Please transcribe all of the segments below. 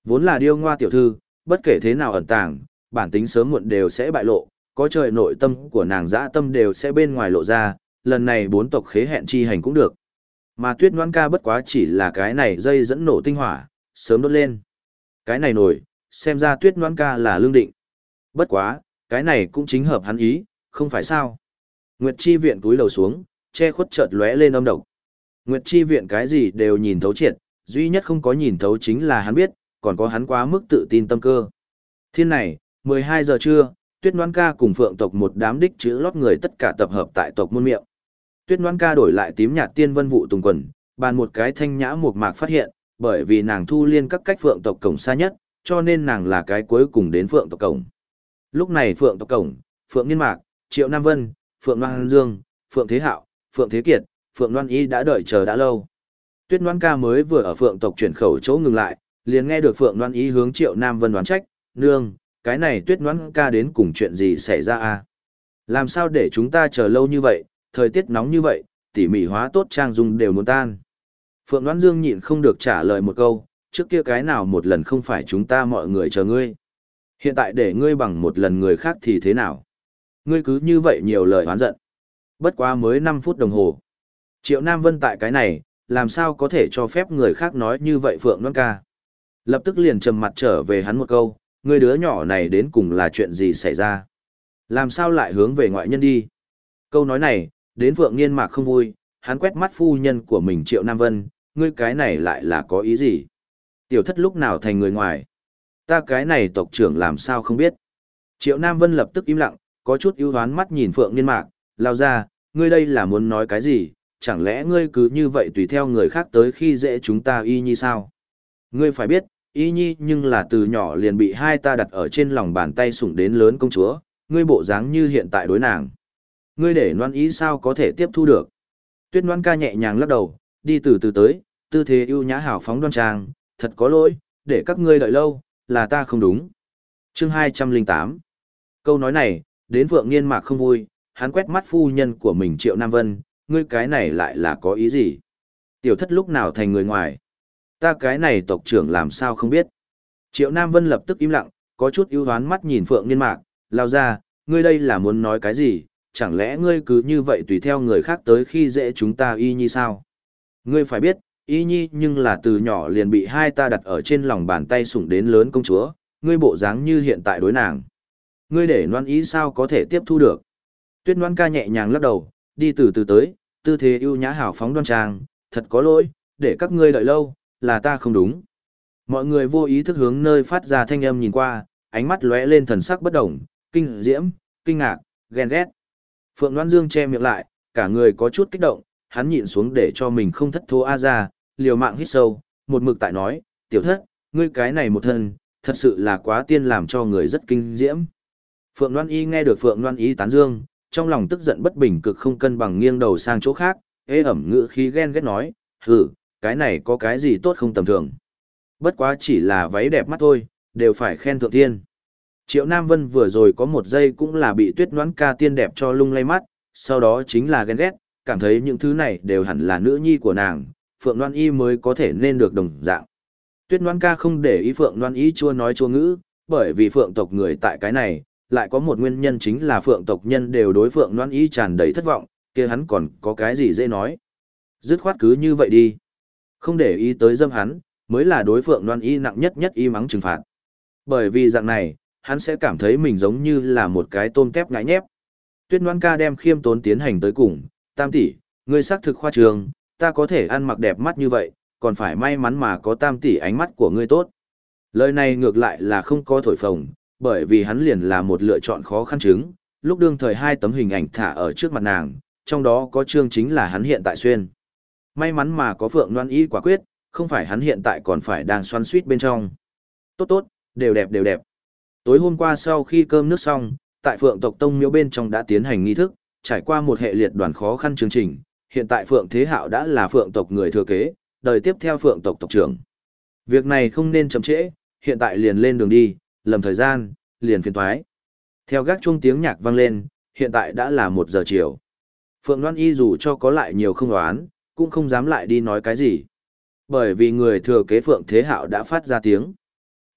Vốn là điêu ngoa tiểu thư, bất kể thế nào ẩn tàng, bản tính sớm muộn đều sẽ bại lộ, có trời nội tâm của nàng dã tâm đều sẽ bên ngoài lộ ra, lần này bốn tộc khế hẹn chi hành cũng được. Mà Tuyết Ngoãn ca bất quá chỉ là cái này dây dẫn nổ tinh hỏa, sớm đốt lên. Cái này nổi, xem ra Tuyết Ngoãn ca là lương định. Bất quá, cái này cũng chính hợp hắn ý, không phải sao? Nguyệt Chi Viện cúi đầu xuống, che khuất chợt lóe lên âm độc. Nguyệt Chi Viện cái gì đều nhìn thấu triệt, duy nhất không có nhìn thấu chính là hắn biết, còn có hắn quá mức tự tin tâm cơ. Thiên này, 12 giờ trưa, Tuyết Ngoãn ca cùng Phượng tộc một đám đích chữ lót người tất cả tập hợp tại tộc môn miệng. Tuyết Ngoãn ca đổi lại tím nhạt tiên vân vụ tùng quần, bàn một cái thanh nhã mộc mạc phát hiện, bởi vì nàng thu liên các cách Phượng tộc cổng xa nhất, cho nên nàng là cái cuối cùng đến Phượng tộc cổng. Lúc này Phượng tộc cổng, Phượng Nghiên Mạc, Triệu Nam Vân, Phượng Loan Dương, Phượng Thế Hạo, Phượng Thế Kiệt, Phượng Loan Y đã đợi chờ đã lâu. Tuyết Ngoãn ca mới vừa ở Phượng tộc chuyển khẩu chỗ ngừng lại, liền nghe được Phượng Loan Y hướng Triệu Nam Vân đoán trách, "Nương, cái này Tuyết Ngoãn ca đến cùng chuyện gì xảy ra à? Làm sao để chúng ta chờ lâu như vậy, thời tiết nóng như vậy, tỉ mỉ hóa tốt trang dung đều muốn tan." Phượng Loan Dương nhịn không được trả lời một câu, "Trước kia cái nào một lần không phải chúng ta mọi người chờ ngươi. Hiện tại để ngươi bằng một lần người khác thì thế nào? Ngươi cứ như vậy nhiều lời oán giận." Bất quá mới 5 phút đồng hồ. Triệu Nam Vân tại cái này, làm sao có thể cho phép người khác nói như vậy Phượng Loan ca. Lập tức liền trầm mặt trở về hắn một câu, "Ngươi đứa nhỏ này đến cùng là chuyện gì xảy ra? Làm sao lại hướng về ngoại nhân đi?" Câu nói này, đến Phượng Nghiên Mạc không vui, hắn quét mắt phu nhân của mình Triệu Nam Vân, "Ngươi cái này lại là có ý gì? Tiểu thất lúc nào thành người ngoài? Ta cái này tộc trưởng làm sao không biết?" Triệu Nam Vân lập tức im lặng, có chút ưu hoán mắt nhìn Phượng Nghiên Mạc, lao ra, "Ngươi đây là muốn nói cái gì? Chẳng lẽ ngươi cứ như vậy tùy theo người khác tới khi dễ chúng ta Y Nhi sao? Ngươi phải biết, Y Nhi nhưng là từ nhỏ liền bị hai ta đặt ở trên lòng bàn tay sủng đến lớn công chúa, ngươi bộ dáng như hiện tại đối nàng. Ngươi để Loan Ý sao có thể tiếp thu được?" Tuyết Loan ca nhẹ nhàng lắc đầu, đi từ từ tới, tư thế ưu nhã hào phóng đoan trang, "Thật có lỗi, để các ngươi đợi lâu, là ta không đúng." Chương 208. Câu nói này, đến Phượng Nghiên Mạc không vui, hắn quét mắt phu nhân của mình Triệu Nam Vân, "Ngươi cái này lại là có ý gì? Tiểu thất lúc nào thành người ngoài? Ta cái này tộc trưởng làm sao không biết?" Triệu Nam Vân lập tức im lặng, có chút ưu hoán mắt nhìn Phượng Nghiên Mạc, lao ra, "Ngươi đây là muốn nói cái gì? Chẳng lẽ ngươi cứ như vậy tùy theo người khác tới khi dễ chúng ta Y Nhi sao? Ngươi phải biết, Y Nhi nhưng là từ nhỏ liền bị hai ta đặt ở trên lòng bàn tay sủng đến lớn công chúa, ngươi bộ dáng như hiện tại đối nàng. Ngươi để Loan Ý sao có thể tiếp thu được?" Tuyết Loan ca nhẹ nhàng lắc đầu, đi từ từ tới, tư thế ưu nhã hào phóng đoan trang, "Thật có lỗi, để các ngươi đợi lâu, là ta không đúng." Mọi người vô ý thức hướng nơi phát ra thanh âm nhìn qua, ánh mắt lóe lên thần sắc bất động, kinh diễm, kinh ngạc, ghen ghét. Phượng Loan Dương che miệng lại, cả người có chút kích động, hắn nhịn xuống để cho mình không thất thố a ra, liều mạng hít sâu, một mực tại nói, "Tiểu thất, ngươi cái này một thân, thật sự là quá tiên làm cho người rất kinh diễm." Phượng Loan Y nghe được Phượng Loan Y tán dương, trong lòng tức giận bất bình cực không cân bằng nghiêng đầu sang chỗ khác, ê ẩm ngữ khí ghen ghét nói, "Hừ, cái này có cái gì tốt không tầm thường. Bất quá chỉ là váy đẹp mắt thôi, đều phải khen thượng tiên." Triệu Nam Vân vừa rồi có một giây cũng là bị Tuyết Ngoãn ca tiên đẹp cho lung lay mắt, sau đó chính là ghen ghét, cảm thấy những thứ này đều hẳn là nữ nhi của nàng, Phượng Loan Y mới có thể nên được đồng dạng. Tuyết Ngoãn ca không để ý Phượng Loan Y chua nói chua ngữ, bởi vì Phượng tộc người tại cái này, lại có một nguyên nhân chính là Phượng tộc nhân đều đối Phượng Loan Y tràn đầy thất vọng, kia hắn còn có cái gì dễ nói. Dứt khoát cứ như vậy đi. Không để ý tới dâm hắn, mới là đối Phượng Loan Y nặng nhất y mắng trừng phạt. Bởi vì dạng này, hắn sẽ cảm thấy mình giống như là một cái tôm tép ngại nhép. Tuyết Ngoãn ca đem khiêm tốn tiến hành tới cùng, "Tam tỷ, ngươi xác thực khoa trường, ta có thể ăn mặc đẹp mắt như vậy, còn phải may mắn mà có Tam tỷ ánh mắt của ngươi tốt." Lời này ngược lại là không có thổi phồng, bởi vì hắn liền là một lựa chọn khó khăn chứng, lúc đương thời hai tấm hình ảnh thả ở trước mặt nàng, trong đó có chương chính là hắn hiện tại xuyên. May mắn mà có Phượng Loan Y quả quyết, không phải hắn hiện tại còn phải đang xoắn suýt bên trong. Tốt tốt, đều đẹp đều đẹp. Tối hôm qua sau khi cơm nước xong, tại Phượng tộc tông miếu bên trong đã tiến hành nghi thức, trải qua một hệ liệt đoàn khó khăn chương trình, hiện tại Phượng Thế Hạo đã là Phượng tộc người thừa kế, đời tiếp theo Phượng tộc tộc trưởng. Việc này không nên chậm trễ, hiện tại liền lên đường đi, lầm thời gian, liền phiền toái. Theo gác chuông tiếng nhạc vang lên, hiện tại đã là 1 giờ chiều. Phượng Loan Y dù cho có lại nhiều không đoán, cũng không dám lại đi nói cái gì. Bởi vì người thừa kế Phượng Thế Hạo đã phát ra tiếng.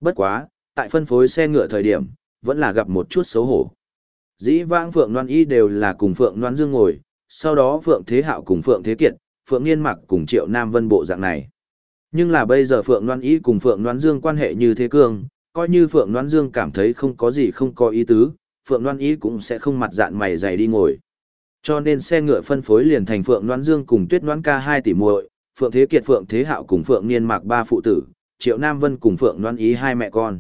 Bất quá, tại phân phối xe ngựa thời điểm, vẫn là gặp một chút xấu hổ. Dĩ vãng Phượng Loan Y đều là cùng Phượng Loan Dương ngồi, sau đó Phượng Thế Hạo cùng Phượng Thế Kiệt, Phượng Nghiên Mặc cùng Triệu Nam Vân bộ dạng này. Nhưng là bây giờ Phượng Loan Y cùng Phượng Loan Dương quan hệ như thế cường, coi như Phượng Loan Dương cảm thấy không có gì không có ý tứ, Phượng Loan Y cũng sẽ không mặt dạn mày dày đi ngồi. Cho nên xe ngựa phân phối liền thành Phượng Loan Dương cùng Tuyết Loan Ca 2 tỷ muội, Phượng Thế Kiệt Phượng Thế Hạo cùng Phượng Nghiên Mặc 3 phụ tử, Triệu Nam Vân cùng Phượng Loan Y 2 mẹ con.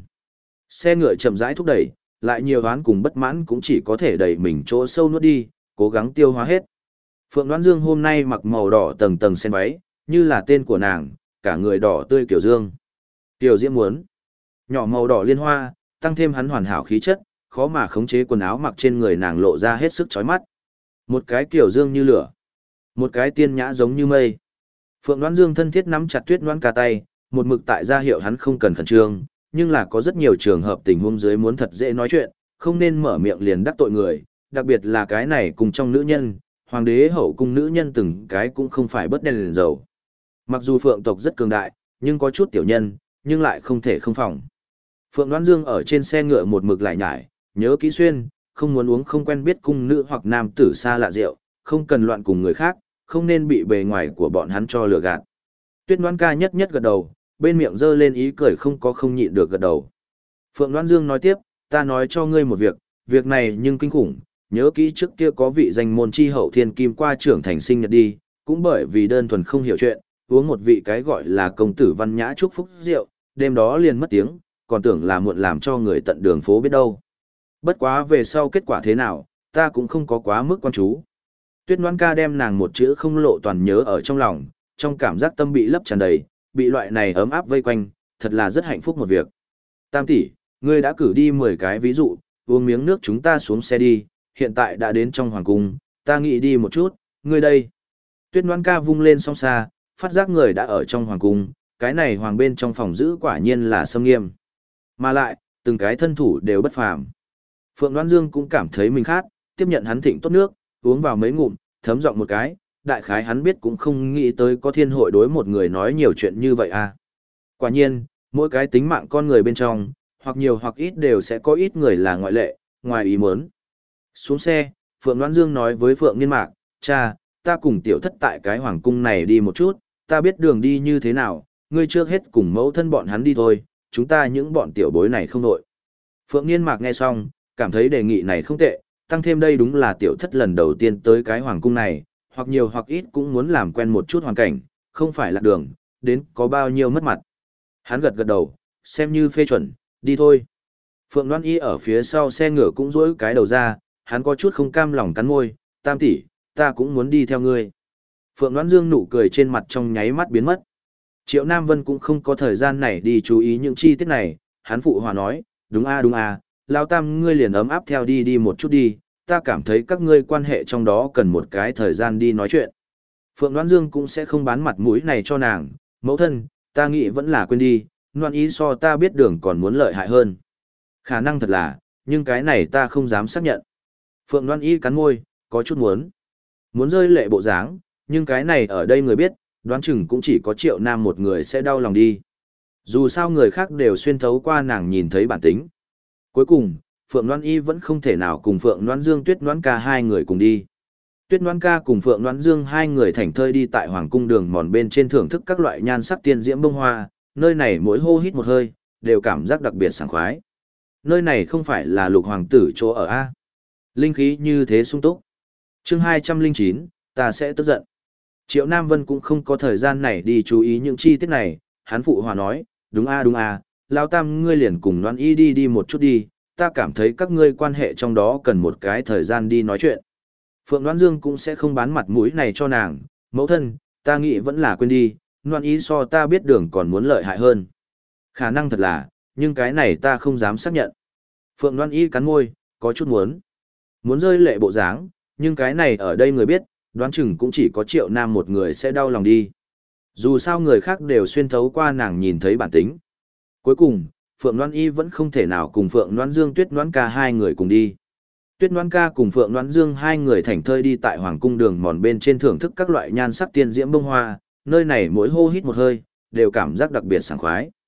Xe ngựa chậm rãi thúc đẩy, lại nhiều đoán cùng bất mãn cũng chỉ có thể đẩy mình chỗ sâu nuốt đi, cố gắng tiêu hóa hết. Phượng Loan Dương hôm nay mặc màu đỏ tầng tầng sen váy, như là tên của nàng, cả người đỏ tươi kiểu dương. Tiểu Diễm muốn. Nhỏ màu đỏ liên hoa, tăng thêm hắn hoàn hảo khí chất, khó mà khống chế quần áo mặc trên người nàng lộ ra hết sức chói mắt. Một cái kiểu dương như lửa, một cái tiên nhã giống như mây. Phượng Loan Dương thân thiết nắm chặt Tuyết Loan Ca tay, một mực tại ra hiệu hắn không cần khẩn trương, nhưng là có rất nhiều trường hợp tình huống dưới muốn thật dễ nói chuyện, không nên mở miệng liền đắc tội người, đặc biệt là cái này cùng trong nữ nhân, hoàng đế hậu cung nữ nhân từng cái cũng không phải bất đèn liền dầu. Mặc dù Phượng tộc rất cường đại, nhưng có chút tiểu nhân, nhưng lại không thể không phòng. Phượng Loan Dương ở trên xe ngựa một mực lại nhải, nhớ kỹ xuyên, không muốn uống không quen biết cung nữ hoặc nam tử xa lạ rượu, không cần loạn cùng người khác, không nên bị bề ngoài của bọn hắn cho lừa gạt. Tuyết Loan Ca nhất nhất gật đầu, bên miệng giơ lên ý cười không nhịn được gật đầu. Phượng Loan Dương nói tiếp, ta nói cho ngươi một việc, việc này nhưng kinh khủng, nhớ kỹ trước kia có vị danh môn chi hậu thiên kim qua trưởng thành sinh nhật đi, cũng bởi vì đơn thuần không hiểu chuyện, uống một vị cái gọi là công tử văn nhã chúc phúc rượu, đêm đó liền mất tiếng, còn tưởng là muộn làm cho người tận đường phố biết đâu. Bất quá về sau kết quả thế nào, ta cũng không có quá mức quan chú. Tuyết Loan Ca đem nàng một chữ không lộ toàn nhớ ở trong lòng, trong cảm giác tâm bị lấp tràn đầy, bị loại này ấm áp vây quanh, thật là rất hạnh phúc một việc. Tam tỷ, ngươi đã cử đi 10 cái ví dụ, uống miếng nước chúng ta xuống xe đi, hiện tại đã đến trong hoàng cung, ta nghĩ đi một chút, ngươi đây. Tuyết Loan Ca vung lên song xa, phát giác người đã ở trong hoàng cung, cái này hoàng bên trong phòng giữ quả nhiên là xâm nghiêm. Mà lại, từng cái thân thủ đều bất phàm. Phượng Loan Dương cũng cảm thấy mình khát, tiếp nhận hắn thịnh tốt nước, uống vào mấy ngụm, thấm giọng một cái, đại khái hắn biết cũng không nghĩ tới có thiên hội đối một người nói nhiều chuyện như vậy à. Quả nhiên, mỗi cái tính mạng con người bên trong, hoặc nhiều hoặc ít đều sẽ có ít người là ngoại lệ, ngoài ý muốn. Xuống xe, Phượng Loan Dương nói với Phượng Nghiên Mạc, cha, ta cùng tiểu thất tại cái hoàng cung này đi một chút, ta biết đường đi như thế nào, ngươi trước hết cùng mẫu thân bọn hắn đi thôi, chúng ta những bọn tiểu bối này không nội. Phượng Nghiên Mạc nghe xong, cảm thấy đề nghị này không tệ, tăng thêm đây đúng là tiểu thất lần đầu tiên tới cái hoàng cung này, hoặc nhiều hoặc ít cũng muốn làm quen một chút hoàn cảnh, không phải lạc đường, đến có bao nhiêu mất mặt. Hắn gật gật đầu, xem như phê chuẩn, đi thôi. Phượng Loan Y ở phía sau xe ngựa cũng rỗi cái đầu ra, hắn có chút không cam lòng cắn môi, tam tỷ, ta cũng muốn đi theo ngươi. Phượng Loan Dương nụ cười trên mặt trong nháy mắt biến mất. Triệu Nam Vân cũng không có thời gian này đi chú ý những chi tiết này, hắn phụ hòa nói, đúng a, lao tam ngươi liền ấm áp theo đi một chút đi, ta cảm thấy các ngươi quan hệ trong đó cần một cái thời gian đi nói chuyện. Phượng Loan Dương cũng sẽ không bán mặt mũi này cho nàng, mẫu thân, ta nghĩ vẫn là quên đi, Loan ý so ta biết đường còn muốn lợi hại hơn. Khả năng thật là, nhưng cái này ta không dám xác nhận. Phượng Loan Y cắn môi, có chút muốn rơi lệ bộ dáng, nhưng cái này ở đây người biết, đoán chừng cũng chỉ có Triệu Nam một người sẽ đau lòng đi. Dù sao người khác đều xuyên thấu qua nàng nhìn thấy bản tính. Cuối cùng, Phượng Loan Y vẫn không thể nào cùng Phượng Loan Dương Tuyết Loan Ca hai người cùng đi. Tuyết Loan Ca cùng Phượng Loan Dương hai người thảnh thơi đi tại hoàng cung đường mòn bên trên thưởng thức các loại nhan sắc tiên diễm bông hoa, nơi này mỗi hô hít một hơi, đều cảm giác đặc biệt sảng khoái. Nơi này không phải là lục hoàng tử chỗ ở A. Linh khí như thế sung túc. Chương 209, ta sẽ tức giận. Triệu Nam Vân cũng không có thời gian này đi chú ý những chi tiết này, hắn phụ hòa nói, đúng a, lao tam ngươi liền cùng Loan Y đi một chút đi, ta cảm thấy các ngươi quan hệ trong đó cần một cái thời gian đi nói chuyện. Phượng Loan Dương cũng sẽ không bán mặt mũi này cho nàng, mẫu thân, ta nghĩ vẫn là quên đi, Loan Y so ta biết đường còn muốn lợi hại hơn. Khả năng thật là, nhưng cái này ta không dám xác nhận. Phượng Loan Y cắn môi, có chút muốn rơi lệ bộ dáng, nhưng cái này ở đây người biết, đoán chừng cũng chỉ có Triệu Nam một người sẽ đau lòng đi. Dù sao người khác đều xuyên thấu qua nàng nhìn thấy bản tính. Cuối cùng, Phượng Loan Y vẫn không thể nào cùng Phượng Loan Dương Tuyết Loan Ca hai người cùng đi. Tuyết Loan Ca cùng Phượng Loan Dương hai người thảnh thơi đi tại hoàng cung đường mòn bên trên thưởng thức các loại nhan sắc tiên diễm bông hoa, nơi này mỗi hô hít một hơi, đều cảm giác đặc biệt sảng khoái.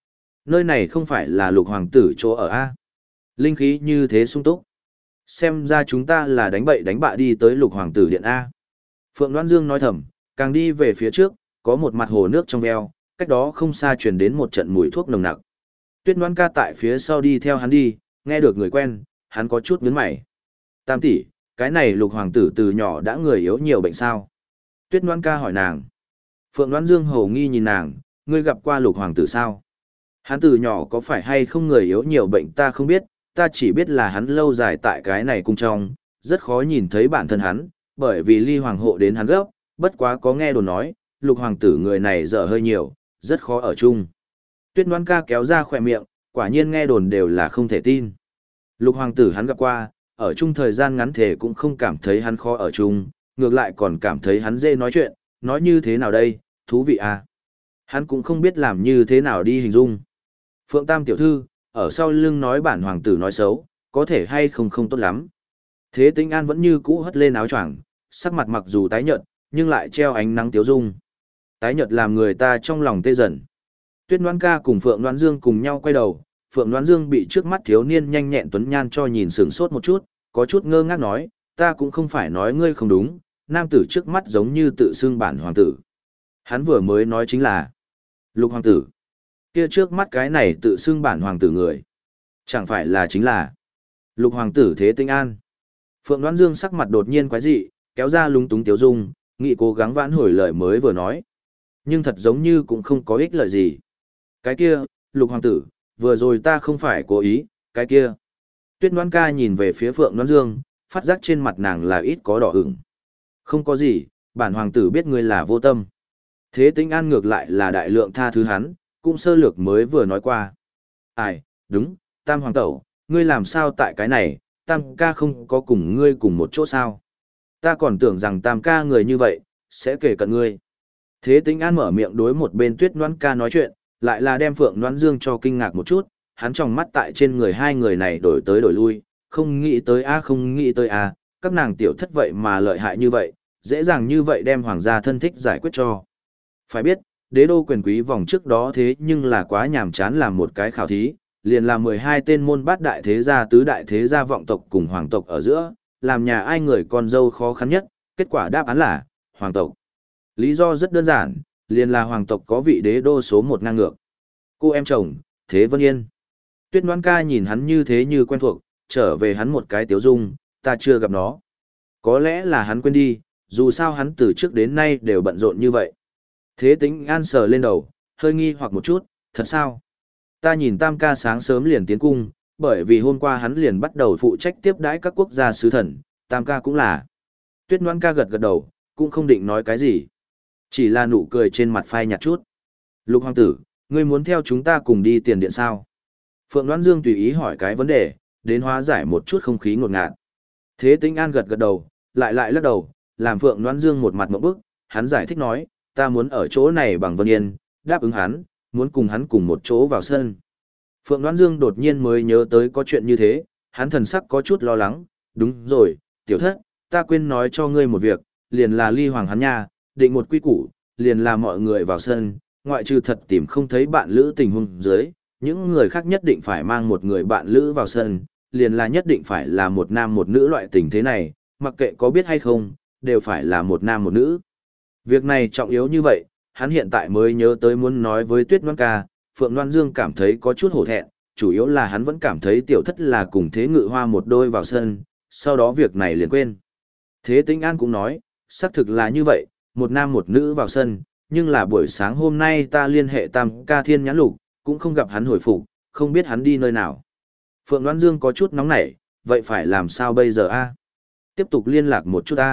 Nơi này không phải là lục hoàng tử chỗ ở A. Linh khí như thế sung túc. Xem ra chúng ta là đánh bậy đánh bạ đi tới lục hoàng tử điện A. Phượng Đoan Dương nói thầm, càng đi về phía trước, có một mặt hồ nước trong veo, cách đó không xa truyền đến một trận mùi thuốc nồng nặc. Tuyết Đoan ca tại phía sau đi theo hắn đi, nghe được người quen, hắn có chút nhướng mày. Tam tỷ, cái này lục hoàng tử từ nhỏ đã người yếu nhiều bệnh sao? Tuyết Đoan ca hỏi nàng. Phượng Đoan Dương hầu nghi nhìn nàng, ngươi gặp qua lục hoàng tử sao? Hắn từ nhỏ có phải hay không người yếu nhiều bệnh ta không biết, ta chỉ biết là hắn lâu dài tại cái này cung trong, rất khó nhìn thấy bản thân hắn, bởi vì ly hoàng hộ đến hắn gấp, bất quá có nghe đồn nói, lục hoàng tử người này dở hơi nhiều, rất khó ở chung. Tuyết Đoan ca kéo ra khỏe miệng, quả nhiên nghe đồn đều là không thể tin. Lục hoàng tử hắn gặp qua, ở chung thời gian ngắn thể cũng không cảm thấy hắn khó ở chung, ngược lại còn cảm thấy hắn dễ nói chuyện, nói như thế nào đây, thú vị à. Hắn cũng không biết làm như thế nào đi hình dung. Phượng Tam tiểu thư, ở sau lưng nói bản hoàng tử nói xấu, có thể hay không không tốt lắm. Thế Tĩnh An vẫn như cũ hất lên áo choàng, sắc mặt mặc dù tái nhợt, nhưng lại treo ánh nắng tiếu dung. Tái nhợt làm người ta trong lòng tê dần. Tuyết Đoan ca cùng Phượng Đoan Dương cùng nhau quay đầu, Phượng Đoan Dương bị trước mắt thiếu niên nhanh nhẹn tuấn nhan cho nhìn sửng sốt một chút, có chút ngơ ngác nói, ta cũng không phải nói ngươi không đúng, nam tử trước mắt giống như tự xưng bản hoàng tử. Hắn vừa mới nói chính là lục hoàng tử. Kia trước mắt cái này tự xưng bản hoàng tử người. Chẳng phải là chính là lục hoàng tử Thế Tĩnh An. Phượng Đoan Dương sắc mặt đột nhiên quái dị, kéo ra lúng túng tiếu dung, nghị cố gắng vãn hồi lời mới vừa nói. Nhưng thật giống như cũng không có ích lợi gì. Cái kia, lục hoàng tử, vừa rồi ta không phải cố ý, cái kia. Tuyết Đoan ca nhìn về phía Phượng Đoan Dương, phát giác trên mặt nàng là ít có đỏ ửng. Không có gì, bản hoàng tử biết ngươi là vô tâm. Thế Tĩnh An ngược lại là đại lượng tha thứ hắn, cũng sơ lược mới vừa nói qua. Ai, đúng, Tam hoàng tẩu, ngươi làm sao tại cái này, Tam ca không có cùng ngươi cùng một chỗ sao? Ta còn tưởng rằng Tam ca người như vậy, sẽ kể cận ngươi. Thế Tĩnh An mở miệng đối một bên Tuyết Đoan ca nói chuyện, lại là đem Phượng Đoan Dương cho kinh ngạc một chút, hắn tròng mắt tại trên người hai người này đổi tới đổi lui, không nghĩ tới không nghĩ tới các nàng tiểu thất vậy mà lợi hại như vậy, dễ dàng như vậy đem hoàng gia thân thích giải quyết cho. Phải biết, đế đô quyền quý vòng trước đó thế nhưng là quá nhàm chán làm một cái khảo thí, liền là 12 tên môn bát đại thế gia tứ đại thế gia vọng tộc cùng hoàng tộc ở giữa, làm nhà ai người con dâu khó khăn nhất, kết quả đáp án là hoàng tộc. Lý do rất đơn giản, liền là hoàng tộc có vị đế đô số 1 ngang ngược. Cô em chồng, Thế Vân Yên. Tuyết Đoan ca nhìn hắn như thế như quen thuộc, trở về hắn một cái tiếu dung, ta chưa gặp nó. Có lẽ là hắn quên đi, dù sao hắn từ trước đến nay đều bận rộn như vậy. Thế Tĩnh An sờ lên đầu, hơi nghi hoặc một chút, thật sao? Ta nhìn Tam ca sáng sớm liền tiến cung, bởi vì hôm qua hắn liền bắt đầu phụ trách tiếp đãi các quốc gia sứ thần, Tam ca cũng là. Tuyết Đoan ca gật gật đầu, cũng không định nói cái gì. Chỉ là nụ cười trên mặt phai nhạt chút. Lục hoàng tử, ngươi muốn theo chúng ta cùng đi tiền điện sao? Phượng Đoan Dương tùy ý hỏi cái vấn đề, đến hóa giải một chút không khí ngột ngạt. Thế Tĩnh An gật gật đầu, lại lắc đầu, làm Phượng Đoan Dương một mặt ngộp bức, hắn giải thích nói, ta muốn ở chỗ này bằng Vân Yên, đáp ứng hắn, muốn cùng hắn cùng một chỗ vào sân. Phượng Đoan Dương đột nhiên mới nhớ tới có chuyện như thế, hắn thần sắc có chút lo lắng, đúng rồi, tiểu thất, ta quên nói cho ngươi một việc, liền là ly hoàng hắn nha, định một quy củ, liền là mọi người vào sân, ngoại trừ thật tìm không thấy bạn lữ tình huống dưới, những người khác nhất định phải mang một người bạn lữ vào sân, liền là nhất định phải là một nam một nữ loại tình thế này, mặc kệ có biết hay không, đều phải là một nam một nữ. Việc này trọng yếu như vậy, hắn hiện tại mới nhớ tới muốn nói với Tuyết Đoan ca, Phượng Đoan Dương cảm thấy có chút hổ thẹn, chủ yếu là hắn vẫn cảm thấy tiểu thất là cùng Thế Ngự Hoa một đôi vào sân, sau đó việc này liền quên. Thế Tĩnh An cũng nói, xác thực là như vậy, một nam một nữ vào sân, nhưng là buổi sáng hôm nay ta liên hệ Tam ca Thiên Nhãn Lục, cũng không gặp hắn hồi phục, không biết hắn đi nơi nào. Phượng Đoan Dương có chút nóng nảy, vậy phải làm sao bây giờ Tiếp tục liên lạc một chút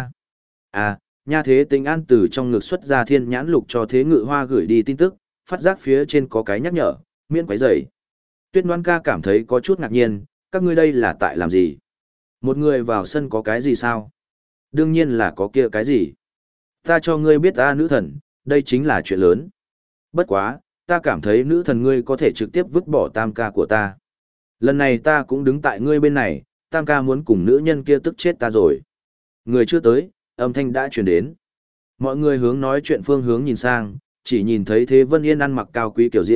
nha. Thế Tĩnh An từ trong ngực xuất ra Thiên Nhãn Lục cho Thế Ngự Hoa gửi đi tin tức, phát giác phía trên có cái nhắc nhở, miễn quấy rầy. Tuyết Đoan ca cảm thấy có chút ngạc nhiên, các ngươi đây là tại làm gì? Một người vào sân có cái gì sao? Đương nhiên là có kia cái gì. Ta cho ngươi biết nữ thần, đây chính là chuyện lớn. Bất quá, ta cảm thấy nữ thần ngươi có thể trực tiếp vứt bỏ Tam ca của ta. Lần này ta cũng đứng tại ngươi bên này, Tam ca muốn cùng nữ nhân kia tức chết ta rồi. Người chưa tới, âm thanh đã truyền đến. Mọi người hướng nói chuyện phương hướng nhìn sang, chỉ nhìn thấy Thế Vân Yên ăn mặc cao quý kiểu diễm,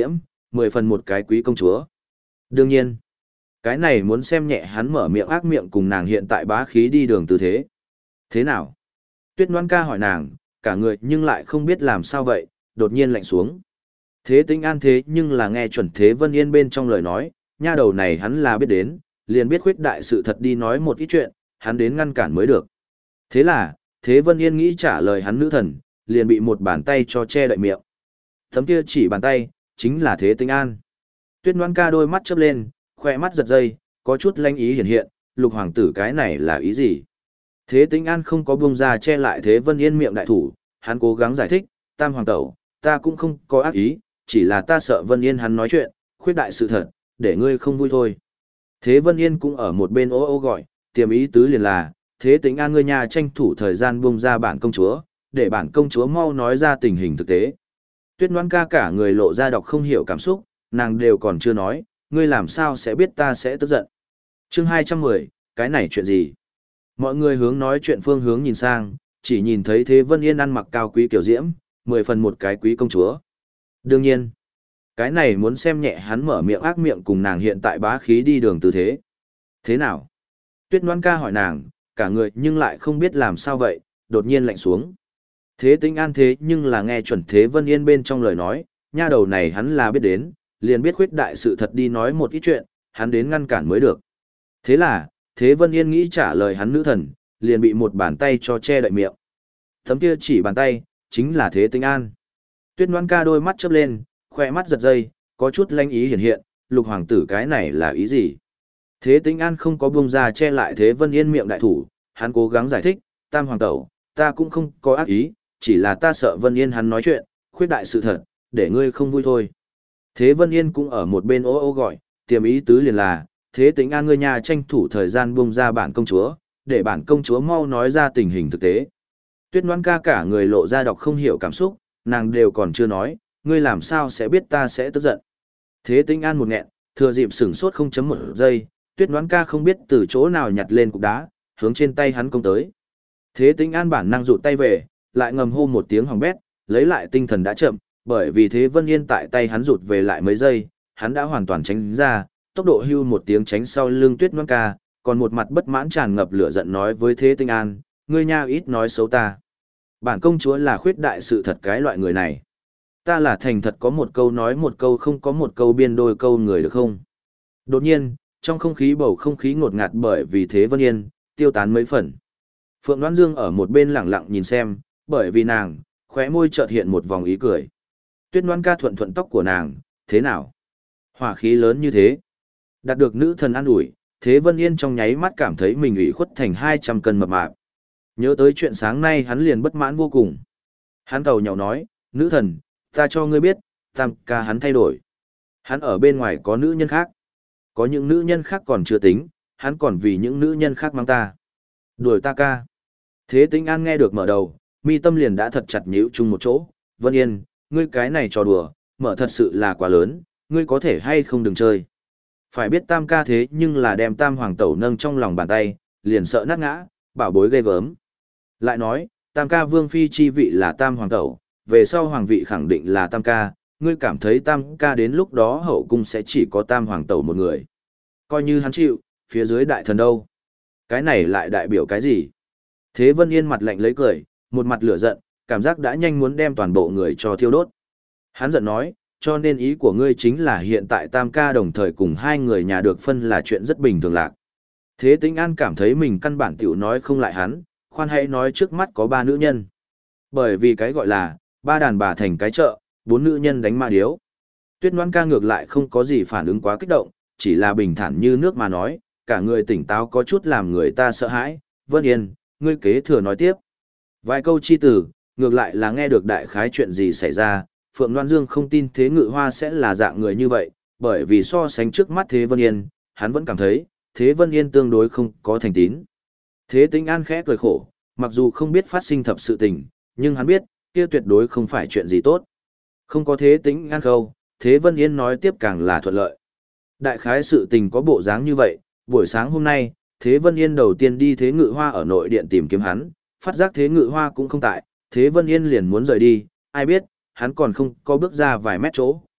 10 phần một cái quý công chúa. Đương nhiên, cái này muốn xem nhẹ hắn mở miệng ác miệng cùng nàng hiện tại bá khí đi đường tư thế. Thế nào? Tuyết Loan ca hỏi nàng, cả người nhưng lại không biết làm sao vậy, đột nhiên lạnh xuống. Thế Tĩnh An thế nhưng là nghe chuẩn Thế Vân Yên bên trong lời nói, nha đầu này hắn là biết đến, liền biết khuyết đại sự thật đi nói một ít chuyện, hắn đến ngăn cản mới được. Thế là, Thế Vân Yên nghĩ trả lời hắn nữ thần, liền bị một bàn tay cho che đậy miệng. Tấm kia chỉ bàn tay, chính là Thế Tĩnh An. Tuyết Loan ca đôi mắt chớp lên, khoe mắt giật dây, có chút lanh ý hiện hiện, lục hoàng tử cái này là ý gì? Thế Tĩnh An không có buông ra che lại Thế Vân Yên miệng đại thủ, hắn cố gắng giải thích, tam hoàng tẩu, ta cũng không có ác ý, chỉ là ta sợ Vân Yên hắn nói chuyện, khuyết đại sự thật, để ngươi không vui thôi. Thế Vân Yên cũng ở một bên ô ô gọi, tiềm ý tứ liền là, Thế Tĩnh An ngươi nhà tranh thủ thời gian buông ra bản công chúa, để bản công chúa mau nói ra tình hình thực tế. Tuyết Loan ca cả người lộ ra đọc không hiểu cảm xúc, nàng đều còn chưa nói, ngươi làm sao sẽ biết ta sẽ tức giận. Chương 210, cái này chuyện gì? Mọi người hướng nói chuyện phương hướng nhìn sang, chỉ nhìn thấy Thế Vân Yên ăn mặc cao quý kiểu diễm, 10 phần một cái quý công chúa. Đương nhiên, cái này muốn xem nhẹ hắn mở miệng ác miệng cùng nàng hiện tại bá khí đi đường tư thế. Thế nào? Tuyết Loan ca hỏi nàng, cả người nhưng lại không biết làm sao vậy, đột nhiên lạnh xuống. Thế Tĩnh An thế nhưng là nghe chuẩn Thế Vân Yên bên trong lời nói, nha đầu này hắn là biết đến, liền biết khuyết đại sự thật đi nói một ít chuyện, hắn đến ngăn cản mới được. Thế là, Thế Vân Yên nghĩ trả lời hắn nữ thần, liền bị một bàn tay cho che đậy miệng. Tấm kia chỉ bàn tay, chính là Thế Tĩnh An. Tuyết Loan ca đôi mắt chớp lên, khoe mắt giật dây, có chút lanh ý hiện hiện, lục hoàng tử cái này là ý gì? Thế Tĩnh An không có buông ra che lại Thế Vân Yên miệng đại thủ, hắn cố gắng giải thích, tam hoàng tẩu, ta cũng không có ác ý, chỉ là ta sợ Vân Yên hắn nói chuyện, khuyết đại sự thật, để ngươi không vui thôi. Thế Vân Yên cũng ở một bên ô ô gọi, tiềm ý tứ liền là, Thế Tĩnh An ngươi nhà tranh thủ thời gian buông ra bản công chúa, để bản công chúa mau nói ra tình hình thực tế. Tuyết Loan ca cả người lộ ra đọc không hiểu cảm xúc, nàng đều còn chưa nói, ngươi làm sao sẽ biết ta sẽ tức giận. Thế Tĩnh An một nghẹn, thừa dịp sửng sốt 0.1 giây, Tuyết Loan ca không biết từ chỗ nào nhặt lên cục đá, hướng trên tay hắn công tới. Thế Tĩnh An bản năng rụt tay về, lại ngầm hô một tiếng hỏng bét, lấy lại tinh thần đã chậm, bởi vì Thế Vân Yên tại tay hắn rụt về lại mấy giây, hắn đã hoàn toàn tránh ra, tốc độ hưu một tiếng tránh sau lưng Tuyết Loan ca, còn một mặt bất mãn tràn ngập lửa giận nói với Thế Tĩnh An, ngươi nha ít nói xấu ta. Bản công chúa là khuyết đại sự thật cái loại người này. Ta là thành thật có một câu nói một câu không có một câu biên đôi câu người được không? Đột nhiên, trong không khí bầu không khí ngột ngạt bởi vì Thế Vân Yên, tiêu tán mấy phần. Phượng Đoan Dương ở một bên lẳng lặng nhìn xem, bởi vì nàng, khóe môi chợt hiện một vòng ý cười. Tuyết Loan ca thuận thuận tóc của nàng, thế nào? Hỏa khí lớn như thế. Đạt được nữ thần an ủi, Thế Vân Yên trong nháy mắt cảm thấy mình ủy khuất thành 200 cân mập mạp. Nhớ tới chuyện sáng nay hắn liền bất mãn vô cùng. Hắn cầu nhậu nói, nữ thần, ta cho ngươi biết, tam ca hắn thay đổi. Hắn ở bên ngoài có nữ nhân khác. Có những nữ nhân khác còn chưa tính, hắn còn vì những nữ nhân khác mang ta. Đuổi ta ca. Thế Tĩnh An nghe được mở đầu, mi tâm liền đã thật chặt nhíu chung một chỗ. Vân Yên, ngươi cái này trò đùa, mở thật sự là quá lớn, ngươi có thể hay không đừng chơi. Phải biết tam ca thế nhưng là đem tam hoàng tẩu nâng trong lòng bàn tay, liền sợ nát ngã, bảo bối ghê gớm. Lại nói, tam ca vương phi chi vị là tam hoàng tẩu, về sau hoàng vị khẳng định là tam ca, ngươi cảm thấy tam ca đến lúc đó hậu cung sẽ chỉ có tam hoàng tẩu một người. Coi như hắn chịu, phía dưới đại thần đâu? Cái này lại đại biểu cái gì? Thế Vân Yên mặt lạnh lấy cười, một mặt lửa giận, cảm giác đã nhanh muốn đem toàn bộ người cho thiêu đốt. Hắn giận nói, cho nên ý của ngươi chính là hiện tại tam ca đồng thời cùng hai người nhà được phân là chuyện rất bình thường lạc. Thế Tĩnh An cảm thấy mình căn bản tiểu nói không lại hắn, khoan hãy nói trước mắt có 3 nữ nhân. Bởi vì cái gọi là, 3 đàn bà thành cái chợ, 4 nữ nhân đánh ma điếu. Tuyết Loan ca ngược lại không có gì phản ứng quá kích động, chỉ là bình thản như nước mà nói, cả người tỉnh táo có chút làm người ta sợ hãi. Vân Yên, ngươi kế thừa nói tiếp. Vài câu chi từ, ngược lại là nghe được đại khái chuyện gì xảy ra. Phượng Loan Dương không tin Thế Ngự Hoa sẽ là dạng người như vậy, bởi vì so sánh trước mắt Thế Vân Yên, hắn vẫn cảm thấy, Thế Vân Yên tương đối không có thành tín. Thế Tĩnh An khẽ cười khổ, mặc dù không biết phát sinh thập sự tình, nhưng hắn biết, kia tuyệt đối không phải chuyện gì tốt. Không có Thế Tĩnh An khâu, Thế Vân Yên nói tiếp càng là thuận lợi. Đại khái sự tình có bộ dáng như vậy, buổi sáng hôm nay, Thế Vân Yên đầu tiên đi Thế Ngự Hoa ở nội điện tìm kiếm hắn, phát giác Thế Ngự Hoa cũng không tại, Thế Vân Yên liền muốn rời đi, ai biết, hắn còn không có bước ra vài mét chỗ,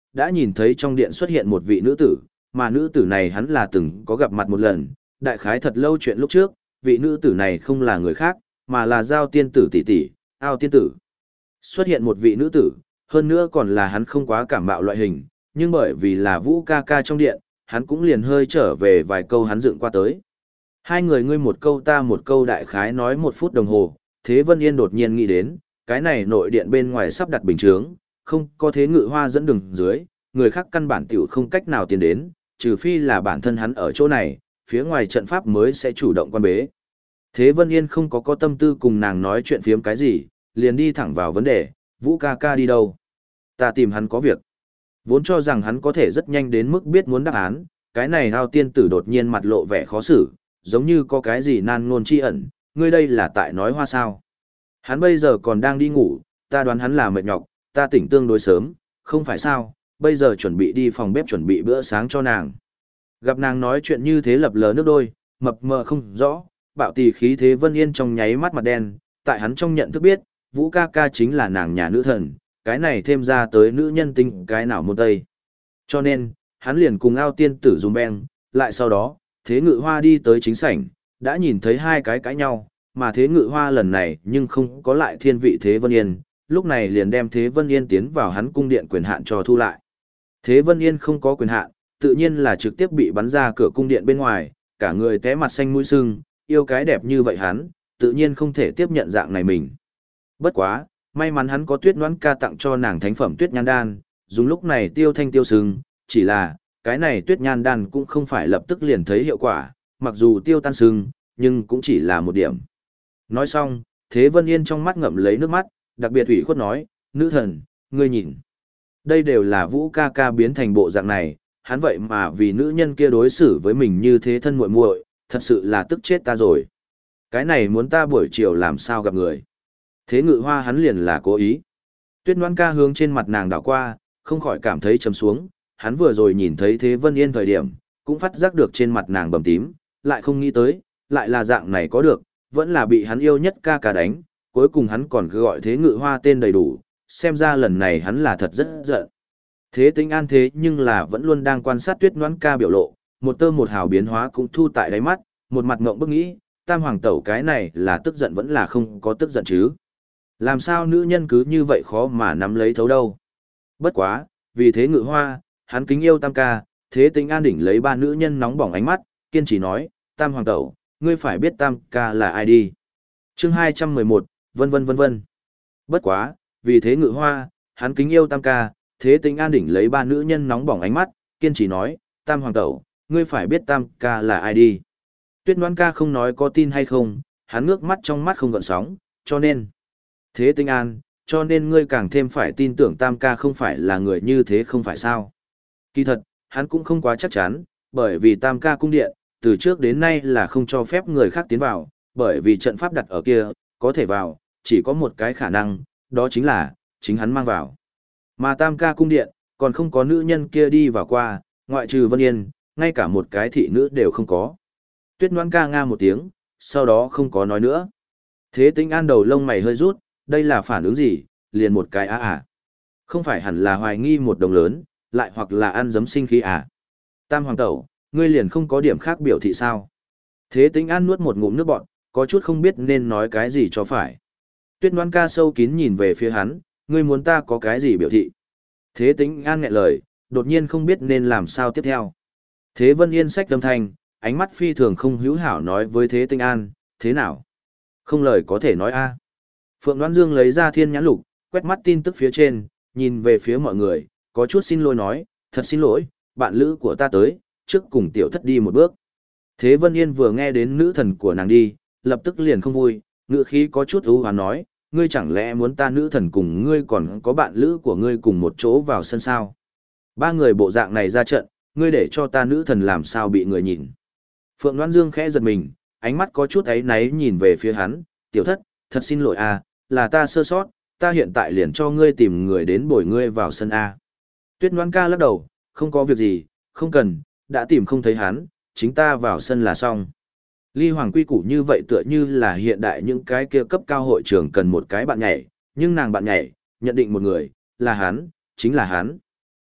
đã nhìn thấy trong điện xuất hiện một vị nữ tử, mà nữ tử này hắn là từng có gặp mặt một lần, đại khái thật lâu chuyện lúc trước, vị nữ tử này không là người khác, mà là Giao tiên tử tỷ tỷ, Ao tiên tử. Xuất hiện một vị nữ tử, hơn nữa còn là hắn không quá cảm mạo loại hình, nhưng bởi vì là Vũ ca ca trong điện, hắn cũng liền hơi trở về vài câu hắn dựng qua tới. Hai người ngươi một câu ta một câu đại khái nói 1 phút đồng hồ, Thế Vân Yên đột nhiên nghĩ đến, cái này nội điện bên ngoài sắp đặt bình chướng, không có Thế Ngự Hoa dẫn đường dưới, người khác căn bản tiểu không cách nào tiến đến, trừ phi là bản thân hắn ở chỗ này, phía ngoài trận pháp mới sẽ chủ động quan bế. Thế Vân Yên không có tâm tư cùng nàng nói chuyện phiếm cái gì, liền đi thẳng vào vấn đề, Vũ ca ca đi đâu? Ta tìm hắn có việc. Vốn cho rằng hắn có thể rất nhanh đến mức biết muốn đáp án, cái này Ao tiên tử đột nhiên mặt lộ vẻ khó xử, giống như có cái gì nan ngôn chi ẩn, ngươi đây là tại nói hoa sao. Hắn bây giờ còn đang đi ngủ, ta đoán hắn là mệt nhọc, ta tỉnh tương đối sớm, không phải sao, bây giờ chuẩn bị đi phòng bếp chuẩn bị bữa sáng cho nàng. Gặp nàng nói chuyện như thế lập lờ nước đôi, mập mờ không rõ, bạo tỳ khí Thế Vân Yên trong nháy mắt mặt đen, tại hắn trong nhận thức biết, Vũ ca ca chính là nàng nhà nữ thần, cái này thêm ra tới nữ nhân tinh cái nào môn tây. Cho nên, hắn liền cùng Ao tiên tử dùng beng, lại sau đó, Thế Ngự Hoa đi tới chính sảnh, đã nhìn thấy hai cái cãi nhau, mà Thế Ngự Hoa lần này nhưng không có lại thiên vị Thế Vân Yên, lúc này liền đem Thế Vân Yên tiến vào hắn cung điện quyền hạn cho thu lại. Thế Vân Yên không có quyền hạn, tự nhiên là trực tiếp bị bắn ra cửa cung điện bên ngoài, cả người té mặt xanh mũi sưng, yêu cái đẹp như vậy hắn, tự nhiên không thể tiếp nhận dạng này mình. Bất quá, may mắn hắn có Tuyết Noãn ca tặng cho nàng thánh phẩm Tuyết Nhan Đan, dùng lúc này tiêu thanh tiêu sưng, chỉ là, cái này Tuyết Nhan Đan cũng không phải lập tức liền thấy hiệu quả, mặc dù tiêu tan sưng, nhưng cũng chỉ là một điểm. Nói xong, Thế Vân Yên trong mắt ngậm lấy nước mắt, đặc biệt ủy khuất nói, nữ thần, ngươi nhìn. Đây đều là Vũ ca ca biến thành bộ dạng này, hắn vậy mà vì nữ nhân kia đối xử với mình như thế thân muội muội, thật sự là tức chết ta rồi. Cái này muốn ta buổi chiều làm sao gặp người. Thế Ngự Hoa hắn liền là cố ý. Tuyết Noãn ca hướng trên mặt nàng đảo qua, không khỏi cảm thấy trầm xuống, hắn vừa rồi nhìn thấy Thế Vân Yên thời điểm, cũng phát giác được trên mặt nàng bầm tím, lại không nghĩ tới, lại là dạng này có được, vẫn là bị hắn yêu nhất ca ca đánh, cuối cùng hắn còn cứ gọi Thế Ngự Hoa tên đầy đủ, xem ra lần này hắn là thật rất giận. Thế Tĩnh An thế nhưng là vẫn luôn đang quan sát Tuyết Noãn ca biểu lộ, một tơ một hào biến hóa cũng thu tại đáy mắt, một mặt ngộng bức nghĩ, Tam Hoàng Tẩu cái này là tức giận vẫn là không có tức giận chứ. Làm sao nữ nhân cứ như vậy khó mà nắm lấy thấu đâu. Bất quá, vì Thế Ngự Hoa, hắn kính yêu Tam ca, Thế Tĩnh An đỉnh lấy ba nữ nhân nóng bỏng ánh mắt, kiên trì nói, Tam Hoàng Tẩu, ngươi phải biết Tam ca là ai đi. Chương 211, vân vân vân vân. Bất quá, vì Thế Ngự Hoa, hắn kính yêu Tam ca, Thế Tĩnh An đỉnh lấy ba nữ nhân nóng bỏng ánh mắt, kiên trì nói, Tam Hoàng Tẩu, ngươi phải biết Tam ca là ai đi. Tuyết Noãn ca không nói có tin hay không, hắn ngước mắt trong mắt không gợn sóng, cho nên. Thế Tĩnh An, cho nên ngươi càng thêm phải tin tưởng Tam ca không phải là người như thế không phải sao. Kỳ thật, hắn cũng không quá chắc chắn, bởi vì Tam ca cung điện, từ trước đến nay là không cho phép người khác tiến vào, bởi vì trận pháp đặt ở kia, có thể vào, chỉ có một cái khả năng, đó chính là, chính hắn mang vào. Mà Tam ca cung điện, còn không có nữ nhân kia đi vào qua, ngoại trừ Vân Yên, ngay cả một cái thị nữ đều không có. Tuyết Noãn ca nga một tiếng, sau đó không có nói nữa. Thế Tĩnh An đầu lông mày hơi rút, đây là phản ứng gì, liền một cái Không phải hẳn là hoài nghi một đồng lớn, lại hoặc là ăn giấm sinh khí à. Tam Hoàng Tẩu, ngươi liền không có điểm khác biểu thị sao. Thế Tĩnh An nuốt một ngụm nước bọt, có chút không biết nên nói cái gì cho phải. Tuyết Noãn ca sâu kín nhìn về phía hắn, ngươi muốn ta có cái gì biểu thị. Thế Tĩnh An nghẹn lời, đột nhiên không biết nên làm sao tiếp theo. Thế Vân Yên sách âm thanh, ánh mắt phi thường không hữu hảo nói với Thế Tĩnh An, thế nào? Không lời có thể nói a. Phượng Đoan Dương lấy ra thiên nhãn lục, quét mắt tin tức phía trên, nhìn về phía mọi người, có chút xin lỗi nói, thật xin lỗi, bạn lữ của ta tới, trước cùng tiểu thất đi một bước. Thế Vân Yên vừa nghe đến nữ thần của nàng đi, lập tức liền không vui, ngữ khí có chút ưu hoán nói, ngươi chẳng lẽ muốn ta nữ thần cùng ngươi còn có bạn lữ của ngươi cùng một chỗ vào sân sao? Ba người bộ dạng này ra trận, ngươi để cho ta nữ thần làm sao bị người nhìn. Phượng Đoan Dương khẽ giật mình, ánh mắt có chút áy náy nhìn về phía hắn, tiểu thất, thật xin lỗi a, là ta sơ sót, ta hiện tại liền cho ngươi tìm người đến bồi ngươi vào sân a. Tuyết Noãn ca lắc đầu, không có việc gì, không cần, đã tìm không thấy hắn, chính ta vào sân là xong. Ly Hoàng quy củ như vậy tựa như là hiện đại những cái kia cấp cao hội trường cần một cái bạn nhảy, nhưng nàng bạn nhảy, nhận định một người, là hắn, chính là hắn.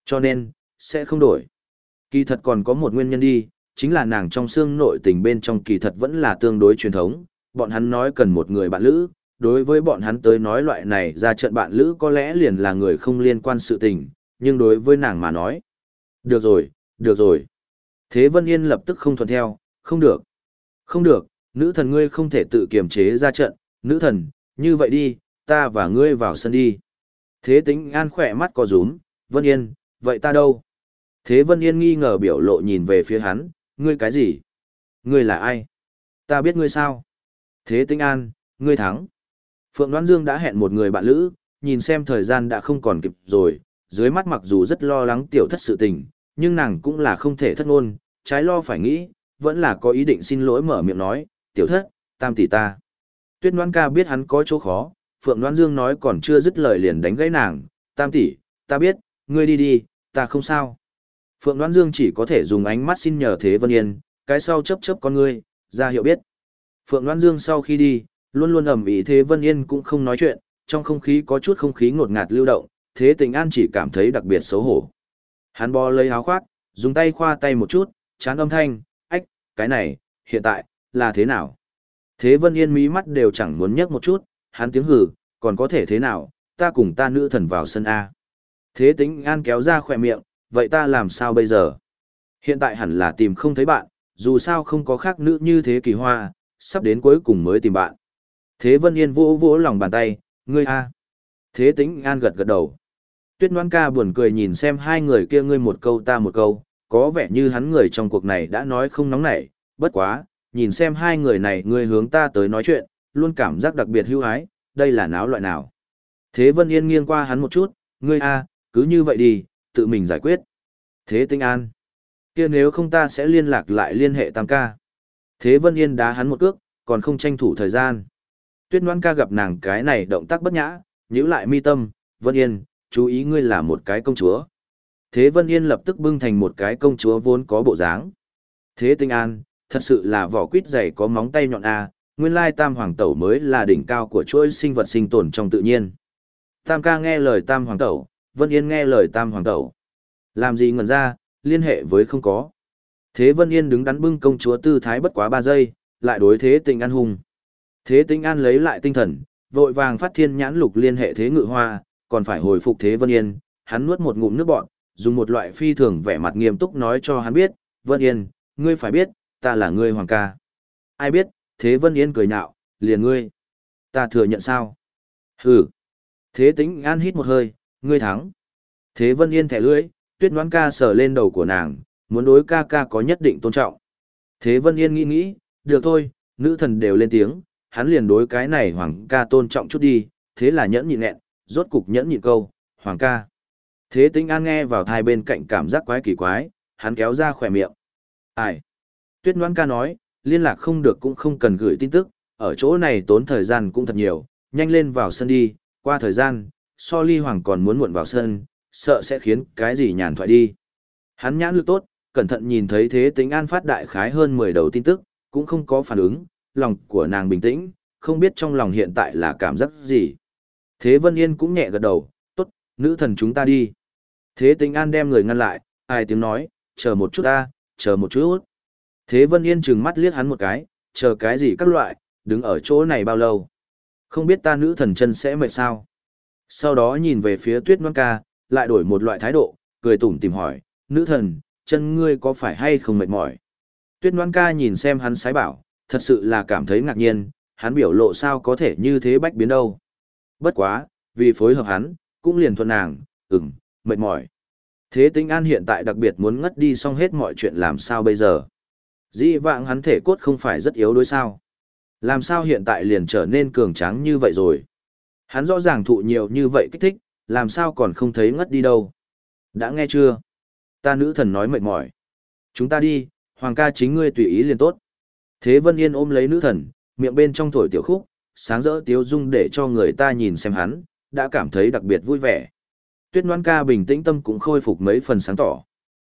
Cho nên, sẽ không đổi. Kỳ thật còn có một nguyên nhân đi, chính là nàng trong xương nội tình bên trong kỳ thật vẫn là tương đối truyền thống, bọn hắn nói cần một người bạn lữ, đối với bọn hắn tới nói loại này ra trận bạn lữ có lẽ liền là người không liên quan sự tình, nhưng đối với nàng mà nói. Được rồi, được rồi. Thế Vân Yên lập tức không thuận theo, không được. Không được, nữ thần ngươi không thể tự kiềm chế ra trận, nữ thần, như vậy đi, ta và ngươi vào sân đi. Thế Tĩnh An khỏe mắt co rúm, Vân Yên, vậy ta đâu? Thế Vân Yên nghi ngờ biểu lộ nhìn về phía hắn, ngươi cái gì? Ngươi là ai? Ta biết ngươi sao? Thế Tĩnh An, ngươi thắng. Phượng Đoan Dương đã hẹn một người bạn lữ, nhìn xem thời gian đã không còn kịp rồi, dưới mắt mặc dù rất lo lắng tiểu thất sự tình, nhưng nàng cũng là không thể thất ngôn, trái lo phải nghĩ, vẫn là có ý định xin lỗi mở miệng nói, tiểu thất, tam tỷ ta. Tuyết Đoan ca biết hắn có chỗ khó, Phượng Đoan Dương nói còn chưa dứt lời liền đánh gãy nàng, tam tỷ, ta biết, ngươi đi đi, ta không sao. Phượng Đoan Dương chỉ có thể dùng ánh mắt xin nhờ Thế Vân Yên, cái sau chớp chớp con ngươi, ra hiệu biết. Phượng Đoan Dương sau khi đi, luôn luôn ầm ĩ Thế Vân Yên cũng không nói chuyện, trong không khí có chút không khí ngột ngạt lưu động, Thế Tĩnh An chỉ cảm thấy đặc biệt xấu hổ. Hắn bò lấy áo khoác, dùng tay khoa tay một chút, chán âm thanh, ách, cái này, hiện tại, là thế nào? Thế Vân Yên mí mắt đều chẳng muốn nhấc một chút, hắn tiếng hừ, còn có thể thế nào, ta cùng ta nữ thần vào sân A. Thế Tĩnh An kéo ra khỏe miệng, vậy ta làm sao bây giờ? Hiện tại hẳn là tìm không thấy bạn, dù sao không có khác nữ như thế Kỳ Hoa, sắp đến cuối cùng mới tìm bạn. Thế Vân Yên vỗ vỗ lòng bàn tay, ngươi A. Thế Tĩnh An gật gật đầu. Tuyết Ngoan ca buồn cười nhìn xem hai người kia ngươi một câu ta một câu, có vẻ như hắn người trong cuộc này đã nói không nóng nảy, bất quá, nhìn xem hai người này ngươi hướng ta tới nói chuyện, luôn cảm giác đặc biệt hưu hái, đây là náo loại nào. Thế Vân Yên nghiêng qua hắn một chút, ngươi A, cứ như vậy đi, tự mình giải quyết. Thế Tĩnh An, kia nếu không ta sẽ liên lạc lại liên hệ Tam ca. Thế Vân Yên đá hắn một cước, còn không tranh thủ thời gian. Tuyết Ngoan ca gặp nàng cái này động tác bất nhã, nhíu lại mi tâm, Vân Yên, chú ý ngươi là một cái công chúa. Thế Vân Yên lập tức bưng thành một cái công chúa vốn có bộ dáng. Thế Tĩnh An, thật sự là vỏ quýt dày có móng tay nhọn a, nguyên lai Tam Hoàng Tẩu mới là đỉnh cao của chuỗi sinh vật sinh tồn trong tự nhiên. Tam ca nghe lời Tam Hoàng Tẩu, Vân Yên nghe lời Tam Hoàng Tẩu. Làm gì ngẩn ra, liên hệ với không có. Thế Vân Yên đứng đắn bưng công chúa tư thái bất quá 3 giây, lại đối Thế Tĩnh An hùng. Thế Tĩnh An lấy lại tinh thần, vội vàng phát thiên nhãn lục liên hệ Thế Ngự Hoa, còn phải hồi phục Thế Vân Yên, hắn nuốt một ngụm nước bọt, dùng một loại phi thường vẻ mặt nghiêm túc nói cho hắn biết, Vân Yên, ngươi phải biết, ta là ngươi hoàng ca. Ai biết, Thế Vân Yên cười nhạo, liền ngươi. Ta thừa nhận sao? Hừ. Thế Tĩnh An hít một hơi, ngươi thắng. Thế Vân Yên thẻ lưỡi, Tuyết Ngoãn ca sờ lên đầu của nàng, muốn đối ca ca có nhất định tôn trọng. Thế Vân Yên nghĩ nghĩ, được thôi, nữ thần đều lên tiếng, hắn liền đối cái này hoàng ca tôn trọng chút đi, thế là nhẫn nhịn nghẹn, rốt cục nhẫn nhịn câu, hoàng ca. Thế Tĩnh An nghe vào thai bên cạnh cảm giác quái kỳ quái, hắn kéo ra khỏe miệng. Ai? Tuyết Ngoãn ca nói, liên lạc không được cũng không cần gửi tin tức, ở chỗ này tốn thời gian cũng thật nhiều, nhanh lên vào sân đi, qua thời gian, so ly hoàng còn muốn muộn vào sân, sợ sẽ khiến cái gì nhàn thoại đi. Hắn nhãn lực tốt, cẩn thận nhìn thấy Thế Tĩnh An phát đại khái hơn 10 đầu tin tức, cũng không có phản ứng, lòng của nàng bình tĩnh, không biết trong lòng hiện tại là cảm giác gì. Thế Vân Yên cũng nhẹ gật đầu, tốt, nữ thần chúng ta đi. Thế Tĩnh An đem người ngăn lại, ai tiếng nói, chờ một chút ta, chờ một chút. Thế Vân Yên trừng mắt liếc hắn một cái, chờ cái gì các loại, đứng ở chỗ này bao lâu. Không biết ta nữ thần chân sẽ mệt sao. Sau đó nhìn về phía Tuyết Ngoãn ca, lại đổi một loại thái độ, cười tủm tìm hỏi, nữ thần, chân ngươi có phải hay không mệt mỏi? Tuyết Ngoãn ca nhìn xem hắn sái bảo, thật sự là cảm thấy ngạc nhiên, hắn biểu lộ sao có thể như thế bách biến đâu. Bất quá, vì phối hợp hắn, cũng liền thuận nàng, mệt mỏi. Thế Tĩnh An hiện tại đặc biệt muốn ngất đi xong hết mọi chuyện làm sao bây giờ. Dĩ vãng hắn thể cốt không phải rất yếu đối sao. Làm sao hiện tại liền trở nên cường tráng như vậy rồi. Hắn rõ ràng thụ nhiều như vậy kích thích, làm sao còn không thấy ngất đi đâu. Đã nghe chưa? Ta nữ thần nói mệt mỏi. Chúng ta đi, hoàng ca chính ngươi tùy ý liền tốt. Thế Vân Yên ôm lấy nữ thần, miệng bên trong thổi tiểu khúc, sáng rỡ tiếu dung để cho người ta nhìn xem hắn, đã cảm thấy đặc biệt vui vẻ. Tuyết Ngoãn ca bình tĩnh tâm cũng khôi phục mấy phần sáng tỏ.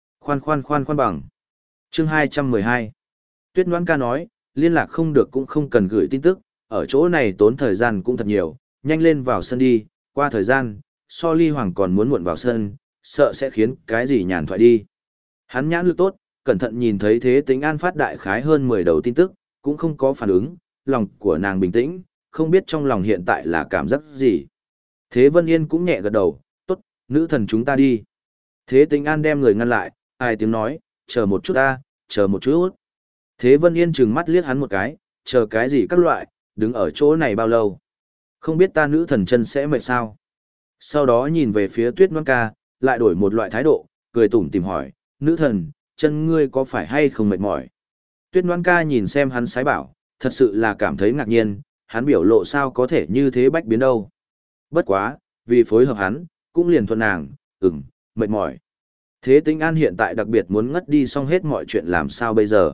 Khoan bằng. Chương 212. Tuyết Ngoãn ca nói, liên lạc không được cũng không cần gửi tin tức, ở chỗ này tốn thời gian cũng thật nhiều, nhanh lên vào sân đi, qua thời gian, so ly hoàng còn muốn muộn vào sân, sợ sẽ khiến cái gì nhàn thoại đi. Hắn nhãn lực tốt, cẩn thận nhìn thấy Thế Tĩnh An phát đại khái hơn 10 đầu tin tức, cũng không có phản ứng, lòng của nàng bình tĩnh, không biết trong lòng hiện tại là cảm giác gì. Thế Vân Yên cũng nhẹ gật đầu, tốt, nữ thần chúng ta đi. Thế Tĩnh An đem người ngăn lại, ai tiếng nói, chờ một chút ta, chờ một chút. Thế Vân Yên trừng mắt liếc hắn một cái, chờ cái gì các loại, đứng ở chỗ này bao lâu. Không biết ta nữ thần chân sẽ mệt sao. Sau đó nhìn về phía Tuyết Ngoan Ca, lại đổi một loại thái độ, cười tủm tìm hỏi, nữ thần, chân ngươi có phải hay không mệt mỏi? Tuyết Ngoan Ca nhìn xem hắn sái bảo, thật sự là cảm thấy ngạc nhiên, hắn biểu lộ sao có thể như thế bách biến đâu. Bất quá, vì phối hợp hắn, cũng liền thuận nàng, mệt mỏi. Thế Tĩnh An hiện tại đặc biệt muốn ngất đi xong hết mọi chuyện làm sao bây giờ.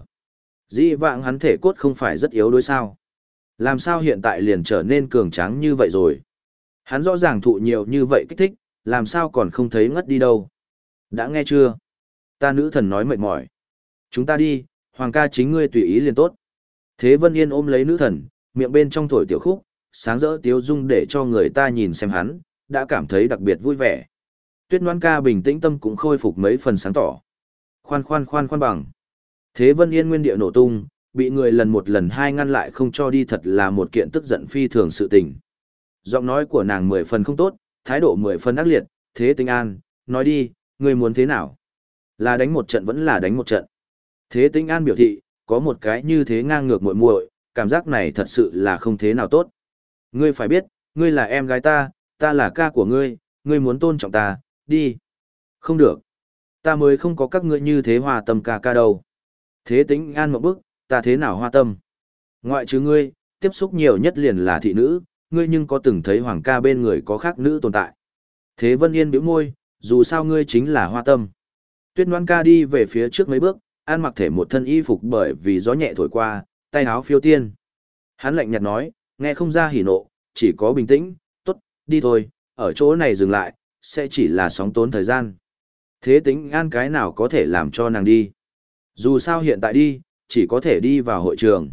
Dĩ vãng hắn thể cốt không phải rất yếu đối sao. Làm sao hiện tại liền trở nên cường tráng như vậy rồi. Hắn rõ ràng thụ nhiều như vậy kích thích, làm sao còn không thấy ngất đi đâu. Đã nghe chưa? Ta nữ thần nói mệt mỏi. Chúng ta đi, Hoàng ca chính ngươi tùy ý liền tốt. Thế Vân Yên ôm lấy nữ thần, miệng bên trong thổi tiểu khúc, sáng rỡ tiếu dung để cho người ta nhìn xem hắn, đã cảm thấy đặc biệt vui vẻ. Tuyết Ngoan Ca bình tĩnh tâm cũng khôi phục mấy phần sáng tỏ. Khoan bằng. Thế Vân Yên nguyên địa nổ tung, bị người lần một lần hai ngăn lại không cho đi thật là một kiện tức giận phi thường sự tình. Giọng nói của nàng 10 phần không tốt, thái độ 10 phần ác liệt, Thế Tĩnh An, nói đi, ngươi muốn thế nào? Là đánh một trận vẫn là đánh một trận. Thế Tĩnh An biểu thị, có một cái như thế ngang ngược muội muội, cảm giác này thật sự là không thế nào tốt. Ngươi phải biết, ngươi là em gái ta, ta là ca của ngươi, ngươi muốn tôn trọng ta, đi. Không được. Ta mới không có các ngươi như thế hòa tâm ca ca đâu. Thế Tĩnh An một bức, ta thế nào hoa tâm? Ngoại trừ ngươi, tiếp xúc nhiều nhất liền là thị nữ, ngươi nhưng có từng thấy Hoàng ca bên người có khác nữ tồn tại. Thế Vân Yên bĩu môi, dù sao ngươi chính là hoa tâm. Tuyết Ngoan Ca đi về phía trước mấy bước, ăn mặc thể một thân y phục bởi vì gió nhẹ thổi qua, tay áo phiêu tiên. Hắn lạnh nhạt nói, nghe không ra hỉ nộ, chỉ có bình tĩnh, tốt, đi thôi, ở chỗ này dừng lại, sẽ chỉ là sóng tốn thời gian. Thế Tĩnh An cái nào có thể làm cho nàng đi. Dù sao hiện tại đi, chỉ có thể đi vào hội trường.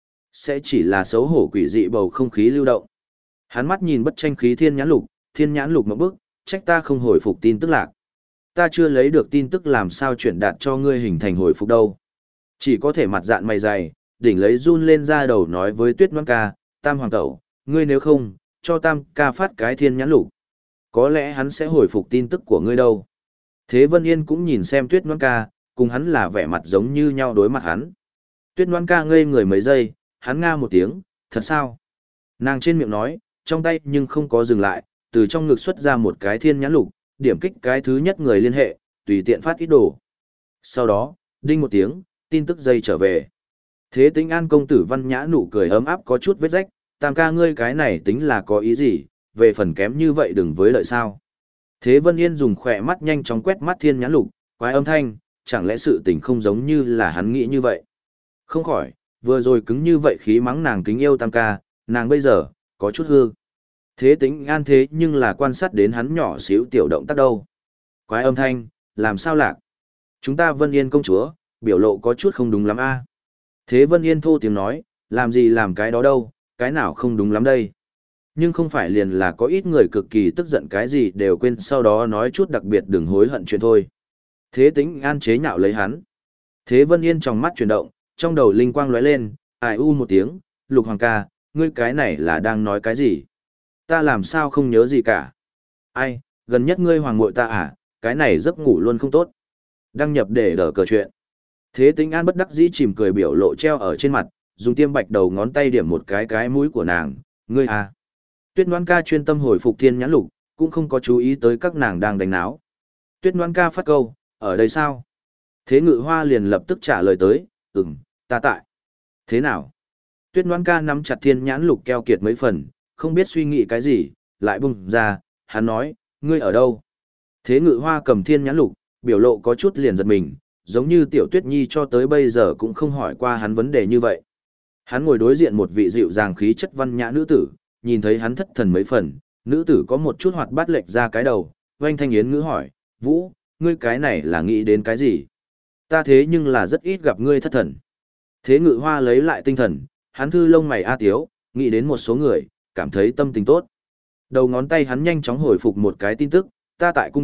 Sẽ chỉ là xấu hổ quỷ dị bầu không khí lưu động. Hắn mắt nhìn bất tranh khí thiên nhãn lục một bước, trách ta không hồi phục tin tức lạc. Ta chưa lấy được tin tức làm sao chuyển đạt cho ngươi hình thành hồi phục đâu. Chỉ có thể mặt dạn mày dày, đỉnh lấy run lên ra đầu nói với Tuyết Ngoan Ca, Tam Hoàng Tẩu, ngươi nếu không, cho Tam ca phát cái thiên nhãn lục. Có lẽ hắn sẽ hồi phục tin tức của ngươi đâu. Thế Vân Yên cũng nhìn xem Tuyết Ngoan Ca, cùng hắn là vẻ mặt giống như nhau đối mặt hắn. Tuyết Ngoan Ca ngây người mấy giây, hắn nga một tiếng, thật sao? Nàng trên miệng nói, trong tay nhưng không có dừng lại, từ trong ngực xuất ra một cái thiên nhãn lục, điểm kích cái thứ nhất người liên hệ, tùy tiện phát ít đồ. Sau đó, đinh một tiếng, tin tức dây trở về. Thế Tĩnh An công tử văn nhã nụ cười ấm áp có chút vết rách, Tam ca ngươi cái này tính là có ý gì, về phần kém như vậy đừng với lợi sao. Thế Vân Yên dùng khỏe mắt nhanh chóng quét mắt thiên nhãn lục, quái âm thanh, chẳng lẽ sự tình không giống như là hắn nghĩ như vậy. Không khỏi, vừa rồi cứng như vậy khí mắng nàng kính yêu Tam ca, nàng bây giờ, có chút hư. Thế Tĩnh An thế nhưng là quan sát đến hắn nhỏ xíu tiểu động tác đâu. Quái âm thanh, làm sao lạc? Chúng ta Vân Yên công chúa, biểu lộ có chút không đúng lắm a. Thế Vân Yên thô tiếng nói, làm gì làm cái đó đâu, cái nào không đúng lắm đây. Nhưng không phải liền là có ít người cực kỳ tức giận cái gì đều quên sau đó nói chút đặc biệt đừng hối hận chuyện thôi. Thế Tĩnh An chế nhạo lấy hắn. Thế Vân Yên trong mắt chuyển động, trong đầu linh quang lóe lên, ai u một tiếng, Lục Hoàng ca, ngươi cái này là đang nói cái gì? Ta làm sao không nhớ gì cả? Ai, gần nhất ngươi hoàng muội ta à, cái này giấc ngủ luôn không tốt. Đăng nhập để đỡ cờ chuyện. Thế Tĩnh An bất đắc dĩ chìm cười biểu lộ treo ở trên mặt, dùng tiêm bạch đầu ngón tay điểm một cái mũi của nàng, ngươi à. Tuyết Ngoan Ca chuyên tâm hồi phục thiên nhãn lục, cũng không có chú ý tới các nàng đang đánh náo. Tuyết Ngoan Ca phát câu, ở đây sao? Thế Ngự Hoa liền lập tức trả lời tới, ta tại. Thế nào? Tuyết Ngoan Ca nắm chặt thiên nhãn lục keo kiệt mấy phần, không biết suy nghĩ cái gì, lại bung ra, hắn nói, ngươi ở đâu? Thế Ngự Hoa cầm thiên nhãn lục, biểu lộ có chút liền giật mình, giống như Tiểu Tuyết Nhi cho tới bây giờ cũng không hỏi qua hắn vấn đề như vậy. Hắn ngồi đối diện một vị dịu dàng khí chất văn nhã nữ tử, nhìn thấy hắn thất thần mấy phần, nữ tử có một chút hoạt bát lệch ra cái đầu, oanh thanh yến ngữ hỏi, Vũ, ngươi cái này là nghĩ đến cái gì? Ta thế nhưng là rất ít gặp ngươi thất thần. Thế Ngự Hoa lấy lại tinh thần, hắn thư lông mày a tiếu, nghĩ đến một số người, cảm thấy tâm tình tốt. Đầu ngón tay hắn nhanh chóng hồi phục một cái tin tức, ta tại cung điện,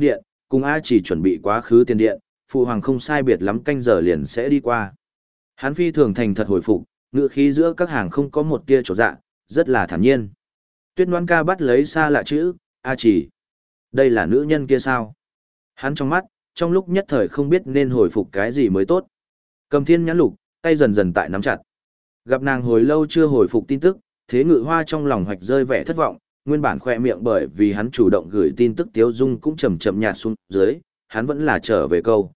cùng A chỉ chuẩn bị quá khứ tiền điện, phụ hoàng không sai biệt lắm canh giờ liền sẽ đi qua. Hắn phi thường thành thật hồi phục, ngựa khí giữa các hàng không có một tia trột dạ, rất là thản nhiên. Tuyết Ngoan Ca bắt lấy xa lạ chữ, A chỉ. Đây là nữ nhân kia sao? Hắn trong mắt, trong lúc nhất thời không biết nên hồi phục cái gì mới tốt. Cầm thiên nhãn lục, tay dần dần tại nắm chặt. Gặp nàng hồi lâu chưa hồi phục tin tức, Thế Ngự Hoa trong lòng hoạch rơi vẻ thất vọng, nguyên bản khoe miệng bởi vì hắn chủ động gửi tin tức tiếu dung cũng chậm chậm nhạt xuống dưới, hắn vẫn là trở về câu,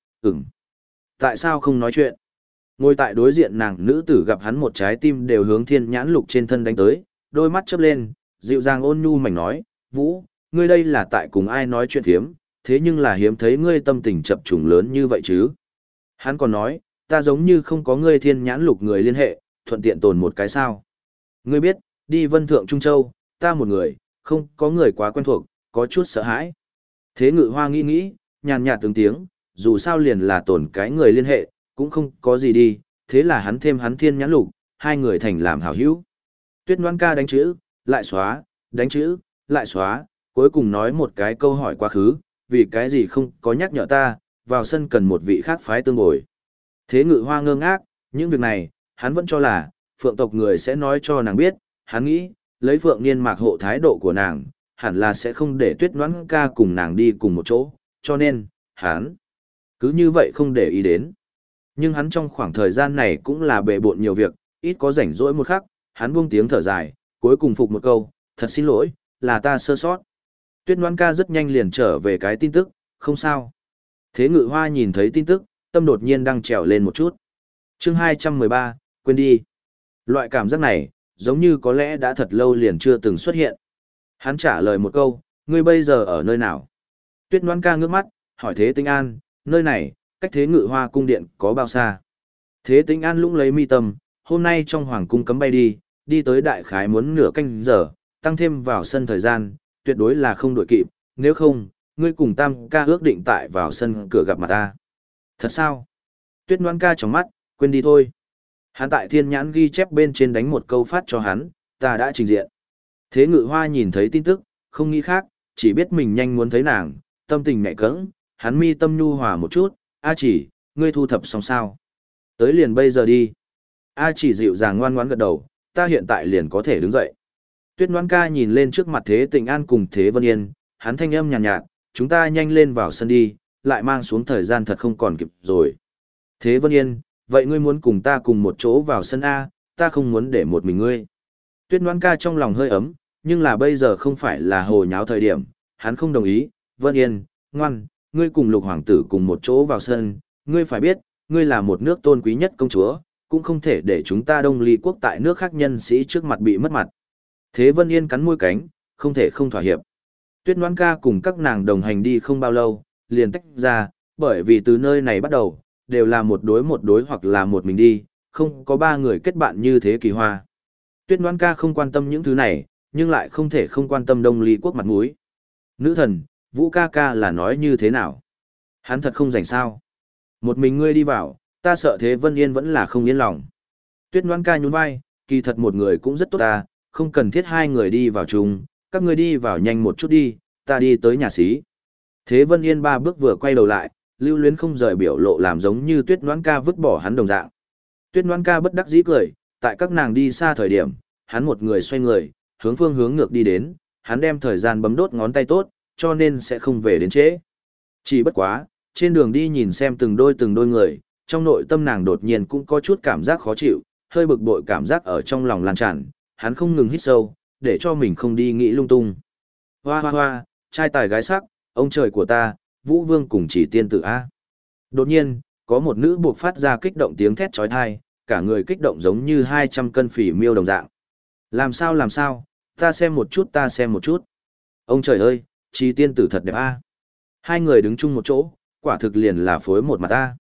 Tại sao không nói chuyện? Ngồi tại đối diện nàng nữ tử gặp hắn một trái tim đều hướng thiên nhãn lục trên thân đánh tới, đôi mắt chớp lên, dịu dàng ôn nhu mảnh nói, Vũ, ngươi đây là tại cùng ai nói chuyện thiếm, thế nhưng là hiếm thấy ngươi tâm tình chập trùng lớn như vậy chứ. Hắn còn nói, ta giống như không có ngươi thiên nhãn lục người liên hệ, thuận tiện tồn một cái sao. Ngươi biết, đi Vân Thượng Trung Châu, ta một người, không có người quá quen thuộc, có chút sợ hãi. Thế Ngự Hoa nghĩ nghĩ, nhàn nhạt từng tiếng, dù sao liền là tồn cái người liên hệ, cũng không có gì đi, thế là hắn thêm hắn thiên nhãn lục, hai người thành làm hảo hữu. Tuyết Ngoan Ca đánh chữ, lại xóa, đánh chữ, lại xóa, cuối cùng nói một cái câu hỏi quá khứ, vì cái gì không có nhắc nhở ta, vào sân cần một vị khác phái tương bồi. Thế Ngự Hoa ngơ ngác, những việc này, hắn vẫn cho là, Phượng tộc người sẽ nói cho nàng biết, hắn nghĩ, lấy Phượng Niên Mạc hộ thái độ của nàng, hẳn là sẽ không để Tuyết Ngoãn Ca cùng nàng đi cùng một chỗ, cho nên, hắn cứ như vậy không để ý đến. Nhưng hắn trong khoảng thời gian này cũng là bề bộn nhiều việc, ít có rảnh rỗi một khắc, hắn buông tiếng thở dài, cuối cùng phục một câu, thật xin lỗi, là ta sơ sót. Tuyết Ngoãn Ca rất nhanh liền trở về cái tin tức, không sao. Thế Ngự Hoa nhìn thấy tin tức, tâm đột nhiên đang trèo lên một chút. Chương 213, quên đi. Loại cảm giác này, giống như có lẽ đã thật lâu liền chưa từng xuất hiện. Hắn trả lời một câu, ngươi bây giờ ở nơi nào? Tuyết Ngoãn Ca ngước mắt, hỏi Thế Tĩnh An, nơi này, cách Thế Ngự Hoa cung điện có bao xa? Thế Tĩnh An lũng lấy mi tâm, hôm nay trong hoàng cung cấm bay đi, đi tới đại khái muốn nửa canh giờ, tăng thêm vào sân thời gian, tuyệt đối là không đội kịp, nếu không, ngươi cùng Tam ca ước định tại vào sân cửa gặp mặt ta. Thật sao? Tuyết Ngoãn Ca trong mắt, quên đi thôi. Hắn tại thiên nhãn ghi chép bên trên đánh một câu phát cho hắn, ta đã trình diện. Thế Ngự Hoa nhìn thấy tin tức, không nghĩ khác, chỉ biết mình nhanh muốn thấy nàng, tâm tình nhạy cẫng, hắn mi tâm nhu hòa một chút, A chỉ, ngươi thu thập xong sao? Tới liền bây giờ đi. A chỉ dịu dàng ngoan ngoãn gật đầu, ta hiện tại liền có thể đứng dậy. Tuyết Ngoãn Ca nhìn lên trước mặt Thế Tĩnh An cùng Thế Vân Yên, hắn thanh âm nhàn nhạt, chúng ta nhanh lên vào sân đi, lại mang xuống thời gian thật không còn kịp rồi. Thế Vân Yên, vậy ngươi muốn cùng ta cùng một chỗ vào sân A, ta không muốn để một mình ngươi. Tuyết Ngoãn Ca trong lòng hơi ấm, nhưng là bây giờ không phải là hồ nháo thời điểm, hắn không đồng ý, Vân Yên, ngoan, ngươi cùng Lục Hoàng tử cùng một chỗ vào sân, ngươi phải biết, ngươi là một nước tôn quý nhất công chúa, cũng không thể để chúng ta Đông Ly quốc tại nước khác nhân sĩ trước mặt bị mất mặt. Thế Vân Yên cắn môi cánh, không thể không thỏa hiệp. Tuyết Ngoãn Ca cùng các nàng đồng hành đi không bao lâu, liền tách ra, bởi vì từ nơi này bắt đầu, đều là một đối hoặc là một mình đi, không có ba người kết bạn như thế kỳ hoa. Tuyết Ngoãn Ca không quan tâm những thứ này, nhưng lại không thể không quan tâm Đông Ly quốc mặt mũi. Nữ thần, Vũ ca ca là nói như thế nào? Hắn thật không rảnh sao? Một mình ngươi đi vào, ta sợ Thế Vân Yên vẫn là không yên lòng. Tuyết Ngoãn Ca nhún vai, kỳ thật một người cũng rất tốt ta, không cần thiết hai người đi vào chung, các ngươi đi vào nhanh một chút đi, ta đi tới nhà xí. Thế Vân Yên ba bước vừa quay đầu lại, lưu luyến không rời biểu lộ làm giống như Tuyết Ngoãn Ca vứt bỏ hắn đồng dạng. Tuyết Ngoãn Ca bất đắc dĩ cười, tại các nàng đi xa thời điểm, hắn một người xoay người, hướng phương hướng ngược đi đến, hắn đem thời gian bấm đốt ngón tay tốt, cho nên sẽ không về đến trễ. Chỉ bất quá, trên đường đi nhìn xem từng đôi người, trong nội tâm nàng đột nhiên cũng có chút cảm giác khó chịu, hơi bực bội cảm giác ở trong lòng lan tràn, hắn không ngừng hít sâu, để cho mình không đi nghĩ lung tung. Hoa hoa hoa, trai tài gái sắc, ông trời của ta, Vũ Vương cùng chỉ tiên tử A. Đột nhiên, có một nữ buộc phát ra kích động tiếng thét trói thai, cả người kích động giống như 200 cân phỉ miêu đồng dạng. Làm sao, ta xem một chút. Ông trời ơi, chỉ tiên tử thật đẹp A. Hai người đứng chung một chỗ, quả thực liền là phối một mặt ta.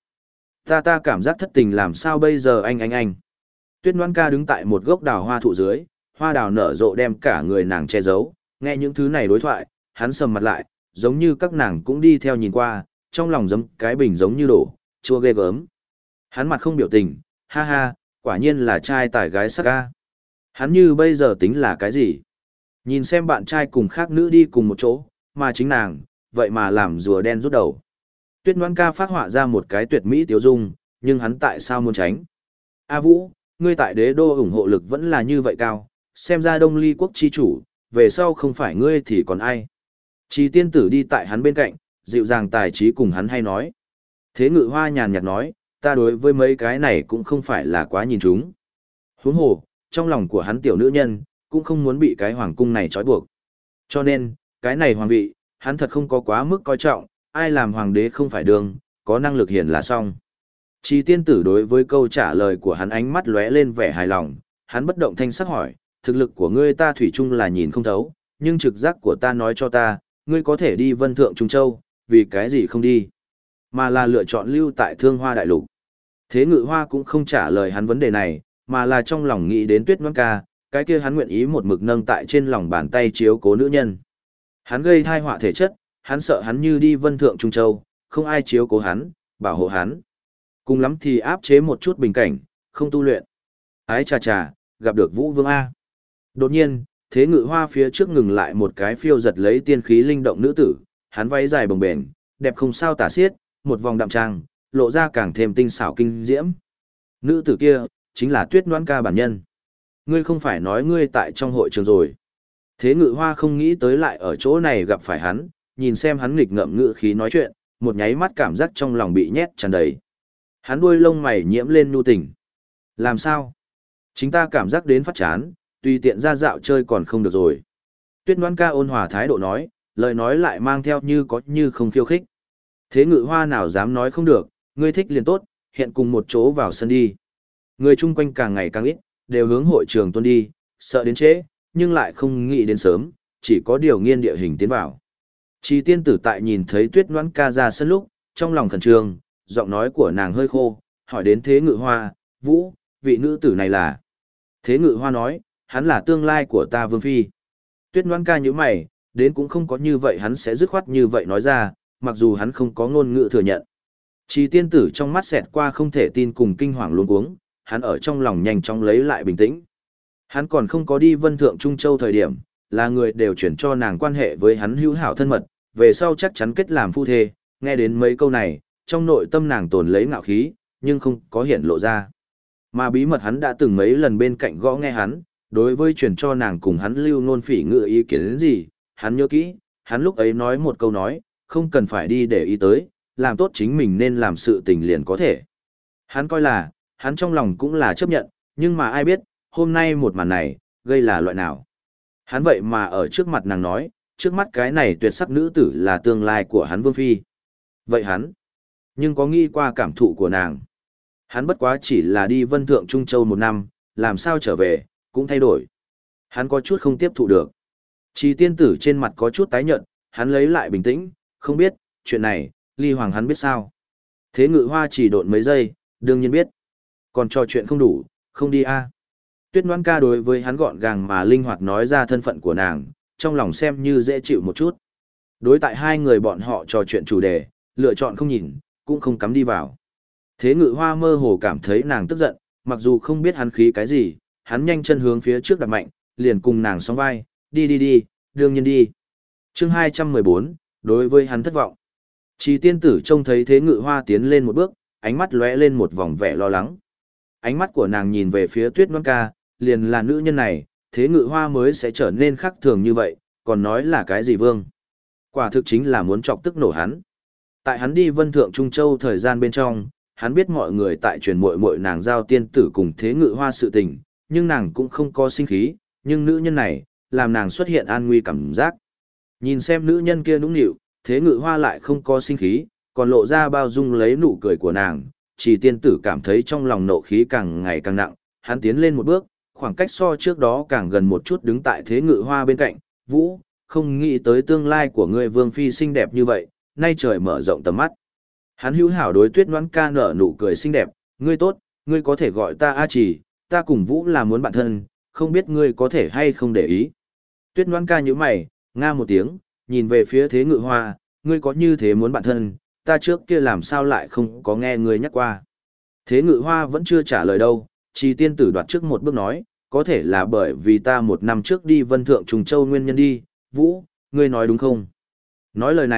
Ta cảm giác thất tình làm sao bây giờ anh. Tuyết Ngoãn Ca đứng tại một gốc đào hoa thụ dưới, hoa đào nở rộ đem cả người nàng che giấu, nghe những thứ này đối thoại, hắn sầm mặt lại, giống như các nàng cũng đi theo nhìn qua, trong lòng giấm cái bình giống như đổ, chua ghê gớm. Hắn mặt không biểu tình, ha ha, quả nhiên là trai tài gái sắc ca. Hắn như bây giờ tính là cái gì? Nhìn xem bạn trai cùng khác nữ đi cùng một chỗ, mà chính nàng, vậy mà làm rùa đen rút đầu. Tuyết Ngoãn ca phát họa ra một cái tuyệt mỹ tiêu dung, nhưng hắn tại sao muốn tránh? A Vũ, ngươi tại đế đô ủng hộ lực vẫn là như vậy cao, xem ra Đông Ly quốc chi chủ, về sau không phải ngươi thì còn ai. Trì tiên tử đi tại hắn bên cạnh, dịu dàng tài trí cùng hắn hay nói. Thế Ngự Hoa nhàn nhạt nói, ta đối với mấy cái này cũng không phải là quá nhìn chúng. Huống hồ, trong lòng của hắn tiểu nữ nhân, cũng không muốn bị cái hoàng cung này trói buộc. Cho nên, cái này hoàng vị, hắn thật không có quá mức coi trọng, ai làm hoàng đế không phải đường, có năng lực hiển là xong. Trì tiên tử đối với câu trả lời của hắn ánh mắt lóe lên vẻ hài lòng, hắn bất động thanh sắc hỏi, thực lực của ngươi ta thủy chung là nhìn không thấu, nhưng trực giác của ta nói cho ta, ngươi có thể đi Vân Thượng Trung Châu, vì cái gì không đi, mà là lựa chọn lưu tại Thương Hoa Đại Lục. Thế Ngự Hoa cũng không trả lời hắn vấn đề này, mà là trong lòng nghĩ đến Tuyết Ngoãn ca, cái kia hắn nguyện ý một mực nâng tại trên lòng bàn tay chiếu cố nữ nhân. Hắn gây thai họa thể chất, hắn sợ hắn như đi Vân Thượng Trung Châu, không ai chiếu cố hắn, bảo hộ hắn. Cùng lắm thì áp chế một chút bình cảnh, không tu luyện. Ái chà chà, gặp được Vũ Vương A. Đột nhiên, Thế Ngự Hoa phía trước ngừng lại một cái phiêu giật lấy tiên khí linh động nữ tử, hắn váy dài bồng bềnh, đẹp không sao tả xiết, một vòng đạm trang, lộ ra càng thêm tinh xảo kinh diễm. Nữ tử kia, chính là Tuyết Ngoãn ca bản nhân. Ngươi không phải nói ngươi tại trong hội trường rồi. Thế Ngự Hoa không nghĩ tới lại ở chỗ này gặp phải hắn, nhìn xem hắn nghịch ngợm ngữ khí nói chuyện, một nháy mắt cảm giác trong lòng bị nhét tràn đầy. Hắn đuôi lông mày nhiễm lên nhu tình. Làm sao? Chính ta cảm giác đến phát chán, tùy tiện ra dạo chơi còn không được rồi. Tuyết Ngoãn ca ôn hòa thái độ nói, lời nói lại mang theo như có như không khiêu khích. Thế Ngự Hoa nào dám nói không được, ngươi thích liền tốt, hiện cùng một chỗ vào sân đi. Người chung quanh càng ngày càng ít, đều hướng hội trường tuôn đi, sợ đến trễ, nhưng lại không nghĩ đến sớm, chỉ có điều nghiên địa hình tiến vào. Trì tiên tử tại nhìn thấy Tuyết Ngoãn ca ra sân lúc, trong lòng khẩn trương, giọng nói của nàng hơi khô, hỏi đến Thế Ngự Hoa, Vũ, vị nữ tử này là? Thế Ngự Hoa nói, hắn là tương lai của ta Vương Phi. Tuyết Ngoãn ca như mày, đến cũng không có như vậy hắn sẽ dứt khoát như vậy nói ra, mặc dù hắn không có ngôn ngữ thừa nhận. Trì tiên tử trong mắt xẹt qua không thể tin cùng kinh hoàng luống cuống, hắn ở trong lòng nhanh chóng lấy lại bình tĩnh. Hắn còn không có đi Vân Thượng Trung Châu thời điểm, là người đều chuyển cho nàng quan hệ với hắn hữu hảo thân mật, về sau chắc chắn kết làm phu thê, nghe đến mấy câu này, trong nội tâm nàng tồn lấy ngạo khí, nhưng không có hiện lộ ra. Mà bí mật hắn đã từng mấy lần bên cạnh gõ nghe hắn, đối với chuyển cho nàng cùng hắn lưu nôn phỉ ngựa ý kiến đến gì, hắn nhớ kỹ, hắn lúc ấy nói một câu nói, không cần phải đi để ý tới, làm tốt chính mình nên làm sự tình liền có thể. Hắn coi là, hắn trong lòng cũng là chấp nhận, nhưng mà ai biết, hôm nay một màn này, gây là loại nào. Hắn vậy mà ở trước mặt nàng nói, trước mắt cái này tuyệt sắc nữ tử là tương lai của hắn Vương Phi. Vậy hắn, nhưng có nghĩ qua cảm thụ của nàng. Hắn bất quá chỉ là đi Vân Thượng Trung Châu một năm, làm sao trở về, cũng thay đổi. Hắn có chút không tiếp thụ được. Trì tiên tử trên mặt có chút tái nhợt, hắn lấy lại bình tĩnh, không biết, chuyện này, Ly Hoàng hắn biết sao. Thế Ngự Hoa chỉ độn mấy giây, đương nhiên biết. Còn trò chuyện không đủ, không đi a. Tuyết Ngoãn ca đối với hắn gọn gàng mà linh hoạt nói ra thân phận của nàng, trong lòng xem như dễ chịu một chút. Đối tại hai người bọn họ trò chuyện chủ đề, lựa chọn không nhìn, cũng không cắm đi vào. Thế Ngự Hoa mơ hồ cảm thấy nàng tức giận, mặc dù không biết hắn khí cái gì, hắn nhanh chân hướng phía trước đặt mạnh, liền cùng nàng song vai, đi, đương nhiên đi. Chương 214, đối với hắn thất vọng. Trì tiên tử trông thấy Thế Ngự Hoa tiến lên một bước, ánh mắt lóe lên một vòng vẻ lo lắng. Ánh mắt của nàng nhìn về phía Tuyết Ngoãn ca, liền là nữ nhân này, Thế Ngự Hoa mới sẽ trở nên khác thường như vậy, còn nói là cái gì vương. Quả thực chính là muốn chọc tức nổ hắn. Tại hắn đi Vân Thượng Trung Châu thời gian bên trong, hắn biết mọi người tại truyền muội muội nàng giao tiên tử cùng Thế Ngự Hoa sự tình, nhưng nàng cũng không có sinh khí, nhưng nữ nhân này, làm nàng xuất hiện an nguy cảm giác. Nhìn xem nữ nhân kia nũng nịu, Thế Ngự Hoa lại không có sinh khí, còn lộ ra bao dung lấy nụ cười của nàng, chỉ tiên tử cảm thấy trong lòng nộ khí càng ngày càng nặng, hắn tiến lên một bước, khoảng cách so trước đó càng gần một chút đứng tại Thế Ngự Hoa bên cạnh, Vũ, không nghĩ tới tương lai của ngươi Vương Phi xinh đẹp như vậy, nay trời mở rộng tầm mắt. Hắn hữu hảo đối Tuyết Ngoãn ca nở nụ cười xinh đẹp, ngươi tốt, ngươi có thể gọi ta A Chỉ, ta cùng Vũ là muốn bạn thân, không biết ngươi có thể hay không để ý. Tuyết Ngoãn ca nhíu mày, nga một tiếng, nhìn về phía Thế Ngự Hoa, ngươi có như thế muốn bạn thân, ta trước kia làm sao lại không có nghe ngươi nhắc qua. Thế Ngự Hoa vẫn chưa trả lời đâu, Trì tiên tử đoạt trước một bước nói, có thể là bởi vì ta một năm trước đi Vân Thượng Trùng Châu nguyên nhân đi, Vũ, ngươi nói đúng không? Nói lời này,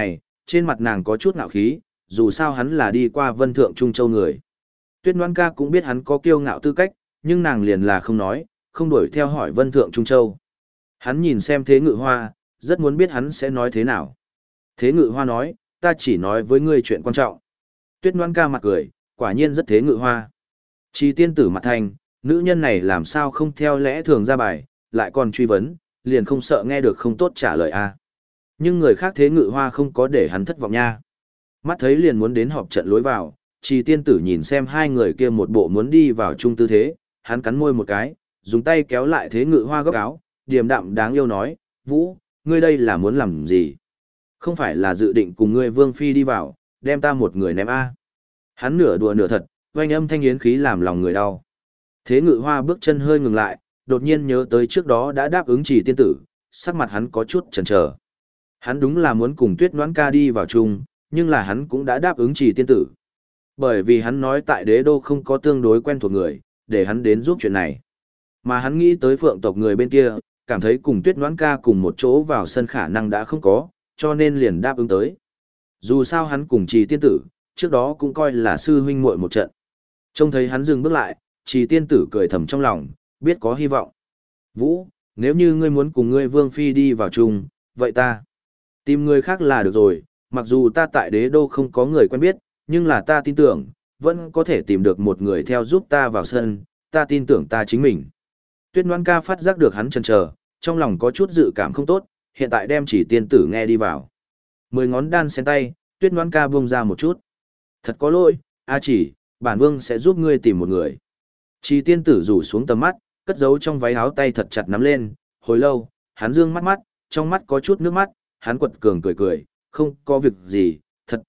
Trên mặt nàng có chút ngạo khí, dù sao hắn là đi qua Vân Thượng Trung Châu người. Tuyết Ngoan Ca cũng biết hắn có kiêu ngạo tư cách, nhưng nàng liền là không nói, không đuổi theo hỏi Vân Thượng Trung Châu. Hắn nhìn xem Thế Ngự Hoa, rất muốn biết hắn sẽ nói thế nào. Thế Ngự Hoa nói, ta chỉ nói với ngươi chuyện quan trọng. Tuyết Ngoan Ca mặt cười, quả nhiên rất Thế Ngự Hoa. Chỉ tiên tử mặt thành, nữ nhân này làm sao không theo lẽ thường ra bài, lại còn truy vấn, liền không sợ nghe được không tốt trả lời a. Nhưng người khác Thế Ngự Hoa không có để hắn thất vọng nha. Mắt thấy liền muốn đến họp trận lối vào, Chỉ tiên tử nhìn xem hai người kia một bộ muốn đi vào chung tư thế, hắn cắn môi một cái, dùng tay kéo lại Thế Ngự Hoa góc áo, điềm đạm đáng yêu nói, Vũ, ngươi đây là muốn làm gì? Không phải là dự định cùng ngươi Vương Phi đi vào, đem ta một người ném a. Hắn nửa đùa nửa thật, oanh âm thanh yến khí làm lòng người đau. Thế Ngự Hoa bước chân hơi ngừng lại, đột nhiên nhớ tới trước đó đã đáp ứng Chỉ tiên tử, sắc mặt hắn có chút chần chờ. Hắn đúng là muốn cùng Tuyết Noãn Ca đi vào chung, nhưng là hắn cũng đã đáp ứng Chỉ tiên tử. Bởi vì hắn nói tại đế đô không có tương đối quen thuộc người, để hắn đến giúp chuyện này. Mà hắn nghĩ tới Phượng tộc người bên kia, cảm thấy cùng Tuyết Noãn Ca cùng một chỗ vào sân khả năng đã không có, cho nên liền đáp ứng tới. Dù sao hắn cùng Chỉ tiên tử, trước đó cũng coi là sư huynh muội một trận. Trông thấy hắn dừng bước lại, Chỉ tiên tử cười thầm trong lòng, biết có hy vọng. Vũ, nếu như ngươi muốn cùng ngươi Vương Phi đi vào chung, vậy ta tìm người khác là được rồi, mặc dù ta tại đế đô không có người quen biết, nhưng là ta tin tưởng, vẫn có thể tìm được một người theo giúp ta vào sân, ta tin tưởng ta chính mình. Tuyết Noãn Ca phát giác được hắn chần chờ, trong lòng có chút dự cảm không tốt, hiện tại đem Chỉ tiên tử nghe đi vào. 10 ngón đan xen tay, Tuyết Noãn Ca buông ra một chút. Thật có lỗi, Chỉ, bản vương sẽ giúp ngươi tìm một người. Chỉ tiên tử rủ xuống tầm mắt, cất giấu trong váy áo tay thật chặt nắm lên, hồi lâu, hắn dương mắt mắt, trong mắt có chút nước mắt, hắn quật cường cười cười, không có việc gì, thật,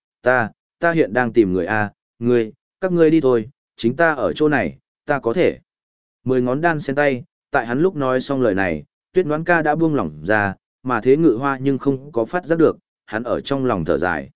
ta hiện đang tìm người a, các ngươi đi thôi, chính ta ở chỗ này, ta có thể. 10 ngón đan xen tay, tại hắn lúc nói xong lời này, Tuyết Noãn Ca đã buông lỏng ra, mà Thế Ngự Hoa nhưng không có phát giác được, hắn ở trong lòng thở dài.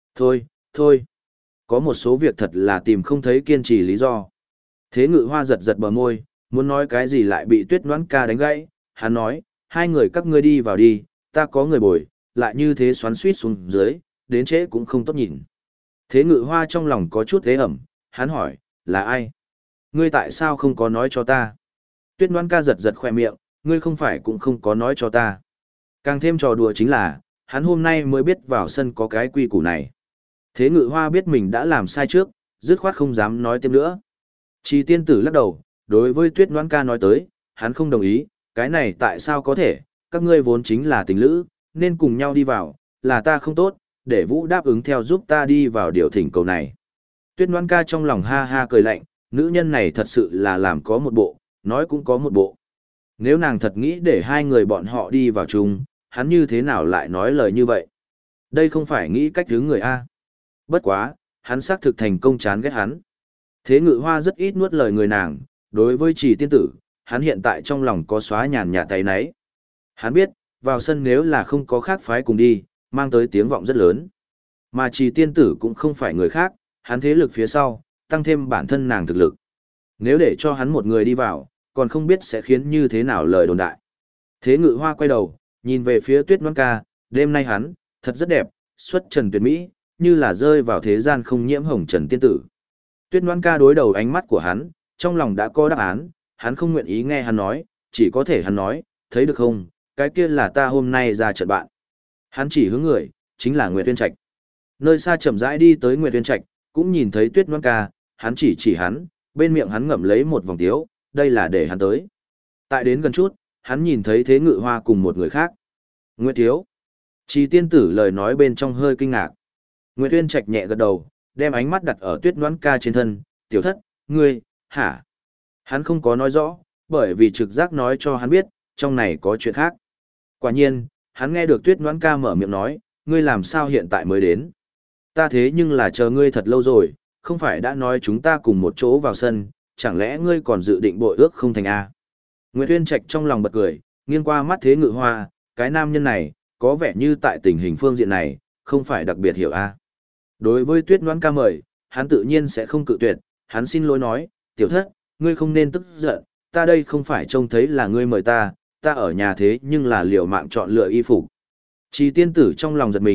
Thôi, có một số việc thật là tìm không thấy kiên trì lý do. Thế Ngự Hoa giật giật bờ môi, muốn nói cái gì lại bị Tuyết Noãn Ca đánh gãy, hắn nói, hai người các ngươi đi vào đi, ta có người bồi, lại như thế xoắn xuýt xuống dưới, đến trễ cũng không tốt nhìn. Thế Ngự Hoa trong lòng có chút ế ẩm, hắn hỏi, là ai? Ngươi tại sao không có nói cho ta? Tuyết Noãn Ca giật giật khoe miệng, ngươi không phải cũng không có nói cho ta. Càng thêm trò đùa chính là, hắn hôm nay mới biết vào sân có cái quy củ này. Thế Ngự Hoa biết mình đã làm sai trước, dứt khoát không dám nói thêm nữa. Chỉ tiên tử lắc đầu, đối với Tuyết Noãn Ca nói tới, hắn không đồng ý, cái này tại sao có thể, các ngươi vốn chính là tình lữ, nên cùng nhau đi vào, là ta không tốt, để Vũ đáp ứng theo giúp ta đi vào điều thỉnh cầu này. Tuyết Noãn Ca trong lòng ha ha cười lạnh, nữ nhân này thật sự là làm có một bộ, nói cũng có một bộ. Nếu nàng thật nghĩ để hai người bọn họ đi vào chung, hắn như thế nào lại nói lời như vậy? Đây không phải nghĩ cách thứ người A. Bất quá, hắn xác thực thành công chán ghét hắn. Thế Ngự Hoa rất ít nuốt lời người nàng, đối với Chỉ tiên tử, hắn hiện tại trong lòng có xóa nhàn nhạt tay náy. Hắn biết, vào sân nếu là không có khác phái cùng đi, mang tới tiếng vọng rất lớn. Mà Chỉ tiên tử cũng không phải người khác, hắn thế lực phía sau, tăng thêm bản thân nàng thực lực. Nếu để cho hắn một người đi vào, còn không biết sẽ khiến như thế nào lời đồn đại. Thế Ngự Hoa quay đầu, nhìn về phía Tuyết Noãn Ca, đêm nay hắn, thật rất đẹp, xuất trần tuyệt mỹ, như là rơi vào thế gian không nhiễm hồng trần tiên tử. Tuyết Noãn Ca đối đầu ánh mắt của hắn, trong lòng đã có đáp án, hắn không nguyện ý nghe hắn nói, chỉ có thể hắn nói, thấy được không, cái kia là ta hôm nay ra trận bạn. Hắn chỉ hướng người, chính là Nguyệt Uyên Trạch. Nơi xa chậm rãi đi tới Nguyệt Uyên Trạch, cũng nhìn thấy Tuyết Noãn Ca, hắn chỉ hắn, bên miệng hắn ngậm lấy một vòng tiếu, đây là để hắn tới. Tại đến gần chút, hắn nhìn thấy Thế Ngự Hoa cùng một người khác. Nguyệt Thiếu. Chỉ tiên tử lời nói bên trong hơi kinh ngạc. Nguyệt Uyên Trạch nhẹ gật đầu, đem ánh mắt đặt ở Tuyết Noãn Ca trên thân, tiểu thất, ngươi, hả? Hắn không có nói rõ, bởi vì trực giác nói cho hắn biết, trong này có chuyện khác. Quả nhiên, hắn nghe được Tuyết Noãn Ca mở miệng nói, ngươi làm sao hiện tại mới đến? Ta thế nhưng là chờ ngươi thật lâu rồi, không phải đã nói chúng ta cùng một chỗ vào sân, chẳng lẽ ngươi còn dự định bội ước không thành A? Nguyệt Uyên Trạch trong lòng bật cười, nghiêng qua mắt Thế Ngự Hoa, cái nam nhân này, có vẻ như tại tình hình phương diện này, không phải đặc biệt hiểu A. Đối với Tuyết Noãn Ca mời, hắn tự nhiên sẽ không cự tuyệt, hắn xin lỗi nói, tiểu thất, ngươi không nên tức giận, ta đây không phải trông thấy là ngươi mời ta ở nhà thế nhưng là liều mạng chọn lựa y phục. Chỉ tiên tử trong lòng giật mình,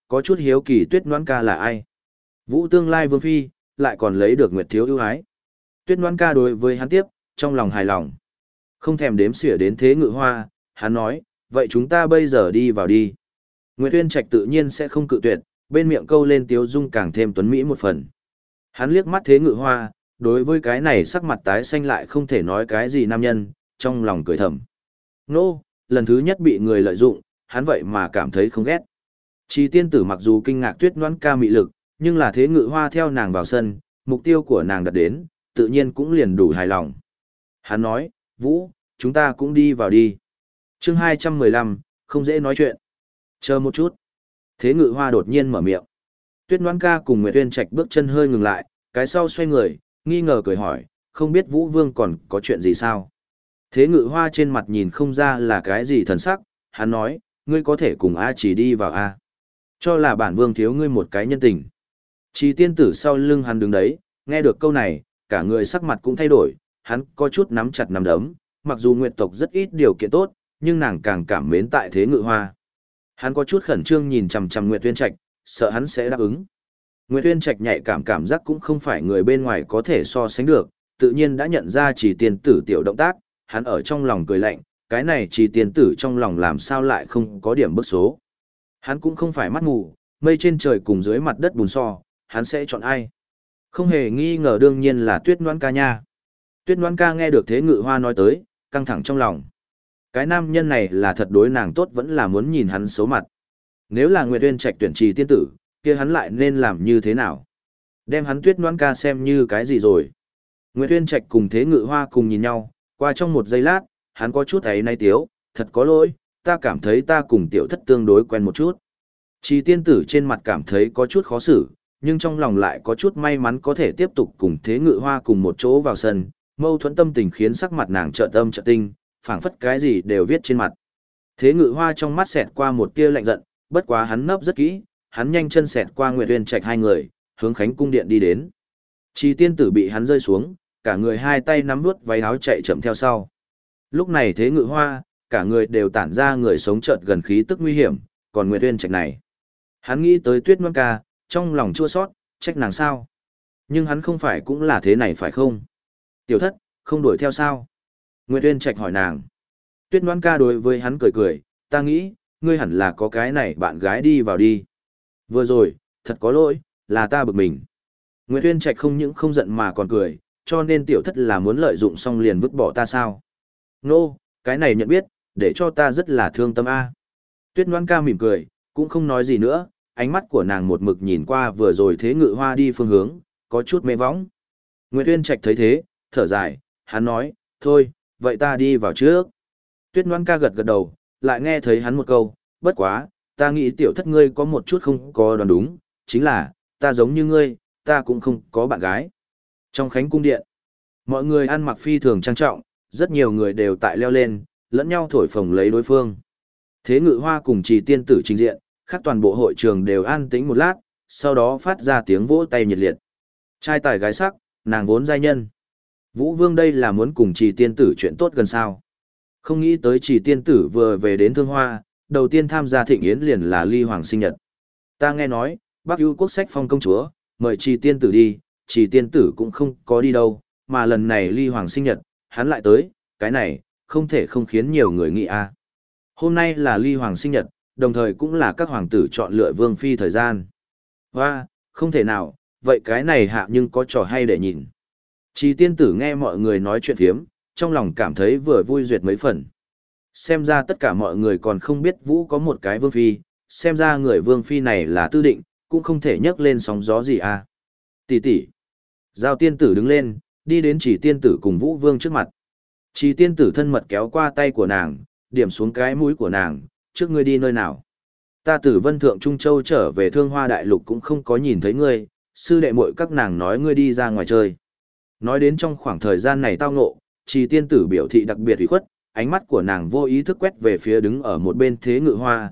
có chút hiếu kỳ Tuyết Noãn ca là ai. Vũ tương lai vương phi, lại còn lấy được Nguyệt thiếu ưu ái. Tuyết Noãn ca đối với hắn tiếp, trong lòng hài lòng. Không thèm đếm xỉa đến Thế Ngự Hoa, hắn nói, vậy chúng ta bây giờ đi vào đi. Nguyệt Uyên Trạch tự nhiên sẽ không cự tuyệt, bên miệng câu lên tiếu dung càng thêm tuấn mỹ một phần. Hắn liếc mắt Thế Ngự Hoa, đối với cái này sắc mặt tái xanh lại không thể nói cái gì nam nhân, trong lòng cười thầm. Nô, lần thứ nhất bị người lợi dụng, hắn vậy mà cảm thấy không ghét. Chỉ tiên tử mặc dù kinh ngạc Tuyết Noãn ca mị lực, nhưng là Thế Ngự Hoa theo nàng vào sân, mục tiêu của nàng đạt đến, tự nhiên cũng liền đủ hài lòng. Hắn nói, Vũ, chúng ta cũng đi vào đi. Chương 215, không dễ nói chuyện. Chờ một chút. Thế Ngự Hoa đột nhiên mở miệng. Tuyết Noãn ca cùng Nguyệt Uyên Trạch bước chân hơi ngừng lại, cái sau xoay người, nghi ngờ cười hỏi, không biết Vũ Vương còn có chuyện gì sao? Thế Ngự Hoa trên mặt nhìn không ra là cái gì thần sắc, hắn nói, ngươi có thể cùng A Chỉ đi vào A. Cho là bản vương thiếu ngươi một cái nhân tình. Chỉ tiên tử sau lưng hắn đứng đấy, nghe được câu này, cả người sắc mặt cũng thay đổi, hắn có chút nắm chặt nắm đấm, mặc dù Nguyệt tộc rất ít điều kiện tốt, nhưng nàng càng cảm mến tại Thế Ngự Hoa. Hắn có chút khẩn trương nhìn chằm chằm Nguyệt Uyên Trạch, sợ hắn sẽ đáp ứng. Nguyệt Uyên Trạch nhạy cảm giác cũng không phải người bên ngoài có thể so sánh được, tự nhiên đã nhận ra Chỉ tiên tử tiểu động tác, hắn ở trong lòng cười lạnh, cái này Chỉ tiên tử trong lòng làm sao lại không có điểm bức số. Hắn cũng không phải mắt mù, mây trên trời cùng dưới mặt đất bùn so, hắn sẽ chọn ai? Không hề nghi ngờ đương nhiên là Tuyết Noãn ca nha. Tuyết Noãn ca nghe được Thế Ngự Hoa nói tới, căng thẳng trong lòng. Cái nam nhân này là thật đối nàng tốt vẫn là muốn nhìn hắn xấu mặt. Nếu là Nguyệt Uyên Trạch tuyển Trì tiên tử, kia hắn lại nên làm như thế nào? Đem hắn Tuyết Noãn ca xem như cái gì rồi? Nguyệt Uyên Trạch cùng Thế Ngự Hoa cùng nhìn nhau, qua trong một giây lát, hắn có chút ấy nay tiếu, thật có lỗi, ta cảm thấy ta cùng tiểu thất tương đối quen một chút. Trì tiên tử trên mặt cảm thấy có chút khó xử, nhưng trong lòng lại có chút may mắn có thể tiếp tục cùng Thế Ngự Hoa cùng một chỗ vào sân, mâu thuẫn tâm tình khiến sắc mặt nàng trợ tâm trợ tinh, phảng phất cái gì đều viết trên mặt. Thế Ngự Hoa trong mắt xẹt qua một tia lạnh giận, bất quá hắn nấp rất kỹ, hắn nhanh chân xẹt qua Nguyệt Uyên Trạch hai người, hướng Khánh cung điện đi đến. Trì tiên tử bị hắn rơi xuống, cả người hai tay nắm vuốt váy áo chạy chậm theo sau. Lúc này Thế Ngự Hoa, cả người đều tản ra người sống chợt gần khí tức nguy hiểm, còn Nguyệt Uyên Trạch này, hắn nghĩ tới Tuyết Noãn ca, trong lòng chua xót, trách nàng sao? Nhưng hắn không phải cũng là thế này phải không? Tiểu thất, không đuổi theo sao? Nguyệt Uyên Trạch hỏi nàng. Tuyết Noãn ca đối với hắn cười cười, ta nghĩ, ngươi hẳn là có cái này bạn gái đi vào đi. Vừa rồi, thật có lỗi, là ta bực mình. Nguyệt Uyên Trạch không những không giận mà còn cười, cho nên tiểu thất là muốn lợi dụng xong liền vứt bỏ ta sao? Nô, cái này nhận biết, để cho ta rất là thương tâm a. Tuyết Noãn ca mỉm cười, cũng không nói gì nữa, ánh mắt của nàng một mực nhìn qua vừa rồi Thế Ngự Hoa đi phương hướng, có chút mê võng. Nguyệt Uyên Trạch thấy thế, thở dài, hắn nói, thôi, vậy ta đi vào trước. Tuyết Noãn ca gật gật đầu, lại nghe thấy hắn một câu, bất quá, ta nghĩ tiểu thất ngươi có một chút không có đoán đúng, chính là, ta giống như ngươi, ta cũng không có bạn gái. Trong Khánh cung điện, mọi người ăn mặc phi thường trang trọng, rất nhiều người đều tại leo lên, lẫn nhau thổi phồng lấy đối phương. Thế Ngự Hoa cùng Trì tiên tử trình diện, khác toàn bộ hội trường đều an tĩnh một lát, sau đó phát ra tiếng vỗ tay nhiệt liệt. Trai tài gái sắc, nàng vốn giai nhân. Vũ Vương đây là muốn cùng Trì tiên tử chuyện tốt gần sao. Không nghĩ tới Trì tiên tử vừa về đến Thương Hoa, đầu tiên tham gia thịnh yến liền là Ly Hoàng sinh nhật. Ta nghe nói, Bắc Ưu quốc sách phong công chúa, mời Trì tiên tử đi, Trì tiên tử cũng không có đi đâu, mà lần này Ly Hoàng sinh nhật, hắn lại tới, cái này, không thể không khiến nhiều người nghĩ a. Hôm nay là Ly Hoàng sinh nhật, đồng thời cũng là các hoàng tử chọn lựa vương phi thời gian. Hoa, không thể nào, vậy cái này hạ nhưng có trò hay để nhìn. Trì tiên tử nghe mọi người nói chuyện phiếm, trong lòng cảm thấy vừa vui duyệt mấy phần. Xem ra tất cả mọi người còn không biết Vũ có một cái vương phi, xem ra người vương phi này là tư định, cũng không thể nhấc lên sóng gió gì à. Tỷ tỷ. Giao tiên tử đứng lên, đi đến Trì tiên tử cùng Vũ Vương trước mặt. Trì tiên tử thân mật kéo qua tay của nàng, điểm xuống cái mũi của nàng, trước ngươi đi nơi nào. Ta từ Vân Thượng Trung Châu trở về Thương Hoa Đại Lục cũng không có nhìn thấy ngươi, sư đệ muội các nàng nói ngươi đi ra ngoài chơi. Nói đến trong khoảng thời gian này tao ngộ, Trì tiên tử biểu thị đặc biệt ủy khuất, ánh mắt của nàng vô ý thức quét về phía đứng ở một bên Thế Ngự Hoa,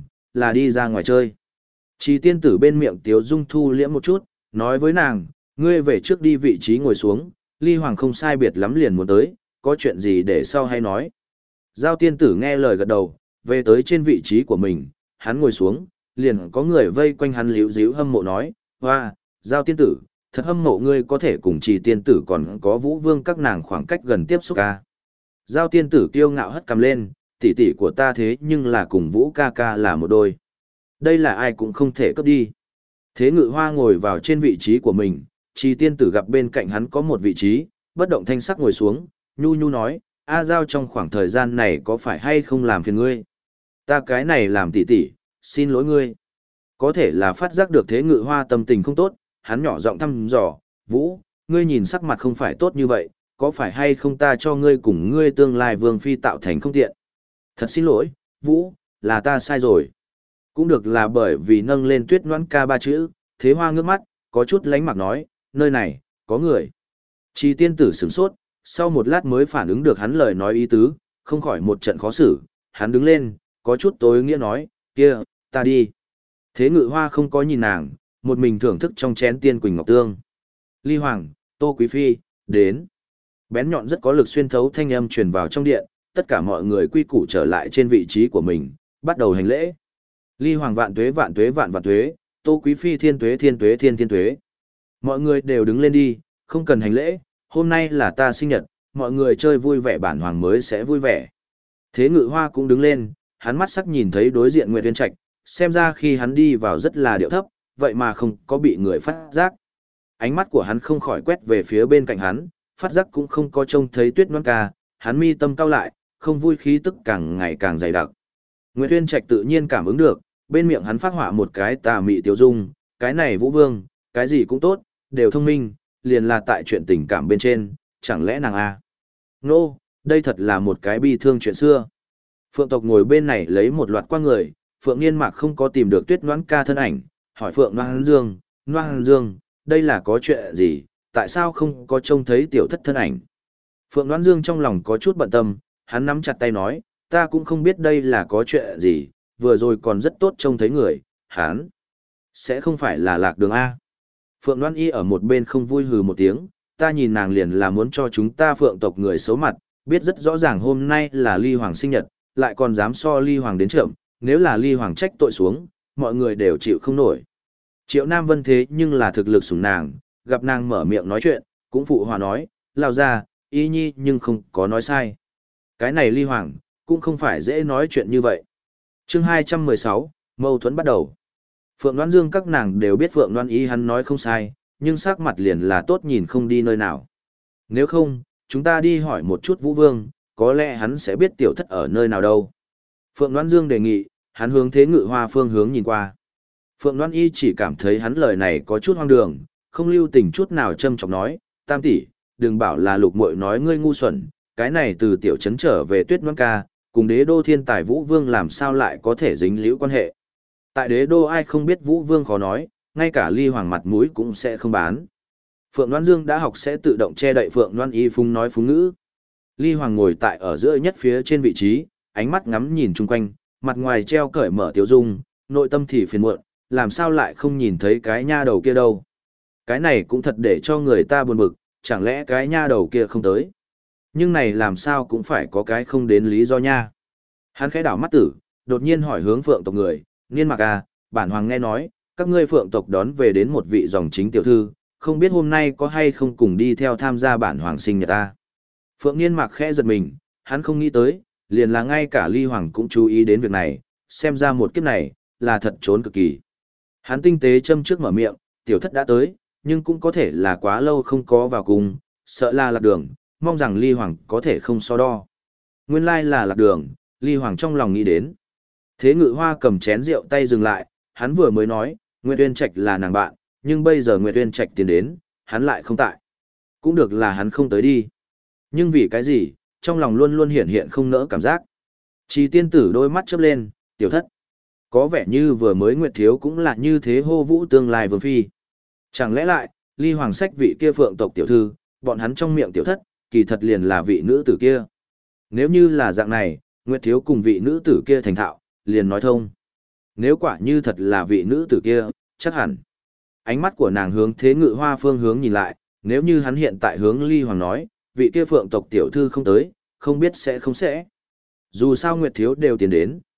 là đi ra ngoài chơi. Trì tiên tử bên miệng tiếu dung thu liễm một chút, nói với nàng, ngươi về trước đi vị trí ngồi xuống, Ly Hoàng không sai biệt lắm liền muốn tới, có chuyện gì để sau hay nói. Giao tiên tử nghe lời gật đầu, về tới trên vị trí của mình, hắn ngồi xuống, liền có người vây quanh hắn líu díu hâm mộ nói, hoa, Giao tiên tử, thật hâm mộ ngươi có thể cùng Trì tiên tử còn có Vũ Vương các nàng khoảng cách gần tiếp xúc ca. Giao tiên tử kiêu ngạo hất cằm lên, tỷ tỷ của ta thế nhưng là cùng Vũ ca ca là một đôi. Đây là ai cũng không thể cướp đi. Thế Ngự Hoa ngồi vào trên vị trí của mình, Trì tiên tử gặp bên cạnh hắn có một vị trí, bất động thanh sắc ngồi xuống, nhu nhu nói, A Giao trong khoảng thời gian này có phải hay không làm phiền ngươi? Ta cái này làm tỷ tỷ, xin lỗi ngươi. Có thể là phát giác được Thế Ngự Hoa tâm tình không tốt, hắn nhỏ giọng thăm dò, Vũ, ngươi nhìn sắc mặt không phải tốt như vậy, có phải hay không ta cho ngươi cùng ngươi tương lai vương phi tạo thành không tiện? Thật xin lỗi, Vũ, là ta sai rồi. Cũng được là bởi vì nâng lên Tuyết Noãn ca ba chữ, Thế Hoa ngước mắt, có chút lánh mặt nói, nơi này, có người. Trì tiên tử sửng sốt, sau một lát mới phản ứng được hắn lời nói ý tứ, không khỏi một trận khó xử, hắn đứng lên, có chút tối nghĩa nói, kia, ta đi. Thế Ngự Hoa không có nhìn nàng, một mình thưởng thức trong chén tiên quỳnh ngọc tương. Ly Hoàng, Tô Quý Phi, đến. Bén nhọn rất có lực xuyên thấu thanh âm truyền vào trong điện, tất cả mọi người quy củ trở lại trên vị trí của mình, bắt đầu hành lễ. Ly Hoàng vạn tuế vạn tuế vạn vạn tuế, Tô Quý Phi thiên tuế thiên tuế thiên thiên tuế. Mọi người đều đứng lên đi, không cần hành lễ, hôm nay là ta sinh nhật, mọi người chơi vui vẻ bản hoàng mới sẽ vui vẻ. Thế Ngự Hoa cũng đứng lên, hắn mắt sắc nhìn thấy đối diện Nguyệt Uyên Trạch, xem ra khi hắn đi vào rất là điệu thấp, vậy mà không có bị người phát giác. Ánh mắt của hắn không khỏi quét về phía bên cạnh hắn, phát giác cũng không có trông thấy Tuyết Noãn ca, hắn mi tâm cao lại, không vui khí tức càng ngày càng dày đặc. Nguyệt Uyên Trạch tự nhiên cảm ứng được, bên miệng hắn phát họa một cái tà mị tiêu dung, cái này Vũ Vương, cái gì cũng tốt, đều thông minh, liền là tại chuyện tình cảm bên trên, chẳng lẽ nàng a? Nô, đây thật là một cái bi thương chuyện xưa. Phượng tộc ngồi bên này lấy một loạt qua người, Phượng Niên Mạc không có tìm được Tuyết Noãn ca thân ảnh, hỏi Phượng Noãn Dương, đây là có chuyện gì, tại sao không có trông thấy tiểu thất thân ảnh? Phượng Noãn Dương trong lòng có chút bận tâm, hắn nắm chặt tay nói, ta cũng không biết đây là có chuyện gì, vừa rồi còn rất tốt trông thấy người, hắn sẽ không phải là Lạc Đường A. Phượng Loan Y ở một bên không vui hừ một tiếng, ta nhìn nàng liền là muốn cho chúng ta Phượng tộc người xấu mặt, biết rất rõ ràng hôm nay là Ly Hoàng sinh nhật, lại còn dám so Ly Hoàng đến trộm, nếu là Ly Hoàng trách tội xuống, mọi người đều chịu không nổi. Triệu Nam Vân thế nhưng là thực lực sủng nàng, gặp nàng mở miệng nói chuyện, cũng phụ hòa nói, lao ra, Y Nhi nhưng không có nói sai. Cái này Ly Hoàng, cũng không phải dễ nói chuyện như vậy. Chương 216, mâu thuẫn bắt đầu. Phượng Loan Dương các nàng đều biết Phượng Loan Y hắn nói không sai, nhưng sắc mặt liền là tốt nhìn không đi nơi nào. Nếu không, chúng ta đi hỏi một chút Vũ Vương, có lẽ hắn sẽ biết tiểu thất ở nơi nào đâu. Phượng Loan Dương đề nghị, hắn hướng Thế Ngự Hoa phương hướng nhìn qua. Phượng Loan Y chỉ cảm thấy hắn lời này có chút hoang đường, không lưu tình chút nào châm chọc nói, Tam tỷ, đừng bảo là Lục Muội nói ngươi ngu xuẩn, cái này từ tiểu trấn trở về Tuyết Noãn ca, cùng đế đô thiên tài Vũ Vương làm sao lại có thể dính liễu quan hệ. Tại đế đô ai không biết Vũ Vương khó nói, ngay cả Ly Hoàng mặt mũi cũng sẽ không bán. Phượng Loan Dương đã học sẽ tự động che đậy Phượng Loan Y phúng nói phúng ngữ. Ly Hoàng ngồi tại ở giữa nhất phía trên vị trí, ánh mắt ngắm nhìn chung quanh, mặt ngoài treo cởi mở tiêu dung, nội tâm thì phiền muộn, làm sao lại không nhìn thấy cái nha đầu kia đâu. Cái này cũng thật để cho người ta buồn bực, chẳng lẽ cái nha đầu kia không tới. Nhưng này làm sao cũng phải có cái không đến lý do nha. Hắn khẽ đảo mắt tử, đột nhiên hỏi hướng Phượng tộc người, Niên Mạc à, bản hoàng nghe nói, các ngươi Phượng tộc đón về đến một vị dòng chính tiểu thư, không biết hôm nay có hay không cùng đi theo tham gia bản hoàng sinh nhật ta. Phượng Niên Mạc khẽ giật mình, hắn không nghĩ tới, liền là ngay cả Ly Hoàng cũng chú ý đến việc này, xem ra một kiếp này, là thật trốn cực kỳ. Hắn tinh tế châm trước mở miệng, tiểu thất đã tới, nhưng cũng có thể là quá lâu không có vào cùng, sợ là Lạc Đường, mong rằng Ly Hoàng có thể không so đo. Nguyên lai là Lạc Đường, Ly Hoàng trong lòng nghĩ đến. Thế Ngự Hoa cầm chén rượu tay dừng lại, hắn vừa mới nói, Nguyệt Uyên Trạch là nàng bạn, nhưng bây giờ Nguyệt Uyên Trạch tiến đến, hắn lại không tại. Cũng được là hắn không tới đi. Nhưng vì cái gì, trong lòng luôn luôn hiện hiện không nỡ cảm giác. Trì tiên tử đôi mắt chớp lên, tiểu thất. Có vẻ như vừa mới Nguyệt Thiếu cũng là như thế hô vũ tương lai vương phi. Chẳng lẽ lại, Ly Hoàng sách vị kia Phượng tộc tiểu thư, bọn hắn trong miệng tiểu thất, kỳ thật liền là vị nữ tử kia. Nếu như là dạng này, Nguyệt Thiếu cùng vị nữ tử kia thành thạo, liền nói thông. Nếu quả như thật là vị nữ tử kia, chắc hẳn. Ánh mắt của nàng hướng Thế Ngự Hoa phương hướng nhìn lại, nếu như hắn hiện tại hướng Ly Hoàng nói, vị kia Phượng tộc tiểu thư không tới, không biết sẽ không sẽ. Dù sao Nguyệt Thiếu đều tiến đến,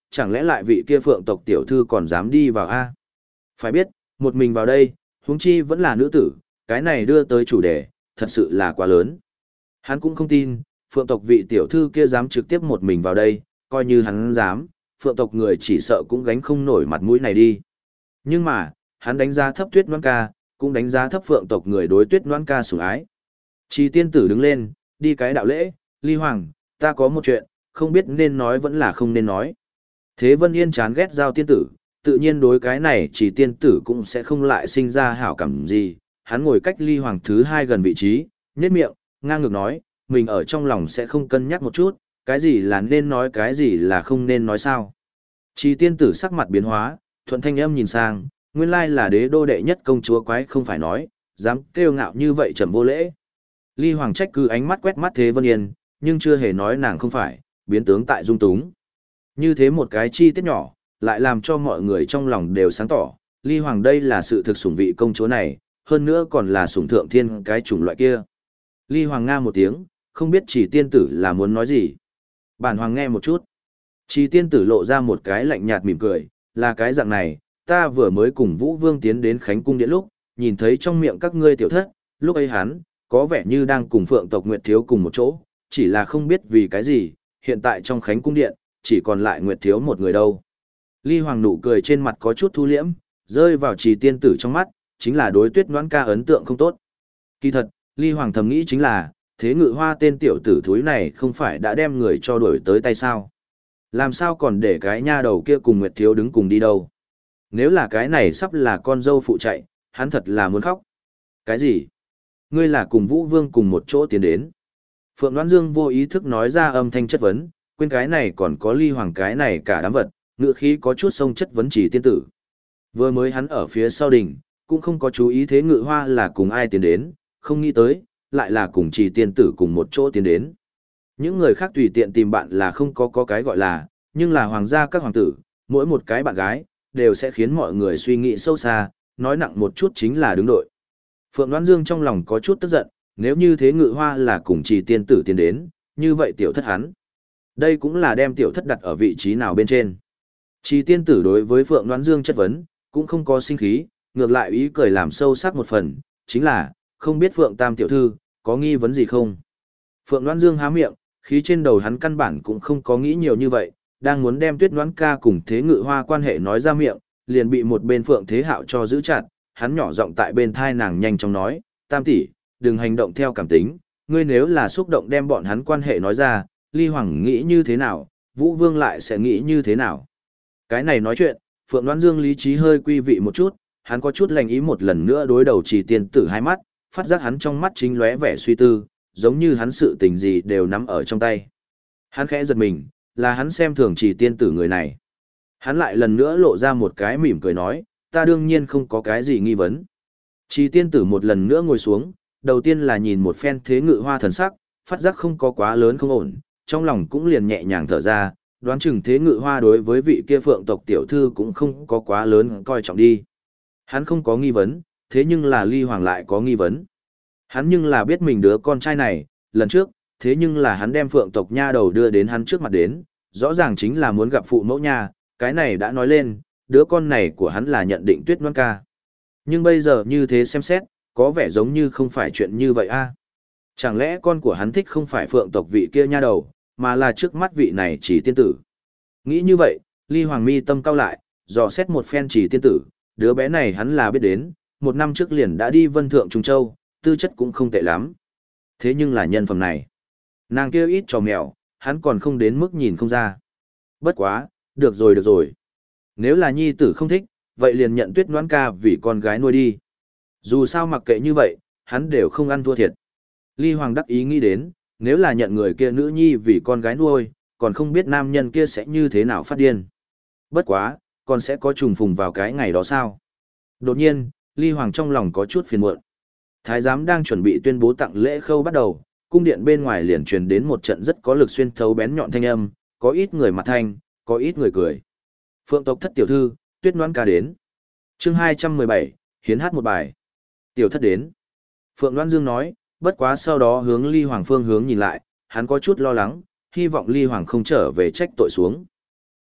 chẳng lẽ lại vị kia Phượng tộc tiểu thư còn dám đi vào a? Phải biết, một mình vào đây, huống chi vẫn là nữ tử, cái này đưa tới chủ đề, thật sự là quá lớn. Hắn cũng không tin, Phượng tộc vị tiểu thư kia dám trực tiếp một mình vào đây, coi như hắn dám, Phượng tộc người chỉ sợ cũng gánh không nổi mặt mũi này đi. Nhưng mà, hắn đánh giá thấp Tuyết Noãn Ca, cũng đánh giá thấp Phượng tộc người đối Tuyết Noãn Ca sủng ái. Chỉ tiên tử đứng lên, đi cái đạo lễ, Ly Hoàng, ta có một chuyện, không biết nên nói vẫn là không nên nói. Thế Vân Yên chán ghét Giao tiên tử, tự nhiên đối cái này chỉ tiên tử cũng sẽ không lại sinh ra hảo cảm gì. Hắn ngồi cách Ly Hoàng thứ hai gần vị trí, nhếch miệng, ngang ngược nói, mình ở trong lòng sẽ không cân nhắc một chút, cái gì là nên nói cái gì là không nên nói sao. Chỉ tiên tử sắc mặt biến hóa, thuận thanh âm nhìn sang, nguyên lai là đế đô đệ nhất công chúa quái không phải nói, dám kêu ngạo như vậy chậm vô lễ. Ly Hoàng trách cứ ánh mắt quét mắt Thế Vân Yên, nhưng chưa hề nói nàng không phải, biến tướng tại dung túng. Như thế một cái chi tiết nhỏ, lại làm cho mọi người trong lòng đều sáng tỏ, Ly Hoàng đây là sự thực sủng vị công chúa này, hơn nữa còn là sủng thượng thiên cái chủng loại kia. Ly Hoàng nga một tiếng, không biết chỉ tiên tử là muốn nói gì. Bản Hoàng nghe một chút. Chỉ tiên tử lộ ra một cái lạnh nhạt mỉm cười, là cái dạng này, ta vừa mới cùng Vũ Vương tiến đến Khánh Cung Điện lúc, nhìn thấy trong miệng các ngươi tiểu thất, lúc ấy hắn, có vẻ như đang cùng Phượng tộc Nguyệt Thiếu cùng một chỗ, chỉ là không biết vì cái gì, hiện tại trong Khánh Cung Điện, chỉ còn lại Nguyệt Thiếu một người đâu. Ly Hoàng nụ cười trên mặt có chút thu liễm, rơi vào Trì tiên tử trong mắt, chính là đối Tuyết Noãn Ca ấn tượng không tốt. Kỳ thật, Ly Hoàng thầm nghĩ chính là, thế Ngự Hoa tên tiểu tử thúi này không phải đã đem người cho đuổi tới tay sao? Làm sao còn để cái nha đầu kia cùng Nguyệt Thiếu đứng cùng đi đâu? Nếu là cái này sắp là con dâu phụ chạy, hắn thật là muốn khóc. Cái gì? Ngươi là cùng Vũ Vương cùng một chỗ tiến đến. Phượng Đoán Dương vô ý thức nói ra âm thanh chất vấn, quên cái này còn có Ly Hoàng cái này cả đám vật, ngựa khí có chút sông chất vấn Chỉ tiên tử. Vừa mới hắn ở phía sau đỉnh, cũng không có chú ý thế Ngự Hoa là cùng ai tiến đến, không nghĩ tới, lại là cùng Chỉ tiên tử cùng một chỗ tiến đến. Những người khác tùy tiện tìm bạn là không có cái gọi là, nhưng là hoàng gia các hoàng tử, mỗi một cái bạn gái, đều sẽ khiến mọi người suy nghĩ sâu xa, nói nặng một chút chính là đứng đội. Phượng Đoán Dương trong lòng có chút tức giận, nếu như thế Ngự Hoa là cùng Chỉ tiên tử tiến đến, như vậy tiểu thất hắn. Đây cũng là đem tiểu thất đặt ở vị trí nào bên trên. Chỉ tiên tử đối với Phượng Đoán Dương chất vấn, cũng không có sinh khí, ngược lại ý cười làm sâu sắc một phần, chính là, không biết Phượng Tam tiểu thư, có nghi vấn gì không? Phượng Đoán Dương há miệng, khí trên đầu hắn căn bản cũng không có nghĩ nhiều như vậy, đang muốn đem Tuyết Noãn Ca cùng Thế Ngự Hoa quan hệ nói ra miệng, liền bị một bên Phượng Thế Hạo cho giữ chặt, hắn nhỏ giọng tại bên thai nàng nhanh chóng nói, Tam tỷ, đừng hành động theo cảm tính, ngươi nếu là xúc động đem bọn hắn quan hệ nói ra, Ly Hoàng nghĩ như thế nào, Vũ Vương lại sẽ nghĩ như thế nào. Cái này nói chuyện, Phượng Đoán Dương lý trí hơi quy vị một chút, hắn có chút lành ý một lần nữa đối đầu Chỉ tiên tử hai mắt, phát giác hắn trong mắt chính lóe vẻ suy tư, giống như hắn sự tình gì đều nắm ở trong tay. Hắn khẽ giật mình, là hắn xem thường Chỉ tiên tử người này. Hắn lại lần nữa lộ ra một cái mỉm cười nói, ta đương nhiên không có cái gì nghi vấn. Chỉ tiên tử một lần nữa ngồi xuống, đầu tiên là nhìn một phen Thế Ngự Hoa thần sắc, phát giác không có quá lớn không ổn, trong lòng cũng liền nhẹ nhàng thở ra, đoán chừng Thế Ngự Hoa đối với vị kia Phượng tộc tiểu thư cũng không có quá lớn coi trọng đi. Hắn không có nghi vấn, thế nhưng là Ly Hoàng lại có nghi vấn. Hắn nhưng là biết mình đứa con trai này, lần trước, thế nhưng là hắn đem Phượng tộc nha đầu đưa đến hắn trước mặt đến, rõ ràng chính là muốn gặp phụ mẫu nha, cái này đã nói lên, đứa con này của hắn là nhận định Tuyết Noãn Ca. Nhưng bây giờ như thế xem xét, có vẻ giống như không phải chuyện như vậy a. Chẳng lẽ con của hắn thích không phải Phượng tộc vị kia nha đầu, mà là trước mắt vị này Chỉ tiên tử. Nghĩ như vậy, Ly Hoàng mi tâm cao lại, dò xét một phen Chỉ tiên tử, đứa bé này hắn là biết đến, một năm trước liền đã đi Vân Thượng Trung Châu, tư chất cũng không tệ lắm. Thế nhưng là nhân phẩm này, nàng kia ít trò mèo, hắn còn không đến mức nhìn không ra. Bất quá, được rồi. Nếu là nhi tử không thích, vậy liền nhận Tuyết Noãn Ca vì con gái nuôi đi. Dù sao mặc kệ như vậy, hắn đều không ăn thua thiệt. Ly Hoàng đắc ý nghĩ đến, nếu là nhận người kia nữ nhi vì con gái nuôi, còn không biết nam nhân kia sẽ như thế nào phát điên. Bất quá, còn sẽ có trùng phùng vào cái ngày đó sao? Đột nhiên, Ly Hoàng trong lòng có chút phiền muộn. Thái giám đang chuẩn bị tuyên bố tặng lễ khâu bắt đầu, cung điện bên ngoài liền truyền đến một trận rất có lực xuyên thấu bén nhọn thanh âm, có ít người mặt thanh, có ít người cười. Phượng tộc thất tiểu thư, Tuyết Noãn Ca đến. Chương 217, hiến hát một bài. Tiểu thất đến. Phượng Đoán Dương nói, bất quá sau đó hướng Ly Hoàng phương hướng nhìn lại, hắn có chút lo lắng, hy vọng Ly Hoàng không trở về trách tội xuống.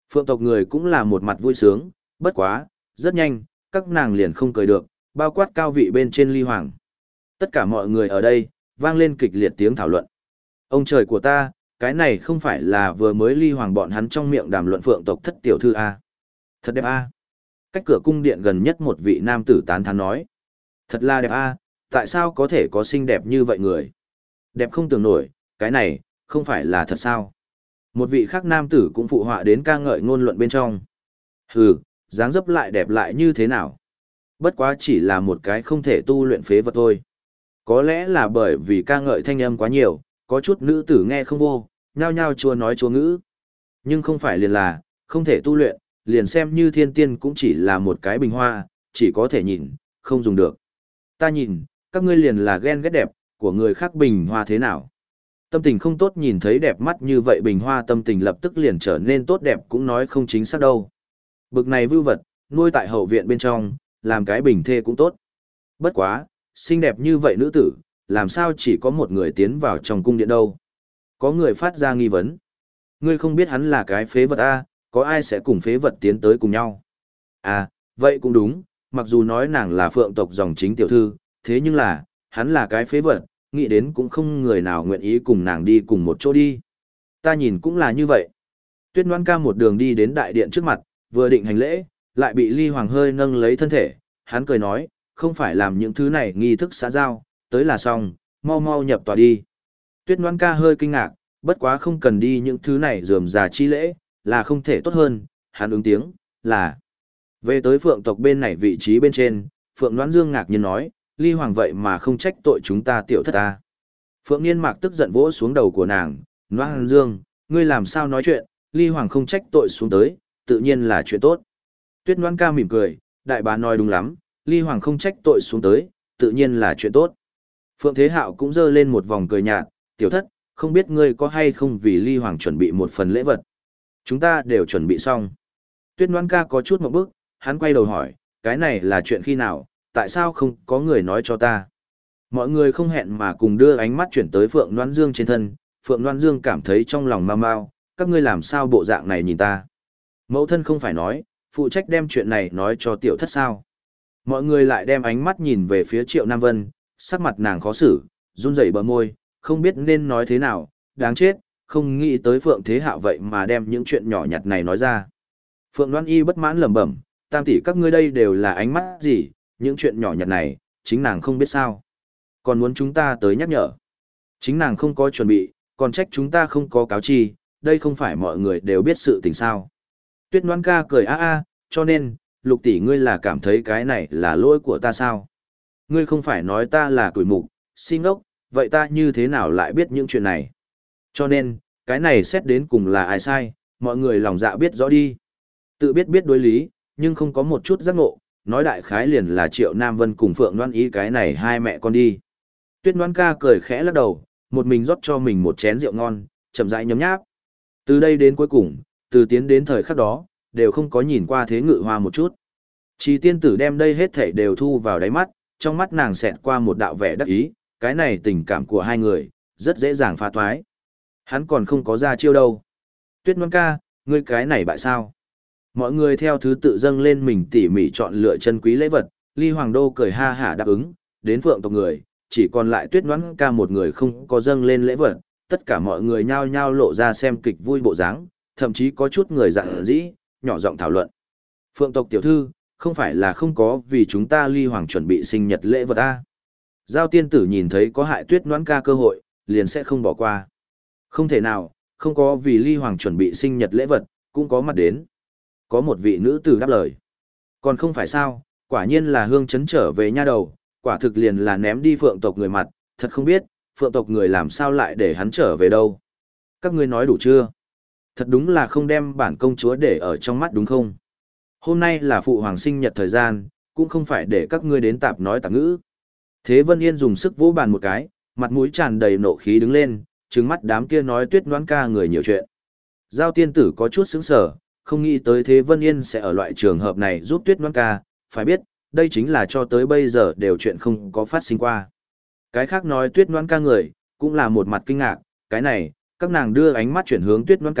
Phượng tộc người cũng là một mặt vui sướng, bất quá, rất nhanh, các nàng liền không cười được, bao quát cao vị bên trên ly hoàng. Tất cả mọi người ở đây, vang lên kịch liệt tiếng thảo luận. Ông trời của ta, cái này không phải là vừa mới ly hoàng bọn hắn trong miệng đàm luận Phượng tộc thất tiểu thư A. Thật đẹp A. Cách cửa cung điện gần nhất một vị nam tử tán thán nói. Thật là đẹp A, tại sao có thể có xinh đẹp như vậy người? Đẹp không tưởng nổi, cái này, không phải là thật sao? Một vị khác nam tử cũng phụ họa đến ca ngợi ngôn luận bên trong. Hừ, dáng dấp lại đẹp lại như thế nào? Bất quá chỉ là một cái không thể tu luyện phế vật thôi. Có lẽ là bởi vì ca ngợi thanh âm quá nhiều, có chút nữ tử nghe không vô, nhao nhao chua nói chua ngữ. Nhưng không phải liền là, không thể tu luyện, liền xem như thiên tiên cũng chỉ là một cái bình hoa, chỉ có thể nhìn, không dùng được. Ta nhìn, các ngươi liền là ghen ghét đẹp, của người khác bình hoa thế nào. Tâm tình không tốt nhìn thấy đẹp mắt như vậy bình hoa tâm tình lập tức liền trở nên tốt đẹp cũng nói không chính xác đâu. Bực này vưu vật, nuôi tại hậu viện bên trong, làm cái bình thê cũng tốt. Bất quá, xinh đẹp như vậy nữ tử, làm sao chỉ có một người tiến vào trong cung điện đâu. Có người phát ra nghi vấn. Ngươi không biết hắn là cái phế vật A, có ai sẽ cùng phế vật tiến tới cùng nhau. À, vậy cũng đúng, mặc dù nói nàng là phượng tộc dòng chính tiểu thư, thế nhưng là, hắn là cái phế vật, nghĩ đến cũng không người nào nguyện ý cùng nàng đi cùng một chỗ đi. Ta nhìn cũng là như vậy. Tuyết Ngoan Ca một đường đi đến đại điện trước mặt, vừa định hành lễ, lại bị Ly Hoàng hơi nâng lấy thân thể, hắn cười nói, không phải làm những thứ này nghi thức xã giao, tới là xong, mau mau nhập tòa đi. Tuyết Ngoan Ca hơi kinh ngạc, bất quá không cần đi những thứ này rườm rà chi lễ, là không thể tốt hơn, hắn ứng tiếng, là. Về tới Phượng tộc bên này vị trí bên trên, Phượng Ngoãn Dương ngạc nhiên nói, Ly Hoàng vậy mà không trách tội chúng ta tiểu thất ta. Phượng Niên Mạc tức giận vỗ xuống đầu của nàng, Ngoãn Dương, ngươi làm sao nói chuyện, Ly Hoàng không trách tội xuống tới, tự nhiên là chuyện tốt. Tuyết Ngoãn Ca mỉm cười, đại bá nói đúng lắm, Ly Hoàng không trách tội xuống tới, tự nhiên là chuyện tốt. Phượng Thế Hạo cũng giơ lên một vòng cười nhạt, tiểu thất, không biết ngươi có hay không vì Ly Hoàng chuẩn bị một phần lễ vật. Chúng ta đều chuẩn bị xong. Tuyết Ngoãn Ca có chút một bước, hắn quay đầu hỏi, cái này là chuyện khi nào, tại sao không có người nói cho ta. Mọi người không hẹn mà cùng đưa ánh mắt chuyển tới Phượng Ngoãn Dương trên thân, Phượng Ngoãn Dương cảm thấy trong lòng mau mau, các ngươi làm sao bộ dạng này nhìn ta. Mẫu thân không phải nói, phụ trách đem chuyện này nói cho tiểu thất sao. Mọi người lại đem ánh mắt nhìn về phía Triệu Nam Vân, sắc mặt nàng khó xử, run rẩy bờ môi, không biết nên nói thế nào, đáng chết, không nghĩ tới Phượng Thế Hạo vậy mà đem những chuyện nhỏ nhặt này nói ra. Phượng Loan Y bất mãn lẩm bẩm, tam tỷ các ngươi đây đều là ánh mắt gì, những chuyện nhỏ nhặt này, chính nàng không biết sao. Còn muốn chúng ta tới nhắc nhở. Chính nàng không có chuẩn bị, còn trách chúng ta không có cáo chi, đây không phải mọi người đều biết sự tình sao. Tuyết Loan Ca cười cho nên, Lục tỷ ngươi là cảm thấy cái này là lỗi của ta sao? Ngươi không phải nói ta là tuổi mục, xin ốc, vậy ta như thế nào lại biết những chuyện này? Cho nên, cái này xét đến cùng là ai sai, mọi người lòng dạ biết rõ đi. Tự biết biết đối lý, nhưng không có một chút giác ngộ, nói đại khái liền là Triệu Nam Vân cùng Phượng Loan Y cái này hai mẹ con đi. Tuyết Loan Ca cười khẽ lắc đầu, một mình rót cho mình một chén rượu ngon, chậm rãi nhấm nháp. Từ đây đến cuối cùng, từ tiến đến thời khắc đó, đều không có nhìn qua Thế Ngự Hoa một chút. Chỉ tiên tử đem đây hết thảy đều thu vào đáy mắt, trong mắt nàng xẹt qua một đạo vẻ đắc ý, cái này tình cảm của hai người, rất dễ dàng phá toái. Hắn còn không có ra chiêu đâu. Tuyết Loan Ca, ngươi cái này bại sao? Mọi người theo thứ tự dâng lên mình tỉ mỉ chọn lựa chân quý lễ vật, Ly Hoàng Đô cười ha hả đáp ứng, đến Phượng tộc người, chỉ còn lại Tuyết Loan Ca một người không có dâng lên lễ vật, tất cả mọi người nhao nhao lộ ra xem kịch vui bộ dáng, thậm chí có chút người dặn dĩ, nhỏ giọng thảo luận. Phượng tộc tiểu thư, không phải là không có vì chúng ta Ly Hoàng chuẩn bị sinh nhật lễ vật a. Giao tiên tử nhìn thấy có hại Tuyết Loan Ca cơ hội, liền sẽ không bỏ qua. Không thể nào, không có vì Ly Hoàng chuẩn bị sinh nhật lễ vật, cũng có mặt đến. Có một vị nữ tử đáp lời. Còn không phải sao, quả nhiên là hương chấn trở về nha đầu, quả thực liền là ném đi phượng tộc người mặt, thật không biết, phượng tộc người làm sao lại để hắn trở về đâu. Các ngươi nói đủ chưa? Thật đúng là không đem bản công chúa để ở trong mắt đúng không? Hôm nay là phụ hoàng sinh nhật thời gian, cũng không phải để các ngươi đến tạp nói tạp ngữ. Thế Vân Yên dùng sức vỗ bàn một cái, mặt mũi tràn đầy nộ khí đứng lên, trừng mắt đám kia nói Tuyết Loan Ca người nhiều chuyện. Giao tiên tử có chút sững sờ, không nghĩ tới Thế Vân Yên sẽ ở loại trường hợp này giúp Tuyết Loan Ca, phải biết, đây chính là cho tới bây giờ đều chuyện không có phát sinh qua. Cái khác nói Tuyết Loan Ca người, cũng là một mặt kinh ngạc, cái này, các nàng đưa ánh mắt chuyển hướng Tuyết Loan Ca,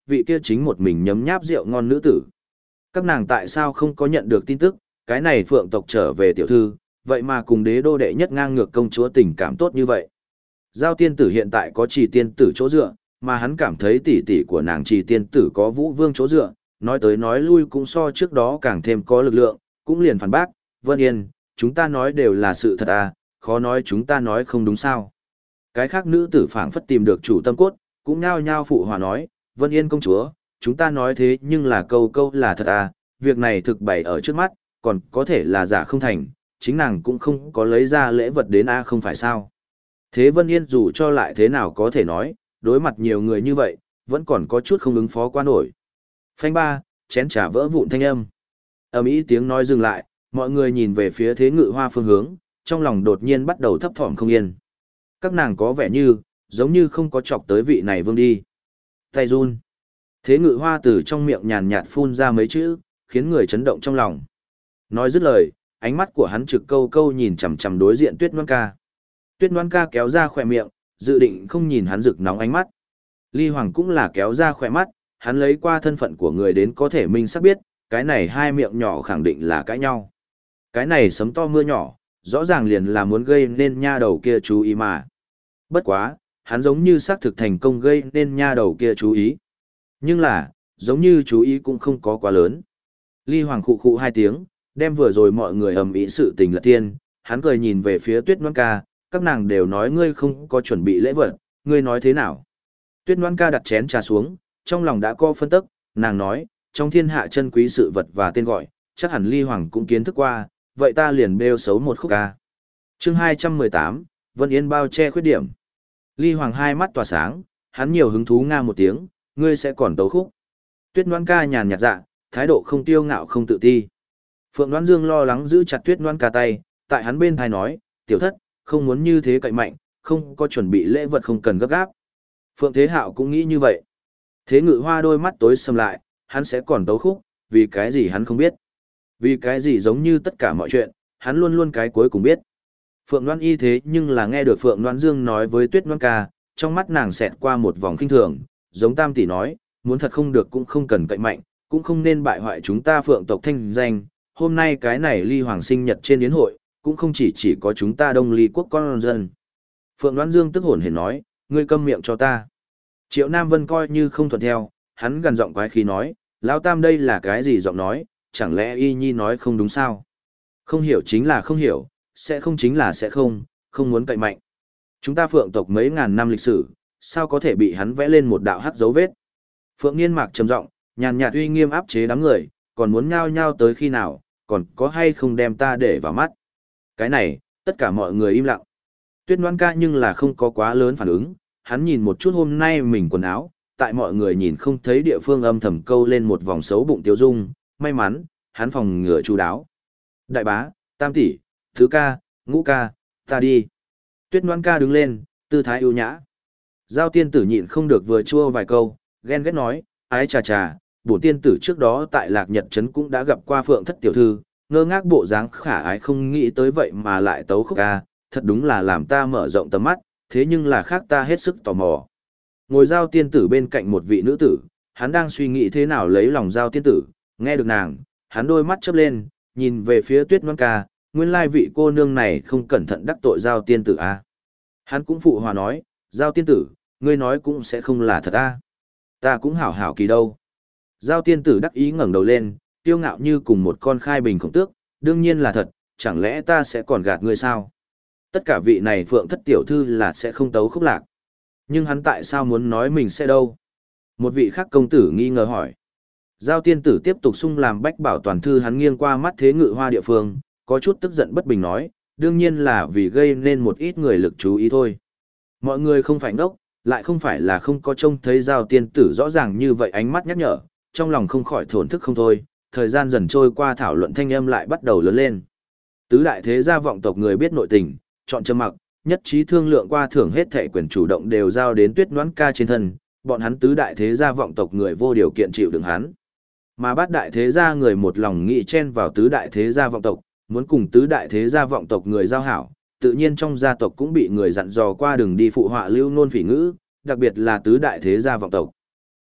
vị kia chính một mình nhấm nháp rượu ngon nữ tử. Các nàng tại sao không có nhận được tin tức, cái này phượng tộc trở về tiểu thư, vậy mà cùng đế đô đệ nhất ngang ngược công chúa tình cảm tốt như vậy. Giao tiên tử hiện tại có Trì tiên tử chỗ dựa, mà hắn cảm thấy tỷ tỷ của nàng Trì tiên tử có Vũ Vương chỗ dựa, nói tới nói lui cũng so trước đó càng thêm có lực lượng, cũng liền phản bác, Vân Yên, chúng ta nói đều là sự thật à, khó nói chúng ta nói không đúng sao. Cái khác nữ tử phảng phất tìm được chủ tâm cốt, cũng nhao nhao phụ hòa nói, Vân Yên công chúa, chúng ta nói thế nhưng là câu câu là thật à, việc này thực bày ở trước mắt, còn có thể là giả không thành, chính nàng cũng không có lấy ra lễ vật đến a không phải sao. Thế Vân Yên dù cho lại thế nào có thể nói, đối mặt nhiều người như vậy, vẫn còn có chút không ứng phó qua nổi. Phanh ba, chén trà vỡ vụn thanh âm. Ầm ĩ tiếng nói dừng lại, mọi người nhìn về phía Thế Ngự Hoa phương hướng, trong lòng đột nhiên bắt đầu thấp thỏm không yên. Các nàng có vẻ như, giống như không có chọc tới vị này vương đi. Tay run. Thế Ngự Hoa từ trong miệng nhàn nhạt phun ra mấy chữ, khiến người chấn động trong lòng. Nói dứt lời, ánh mắt của hắn trực câu câu nhìn chằm chằm đối diện Tuyết Loan Ca. Tuyết Loan Ca kéo ra khỏe miệng, dự định không nhìn hắn rực nóng ánh mắt. Ly Hoàng cũng là kéo ra khỏe mắt, hắn lấy qua thân phận của người đến có thể minh xác biết, cái này hai miệng nhỏ khẳng định là cãi nhau. Cái này sấm to mưa nhỏ, rõ ràng liền là muốn gây nên nha đầu kia chú ý mà. Bất quá, hắn giống như xác thực thành công gây nên nha đầu kia chú ý. Nhưng là, giống như chú ý cũng không có quá lớn. Ly Hoàng khụ khụ hai tiếng, đem vừa rồi mọi người ầm ĩ sự tình là tiên, hắn cười nhìn về phía Tuyết Loan Ca, các nàng đều nói ngươi không có chuẩn bị lễ vật, ngươi nói thế nào? Tuyết Loan Ca đặt chén trà xuống, trong lòng đã có phân tức, nàng nói, trong thiên hạ chân quý sự vật và tên gọi, chắc hẳn Ly Hoàng cũng kiến thức qua, vậy ta liền bêu xấu một khúc ca. Chương 218, Vân Yên bao che khuyết điểm. Ly Hoàng hai mắt tỏa sáng, hắn nhiều hứng thú nga một tiếng, ngươi sẽ còn tấu khúc. Tuyết Loan Ca nhàn nhạt dạ, thái độ không tiêu ngạo không tự ti. Phượng Loan Dương lo lắng giữ chặt Tuyết Loan Ca tay, tại hắn bên thai nói, tiểu thất, không muốn như thế cậy mạnh, không có chuẩn bị lễ vật không cần gấp gáp. Phượng Thế Hạo cũng nghĩ như vậy. Thế Ngự Hoa đôi mắt tối sầm lại, hắn sẽ còn tấu khúc, vì cái gì hắn không biết. Vì cái gì giống như tất cả mọi chuyện, hắn luôn luôn cái cuối cùng biết. Phượng Loan Y thế nhưng là nghe được Phượng Loan Dương nói với Tuyết Loan Ca, trong mắt nàng xẹt qua một vòng khinh thường, giống Tam tỷ nói, muốn thật không được cũng không cần cậy mạnh, cũng không nên bại hoại chúng ta Phượng tộc thanh danh. Hôm nay cái này Ly Hoàng sinh nhật trên yến hội, cũng không chỉ có chúng ta Đông Ly quốc con dân. Phượng Loan Dương tức hồn hển nói, ngươi câm miệng cho ta. Triệu Nam Vân coi như không thuận theo, hắn gần giọng quái khí nói, Lão Tam đây là cái gì giọng nói, chẳng lẽ Y Nhi nói không đúng sao? Không hiểu chính là không hiểu, sẽ không chính là sẽ không, không muốn cậy mạnh. Chúng ta Phượng tộc mấy ngàn năm lịch sử, sao có thể bị hắn vẽ lên một đạo hắc dấu vết? Phượng Niên Mạc trầm giọng, nhàn nhạt uy nghiêm áp chế đám người, còn muốn nhao nhao tới khi nào, còn có hay không đem ta để vào mắt? Cái này, tất cả mọi người im lặng. Tuyết Loan Ca nhưng là không có quá lớn phản ứng, hắn nhìn một chút hôm nay mình quần áo, tại mọi người nhìn không thấy địa phương âm thầm câu lên một vòng xấu bụng tiêu dung, may mắn, hắn phòng ngừa chu đáo. Đại bá, Tam tỷ, Thứ ca, Ngũ ca, ta đi. Tuyết Loan Ca đứng lên, tư thái ưu nhã. Giao tiên tử nhịn không được vừa chua vài câu, ghen ghét nói, ái chà chà, bổn tiên tử trước đó tại Lạc Nhật Trấn cũng đã gặp qua Phượng thất tiểu thư, ngơ ngác bộ dáng khả ái không nghĩ tới vậy mà lại tấu khúc ca, thật đúng là làm ta mở rộng tầm mắt, thế nhưng là khác ta hết sức tò mò. Ngồi Giao tiên tử bên cạnh một vị nữ tử, hắn đang suy nghĩ thế nào lấy lòng Giao tiên tử, nghe được nàng, hắn đôi mắt chớp lên, nhìn về phía Tuyết Loan Ca, nguyên lai vị cô nương này không cẩn thận đắc tội Giao tiên tử a. Hắn cũng phụ hòa nói, Giao tiên tử, ngươi nói cũng sẽ không là thật a. Ta cũng hảo hảo kỳ đâu. Giao tiên tử đắc ý ngẩng đầu lên, tiêu ngạo như cùng một con khai bình khổng tước, đương nhiên là thật, chẳng lẽ ta sẽ còn gạt ngươi sao? Tất cả vị này Phượng thất tiểu thư là sẽ không tấu khúc lạc. Nhưng hắn tại sao muốn nói mình sẽ đâu? Một vị khác công tử nghi ngờ hỏi. Giao tiên tử tiếp tục sung làm bách bảo toàn thư, hắn nghiêng qua mắt Thế Ngự Hoa địa phương, có chút tức giận bất bình nói, đương nhiên là vì gây nên một ít người lực chú ý thôi. Mọi người không phải ngốc, lại không phải là không có trông thấy Giao tiên tử rõ ràng như vậy, ánh mắt nhắc nhở, trong lòng không khỏi thổn thức không thôi. Thời gian dần trôi qua, thảo luận thanh âm lại bắt đầu lớn lên. Tứ đại thế gia vọng tộc người biết nội tình, chọn trầm mặc, nhất trí thương lượng qua thưởng hết thệ quyền chủ động đều giao đến Tuyết Loan Ca trên thân, bọn hắn tứ đại thế gia vọng tộc người vô điều kiện chịu đựng hắn. Mà bát đại thế gia người một lòng nghị chen vào tứ đại thế gia vọng tộc, muốn cùng tứ đại thế gia vọng tộc người giao hảo, tự nhiên trong gia tộc cũng bị người dặn dò qua đừng đi phụ họa lưu nôn phỉ ngữ, đặc biệt là tứ đại thế gia vọng tộc.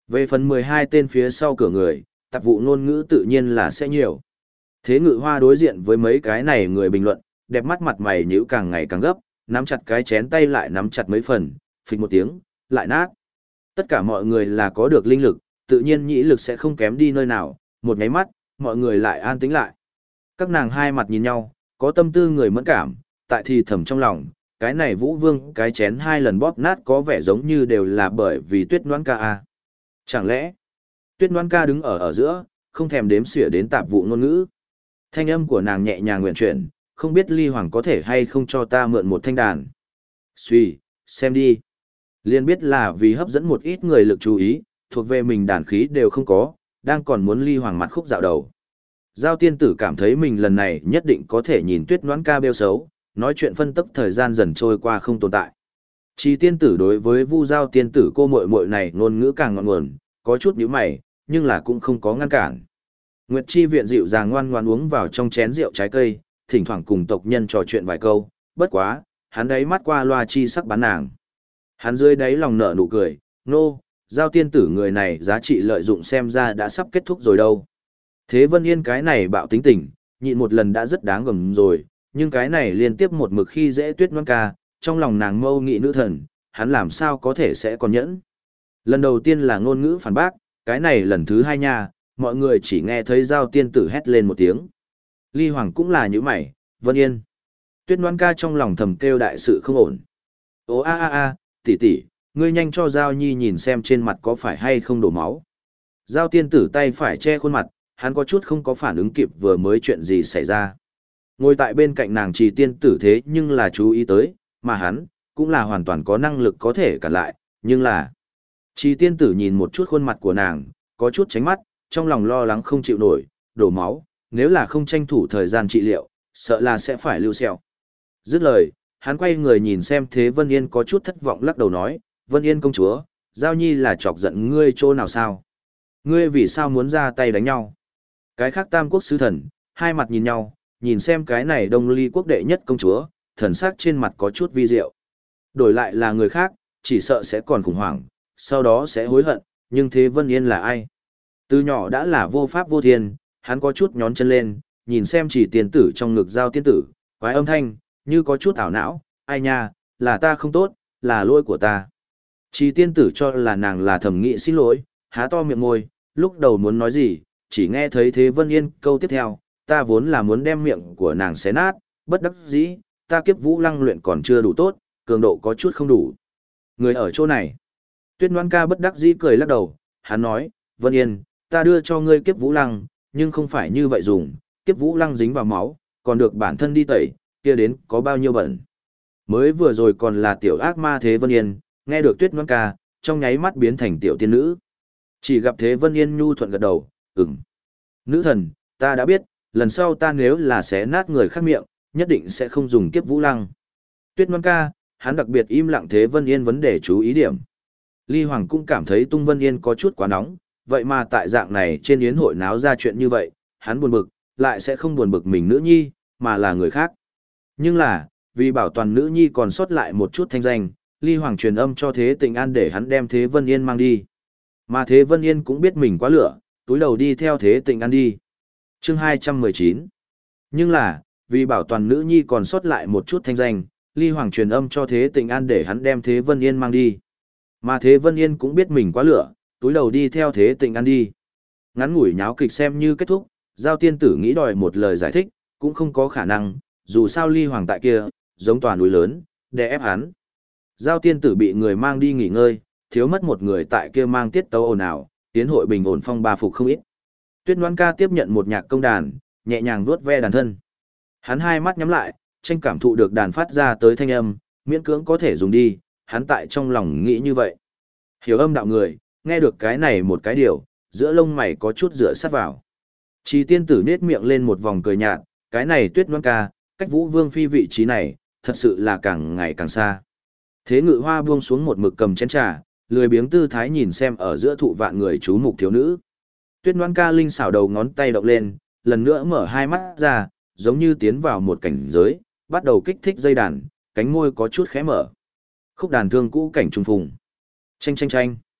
Về phần 12 tên phía sau cửa người, tạp vụ ngôn ngữ tự nhiên là sẽ nhiều. Thế Ngự Hoa đối diện với mấy cái này người bình luận, đẹp mắt mặt mày nhíu càng ngày càng gấp, nắm chặt cái chén tay lại nắm chặt mấy phần, phịch một tiếng, lại nát. Tất cả mọi người là có được linh lực, tự nhiên nhĩ lực sẽ không kém đi nơi nào, một nháy mắt, mọi người lại an tĩnh lại. Các nàng hai mặt nhìn nhau, có tâm tư người mẫn cảm, tại thì thầm trong lòng, cái này Vũ Vương cái chén 2 lần bóp nát có vẻ giống như đều là bởi vì Tuyết Noãn ca a. Chẳng lẽ, Tuyết Noãn ca đứng ở giữa, không thèm đếm xỉa đến tạp vụ ngôn ngữ. Thanh âm của nàng nhẹ nhàng nguyện chuyển, không biết Ly Hoàng có thể hay không cho ta mượn một thanh đàn. Suy, xem đi. Liên biết là vì hấp dẫn một ít người lực chú ý, thuộc về mình đàn khí đều không có, đang còn muốn Ly Hoàng mặt khúc dạo đầu. Giao tiên tử cảm thấy mình lần này nhất định có thể nhìn Tuyết Noãn ca bêu xấu, nói chuyện phân tức thời gian dần trôi qua không tồn tại. Chỉ tiên tử đối với Vu Giao tiên tử cô muội muội này ngôn ngữ càng ngọn nguồn, có chút nhíu mày, nhưng là cũng không có ngăn cản. Nguyệt Chi viện dịu dàng ngoan ngoãn uống vào trong chén rượu trái cây, thỉnh thoảng cùng tộc nhân trò chuyện vài câu, bất quá, hắn đáy mắt qua loa chi sắc bán nàng. Hắn dưới đáy lòng nở nụ cười, nô, Giao tiên tử người này giá trị lợi dụng xem ra đã sắp kết thúc rồi đâu. Thế Vân Yên cái này bạo tính tình, nhịn một lần đã rất đáng gầm rồi, nhưng cái này liên tiếp một mực khi dễ Tuyết Noãn ca, trong lòng nàng mâu nghị nữ thần, hắn làm sao có thể sẽ còn nhẫn. Lần đầu tiên là ngôn ngữ phản bác, cái này lần thứ hai nha, mọi người chỉ nghe thấy Giao tiên tử hét lên một tiếng. Ly Hoàng cũng là như mày, Vân Yên. Tuyết Noãn ca trong lòng thầm kêu đại sự không ổn. Ô a a a, tỷ tỷ, ngươi nhanh cho Giao Nhi nhìn xem trên mặt có phải hay không đổ máu. Giao tiên tử tay phải che khuôn mặt, hắn có chút không có phản ứng kịp vừa mới chuyện gì xảy ra. Ngồi tại bên cạnh nàng Trì tiên tử thế nhưng là chú ý tới, mà hắn, cũng là hoàn toàn có năng lực có thể cản lại, nhưng là... Trì tiên tử nhìn một chút khuôn mặt của nàng, có chút tránh mắt, trong lòng lo lắng không chịu nổi, đổ máu, nếu là không tranh thủ thời gian trị liệu, sợ là sẽ phải lưu sẹo. Dứt lời, hắn quay người nhìn xem thế Vân Yên có chút thất vọng lắc đầu nói, Vân Yên công chúa, Giao Nhi là chọc giận ngươi chỗ nào sao? Ngươi vì sao muốn ra tay đánh nhau? Cái khác tam quốc sứ thần, hai mặt nhìn nhau, nhìn xem cái này Đông Ly quốc đệ nhất công chúa, thần sắc trên mặt có chút vi diệu. Đổi lại là người khác, chỉ sợ sẽ còn khủng hoảng, sau đó sẽ hối hận, nhưng thế Vân Yên là ai? Từ nhỏ đã là vô pháp vô thiên, hắn có chút nhón chân lên, nhìn xem chỉ tiên tử trong ngực Giao tiên tử, quái âm thanh, như có chút ảo não, ai nha, là ta không tốt, là lỗi của ta. Chỉ tiên tử cho là nàng là thẩm nghị xin lỗi, há to miệng môi, lúc đầu muốn nói gì, chỉ nghe thấy thế Vân Yên câu tiếp theo, ta vốn là muốn đem miệng của nàng xé nát, bất đắc dĩ, ta kiếp vũ lăng luyện còn chưa đủ tốt, cường độ có chút không đủ. Người ở chỗ này. Tuyết Noãn ca bất đắc dĩ cười lắc đầu, hắn nói, Vân Yên, ta đưa cho ngươi kiếp vũ lăng, nhưng không phải như vậy dùng, kiếp vũ lăng dính vào máu, còn được bản thân đi tẩy, kia đến có bao nhiêu bẩn. Mới vừa rồi còn là tiểu ác ma thế Vân Yên, nghe được Tuyết Noãn ca, trong nháy mắt biến thành tiểu tiên nữ. Chỉ gặp thế Vân Yên nhu thuận gật đầu, ừm. Nữ thần, ta đã biết, lần sau ta nếu là xé nát người khác miệng, nhất định sẽ không dùng kiếp vũ lăng. Tuyết Noãn ca, hắn đặc biệt im lặng thế Vân Yên vấn đề chú ý điểm. Ly Hoàng cũng cảm thấy Tung Vân Yên có chút quá nóng, vậy mà tại dạng này trên yến hội náo ra chuyện như vậy, hắn buồn bực, lại sẽ không buồn bực mình nữ nhi, mà là người khác. Nhưng là, vì bảo toàn nữ nhi còn sót lại một chút thanh danh, Ly Hoàng truyền âm cho Thế Tịnh An để hắn đem Thế Vân Yên mang đi. Mà Thế Vân Yên cũng biết mình quá lửa, túi đầu đi theo Thế Tịnh An đi. Chương 219. Nhưng là, vì bảo toàn nữ nhi còn sót lại một chút thanh danh, Ly Hoàng truyền âm cho Thế Tịnh An để hắn đem Thế Vân Yên mang đi. Mà Thế Vân Yên cũng biết mình quá lửa, túi đầu đi theo Thế Tịnh An đi. Ngắn ngủi nháo kịch xem như kết thúc, Giao tiên tử nghĩ đòi một lời giải thích, cũng không có khả năng, dù sao Ly Hoàng tại kia, giống tòa núi lớn, đè ép hắn. Giao tiên tử bị người mang đi nghỉ ngơi, thiếu mất một người tại kia mang tiết tấu ồn ào, tiến hội bình ổn phong ba phục không ít. Tuyết Noãn ca tiếp nhận một nhạc công đàn, nhẹ nhàng vuốt ve đàn thân. Hắn hai mắt nhắm lại, tranh cảm thụ được đàn phát ra tới thanh âm, miễn cưỡng có thể dùng đi, hắn tại trong lòng nghĩ như vậy. Hiểu âm đạo người, nghe được cái này một cái điều, giữa lông mày có chút rửa sát vào. Chỉ tiên tử nết miệng lên một vòng cười nhạt, cái này Tuyết Noãn ca, cách Vũ Vương phi vị trí này, thật sự là càng ngày càng xa. Thế Ngự Hoa buông xuống một mực cầm chén trà, lười biếng tư thái nhìn xem ở giữa thụ vạn người chú mục thiếu nữ. Tuyết Noãn ca linh xảo đầu ngón tay động lên, lần nữa mở hai mắt ra, giống như tiến vào một cảnh giới, bắt đầu kích thích dây đàn, cánh môi có chút khẽ mở. Khúc đàn thương cũ cảnh trùng phùng. Chanh chanh chanh.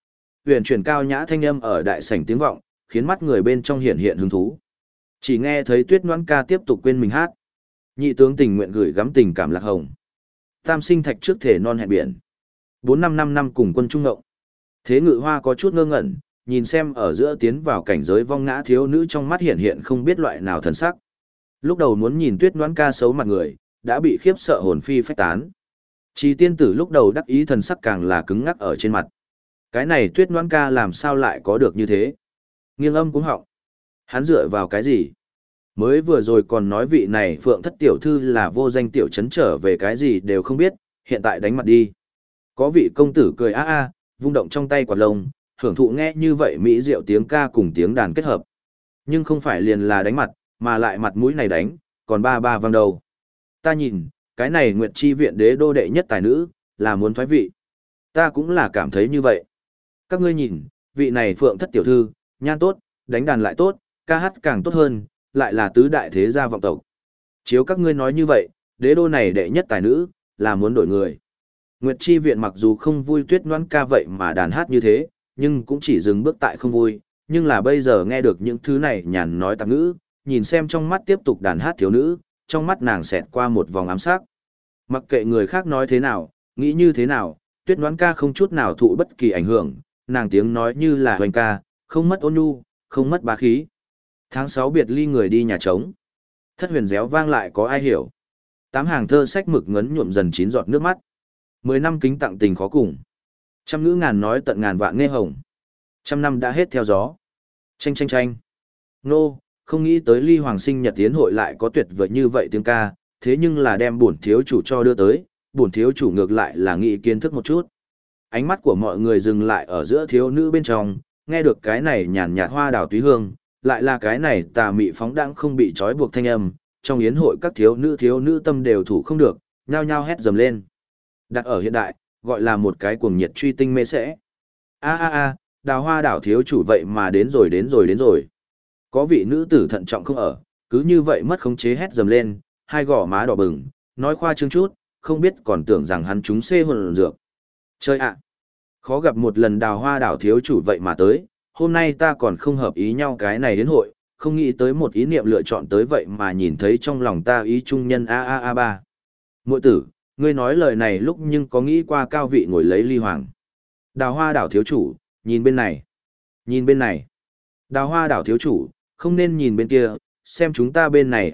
Huyền chuyển cao nhã thanh âm ở đại sảnh tiếng vọng, khiến mắt người bên trong hiện hiện hứng thú. Chỉ nghe thấy Tuyết Noãn ca tiếp tục quên mình hát. Nhị tướng tình nguyện gửi gắm tình cảm lạc hồng. Tam sinh thạch trước thể non hẹn biển. 4-5 năm cùng quân trung ngộng. Thế Ngự Hoa có chút ngơ ngẩn, nhìn xem ở giữa tiến vào cảnh giới vong ngã thiếu nữ trong mắt hiện hiện không biết loại nào thần sắc. Lúc đầu muốn nhìn Tuyết Noãn ca xấu mặt người, đã bị khiếp sợ hồn phi phách tán. Chỉ tiên tử lúc đầu đắc ý thần sắc càng là cứng ngắc ở trên mặt. Cái này Tuyết Noãn ca làm sao lại có được như thế? Nghiêng âm cuống họng. Hắn dựa vào cái gì? Mới vừa rồi còn nói vị này Phượng Thất tiểu thư là vô danh tiểu trấn trở về cái gì đều không biết, hiện tại đánh mặt đi. Có vị công tử cười a a, vung động trong tay quạt lông, hưởng thụ nghe như vậy mỹ diệu tiếng ca cùng tiếng đàn kết hợp. Nhưng không phải liền là đánh mặt, mà lại mặt mũi này đánh, còn ba ba văng đầu. Ta nhìn, cái này Nguyệt Chi viện đế đô đệ nhất tài nữ, là muốn thoái vị. Ta cũng là cảm thấy như vậy. Các ngươi nhìn, vị này Phượng Thất tiểu thư, nhan tốt, đánh đàn lại tốt, ca hát càng tốt hơn, lại là tứ đại thế gia vọng tộc. Chiếu các ngươi nói như vậy, đế đô này đệ nhất tài nữ, là muốn đổi người. Nguyệt Chi viện mặc dù không vui Tuyết Noãn ca vậy mà đàn hát như thế, nhưng cũng chỉ dừng bước tại không vui, nhưng là bây giờ nghe được những thứ này nhàn nói tạp ngữ, nhìn xem trong mắt tiếp tục đàn hát thiếu nữ, trong mắt nàng xẹt qua một vòng ám sắc. Mặc kệ người khác nói thế nào, nghĩ như thế nào, Tuyết Noãn ca không chút nào thụ bất kỳ ảnh hưởng, nàng tiếng nói như là hoành ca, không mất ôn nhu, không mất bá khí. Tháng 6 biệt ly người đi nhà trống. Thất huyền réo vang lại có ai hiểu. Tám hàng thơ sách mực ngấn nhuộm dần 9 giọt nước mắt. 10 năm kính tặng tình khó cùng. Trăm ngữ ngàn nói tận ngàn vạn nghe hồng. Trăm năm đã hết theo gió. Chanh chanh chanh. Nô, không nghĩ tới Ly Hoàng sinh nhật tiến hội lại có tuyệt vời như vậy tiếng ca, thế nhưng là đem bổn thiếu chủ cho đưa tới, bổn thiếu chủ ngược lại là nghĩ kiến thức một chút. Ánh mắt của mọi người dừng lại ở giữa thiếu nữ bên trong, nghe được cái này nhàn nhạt hoa đào túy hương, lại là cái này tà mị phóng đãng không bị trói buộc thanh âm, trong yến hội các thiếu nữ tâm đều thủ không được, nhao nhao hét dầm lên. Đặt ở hiện đại, gọi là một cái cuồng nhiệt truy tinh mê sẽ. Đào hoa đảo thiếu chủ vậy mà đến rồi. Có vị nữ tử thận trọng không ở, cứ như vậy mất khống chế hét dầm lên, hai gò má đỏ bừng, nói khoa trương chút, không biết còn tưởng rằng hắn chúng xê hồn dược. Chơi ạ! Khó gặp một lần đào hoa đảo thiếu chủ vậy mà tới, hôm nay ta còn không hợp ý nhau cái này đến hội, không nghĩ tới một ý niệm lựa chọn tới vậy mà nhìn thấy trong lòng ta ý trung nhân ba. Muội tử, ngươi nói lời này lúc nhưng có nghĩ qua cao vị ngồi lấy Ly Hoàng. Đào hoa đảo thiếu chủ, nhìn bên này. Nhìn bên này. Đào hoa đảo thiếu chủ, không nên nhìn bên kia, xem chúng ta bên này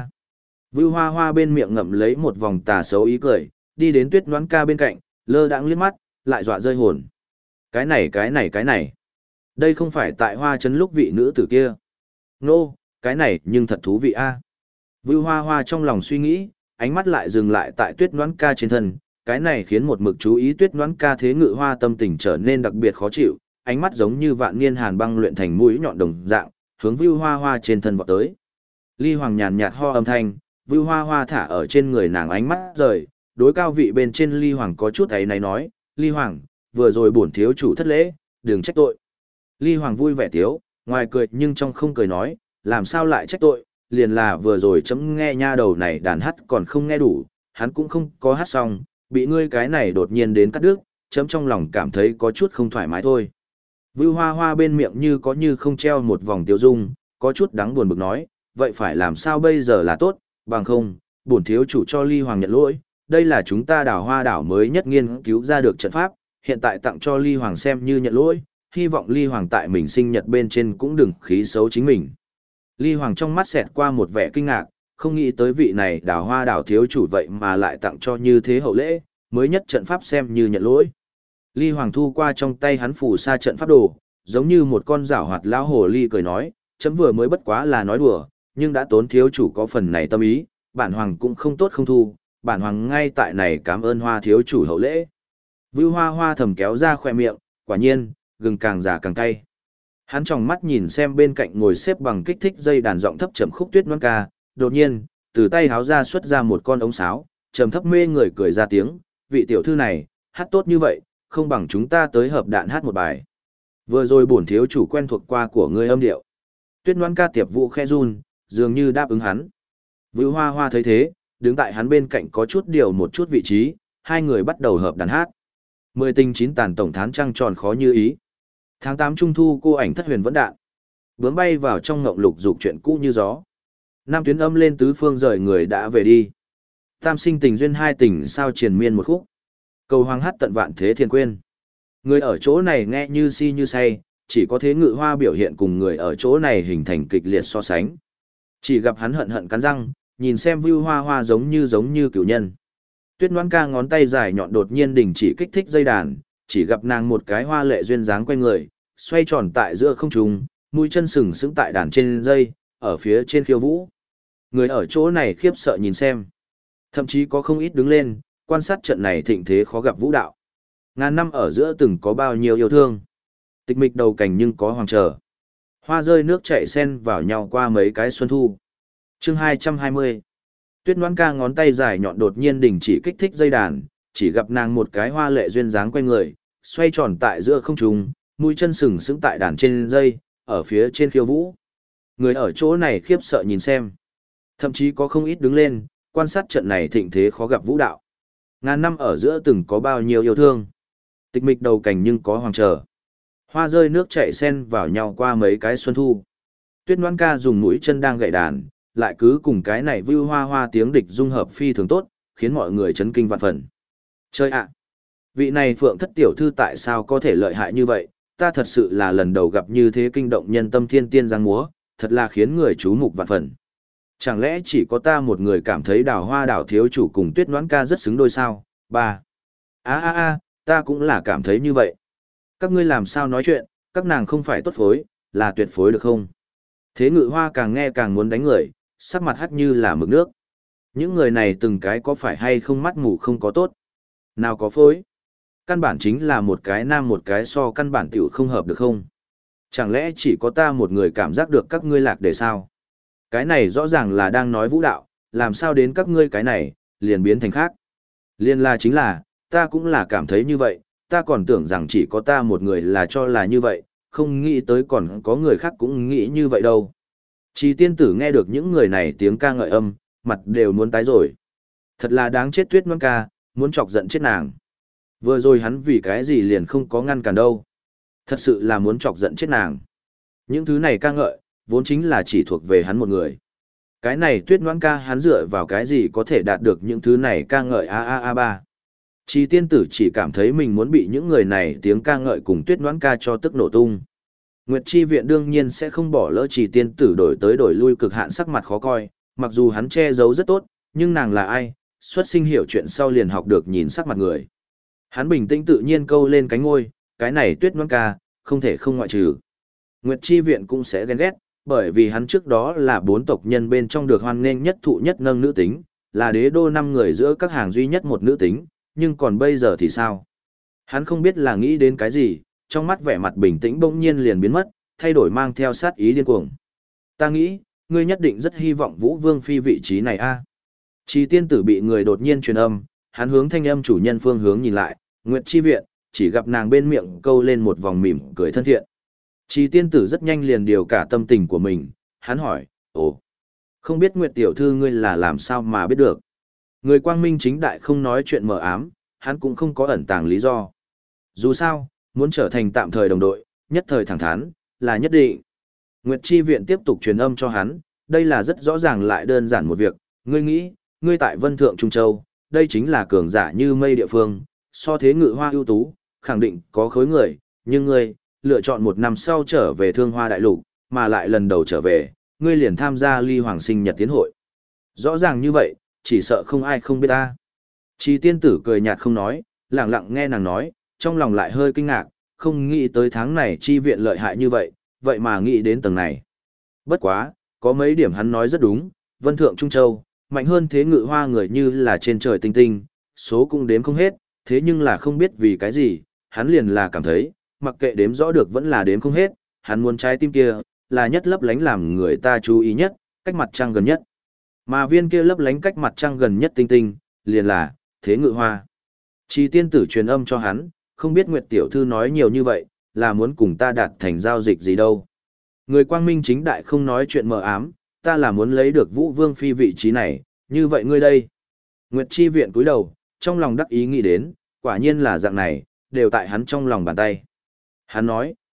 Vưu hoa hoa bên miệng ngậm lấy một vòng tà xấu ý cười, đi đến Tuyết Noãn ca bên cạnh, lơ đãng liếc mắt, lại dọa rơi hồn. Cái này. Đây không phải tại hoa trấn lúc vị nữ tử kia. Nô, cái này nhưng thật thú vị a. Vưu hoa hoa trong lòng suy nghĩ, ánh mắt lại dừng lại tại Tuyết Noãn ca trên thân, cái này khiến một mực chú ý Tuyết Noãn ca Thế Ngự Hoa tâm tình trở nên đặc biệt khó chịu, ánh mắt giống như vạn niên hàn băng luyện thành mũi nhọn đồng dạng, hướng Vưu hoa hoa trên thân vọt tới. Ly Hoàng nhàn nhạt ho âm thanh, Vưu hoa hoa thả ở trên người nàng ánh mắt rời, đối cao vị bên trên Ly Hoàng có chút ấy này nói, Ly Hoàng, vừa rồi bổn thiếu chủ thất lễ, đừng trách tội. Ly Hoàng vui vẻ tiếu, ngoài cười nhưng trong không cười nói, làm sao lại trách tội, liền là vừa rồi chấm nghe nha đầu này đàn hát còn không nghe đủ, hắn cũng không có hát xong, bị ngươi cái này đột nhiên đến cắt đứt, chấm trong lòng cảm thấy có chút không thoải mái thôi. Vưu hoa hoa bên miệng như có như không treo một vòng tiêu dung, có chút đáng buồn bực nói, vậy phải làm sao bây giờ là tốt, bằng không, bổn thiếu chủ cho Ly Hoàng nhận lỗi, đây là chúng ta đào hoa đảo mới nhất nghiên cứu ra được trận pháp, hiện tại tặng cho Ly Hoàng xem như nhận lỗi, hy vọng Ly Hoàng tại mình sinh nhật bên trên cũng đừng khí xấu chính mình. Ly Hoàng trong mắt xẹt qua một vẻ kinh ngạc, không nghĩ tới vị này đào hoa đảo thiếu chủ vậy mà lại tặng cho như thế hậu lễ, mới nhất trận pháp xem như nhận lỗi. Ly Hoàng thu qua trong tay hắn phủ sa trận pháp đồ, giống như một con giảo hoạt lão hồ ly cười nói, chấm vừa mới bất quá là nói đùa, nhưng đã tốn thiếu chủ có phần này tâm ý, bản hoàng cũng không tốt không thu, bản hoàng ngay tại này cảm ơn hoa thiếu chủ hậu lễ. Vưu hoa hoa thầm kéo ra khoe miệng, quả nhiên, gừng càng già càng cay. Hắn tròng mắt nhìn xem bên cạnh ngồi xếp bằng kích thích dây đàn giọng thấp trầm khúc Tuyết Noãn ca, đột nhiên, từ tay háo ra xuất ra một con ống sáo, trầm thấp mê người cười ra tiếng, vị tiểu thư này, hát tốt như vậy, không bằng chúng ta tới hợp đạn hát một bài. Vừa rồi bổn thiếu chủ quen thuộc qua của ngươi âm điệu. Tuyết Noãn ca tiệp vụ khe run, dường như đáp ứng hắn. Vưu hoa hoa thấy thế, đứng tại hắn bên cạnh có chút điều một chút vị trí, hai người bắt đầu hợp đàn hát. 10 tinh 9 tàn tổng thán trăng tròn khó như ý. Tháng 8 Trung thu cô ảnh thất huyền vẫn đạn. Bướm bay vào trong ngộng lục dục chuyện cũ như gió. Nam tuyến âm lên tứ phương rời người đã về đi. Tam sinh tình duyên hai tình sao triền miên một khúc. Cầu hoàng hát tận vạn thế thiên quên. Người ở chỗ này nghe như si như say, chỉ có thế Ngự Hoa biểu hiện cùng người ở chỗ này hình thành kịch liệt so sánh. Chỉ gặp hắn hận hận cắn răng, nhìn xem Vưu Hoa Hoa giống như cửu nhân. Tuyết Ngoãn Ca ngón tay dài nhọn đột nhiên đình chỉ kích thích dây đàn, chỉ gặp nàng một cái hoa lệ duyên dáng quay người, xoay tròn tại giữa không trung, mũi chân sừng sững tại đàn trên dây, ở phía trên khiêu vũ. Người ở chỗ này khiếp sợ nhìn xem. Thậm chí có không ít đứng lên, quan sát trận này thịnh thế khó gặp vũ đạo. Ngàn năm ở giữa từng có bao nhiêu yêu thương. Tịch mịch đầu cảnh nhưng có hoàng trở. Hoa rơi nước chảy xen vào nhau qua mấy cái xuân thu. Chương 220. Tuyết Ngoãn Ca ngón tay dài nhọn đột nhiên đình chỉ kích thích dây đàn, chỉ gặp nàng một cái hoa lệ duyên dáng quay người, xoay tròn tại giữa không trung, mũi chân sừng sững tại đàn trên dây, ở phía trên khiêu vũ. Người ở chỗ này khiếp sợ nhìn xem. Thậm chí có không ít đứng lên, quan sát trận này thịnh thế khó gặp vũ đạo. Ngàn năm ở giữa từng có bao nhiêu yêu thương. Tịch mịch đầu cảnh nhưng có hoàng trở. Hoa rơi nước chảy xen vào nhau qua mấy cái xuân thu. Tuyết Ngoãn Ca dùng mũi chân đang gậy đàn, lại cứ cùng cái này Vưu Hoa Hoa tiếng địch dung hợp phi thường tốt, khiến mọi người chấn kinh vạn phần. Chơi ạ! Vị này Phượng Thất tiểu thư tại sao có thể lợi hại như vậy? Ta thật sự là lần đầu gặp như thế kinh động nhân tâm thiên tiên giang múa, thật là khiến người chú mục vạn phần. Chẳng lẽ chỉ có ta một người cảm thấy Đào Hoa Đào thiếu chủ cùng Tuyết Ngoãn Ca rất xứng đôi sao? Ba. Ta cũng là cảm thấy như vậy. Các ngươi làm sao nói chuyện, các nàng không phải tốt phối, là tuyệt phối được không? Thế Ngự Hoa càng nghe càng muốn đánh người, sắc mặt hắt như là mực nước. Những người này từng cái có phải hay không mắt mù không có tốt? Nào có phối? Căn bản chính là một cái nam một cái so căn bản tiểu không hợp được không? Chẳng lẽ chỉ có ta một người cảm giác được các ngươi lạc để sao? Cái này rõ ràng là đang nói vũ đạo, làm sao đến các ngươi cái này, liền biến thành khác. Liên là chính là, ta cũng là cảm thấy như vậy, ta còn tưởng rằng chỉ có ta một người là cho là như vậy, không nghĩ tới còn có người khác cũng nghĩ như vậy đâu. Chỉ tiên tử nghe được những người này tiếng ca ngợi âm, mặt đều muốn tái rồi. Thật là đáng chết Tuyết Ngoãn Ca, muốn chọc giận chết nàng. Vừa rồi hắn vì cái gì liền không có ngăn cản đâu. Thật sự là muốn chọc giận chết nàng. Những thứ này ca ngợi, vốn chính là chỉ thuộc về hắn một người. Cái này Tuyết Ngoãn Ca hắn dựa vào cái gì có thể đạt được những thứ này ca ngợi ba. Chỉ tiên tử chỉ cảm thấy mình muốn bị những người này tiếng ca ngợi cùng Tuyết Ngoãn Ca cho tức nổ tung. Nguyệt Chi Viện đương nhiên sẽ không bỏ lỡ Chỉ tiên tử đổi tới đổi lui cực hạn sắc mặt khó coi, mặc dù hắn che giấu rất tốt, nhưng nàng là ai, xuất sinh hiểu chuyện sau liền học được nhìn sắc mặt người. Hắn bình tĩnh tự nhiên câu lên cánh ngôi, cái này Tuyết Ngoãn Ca, không thể không ngoại trừ. Nguyệt Chi Viện cũng sẽ ghen ghét, bởi vì hắn trước đó là 4 tộc nhân bên trong được hoan nghênh nhất thụ nhất nâng nữ tính, là đế đô 5 người giữa các hàng duy nhất một nữ tính, nhưng còn bây giờ thì sao? Hắn không biết là nghĩ đến cái gì, trong mắt vẻ mặt bình tĩnh bỗng nhiên liền biến mất, thay đổi mang theo sát ý điên cuồng. Ta nghĩ, ngươi nhất định rất hy vọng Vũ Vương phi vị trí này a. Chỉ tiên tử bị người đột nhiên truyền âm, hắn hướng thanh âm chủ nhân phương hướng nhìn lại, Nguyệt Chi Viện, chỉ gặp nàng bên miệng câu lên một vòng mỉm cười thân thiện. Chỉ tiên tử rất nhanh liền điều cả tâm tình của mình, hắn hỏi, ồ, không biết Nguyệt tiểu thư ngươi là làm sao mà biết được. Người quang minh chính đại không nói chuyện mờ ám, hắn cũng không có ẩn tàng lý do. Dù sao, muốn trở thành tạm thời đồng đội, nhất thời thẳng thắn, là nhất định. Nguyệt Chi Viện tiếp tục truyền âm cho hắn, đây là rất rõ ràng lại đơn giản một việc, ngươi nghĩ, ngươi tại Vân Thượng Trung Châu, đây chính là cường giả như mây địa phương, so thế Ngự Hoa ưu tú, khẳng định có khối người, nhưng ngươi, lựa chọn một năm sau trở về Thương Hoa Đại Lục, mà lại lần đầu trở về, ngươi liền tham gia Ly Hoàng sinh nhật tiến hội. Rõ ràng như vậy, chỉ sợ không ai không biết ta. Chỉ tiên tử cười nhạt không nói, lặng lặng nghe nàng nói, trong lòng lại hơi kinh ngạc, không nghĩ tới tháng này Chi Viện lợi hại như vậy, vậy mà nghĩ đến tầng này. Bất quá, có mấy điểm hắn nói rất đúng, Vân Thượng Trung Châu, mạnh hơn thế Ngự Hoa người như là trên trời tinh tinh, số cũng đếm không hết, thế nhưng là không biết vì cái gì, hắn liền là cảm thấy, mặc kệ đếm rõ được vẫn là đếm không hết, hắn muốn trái tim kia, là nhất lấp lánh làm người ta chú ý nhất, cách mặt trăng gần nhất. Mà viên kia lấp lánh cách mặt trăng gần nhất tinh tinh, liền là thế Ngự Hoa. Chỉ tiên tử truyền âm cho hắn, không biết Nguyệt tiểu thư nói nhiều như vậy, là muốn cùng ta đạt thành giao dịch gì đâu. Người quang minh chính đại không nói chuyện mờ ám, ta là muốn lấy được Vũ Vương phi vị trí này, như vậy ngươi đây. Nguyệt Chi Viện cúi đầu, trong lòng đắc ý nghĩ đến, quả nhiên là dạng này, đều tại hắn trong lòng bàn tay. Hắn nói,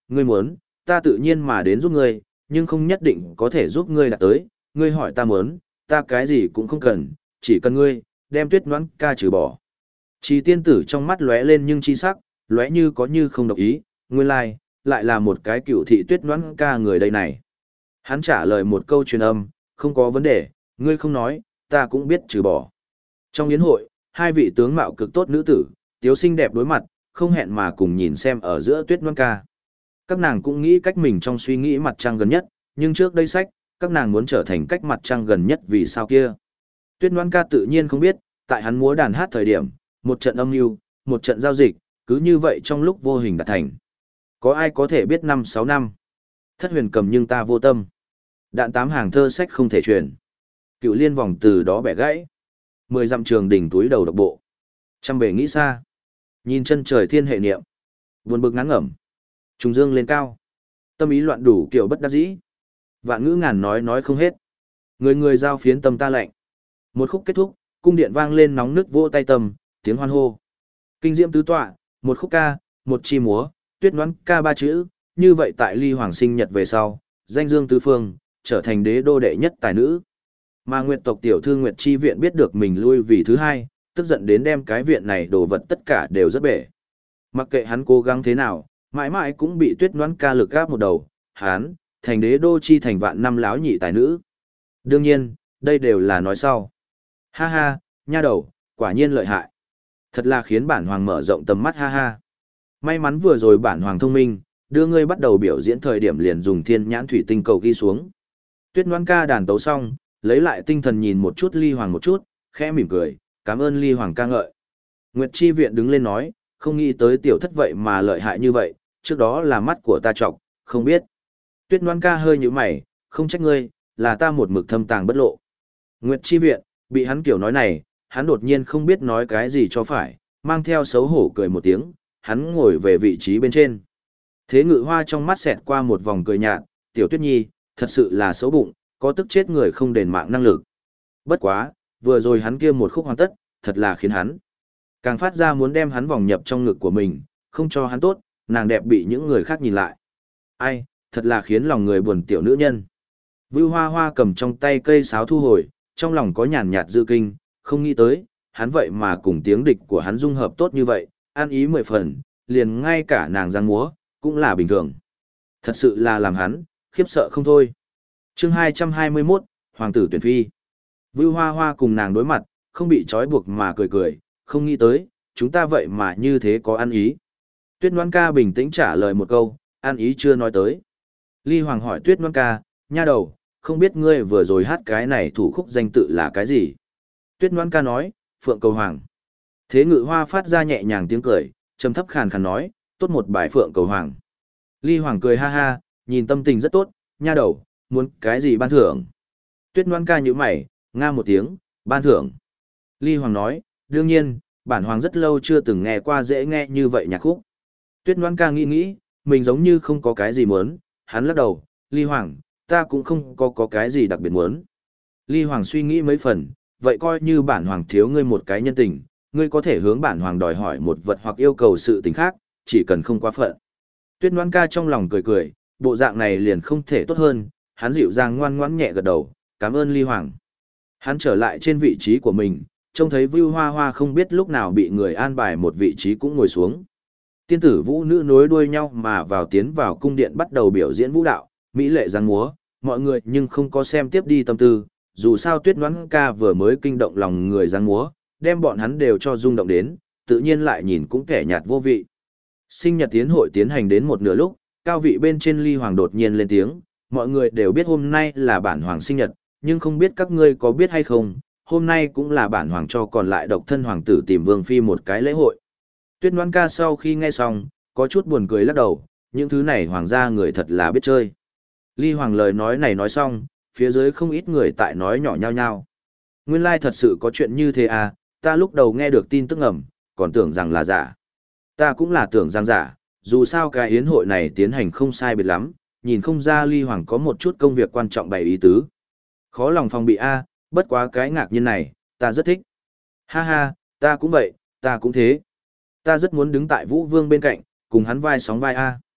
ngươi muốn, ta tự nhiên mà đến giúp ngươi, nhưng không nhất định có thể giúp ngươi đạt tới, ngươi hỏi ta muốn, ta cái gì cũng không cần, chỉ cần ngươi, đem Tuyết Noãn ca trừ bỏ. Chỉ tiên tử trong mắt lóe lên nhưng chi sắc, lóe như có như không đồng ý, nguyên lai, lại là một cái cựu thị Tuyết Noãn ca người đây này. Hắn trả lời một câu truyền âm, không có vấn đề, ngươi không nói, ta cũng biết trừ bỏ. Trong yến hội, hai vị tướng mạo cực tốt nữ tử, tiếu xinh đẹp đối mặt, không hẹn mà cùng nhìn xem ở giữa Tuyết Noãn ca. Các nàng cũng nghĩ cách mình trong suy nghĩ mặt trăng gần nhất, nhưng trước đây sách, các nàng muốn trở thành cách mặt trăng gần nhất vì sao kia. Tuyết Noãn ca tự nhiên không biết, tại hắn múa đàn hát thời điểm, một trận âm mưu, một trận giao dịch, cứ như vậy trong lúc vô hình đạt thành. Có ai có thể biết 5-6 năm? Thất huyền cầm nhưng ta vô tâm. Đạn tám hàng thơ sách không thể truyền. Cựu liên vòng từ đó bẻ gãy. 10 dặm trường đỉnh túi đầu độc bộ. Trăm bể nghĩ xa. Nhìn chân trời thiên hệ niệm. Buồn bực ngán ngẩm. Trùng dương lên cao. Tâm ý loạn đủ kiểu bất đắc dĩ. Vạn ngữ ngàn nói không hết. Người người giao phiến tâm ta lạnh. Một khúc kết thúc, cung điện vang lên nóng nức vỗ tay tầm, tiếng hoan hô. Kinh diễm tứ tọa, một khúc ca, một chi múa, Tuyết Noãn ca 3 chữ, như vậy tại Ly Hoàng sinh nhật về sau, danh dương tứ phương, trở thành đế đô đệ nhất tài nữ. Mà Nguyệt tộc tiểu thư Nguyệt Chi viện biết được mình lui vì thứ hai, tức giận đến đem cái viện này đồ vật tất cả đều rất bể. Mặc kệ hắn cố gắng thế nào, mãi mãi cũng bị Tuyết Noãn ca lực gáp một đầu, hắn thành đế đô chi thành vạn năm láo nhị tài nữ. Đương nhiên, đây đều là nói sau. Ha ha, nha đầu, quả nhiên lợi hại. Thật là khiến bản hoàng mở rộng tầm mắt ha ha. May mắn vừa rồi bản hoàng thông minh, đưa ngươi bắt đầu biểu diễn thời điểm liền dùng thiên nhãn thủy tinh cầu ghi xuống. Tuyết Noãn ca đàn tấu xong, lấy lại tinh thần nhìn một chút Ly Hoàng một chút, khẽ mỉm cười, cảm ơn Ly Hoàng ca ngợi. Nguyệt Chi viện đứng lên nói, không nghĩ tới tiểu thất vậy mà lợi hại như vậy, trước đó là mắt của ta trọc, không biết. Tuyết Noãn ca hơi nhíu mày, không trách ngươi, là ta một mực thâm tàng bất lộ. Nguyệt Chi viện, bị hắn kiểu nói này, hắn đột nhiên không biết nói cái gì cho phải, mang theo xấu hổ cười một tiếng, hắn ngồi về vị trí bên trên. Thế Ngự Hoa trong mắt xẹt qua một vòng cười nhạt, tiểu Tuyết Nhi, thật sự là xấu bụng, có tức chết người không đền mạng năng lực. Bất quá, vừa rồi hắn kia một khúc hoàn tất, thật là khiến hắn càng phát ra muốn đem hắn vòng nhập trong ngực của mình, không cho hắn tốt, nàng đẹp bị những người khác nhìn lại. Ai, thật là khiến lòng người buồn tiểu nữ nhân. Vưu Hoa Hoa cầm trong tay cây sáo thu hồi, trong lòng có nhàn nhạt dư kinh, không nghĩ tới, hắn vậy mà cùng tiếng địch của hắn dung hợp tốt như vậy, an ý 10 phần, liền ngay cả nàng giang múa, cũng là bình thường. Thật sự là làm hắn, khiếp sợ không thôi. Chương 221, Hoàng tử tuyển phi. Vưu Hoa Hoa cùng nàng đối mặt, không bị trói buộc mà cười cười, không nghĩ tới, chúng ta vậy mà như thế có ăn ý. Tuyết Noãn ca bình tĩnh trả lời một câu, ăn ý chưa nói tới. Ly Hoàng hỏi Tuyết Noãn ca, nha đầu, không biết ngươi vừa rồi hát cái này thủ khúc danh tự là cái gì? Tuyết Noãn ca nói, Phượng Cầu Hoàng. Thế Ngự Hoa phát ra nhẹ nhàng tiếng cười, trầm thấp khàn khàn nói, tốt một bài Phượng Cầu Hoàng. Ly Hoàng cười ha ha, nhìn tâm tình rất tốt, nha đầu, muốn cái gì ban thưởng? Tuyết Noãn ca nhíu mày, nga một tiếng, ban thưởng. Ly Hoàng nói, đương nhiên, bản hoàng rất lâu chưa từng nghe qua dễ nghe như vậy nhạc khúc. Tuyết Noãn ca nghĩ nghĩ, mình giống như không có cái gì muốn, hắn lắc đầu, Ly Hoàng, ta cũng không có cái gì đặc biệt muốn. Ly Hoàng suy nghĩ mấy phần, vậy coi như bản hoàng thiếu ngươi một cái nhân tình, ngươi có thể hướng bản hoàng đòi hỏi một vật hoặc yêu cầu sự tình khác, chỉ cần không quá phận. Tuyết Noãn ca trong lòng cười cười, bộ dạng này liền không thể tốt hơn, hắn dịu dàng ngoan ngoãn nhẹ gật đầu, cảm ơn Ly Hoàng. Hắn trở lại trên vị trí của mình, trông thấy Vưu Hoa Hoa không biết lúc nào bị người an bài một vị trí cũng ngồi xuống. Tiên tử vũ nữ nối đuôi nhau mà tiến vào cung điện bắt đầu biểu diễn vũ đạo, mỹ lệ giang múa, mọi người nhưng không có xem tiếp đi tâm tư, dù sao Tuyết Noãn ca vừa mới kinh động lòng người giang múa, đem bọn hắn đều cho rung động đến, tự nhiên lại nhìn cũng kẻ nhạt vô vị. Sinh nhật tiến hội tiến hành đến một nửa lúc, cao vị bên trên Ly Hoàng đột nhiên lên tiếng, mọi người đều biết hôm nay là bản hoàng sinh nhật, nhưng không biết các ngươi có biết hay không, hôm nay cũng là bản hoàng cho còn lại độc thân hoàng tử tìm vương phi một cái lễ hội. Tuyết Noãn ca sau khi nghe xong, có chút buồn cười lắc đầu, những thứ này hoàng gia người thật là biết chơi. Ly Hoàng lời nói này nói xong, phía dưới không ít người tại nói nhỏ nhao nhao. Nguyên lai thật sự có chuyện như thế à, ta lúc đầu nghe được tin tức ẩm, còn tưởng rằng là giả. Ta cũng là tưởng rằng giả, dù sao cái yến hội này tiến hành không sai biệt lắm, nhìn không ra Ly Hoàng có một chút công việc quan trọng bày ý tứ. Khó lòng phòng bị a, bất quá cái ngạc nhiên này, ta rất thích. Ha ha, ta cũng vậy, ta cũng thế. Ta rất muốn đứng tại Vũ Vương bên cạnh, cùng hắn vai sóng vai a.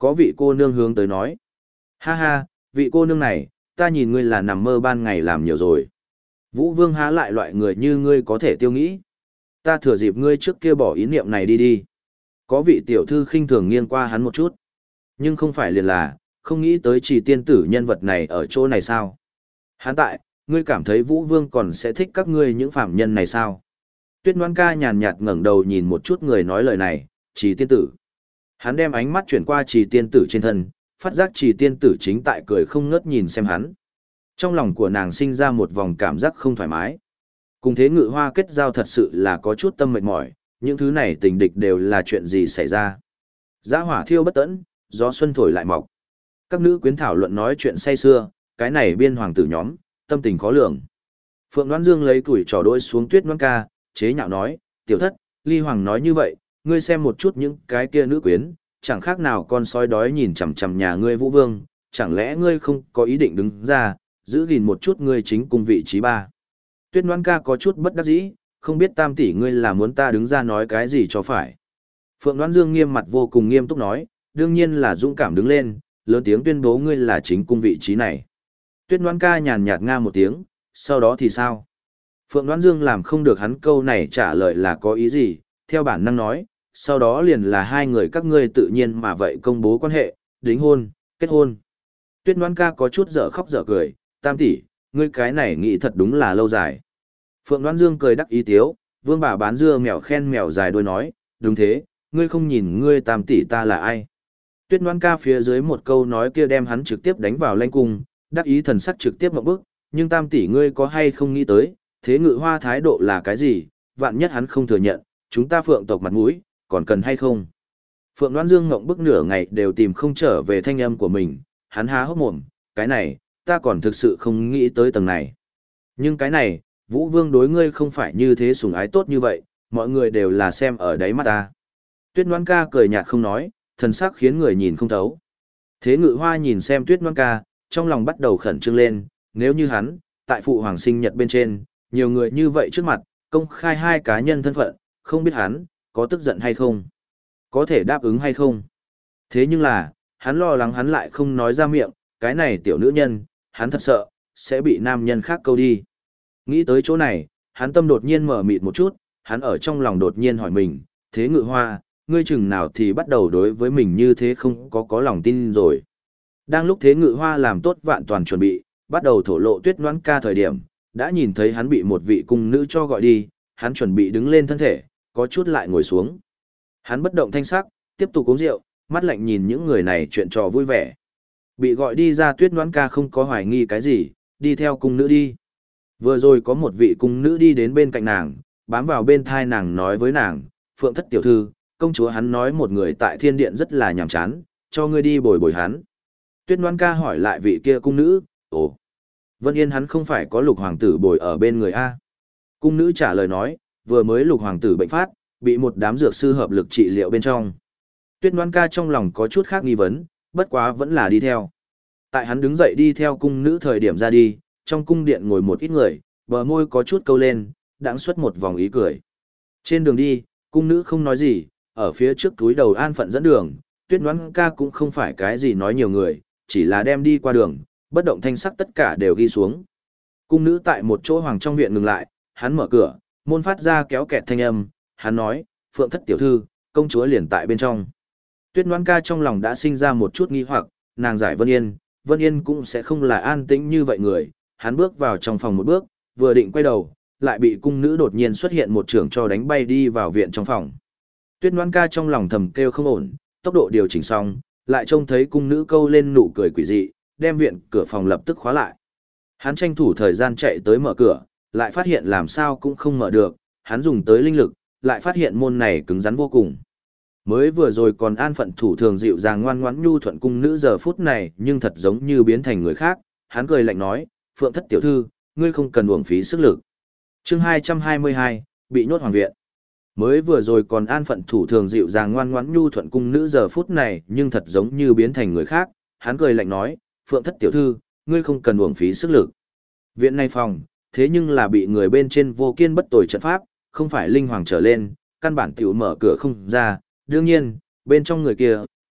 Có vị cô nương hướng tới nói. Ha ha, vị cô nương này, ta nhìn ngươi là nằm mơ ban ngày làm nhiều rồi. Vũ Vương há lại loại người như ngươi có thể tiêu nghĩ. Ta thừa dịp ngươi trước kia bỏ ý niệm này đi đi. Có vị tiểu thư khinh thường nghiêng qua hắn một chút. Nhưng không phải liền là, không nghĩ tới Trì tiên tử nhân vật này ở chỗ này sao? Hắn tại, ngươi cảm thấy Vũ Vương còn sẽ thích các ngươi những phạm nhân này sao? Tuyết Ngoan Ca nhàn nhạt ngẩng đầu nhìn một chút người nói lời này, Trì tiên tử. Hắn đem ánh mắt chuyển qua Trì tiên tử trên thân, phát giác Trì tiên tử chính tại cười không ngớt nhìn xem hắn. Trong lòng của nàng sinh ra một vòng cảm giác không thoải mái. Cùng Thế Ngự Hoa kết giao thật sự là có chút tâm mệt mỏi, những thứ này tình địch đều là chuyện gì xảy ra. Dã hỏa thiêu bất tẫn, gió xuân thổi lại mọc. Các nữ quyến thảo luận nói chuyện say xưa, cái này biên hoàng tử nhóm, tâm tình khó lường. Phượng Đoán Dương lấy tuổi trò đôi xuống Tuyết Ngoan Ca, chế nhạo nói, tiểu thất, Ly Hoàng nói như vậy, ngươi xem một chút những cái kia nữ quyến, chẳng khác nào con sói đói nhìn chằm chằm nhà ngươi Vũ Vương, chẳng lẽ ngươi không có ý định đứng ra, giữ gìn một chút ngươi chính cung vị trí ba. Tuyết Ngoan Ca có chút bất đắc dĩ, không biết tam tỷ ngươi là muốn ta đứng ra nói cái gì cho phải. Phượng Đoán Dương nghiêm mặt vô cùng nghiêm túc nói, đương nhiên là dũng cảm đứng lên, lớn tiếng tuyên bố ngươi là chính cung vị trí này. Tuyết Ngoan Ca nhàn nhạt nga một tiếng, sau đó thì sao? Phượng Đoán Dương làm không được hắn câu này trả lời là có ý gì, theo bản năng nói, sau đó liền là hai người các ngươi tự nhiên mà vậy công bố quan hệ, đính hôn, kết hôn. Tuyết Ngoan Ca có chút dở khóc dở cười, tam tỷ, ngươi cái này nghĩ thật đúng là lâu dài. Phượng Đoán Dương cười đắc ý tiếu, vương bà bán dưa mèo khen mèo dài đuôi nói, đúng thế, ngươi không nhìn ngươi tam tỷ ta là ai. Tuyết Ngoan Ca phía dưới một câu nói kia đem hắn trực tiếp đánh vào lanh cung, đắc ý thần sắc trực tiếp một bước, nhưng tam tỷ ngươi có hay không nghĩ tới, Thế Ngự Hoa thái độ là cái gì, vạn nhất hắn không thừa nhận, chúng ta Phượng tộc mặt mũi, còn cần hay không. Phượng Đoán Dương ngộng bức nửa ngày đều tìm không trở về thanh âm của mình, hắn há hốc mồm, cái này, ta còn thực sự không nghĩ tới tầng này. Nhưng cái này, Vũ Vương đối ngươi không phải như thế sủng ái tốt như vậy, mọi người đều là xem ở đáy mắt ta. Tuyết Ngoan Ca cười nhạt không nói, thần sắc khiến người nhìn không thấu. Thế Ngự Hoa nhìn xem Tuyết Ngoan Ca, trong lòng bắt đầu khẩn trương lên, nếu như hắn, tại phụ hoàng sinh nhật bên trên, nhiều người như vậy trước mặt, công khai hai cá nhân thân phận, không biết hắn, có tức giận hay không, có thể đáp ứng hay không. Thế nhưng là, hắn lo lắng hắn lại không nói ra miệng, cái này tiểu nữ nhân, hắn thật sợ, sẽ bị nam nhân khác câu đi. Nghĩ tới chỗ này, hắn tâm đột nhiên mở mịt một chút, hắn ở trong lòng đột nhiên hỏi mình, Thế Ngự Hoa, ngươi chừng nào thì bắt đầu đối với mình như thế không có lòng tin rồi. Đang lúc Thế Ngự Hoa làm tốt vạn toàn chuẩn bị, bắt đầu thổ lộ Tuyết Ngoan Ca thời điểm, đã nhìn thấy hắn bị một vị cung nữ cho gọi đi, hắn chuẩn bị đứng lên thân thể, có chút lại ngồi xuống. Hắn bất động thanh sắc, tiếp tục uống rượu, mắt lạnh nhìn những người này chuyện trò vui vẻ. Bị gọi đi ra Tuyết Ngoan Ca không có hoài nghi cái gì, đi theo cung nữ đi. Vừa rồi có một vị cung nữ đi đến bên cạnh nàng, bám vào bên thai nàng nói với nàng, Phượng thất tiểu thư, công chúa hắn nói một người tại thiên điện rất là nhàm chán, cho ngươi đi bồi bồi hắn. Tuyết Ngoan Ca hỏi lại vị kia cung nữ, ồ, Vân Yên hắn không phải có lục hoàng tử bồi ở bên người A. Cung nữ trả lời nói, vừa mới lục hoàng tử bệnh phát, bị một đám dược sư hợp lực trị liệu bên trong. Tuyết Ngoan Ca trong lòng có chút khác nghi vấn, bất quá vẫn là đi theo. Tại hắn đứng dậy đi theo cung nữ thời điểm ra đi, trong cung điện ngồi một ít người, bờ môi có chút câu lên, đãng xuất một vòng ý cười. Trên đường đi, cung nữ không nói gì, ở phía trước túi đầu an phận dẫn đường, Tuyết Ngoan Ca cũng không phải cái gì nói nhiều người, chỉ là đem đi qua đường, bất động thanh sắc tất cả đều ghi xuống. Cung nữ tại một chỗ hoàng trong viện ngừng lại, hắn mở cửa, môn phát ra kéo kẹt thanh âm, hắn nói, Phượng thất tiểu thư, công chúa liền tại bên trong. Tuyết Ngoan Ca trong lòng đã sinh ra một chút nghi hoặc, nàng giải Vân Yên cũng sẽ không là an tĩnh như vậy người, hắn bước vào trong phòng một bước, vừa định quay đầu, lại bị cung nữ đột nhiên xuất hiện một trường cho đánh bay đi vào viện trong phòng. Tuyết Ngoan Ca trong lòng thầm kêu không ổn, tốc độ điều chỉnh xong, lại trông thấy cung nữ câu lên nụ cười quỷ dị, đem viện cửa phòng lập tức khóa lại. Hắn tranh thủ thời gian chạy tới mở cửa, lại phát hiện làm sao cũng không mở được, hắn dùng tới linh lực, lại phát hiện môn này cứng rắn vô cùng. Mới vừa rồi còn an phận thủ thường dịu dàng ngoan ngoãn nhu thuận cung nữ giờ phút này nhưng thật giống như biến thành người khác, hắn cười lạnh nói, Phượng thất tiểu thư, ngươi không cần uổng phí sức lực. Chương 222, bị nhốt hoàng viện. Mới vừa rồi còn an phận thủ thường dịu dàng ngoan ngoãn nhu thuận cung nữ giờ phút này nhưng thật giống như biến thành người khác, hắn cười lạnh nói, Phượng thất tiểu thư, ngươi không cần uổng phí sức lực. Viện này phòng, thế nhưng là bị người bên trên vô kiên bất tồi trận pháp, không phải linh hoàng trở lên, căn bản tiểu mở cửa không ra, đương nhiên, bên trong người kia,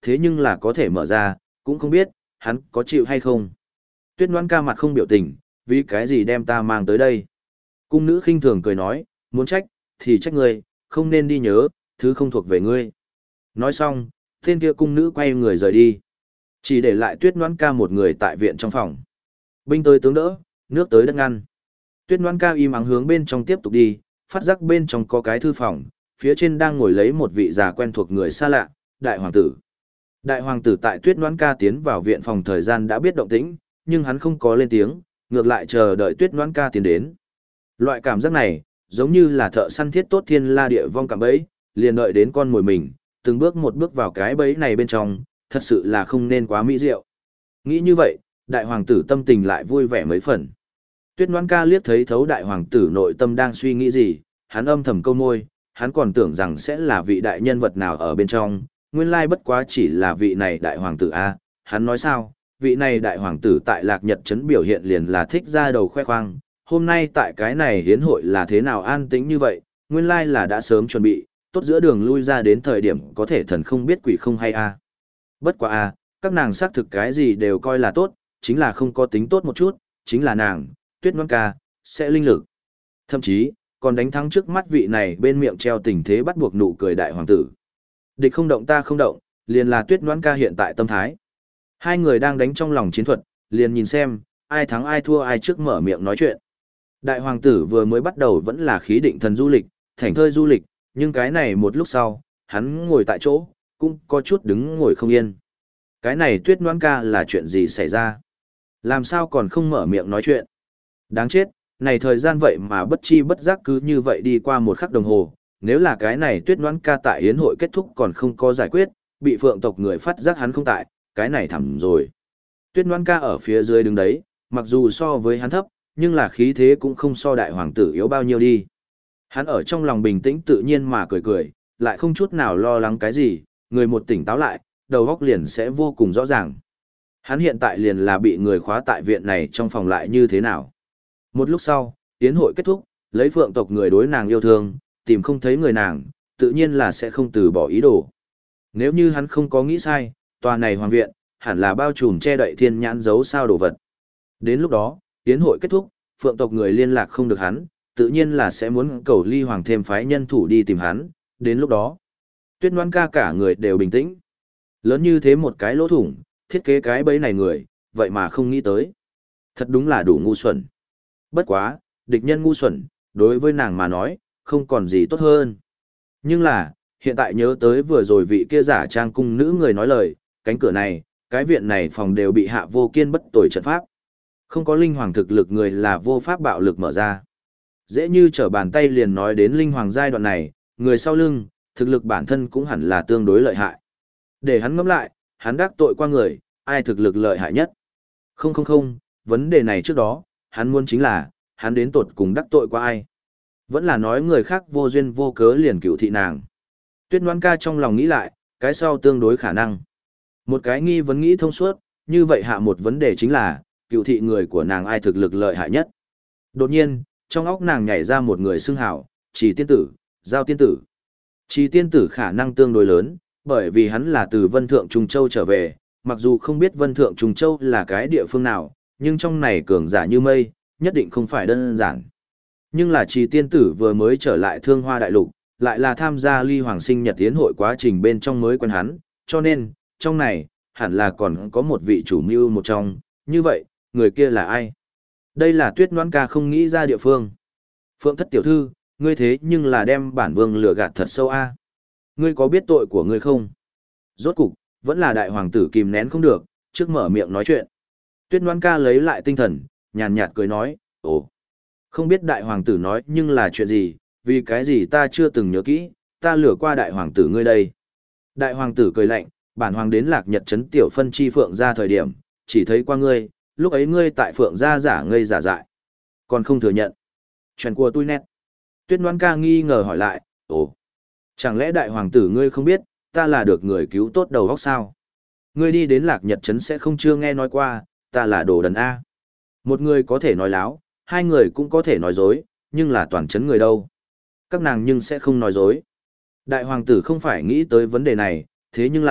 thế nhưng là có thể mở ra, cũng không biết, hắn có chịu hay không. Tuyết Ngoãn Ca mặt không biểu tình, vì cái gì đem ta mang tới đây. Cung nữ khinh thường cười nói, muốn trách, thì trách ngươi, không nên đi nhớ, thứ không thuộc về ngươi. Nói xong, tên kia cung nữ quay người rời đi. Chỉ để lại Tuyết Ngoãn Ca một người tại viện trong phòng. Binh tới tướng đỡ, nước tới đất ngăn. Tuyết Ngoãn Ca im ắng hướng bên trong tiếp tục đi, phát giác bên trong có cái thư phòng, phía trên đang ngồi lấy một vị già quen thuộc người xa lạ, đại hoàng tử. Đại hoàng tử tại Tuyết Ngoãn Ca tiến vào viện phòng thời gian đã biết động tĩnh, nhưng hắn không có lên tiếng, ngược lại chờ đợi Tuyết Ngoãn Ca tiến đến. Loại cảm giác này, giống như là thợ săn thiết tốt thiên la địa vong cạm bẫy, liền đợi đến con mồi mình, từng bước một bước vào cái bẫy này bên trong, thật sự là không nên quá mỹ diệu. Nghĩ như vậy, đại hoàng tử tâm tình lại vui vẻ mấy phần. Tuyết Ngoãn Ca liếc thấy thấu đại hoàng tử nội tâm đang suy nghĩ gì, hắn âm thầm câu môi, hắn còn tưởng rằng sẽ là vị đại nhân vật nào ở bên trong, nguyên lai bất quá chỉ là vị này đại hoàng tử a. Hắn nói sao, vị này đại hoàng tử tại Lạc Nhật trấn biểu hiện liền là thích ra đầu khoe khoang, hôm nay tại cái này hiến hội là thế nào an tĩnh như vậy, nguyên lai là đã sớm chuẩn bị, tốt giữa đường lui ra đến thời điểm có thể thần không biết quỷ không hay a. Bất quá a, các nàng xác thực cái gì đều coi là tốt, chính là không có tính tốt một chút, chính là nàng, Tuyết Ngoãn Ca, sẽ linh lực. Thậm chí, còn đánh thắng trước mắt vị này bên miệng treo tình thế bắt buộc nụ cười đại hoàng tử. Địch không động ta không động, liền là Tuyết Ngoãn Ca hiện tại tâm thái. Hai người đang đánh trong lòng chiến thuật, liền nhìn xem, ai thắng ai thua ai trước mở miệng nói chuyện. Đại hoàng tử vừa mới bắt đầu vẫn là khí định thần du lịch, thảnh thơi du lịch, nhưng cái này một lúc sau, hắn ngồi tại chỗ, cũng có chút đứng ngồi không yên. Cái này Tuyết Ngoãn Ca là chuyện gì xảy ra? Làm sao còn không mở miệng nói chuyện? Đáng chết, này thời gian vậy mà bất chi bất giác cứ như vậy đi qua một khắc đồng hồ, nếu là cái này Tuyết Ngoãn Ca tại yến hội kết thúc còn không có giải quyết, bị phượng tộc người phát giác hắn không tại, cái này thẳm rồi. Tuyết Ngoãn Ca ở phía dưới đứng đấy, mặc dù so với hắn thấp, nhưng là khí thế cũng không so đại hoàng tử yếu bao nhiêu đi. Hắn ở trong lòng bình tĩnh tự nhiên mà cười cười, lại không chút nào lo lắng cái gì, người một tỉnh táo lại, đầu óc liền sẽ vô cùng rõ ràng. Hắn hiện tại liền là bị người khóa tại viện này trong phòng lại như thế nào. Một lúc sau, yến hội kết thúc, lấy phượng tộc người đối nàng yêu thương, tìm không thấy người nàng, tự nhiên là sẽ không từ bỏ ý đồ. Nếu như hắn không có nghĩ sai, tòa này hoàng viện, hẳn là bao trùm che đậy thiên nhãn giấu sao đồ vật. Đến lúc đó, yến hội kết thúc, phượng tộc người liên lạc không được hắn, tự nhiên là sẽ muốn cầu ly hoàng thêm phái nhân thủ đi tìm hắn, đến lúc đó. Tuyết Ngoãn Ca cả người đều bình tĩnh. Lớn như thế một cái lỗ thủng, thiết kế cái bẫy này người, vậy mà không nghĩ tới. Thật đúng là đủ ngu xuẩn. Bất quá, địch nhân ngu xuẩn, đối với nàng mà nói, không còn gì tốt hơn. Nhưng là, hiện tại nhớ tới vừa rồi vị kia giả trang cung nữ người nói lời, cánh cửa này, cái viện này phòng đều bị hạ vô kiên bất tồi trận pháp. Không có linh hoàng thực lực người là vô pháp bạo lực mở ra. Dễ như trở bàn tay liền nói đến linh hoàng giai đoạn này, người sau lưng, thực lực bản thân cũng hẳn là tương đối lợi hại. Để hắn ngẫm lại, hắn đắc tội qua người, ai thực lực lợi hại nhất? Không, vấn đề này trước đó, hắn muốn chính là, hắn đến tột cùng đắc tội qua ai? Vẫn là nói người khác vô duyên vô cớ liền cửu thị nàng. Tuyết Ngoãn Ca trong lòng nghĩ lại, cái sau tương đối khả năng. Một cái nghi vấn nghĩ thông suốt, như vậy hạ một vấn đề chính là, cửu thị người của nàng ai thực lực lợi hại nhất? Đột nhiên, trong óc nàng nhảy ra một người xưng hảo, Trì tiên tử, Giao tiên tử. Trì tiên tử khả năng tương đối lớn, bởi vì hắn là từ Vân Thượng Trung Châu trở về, mặc dù không biết Vân Thượng Trung Châu là cái địa phương nào, nhưng trong này cường giả như mây, nhất định không phải đơn giản. Nhưng là Trì tiên tử vừa mới trở lại Thương Hoa Đại Lục, lại là tham gia Ly Hoàng sinh nhật tiến hội quá trình bên trong mới quen hắn, cho nên, trong này, hẳn là còn có một vị chủ mưu một trong, như vậy, người kia là ai? Đây là Tuyết Ngoãn Ca không nghĩ ra địa phương. Phượng thất tiểu thư, ngươi thế nhưng là đem bản vương lừa gạt thật sâu a. Ngươi có biết tội của ngươi không? Rốt cục, vẫn là đại hoàng tử kìm nén không được, trước mở miệng nói chuyện. Tuyết Ngoãn Ca lấy lại tinh thần, nhàn nhạt cười nói, ồ, không biết đại hoàng tử nói nhưng là chuyện gì, vì cái gì ta chưa từng nhớ kỹ, ta lừa qua đại hoàng tử ngươi đây. Đại hoàng tử cười lạnh, bản hoàng đến Lạc Nhật trấn tiểu phân chi phượng ra thời điểm, chỉ thấy qua ngươi, lúc ấy ngươi tại phượng gia giả ngây giả dại. Còn không thừa nhận. Chuyện của tôi nét. Tuyết Ngoãn Ca nghi ngờ hỏi lại, ồ, chẳng lẽ đại hoàng tử ngươi không biết, ta là được người cứu tốt đầu góc sao? Ngươi đi đến Lạc Nhật trấn sẽ không chưa nghe nói qua, ta là đồ đần A. Một người có thể nói láo, hai người cũng có thể nói dối, nhưng là toàn trấn người đâu. Các nàng nhưng sẽ không nói dối. Đại hoàng tử không phải nghĩ tới vấn đề này, thế nhưng là,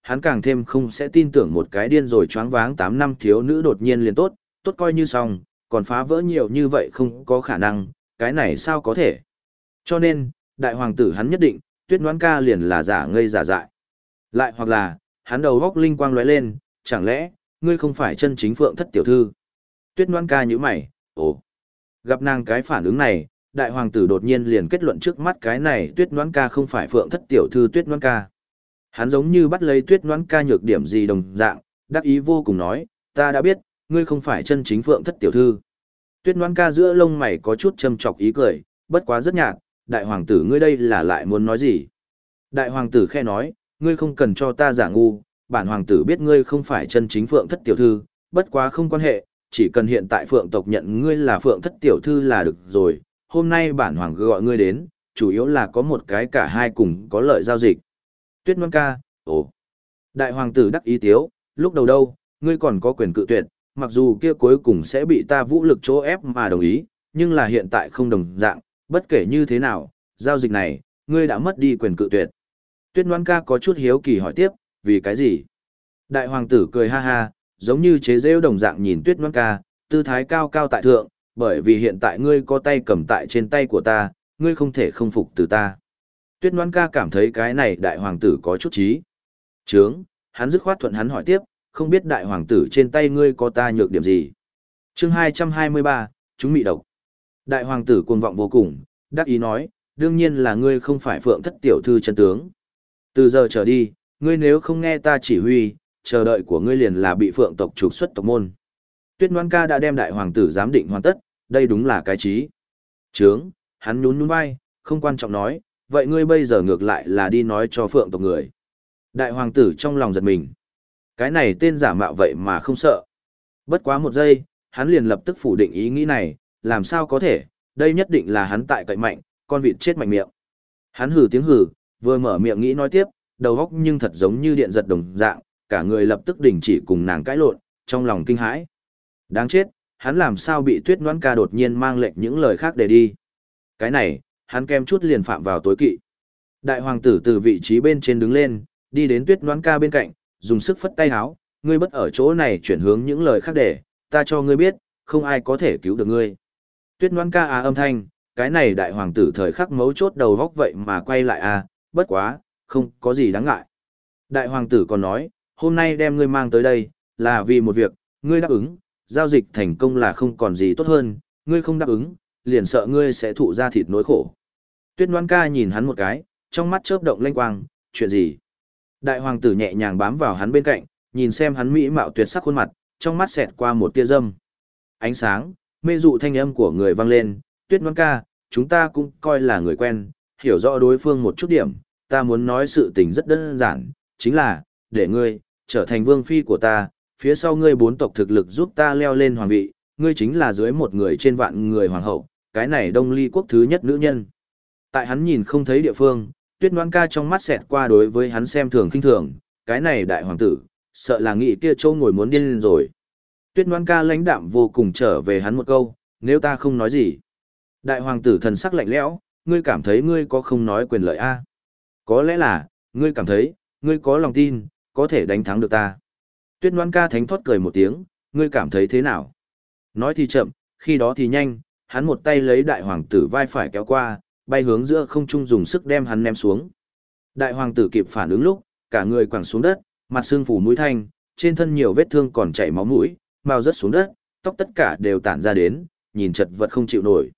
hắn càng thêm không sẽ tin tưởng một cái điên rồi choáng váng 8 năm thiếu nữ đột nhiên liền tốt, tốt coi như xong, còn phá vỡ nhiều như vậy không có khả năng, cái này sao có thể. Cho nên, đại hoàng tử hắn nhất định, Tuyết Ngoãn Ca liền là giả ngây giả dại. Lại hoặc là, hắn đầu góc linh quang lóe lên, chẳng lẽ, ngươi không phải chân chính Phượng Thất tiểu thư. Tuyết Ngoãn Ca nhíu mày, ồ. Gặp nàng cái phản ứng này, đại hoàng tử đột nhiên liền kết luận trước mắt cái này Tuyết Ngoãn Ca không phải Phượng Thất tiểu thư Tuyết Ngoãn Ca. Hắn giống như bắt lấy Tuyết Ngoãn Ca nhược điểm gì đồng dạng, đắc ý vô cùng nói, ta đã biết, ngươi không phải chân chính Phượng Thất tiểu thư. Tuyết Ngoãn Ca giữa lông mày có chút châm chọc ý cười, bất quá rất nhạt, đại hoàng tử ngươi đây là lại muốn nói gì? Đại hoàng tử khe nói, ngươi không cần cho ta giả ngu, bản hoàng tử biết ngươi không phải chân chính Phượng Thất tiểu thư, bất quá không quan hệ, chỉ cần hiện tại Phượng tộc nhận ngươi là Phượng Thất tiểu thư là được rồi, hôm nay bản hoàng gọi ngươi đến, chủ yếu là có một cái cả hai cùng có lợi giao dịch. Tuyết Ngoãn Ca, ồ. Đại hoàng tử đắc ý tiếu, lúc đầu đâu, ngươi còn có quyền cự tuyệt, mặc dù kia cuối cùng sẽ bị ta vũ lực chỗ ép mà đồng ý, nhưng là hiện tại không đồng dạng, bất kể như thế nào, giao dịch này, ngươi đã mất đi quyền cự tuyệt. Tuyết Ngoãn Ca có chút hiếu kỳ hỏi tiếp, vì cái gì? Đại hoàng tử cười ha ha, giống như chế giễu đồng dạng nhìn Tuyết Ngoãn Ca, tư thái cao cao tại thượng, bởi vì hiện tại ngươi có tay cầm tại trên tay của ta, ngươi không thể không phục từ ta. Tuyết Ngoãn Ca cảm thấy cái này đại hoàng tử có chút trí. Trướng, hắn dứt khoát thuận hắn hỏi tiếp, không biết đại hoàng tử trên tay ngươi có ta nhược điểm gì. Chương 223, chúng mị độc. Đại hoàng tử cuồng vọng vô cùng, đắc ý nói, đương nhiên là ngươi không phải Phượng Thất tiểu thư chân tướng. Từ giờ trở đi, ngươi nếu không nghe ta chỉ huy, chờ đợi của ngươi liền là bị Phượng tộc trục xuất tộc môn. Tuyết Ngoãn Ca đã đem đại hoàng tử giám định hoàn tất, đây đúng là cái trí. Trướng, hắn nhún nhún vai, không quan trọng nói, vậy ngươi bây giờ ngược lại là đi nói cho Phượng tộc người. Đại hoàng tử trong lòng giật mình. Cái này tên giả mạo vậy mà không sợ. Bất quá một giây, hắn liền lập tức phủ định ý nghĩ này, làm sao có thể, đây nhất định là hắn tại cậy mạnh, con vịt chết mạnh miệng. Hắn hừ tiếng hừ, vừa mở miệng nghĩ nói tiếp, đầu óc nhưng thật giống như điện giật đồng dạng, cả người lập tức đình chỉ cùng nàng cãi lộn, trong lòng kinh hãi. Đáng chết, hắn làm sao bị Tuyết Ngoãn Ca đột nhiên mang lệnh những lời khác để đi. Cái này, hắn kem chút liền phạm vào tối kỵ. Đại hoàng tử từ vị trí bên trên đứng lên, đi đến Tuyết Ngoãn Ca bên cạnh, dùng sức phất tay háo, ngươi bất ở chỗ này chuyển hướng những lời khác để, ta cho ngươi biết, không ai có thể cứu được ngươi. Tuyết Ngoãn Ca âm thanh, cái này đại hoàng tử thời khắc mấu chốt đầu góc vậy mà quay lại bất quá, không có gì đáng ngại. Đại hoàng tử còn nói, hôm nay đem ngươi mang tới đây, là vì một việc, ngươi đáp ứng, giao dịch thành công là không còn gì tốt hơn, ngươi không đáp ứng, liền sợ ngươi sẽ thụ ra thịt nỗi khổ. Tuyết Ngoãn Ca nhìn hắn một cái, trong mắt chớp động lanh quang, chuyện gì? Đại hoàng tử nhẹ nhàng bám vào hắn bên cạnh, nhìn xem hắn mỹ mạo tuyệt sắc khuôn mặt, trong mắt xẹt qua một tia dâm. Ánh sáng, mê dụ thanh âm của người vang lên, Tuyết Ngoãn Ca, chúng ta cũng coi là người quen, hiểu rõ đối phương một chút điểm, ta muốn nói sự tình rất đơn giản, chính là, để ngươi, trở thành vương phi của ta, phía sau ngươi 4 tộc thực lực giúp ta leo lên hoàng vị, ngươi chính là dưới một người trên vạn người hoàng hậu, cái này Đông Ly quốc thứ nhất nữ nhân. Tại hắn nhìn không thấy địa phương, Tuyết Ngoãn Ca trong mắt xẹt qua đối với hắn xem thường khinh thường, cái này đại hoàng tử, sợ là nghĩ kia châu ngồi muốn điên lên rồi. Tuyết Ngoãn Ca lãnh đạm vô cùng trở về hắn một câu, nếu ta không nói gì. Đại hoàng tử thần sắc lạnh lẽo, ngươi cảm thấy ngươi có không nói quyền lợi Có lẽ là, ngươi cảm thấy, ngươi có lòng tin, có thể đánh thắng được ta. Tuyết Ngoãn Ca thánh thoát cười một tiếng, ngươi cảm thấy thế nào? Nói thì chậm, khi đó thì nhanh, hắn một tay lấy đại hoàng tử vai phải kéo qua, bay hướng giữa không trung dùng sức đem hắn ném xuống. Đại hoàng tử kịp phản ứng lúc, cả người quẳng xuống đất, mặt xương phủ mũi thanh, trên thân nhiều vết thương còn chảy máu mũi, mao rớt xuống đất, tóc tất cả đều tản ra đến, nhìn chật vật không chịu nổi.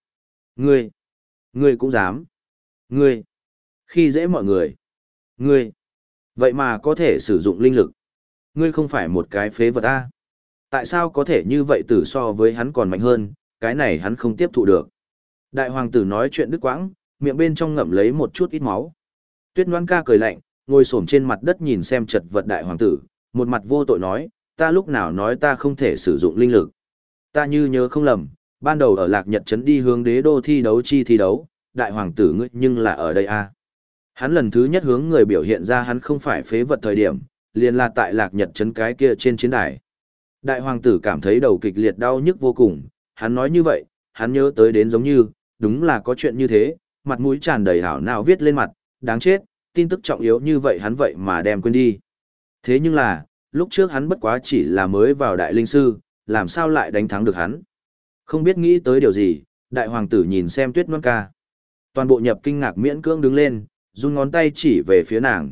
Ngươi cũng dám. Ngươi, khi dễ mọi người. Ngươi, vậy mà có thể sử dụng linh lực. Ngươi không phải một cái phế vật Tại sao có thể như vậy tử so với hắn còn mạnh hơn, cái này hắn không tiếp thụ được. Đại hoàng tử nói chuyện đứt quãng, miệng bên trong ngậm lấy một chút ít máu. Tuyết Ngoãn Ca cười lạnh, ngồi xổm trên mặt đất nhìn xem chật vật đại hoàng tử, một mặt vô tội nói, ta lúc nào nói ta không thể sử dụng linh lực. Ta như nhớ không lầm, ban đầu ở Lạc Nhật Trấn đi hướng đế đô thi đấu, đại hoàng tử ngươi nhưng là ở đây Hắn lần thứ nhất hướng người biểu hiện ra hắn không phải phế vật thời điểm, liền là tại Lạc Nhật Trấn cái kia trên chiến đài. Đại hoàng tử cảm thấy đầu kịch liệt đau nhức vô cùng, hắn nói như vậy, hắn nhớ tới đến giống như, đúng là có chuyện như thế, mặt mũi tràn đầy hảo nào viết lên mặt, đáng chết, tin tức trọng yếu như vậy hắn vậy mà đem quên đi. Thế nhưng là, lúc trước hắn bất quá chỉ là mới vào đại linh sư, làm sao lại đánh thắng được hắn. Không biết nghĩ tới điều gì, đại hoàng tử nhìn xem Tuyết Ngoan Ca. Toàn bộ nhập kinh ngạc miễn cưỡng đứng lên, run ngón tay chỉ về phía nàng,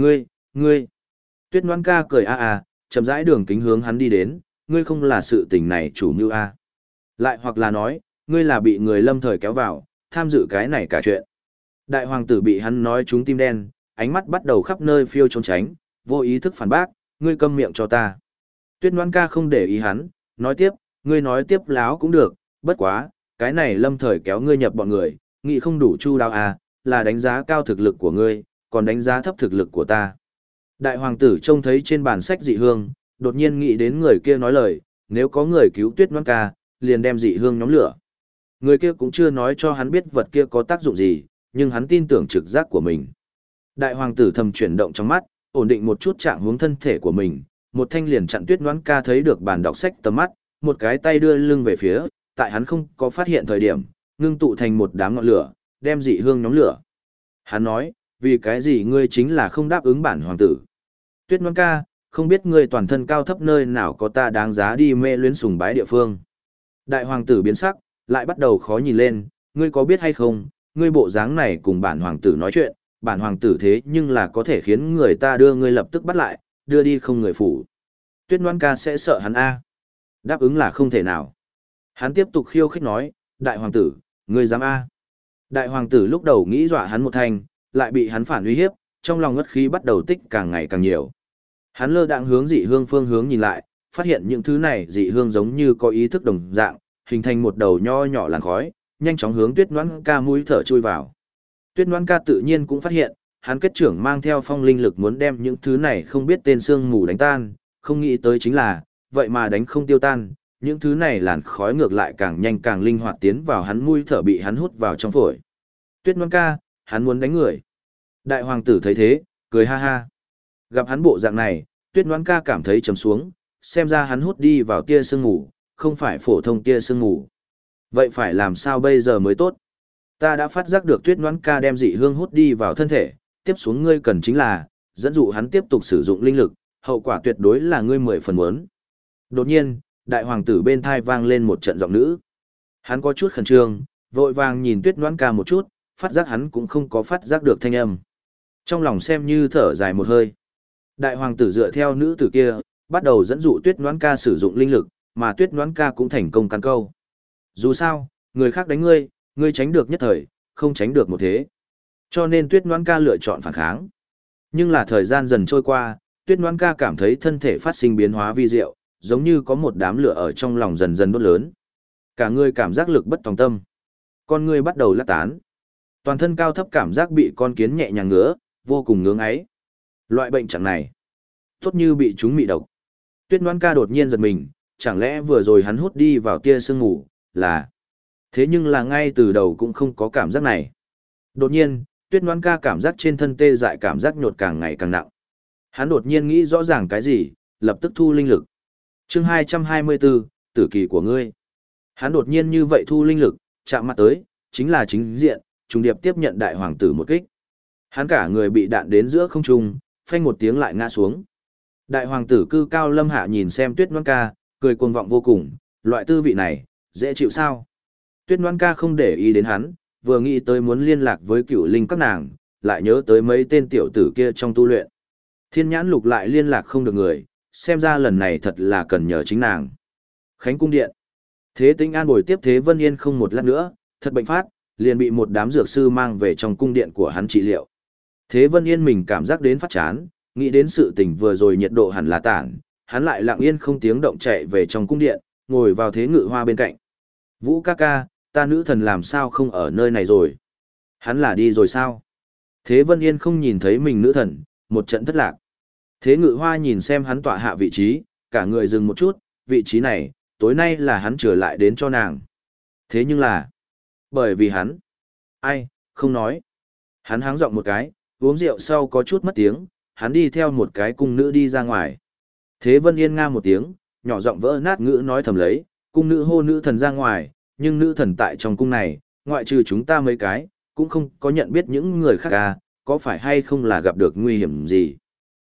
ngươi. Tuyết Ngoan Ca cười chậm rãi đường kính hướng hắn đi đến, ngươi không là sự tình này chủ mưu a. Lại hoặc là nói, ngươi là bị người lâm thời kéo vào, tham dự cái này cả chuyện. Đại hoàng tử bị hắn nói trúng tim đen, ánh mắt bắt đầu khắp nơi phiêu trốn tránh, vô ý thức phản bác, ngươi câm miệng cho ta. Tuyết Ngoan Ca không để ý hắn, nói tiếp, ngươi nói tiếp láo cũng được, bất quá, cái này lâm thời kéo ngươi nhập bọn người, nghĩ không đủ chu đáo là đánh giá cao thực lực của ngươi, còn đánh giá thấp thực lực của ta. Đại hoàng tử trông thấy trên bàn sách dị hương, đột nhiên nghĩ đến người kia nói lời, nếu có người cứu Tuyết Ngoan Ca, liền đem dị hương nhóm lửa. Người kia cũng chưa nói cho hắn biết vật kia có tác dụng gì, nhưng hắn tin tưởng trực giác của mình. Đại hoàng tử thầm chuyển động trong mắt, ổn định một chút trạng hướng thân thể của mình, một thanh liền chặn Tuyết Ngoan Ca thấy được bàn đọc sách tầm mắt, một cái tay đưa lưng về phía, tại hắn không có phát hiện thời điểm, ngưng tụ thành một đám ngọn lửa, đem dị hương nhóm lửa. Hắn nói, vì cái gì ngươi chính là không đáp ứng bản hoàng tử. Tuyết Ngoan Ca, không biết ngươi toàn thân cao thấp nơi nào có ta đáng giá đi mê luyến sùng bái địa phương. Đại hoàng tử biến sắc, lại bắt đầu khó nhìn lên, ngươi có biết hay không, ngươi bộ dáng này cùng bản hoàng tử nói chuyện, bản hoàng tử thế nhưng là có thể khiến người ta đưa ngươi lập tức bắt lại, đưa đi không người phủ. Tuyết Ngoan Ca sẽ sợ hắn đáp ứng là không thể nào. Hắn tiếp tục khiêu khích nói, đại hoàng tử, ngươi dám Đại hoàng tử lúc đầu nghĩ dọa hắn một thanh, lại bị hắn phản uy hiếp, trong lòng ngất khí bắt đầu tích càng ngày càng nhiều. Hắn lơ đãng hướng dị hương phương hướng nhìn lại, phát hiện những thứ này dị hương giống như có ý thức đồng dạng, hình thành một đầu nho nhỏ làn khói, nhanh chóng hướng Tuyết Ngoan Ca mũi thở chui vào. Tuyết Ngoan Ca tự nhiên cũng phát hiện, hắn kết trưởng mang theo phong linh lực muốn đem những thứ này không biết tên sương mù đánh tan, không nghĩ tới chính là, vậy mà đánh không tiêu tan, những thứ này làn khói ngược lại càng nhanh càng linh hoạt tiến vào hắn mũi thở bị hắn hút vào trong phổi. Tuyết Ngoan Ca, hắn muốn đánh người. Đại hoàng tử thấy thế, cười ha ha. Gặp hắn bộ dạng này, Tuyết Ngoan Ca cảm thấy trầm xuống, xem ra hắn hút đi vào tia sương mù, không phải phổ thông tia sương mù. Vậy phải làm sao bây giờ mới tốt? Ta đã phát giác được Tuyết Ngoan Ca đem dị hương hút đi vào thân thể, tiếp xuống ngươi cần chính là dẫn dụ hắn tiếp tục sử dụng linh lực, hậu quả tuyệt đối là ngươi 10 phần muốn. Đột nhiên, đại hoàng tử bên thai vang lên một trận giọng nữ. Hắn có chút khẩn trương, vội vàng nhìn Tuyết Ngoan Ca một chút, phát giác hắn cũng không có phát giác được thanh âm. Trong lòng xem như thở dài một hơi. Đại hoàng tử dựa theo nữ tử kia, bắt đầu dẫn dụ Tuyết Ngoan Ca sử dụng linh lực, mà Tuyết Ngoan Ca cũng thành công cắn câu. Dù sao, người khác đánh ngươi, ngươi tránh được nhất thời, không tránh được một thế. Cho nên Tuyết Ngoan Ca lựa chọn phản kháng. Nhưng là thời gian dần trôi qua, Tuyết Ngoan Ca cảm thấy thân thể phát sinh biến hóa vi diệu, giống như có một đám lửa ở trong lòng dần dần đốt lớn. Cả người cảm giác lực bất tòng tâm. Con người bắt đầu lắc tán. Toàn thân cao thấp cảm giác bị con kiến nhẹ nhàng ngứa, vô cùng ngưỡng ấy. Loại bệnh trạng này, tốt như bị chúng mị độc. Tuyết Ngoan Ca đột nhiên giật mình, chẳng lẽ vừa rồi hắn hút đi vào tia sương ngủ, là... Thế nhưng là ngay từ đầu cũng không có cảm giác này. Đột nhiên, Tuyết Ngoan Ca cảm giác trên thân tê dại cảm giác nhột càng ngày càng nặng. Hắn đột nhiên nghĩ rõ ràng cái gì, lập tức thu linh lực. Chương 224, tử kỳ của ngươi. Hắn đột nhiên như vậy thu linh lực, chạm mặt tới, chính là chính diện, trùng điệp tiếp nhận đại hoàng tử một kích. Hắn cả người bị đạn đến giữa không trung, phanh một tiếng lại ngã xuống. Đại hoàng tử cư cao lâm hạ nhìn xem Tuyết Ngoan Ca, cười cuồng vọng vô cùng, loại tư vị này, dễ chịu sao? Tuyết Ngoan Ca không để ý đến hắn, vừa nghĩ tới muốn liên lạc với Cửu Linh các nàng, lại nhớ tới mấy tên tiểu tử kia trong tu luyện. Thiên nhãn lục lại liên lạc không được người, xem ra lần này thật là cần nhờ chính nàng. Khánh cung điện. Thế Tĩnh An bồi tiếp Thế Vân Yên không một lát nữa, thật bệnh phát, liền bị một đám dược sư mang về trong cung điện của hắn trị liệu. Thế Vân Yên mình cảm giác đến phát chán, nghĩ đến sự tình vừa rồi nhiệt độ hẳn là tản, hắn lại lặng yên không tiếng động chạy về trong cung điện, ngồi vào thế ngự hoa bên cạnh. Vũ ca ca, ta nữ thần làm sao không ở nơi này rồi? Hắn là đi rồi sao? Thế Vân Yên không nhìn thấy mình nữ thần, một trận thất lạc. Thế ngự hoa nhìn xem hắn tọa hạ vị trí, cả người dừng một chút, vị trí này, tối nay là hắn trở lại đến cho nàng. Thế nhưng là, bởi vì hắn, ai, không nói. Hắn háng giọng một cái, uống rượu sau có chút mất tiếng, hắn đi theo một cái cung nữ đi ra ngoài. Thế Vân Yên nga một tiếng, nhỏ giọng vỡ nát ngữ nói thầm lấy, cung nữ hô nữ thần ra ngoài, nhưng nữ thần tại trong cung này, ngoại trừ chúng ta mấy cái, cũng không có nhận biết những người khác có phải hay không là gặp được nguy hiểm gì.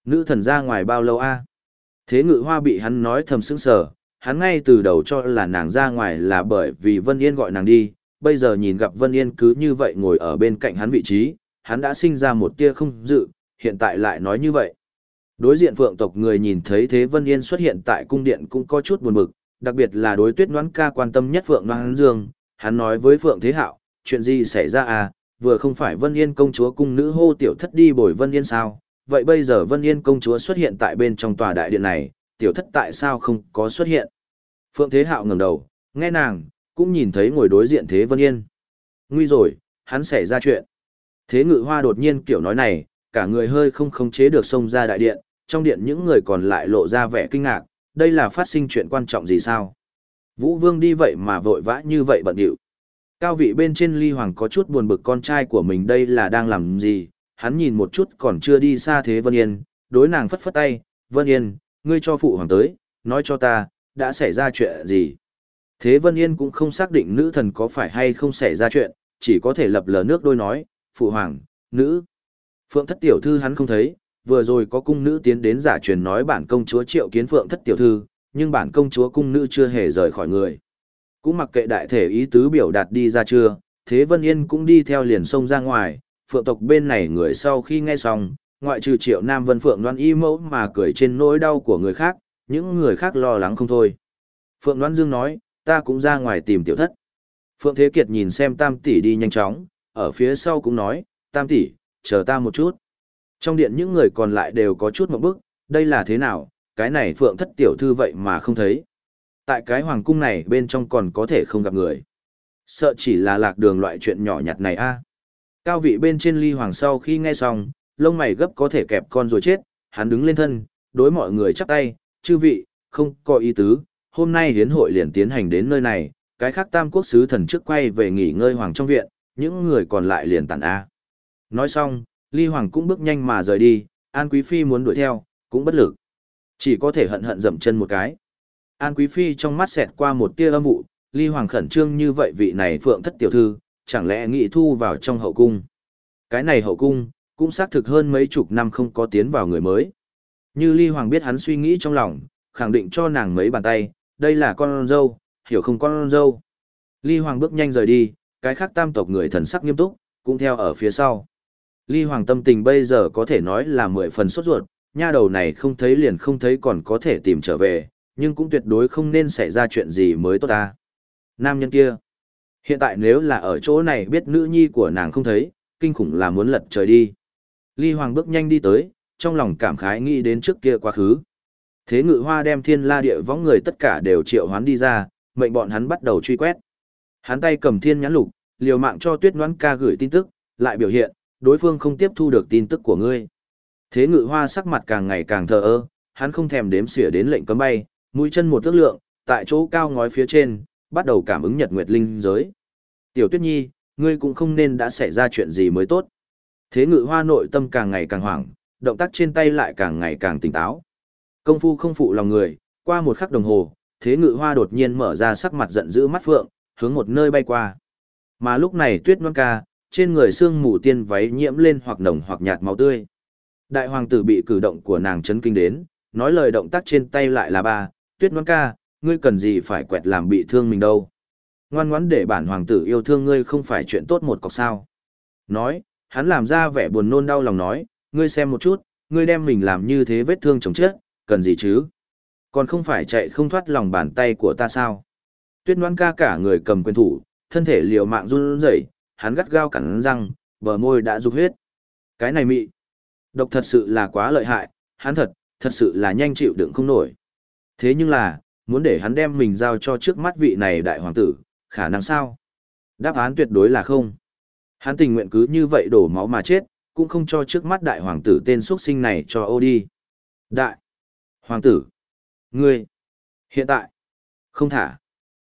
Nữ thần ra ngoài bao lâu a? Thế Ngự Hoa bị hắn nói thầm sững sờ, hắn ngay từ đầu cho là nàng ra ngoài là bởi vì Vân Yên gọi nàng đi, bây giờ nhìn gặp Vân Yên cứ như vậy ngồi ở bên cạnh hắn vị trí, hắn đã sinh ra một tia không dự, hiện tại lại nói như vậy. Đối diện Phượng tộc người nhìn thấy Thế Vân Yên xuất hiện tại cung điện cũng có chút buồn bực, đặc biệt là đối Tuyết Noãn Ca quan tâm nhất Phượng Noãn Dương, hắn nói với Phượng Thế Hạo, chuyện gì xảy ra à, vừa không phải Vân Yên công chúa cung nữ hô tiểu thất đi bồi Vân Yên sao, vậy bây giờ Vân Yên công chúa xuất hiện tại bên trong tòa đại điện này, tiểu thất tại sao không có xuất hiện? Phượng Thế Hạo ngẩng đầu, nghe nàng, cũng nhìn thấy ngồi đối diện Thế Vân Yên. Nguy rồi, hắn xảy ra chuyện. Thế Ngự Hoa đột nhiên kiểu nói này, cả người hơi không khống chế được xông ra đại điện, trong điện những người còn lại lộ ra vẻ kinh ngạc, đây là phát sinh chuyện quan trọng gì sao? Vũ Vương đi vậy mà vội vã như vậy bận điệu. Cao vị bên trên Ly Hoàng có chút buồn bực con trai của mình đây là đang làm gì, hắn nhìn một chút còn chưa đi xa Thế Vân Yên, đối nàng phất phất tay, Vân Yên, ngươi cho phụ hoàng tới, nói cho ta, đã xảy ra chuyện gì. Thế Vân Yên cũng không xác định nữ thần có phải hay không xảy ra chuyện, chỉ có thể lập lờ nước đôi nói, phụ hoàng, nữ. Phượng thất tiểu thư hắn không thấy, vừa rồi có cung nữ tiến đến giả truyền nói bản công chúa triệu kiến Phượng thất tiểu thư, nhưng bản công chúa cung nữ chưa hề rời khỏi người. Cũng mặc kệ đại thể ý tứ biểu đạt đi ra chưa, Thế Vân Yên cũng đi theo liền xông ra ngoài, Phượng tộc bên này người sau khi nghe xong, ngoại trừ Triệu Nam Vân Phượng Đoan Y mẫu mà cười trên nỗi đau của người khác, những người khác lo lắng không thôi. Phượng Đoan Dương nói, ta cũng ra ngoài tìm tiểu thất. Phượng Thế Kiệt nhìn xem Tam tỷ đi nhanh chóng, ở phía sau cũng nói, Tam tỷ, chờ ta một chút. Trong điện những người còn lại đều có chút một bức, đây là thế nào, cái này Phượng thất tiểu thư vậy mà không thấy. Tại cái hoàng cung này bên trong còn có thể không gặp người. Sợ chỉ là lạc đường loại chuyện nhỏ nhặt này a. Cao vị bên trên Ly Hoàng sau khi nghe xong, lông mày gấp có thể kẹp con rồi chết, hắn đứng lên thân, đối mọi người chắp tay, chư vị, không có ý tứ, hôm nay hiến hội liền tiến hành đến nơi này, cái khác tam quốc sứ thần trước quay về nghỉ ngơi hoàng trong viện, những người còn lại liền tản A. Nói xong, Ly Hoàng cũng bước nhanh mà rời đi, An Quý Phi muốn đuổi theo, cũng bất lực. Chỉ có thể hận hận dậm chân một cái. An Quý Phi trong mắt xẹt qua một tia âm vụ, Ly Hoàng khẩn trương như vậy vị này Phượng thất tiểu thư, chẳng lẽ nghị thu vào trong hậu cung. Cái này hậu cung, cũng xác thực hơn mấy chục năm không có tiến vào người mới. Như Ly Hoàng biết hắn suy nghĩ trong lòng, khẳng định cho nàng mấy bàn tay, đây là con dâu, hiểu không con dâu. Ly Hoàng bước nhanh rời đi, cái khác tam tộc người thần sắc nghiêm túc, cũng theo ở phía sau. Ly Hoàng tâm tình bây giờ có thể nói là 10 phần sốt ruột, nha đầu này không thấy liền không thấy còn có thể tìm trở về, nhưng cũng tuyệt đối không nên xảy ra chuyện gì mới tốt ta. Nam nhân kia, hiện tại nếu là ở chỗ này biết nữ nhi của nàng không thấy, kinh khủng là muốn lật trời đi. Ly Hoàng bước nhanh đi tới, trong lòng cảm khái nghĩ đến trước kia quá khứ. Thế Ngự Hoa đem Thiên La Địa võng người tất cả đều triệu hoán đi ra, mệnh bọn hắn bắt đầu truy quét. Hắn tay cầm Thiên Nhãn Lục, liều mạng cho Tuyết Noãn Ca gửi tin tức, lại biểu hiện, đối phương không tiếp thu được tin tức của ngươi. Thế Ngự Hoa sắc mặt càng ngày càng thờ ơ, hắn không thèm đếm xỉa đến lệnh cấm bay, mũi chân một thước lượng, tại chỗ cao ngói phía trên, bắt đầu cảm ứng nhật nguyệt linh giới. Tiểu Tuyết Nhi, ngươi cũng không nên đã xảy ra chuyện gì mới tốt. Thế Ngự Hoa nội tâm càng ngày càng hoảng, động tác trên tay lại càng ngày càng tỉnh táo. Công phu không phụ lòng người, qua một khắc đồng hồ, Thế Ngự Hoa đột nhiên mở ra sắc mặt giận dữ mắt phượng, hướng một nơi bay qua. Mà lúc này Tuyết Noãn Ca, trên người xương mù tiên váy nhiễm lên hoặc nồng hoặc nhạt máu tươi. Đại hoàng tử bị cử động của nàng chấn kinh đến, nói lời động tác trên tay lại là ba, Tuyết Noãn Ca, ngươi cần gì phải quẹt làm bị thương mình đâu. Ngoan ngoãn để bản hoàng tử yêu thương ngươi không phải chuyện tốt một cọc sao. Nói, hắn làm ra vẻ buồn nôn đau lòng nói, ngươi xem một chút, ngươi đem mình làm như thế vết thương chồng chết, cần gì chứ? Còn không phải chạy không thoát lòng bàn tay của ta sao? Tuyết Noãn Ca cả người cầm quyền thủ, thân thể liều mạng run rẩy, hắn gắt gao cắn răng, bờ môi đã rục huyết. Cái này mị, độc thật sự là quá lợi hại, hắn thật sự là nhanh chịu đựng không nổi. Thế nhưng là, muốn để hắn đem mình giao cho trước mắt vị này đại hoàng tử, khả năng sao? Đáp án tuyệt đối là không. Hắn tình nguyện cứ như vậy đổ máu mà chết, cũng không cho trước mắt đại hoàng tử tên xuất sinh này cho ô đi. Đại hoàng tử, ngươi, hiện tại, không thả,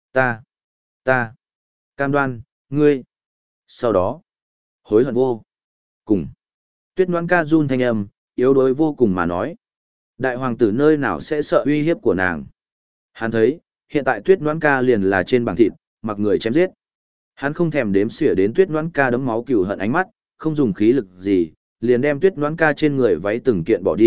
ta, cam đoan, ngươi. Sau đó, hối hận vô cùng. Tuyết Noãn Ca run thanh âm, yếu đuối vô cùng mà nói. Đại hoàng tử nơi nào sẽ sợ uy hiếp của nàng. Hắn thấy, hiện tại Tuyết Noãn Ca liền là trên bảng thịt, mặc người chém giết. Hắn không thèm đếm xỉa đến Tuyết Noãn Ca đấm máu cừu hận ánh mắt, không dùng khí lực gì, liền đem Tuyết Noãn Ca trên người váy từng kiện bỏ đi,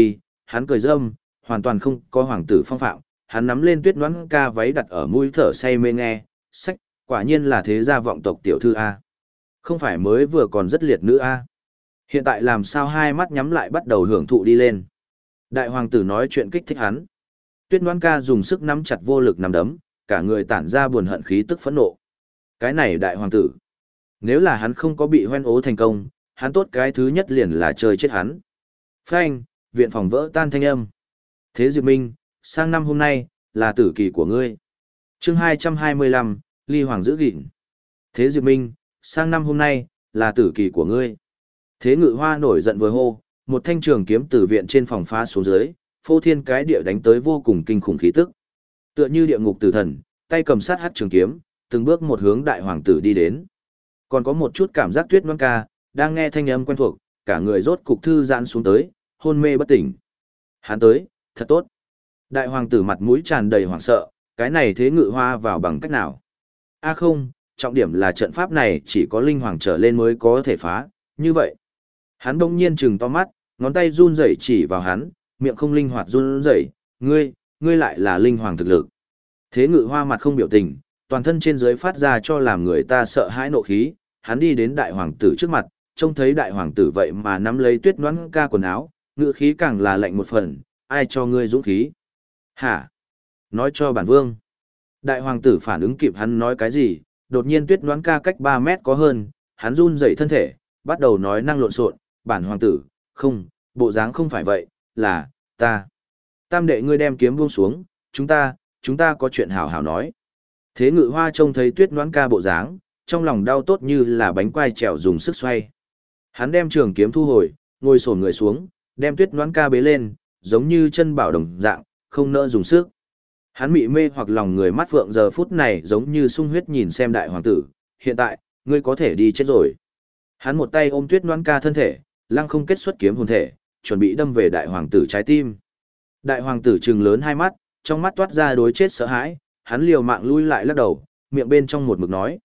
hắn cười râm, hoàn toàn không có hoàng tử phong phạm, hắn nắm lên Tuyết Ngoãn Ca váy đặt ở mũi thở say mê nghe, sách, quả nhiên là thế gia vọng tộc tiểu thư a. Không phải mới vừa còn rất liệt nữ a. Hiện tại làm sao hai mắt nhắm lại bắt đầu hưởng thụ đi lên. Đại hoàng tử nói chuyện kích thích hắn. Tuyết Ngoãn Ca dùng sức nắm chặt vô lực nắm đấm, cả người tản ra buồn hận khí tức phẫn nộ. Cái này đại hoàng tử, nếu là hắn không có bị hoen ố thành công, hắn tốt cái thứ nhất liền là chơi chết hắn. Phanh, viện phòng vỡ tan thanh âm. Thế Diệp Minh, sang năm hôm nay, là tử kỳ của ngươi. Chương 225, Ly Hoàng giữ gìn. Thế Diệp Minh, sang năm hôm nay, là tử kỳ của ngươi. Thế Ngự Hoa nổi giận vừa hô, một thanh trường kiếm từ viện trên phòng phá xuống dưới, phô thiên cái địa đánh tới vô cùng kinh khủng khí tức. Tựa như địa ngục tử thần, tay cầm sát hắc trường kiếm, từng bước một hướng đại hoàng tử đi đến. Còn có một chút cảm giác Tuyết Ngoãn Ca, đang nghe thanh âm quen thuộc, cả người rốt cục thư giãn xuống tới, hôn mê bất tỉnh. Hắn tới, thật tốt. Đại hoàng tử mặt mũi tràn đầy hoảng sợ, cái này Thế Ngự Hoa vào bằng cách nào? A không, trọng điểm là trận pháp này chỉ có linh hoàng trở lên mới có thể phá, như vậy. Hắn đông nhiên trừng to mắt, ngón tay run rẩy chỉ vào hắn, miệng không linh hoạt run rẩy, ngươi lại là linh hoàng thực lực. Thế Ngự Hoa mặt không biểu tình, toàn thân trên dưới phát ra cho làm người ta sợ hãi nộ khí, hắn đi đến đại hoàng tử trước mặt, trông thấy đại hoàng tử vậy mà nắm lấy Tuyết Ngoãn Ca quần áo, ngữ khí càng là lạnh một phần, ai cho ngươi dũng khí? Hả? Nói cho bản vương. Đại hoàng tử phản ứng kịp hắn nói cái gì, đột nhiên Tuyết Ngoãn Ca cách 3 mét có hơn, hắn run rẩy thân thể, bắt đầu nói năng lộn xộn, bản hoàng tử, không, bộ dáng không phải vậy, là, ta. Tam đệ ngươi đem kiếm buông xuống, chúng ta có chuyện hảo hảo nói. Thế Ngự Hoa trông thấy Tuyết Ngoãn Ca bộ dáng, trong lòng đau tốt như là bánh quai trèo dùng sức xoay. Hắn đem trường kiếm thu hồi, ngồi xổm người xuống, đem Tuyết Ngoãn Ca bế lên, giống như chân bảo đồng dạng, không nỡ dùng sức. Hắn mị mê hoặc lòng người mắt phượng giờ phút này giống như sung huyết nhìn xem đại hoàng tử, hiện tại, ngươi có thể đi chết rồi. Hắn một tay ôm Tuyết Ngoãn Ca thân thể, lăng không kết xuất kiếm hồn thể, chuẩn bị đâm về đại hoàng tử trái tim. Đại hoàng tử trừng lớn hai mắt, trong mắt toát ra đối chết sợ hãi, hắn liều mạng lui lại lắc đầu, miệng bên trong một mực nói,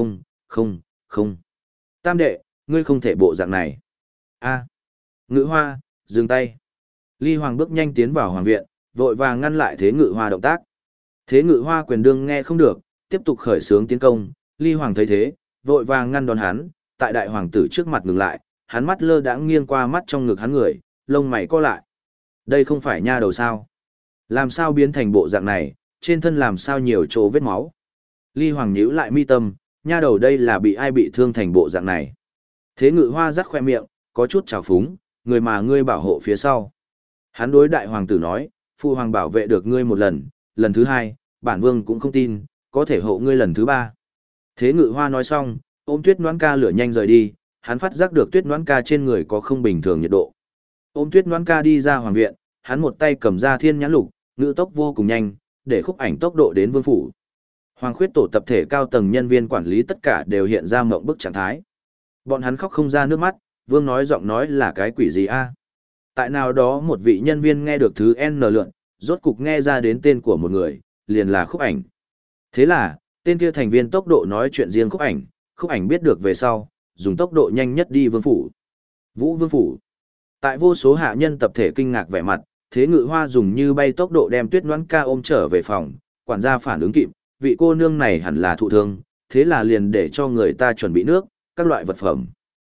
không. Tam đệ, ngươi không thể bộ dạng này. A. Ngự Hoa, dừng tay. Ly Hoàng bước nhanh tiến vào hoàng viện, vội vàng ngăn lại Thế Ngự Hoa động tác. Thế Ngự Hoa quyền đương nghe không được, tiếp tục khởi xướng tiến công, Ly Hoàng thấy thế, vội vàng ngăn đón hắn, tại đại hoàng tử trước mặt ngừng lại, hắn mắt lơ đãng nghiêng qua mắt trong ngực hắn người, lông mày co lại. Đây không phải nha đầu sao? Làm sao biến thành bộ dạng này, trên thân làm sao nhiều chỗ vết máu? Ly Hoàng nhíu lại mi tâm, nha đầu đây là bị ai bị thương thành bộ dạng này? Thế Ngự Hoa rắc khoe miệng, có chút trào phúng, người mà ngươi bảo hộ phía sau. Hắn đối đại hoàng tử nói, phụ hoàng bảo vệ được ngươi một lần, lần thứ hai, bản vương cũng không tin, có thể hộ ngươi lần thứ ba. Thế Ngự Hoa nói xong, ôm Tuyết Ngoãn Ca lửa nhanh rời đi, hắn phát giác được Tuyết Ngoãn Ca trên người có không bình thường nhiệt độ. Ôm Tuyết Ngoãn Ca đi ra hoàng viện, hắn một tay cầm ra thiên nhãn lục, ngự tốc vô cùng nhanh, để Khúc Ảnh tốc độ đến vương phủ. Hoàng khuyết tổ tập thể cao tầng nhân viên quản lý tất cả đều hiện ra mộng bức trạng thái. Bọn hắn khóc không ra nước mắt, vương nói giọng nói là cái quỷ gì a? Tại nào đó một vị nhân viên nghe được thứ N lượn, rốt cục nghe ra đến tên của một người, liền là Khúc Ảnh. Thế là, tên kia thành viên tốc độ nói chuyện riêng Khúc Ảnh biết được về sau, dùng tốc độ nhanh nhất đi vương phủ. Vũ vương phủ. Tại vô số hạ nhân tập thể kinh ngạc vẻ mặt, Thế Ngự Hoa dùng như bay tốc độ đem Tuyết Ngoãn Ca ôm trở về phòng, quản gia phản ứng kịp, vị cô nương này hẳn là thụ thương, thế là liền để cho người ta chuẩn bị nước, các loại vật phẩm.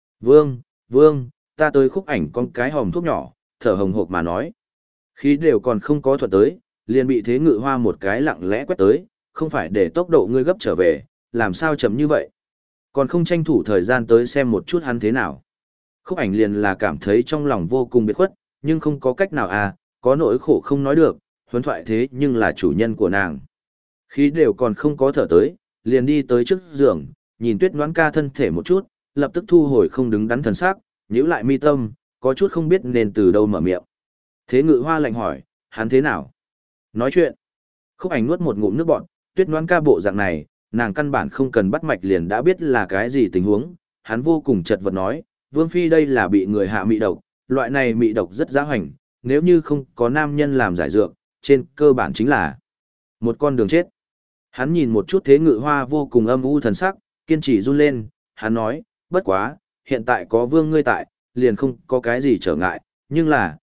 Vương, ta tới Khúc Ảnh con cái hòm thuốc nhỏ, thở hồng hộc mà nói. Khí đều còn không có thuận tới, liền bị Thế Ngự Hoa một cái lặng lẽ quét tới, không phải để tốc độ ngươi gấp trở về, làm sao chậm như vậy. Còn không tranh thủ thời gian tới xem một chút hắn thế nào. Khúc Ảnh liền là cảm thấy trong lòng vô cùng biệt khuất, nhưng không có cách nào à, có nỗi khổ không nói được, huấn thoại thế nhưng là chủ nhân của nàng. Khí đều còn không có thở tới, liền đi tới trước giường, nhìn Tuyết Ngoãn Ca thân thể một chút, lập tức thu hồi không đứng đắn thần sắc, nhíu lại mi tâm, có chút không biết nên từ đâu mở miệng. Thế Ngự Hoa lạnh hỏi, hắn thế nào? Nói chuyện. Khúc Ảnh nuốt một ngụm nước bọt, Tuyết Ngoãn Ca bộ dạng này, nàng căn bản không cần bắt mạch liền đã biết là cái gì tình huống, hắn vô cùng chật vật nói, Vương Phi đây là bị người hạ mị độc, loại này mị độc rất giá hoành, nếu như không có nam nhân làm giải dược, trên cơ bản chính là một con đường chết. Hắn nhìn một chút Thế Ngự Hoa vô cùng âm u thần sắc, kiên trì run lên, hắn nói, bất quá, hiện tại có vương ngươi tại, liền không có cái gì trở ngại, nhưng là,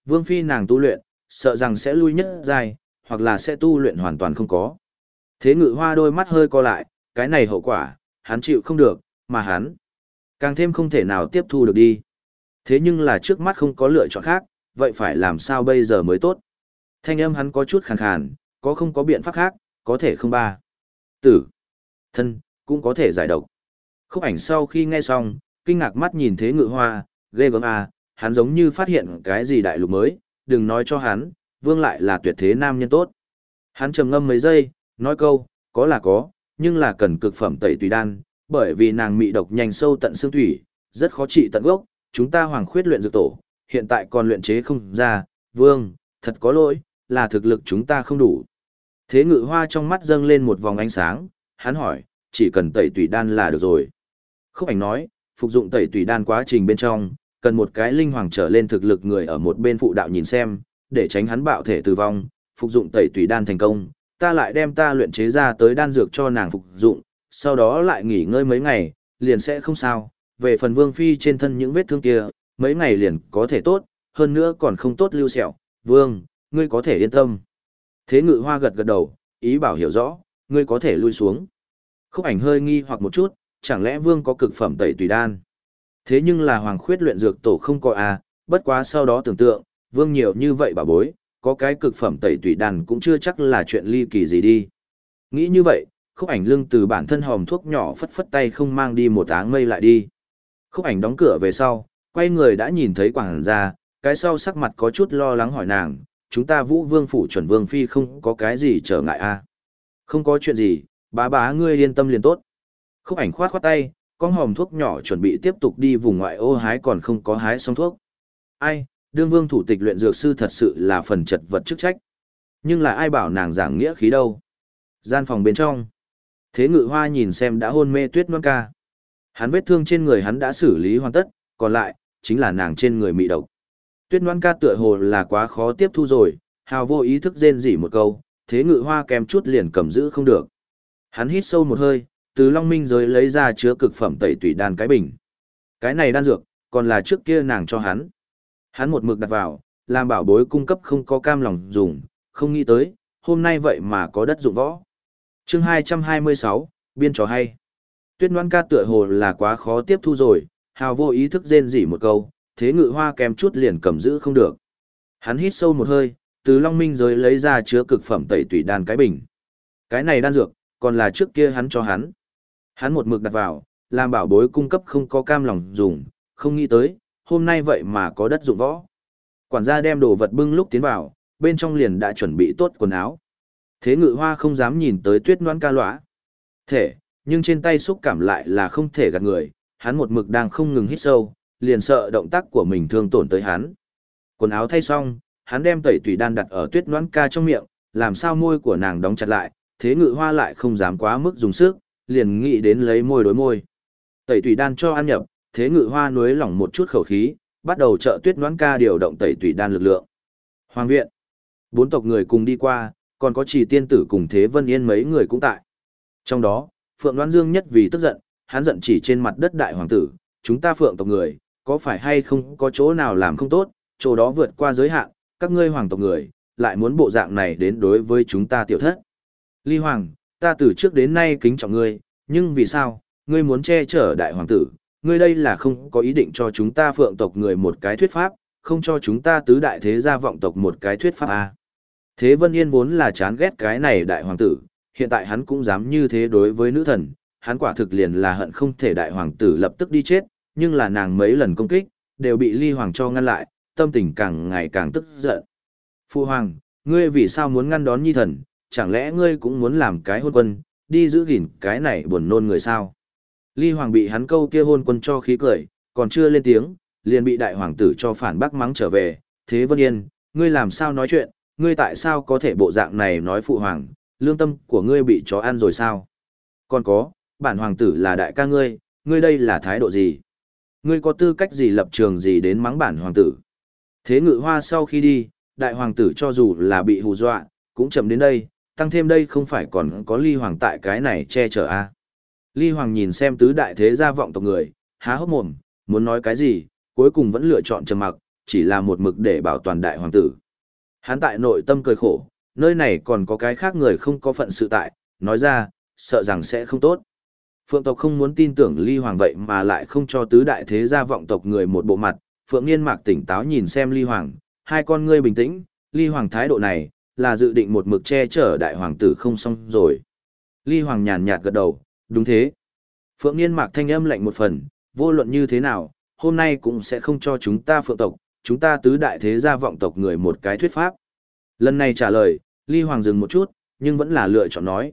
Vương phi nàng tu luyện, sợ rằng sẽ lui nhất giai, hoặc là sẽ tu luyện hoàn toàn không có. Thế Ngự Hoa đôi mắt hơi co lại, cái này hậu quả, hắn chịu không được, mà hắn càng thêm không thể nào tiếp thu được đi. Thế nhưng là trước mắt không có lựa chọn khác, vậy phải làm sao bây giờ mới tốt? Thanh âm hắn có chút khàn khàn, có không có biện pháp khác, có thể không ba. Tử, thân, cũng có thể giải độc. Khúc Ảnh sau khi nghe xong, kinh ngạc mắt nhìn Thế Ngự Hoa, ghê gớm à, hắn giống như phát hiện cái gì đại lục mới, đừng nói cho hắn, Vương lại là tuyệt thế nam nhân tốt. Hắn trầm ngâm mấy giây, nói câu, có là có, nhưng là cần cực phẩm tẩy tùy đan, bởi vì nàng mị độc nhanh sâu tận xương thủy, rất khó trị tận gốc, chúng ta Hoàng Khuyết luyện dược tổ, hiện tại còn luyện chế không ra, Vương, thật có lỗi, là thực lực chúng ta không đủ. Thế Ngự Hoa trong mắt dâng lên một vòng ánh sáng, hắn hỏi, chỉ cần tẩy tùy đan là được rồi. Khúc Ảnh nói, phục dụng tẩy tùy đan quá trình bên trong, cần một cái linh hoàng trở lên thực lực người ở một bên phụ đạo nhìn xem, để tránh hắn bạo thể tử vong, phục dụng tẩy tùy đan thành công, ta lại đem ta luyện chế ra tới đan dược cho nàng phục dụng, sau đó lại nghỉ ngơi mấy ngày, liền sẽ không sao. Về phần Vương phi trên thân những vết thương kia, mấy ngày liền có thể tốt, hơn nữa còn không tốt lưu sẹo, Vương, ngươi có thể yên tâm. Thế Ngự Hoa gật gật đầu, ý bảo hiểu rõ, ngươi có thể lui xuống. Khúc Ảnh hơi nghi hoặc một chút, chẳng lẽ Vương có cực phẩm tẩy tùy đan? Thế nhưng là Hoàng Khuyết luyện dược tổ không có à, bất quá sau đó tưởng tượng, Vương nhiều như vậy bà bối, có cái cực phẩm tẩy tùy đan cũng chưa chắc là chuyện ly kỳ gì đi. Nghĩ như vậy, Khúc Ảnh lưng từ bản thân hòm thuốc nhỏ phất phất tay không mang đi một áng mây lại đi. Khúc Ảnh đóng cửa về sau, quay người đã nhìn thấy quảng gia, cái sau sắc mặt có chút lo lắng hỏi nàng, chúng ta Vũ Vương phủ chuẩn Vương phi không có cái gì trở ngại à? Không có chuyện gì, bá ngươi yên tâm liền tốt. Khúc Ảnh khoát khoát tay, con hòm thuốc nhỏ chuẩn bị tiếp tục đi vùng ngoại ô hái còn không có hái xong thuốc. Ai, đương Vương thủ tịch luyện dược sư thật sự là phần chật vật chức trách. Nhưng là ai bảo nàng giảng nghĩa khí đâu. Gian phòng bên trong. Thế Ngự Hoa nhìn xem đã hôn mê Tuyết Loan Ca. Hắn vết thương trên người hắn đã xử lý hoàn tất, còn lại, chính là nàng trên người mị độc. Tuyết Loan Ca tựa hồ là quá khó tiếp thu rồi, hào vô ý thức rên rỉ một câu, Thế Ngự Hoa kèm chút liền cầm giữ không được. Hắn hít sâu một hơi, từ Long Minh giới lấy ra chứa cực phẩm tẩy tùy đan cái bình. Cái này đan dược, còn là trước kia nàng cho hắn. Hắn một mực đặt vào, làm bảo bối cung cấp không có cam lòng dùng, không nghĩ tới, hôm nay vậy mà có đất dụng võ. Chương 226, biên trò hay. Tuyết Loan Ca tựa hồ là quá khó tiếp thu rồi, hào vô ý thức rên rỉ một câu, Thế Ngự Hoa kèm chút liền cầm giữ không được. Hắn hít sâu một hơi, từ Long Minh giới lấy ra chứa cực phẩm tẩy tùy đan cái bình. Cái này đan dược, còn là trước kia hắn cho hắn. Hắn một mực đặt vào, làm bảo bối cung cấp không có cam lòng dùng, không nghĩ tới, hôm nay vậy mà có đất dụng võ. Quản gia đem đồ vật bưng lúc tiến vào, bên trong liền đã chuẩn bị tốt quần áo. Thế Ngự Hoa không dám nhìn tới Tuyết Loan Ca lõa. Thể, nhưng trên tay xúc cảm lại là không thể gạt người, hắn một mực đang không ngừng hít sâu, liền sợ động tác của mình thương tổn tới hắn. Quần áo thay xong, hắn đem tẩy tùy đan đặt ở Tuyết Loan Ca trong miệng, làm sao môi của nàng đóng chặt lại, Thế Ngự Hoa lại không dám quá mức dùng sức, liền nghĩ đến lấy môi đối môi. Tẩy tùy đan cho ăn nhập, Thế Ngự Hoa nuối lỏng một chút khẩu khí, bắt đầu trợ Tuyết Loan Ca điều động tẩy tùy đan lực lượng. Hoàng viện, 4 tộc người cùng đi qua, còn có Chỉ tiên tử cùng Thế Vân Yên mấy người cũng tại. Trong đó, Phượng Loan Dương nhất vì tức giận, hắn giận chỉ trên mặt đất đại hoàng tử, chúng ta Phượng tộc người, có phải hay không có chỗ nào làm không tốt, chỗ đó vượt qua giới hạn, các ngươi hoàng tộc người, lại muốn bộ dạng này đến đối với chúng ta tiểu thất. Ly Hoàng, ta từ trước đến nay kính trọng ngươi, nhưng vì sao, ngươi muốn che chở đại hoàng tử, ngươi đây là không có ý định cho chúng ta Phượng tộc người một cái thuyết pháp, không cho chúng ta tứ đại thế gia vọng tộc một cái thuyết pháp à. Thế Vân Yên vốn là chán ghét cái này đại hoàng tử, hiện tại hắn cũng dám như thế đối với nữ thần, hắn quả thực liền là hận không thể đại hoàng tử lập tức đi chết, nhưng là nàng mấy lần công kích, đều bị Ly Hoàng cho ngăn lại, tâm tình càng ngày càng tức giận. Phu Hoàng, ngươi vì sao muốn ngăn đón nhi thần, chẳng lẽ ngươi cũng muốn làm cái hôn quân, đi giữ gìn cái này buồn nôn người sao? Ly Hoàng bị hắn câu kia hôn quân cho khí cười, còn chưa lên tiếng, liền bị đại hoàng tử cho phản bác mắng trở về. Thế Vân Yên, ngươi làm sao nói chuyện, ngươi tại sao có thể bộ dạng này nói phụ hoàng, lương tâm của ngươi bị chó ăn rồi sao? Còn có, bản hoàng tử là đại ca ngươi đây là thái độ gì? Ngươi có tư cách gì lập trường gì đến mắng bản hoàng tử? Thế Ngự Hoa sau khi đi, đại hoàng tử cho dù là bị hù dọa, cũng chậm đến đây, tăng thêm đây không phải còn có Ly Hoàng tại cái này che chở à. Ly Hoàng nhìn xem tứ đại thế gia vọng tộc người, há hốc mồm, muốn nói cái gì, cuối cùng vẫn lựa chọn trầm mặc, chỉ là một mực để bảo toàn đại hoàng tử. Hắn tại nội tâm cười khổ, nơi này còn có cái khác người không có phận sự tại, nói ra, sợ rằng sẽ không tốt. Phượng tộc không muốn tin tưởng Ly Hoàng vậy mà lại không cho tứ đại thế gia vọng tộc người một bộ mặt. Phượng Niên Mạc tỉnh táo nhìn xem Ly Hoàng, hai con ngươi bình tĩnh, Ly Hoàng thái độ này, là dự định một mực che chở đại hoàng tử không xong rồi. Ly Hoàng nhàn nhạt gật đầu, đúng thế. Phượng Niên Mạc thanh âm lạnh một phần, vô luận như thế nào, hôm nay cũng sẽ không cho chúng ta Phượng tộc, chúng ta tứ đại thế gia vọng tộc người một cái thuyết pháp. Lần này trả lời, Ly Hoàng dừng một chút, nhưng vẫn là lựa chọn nói,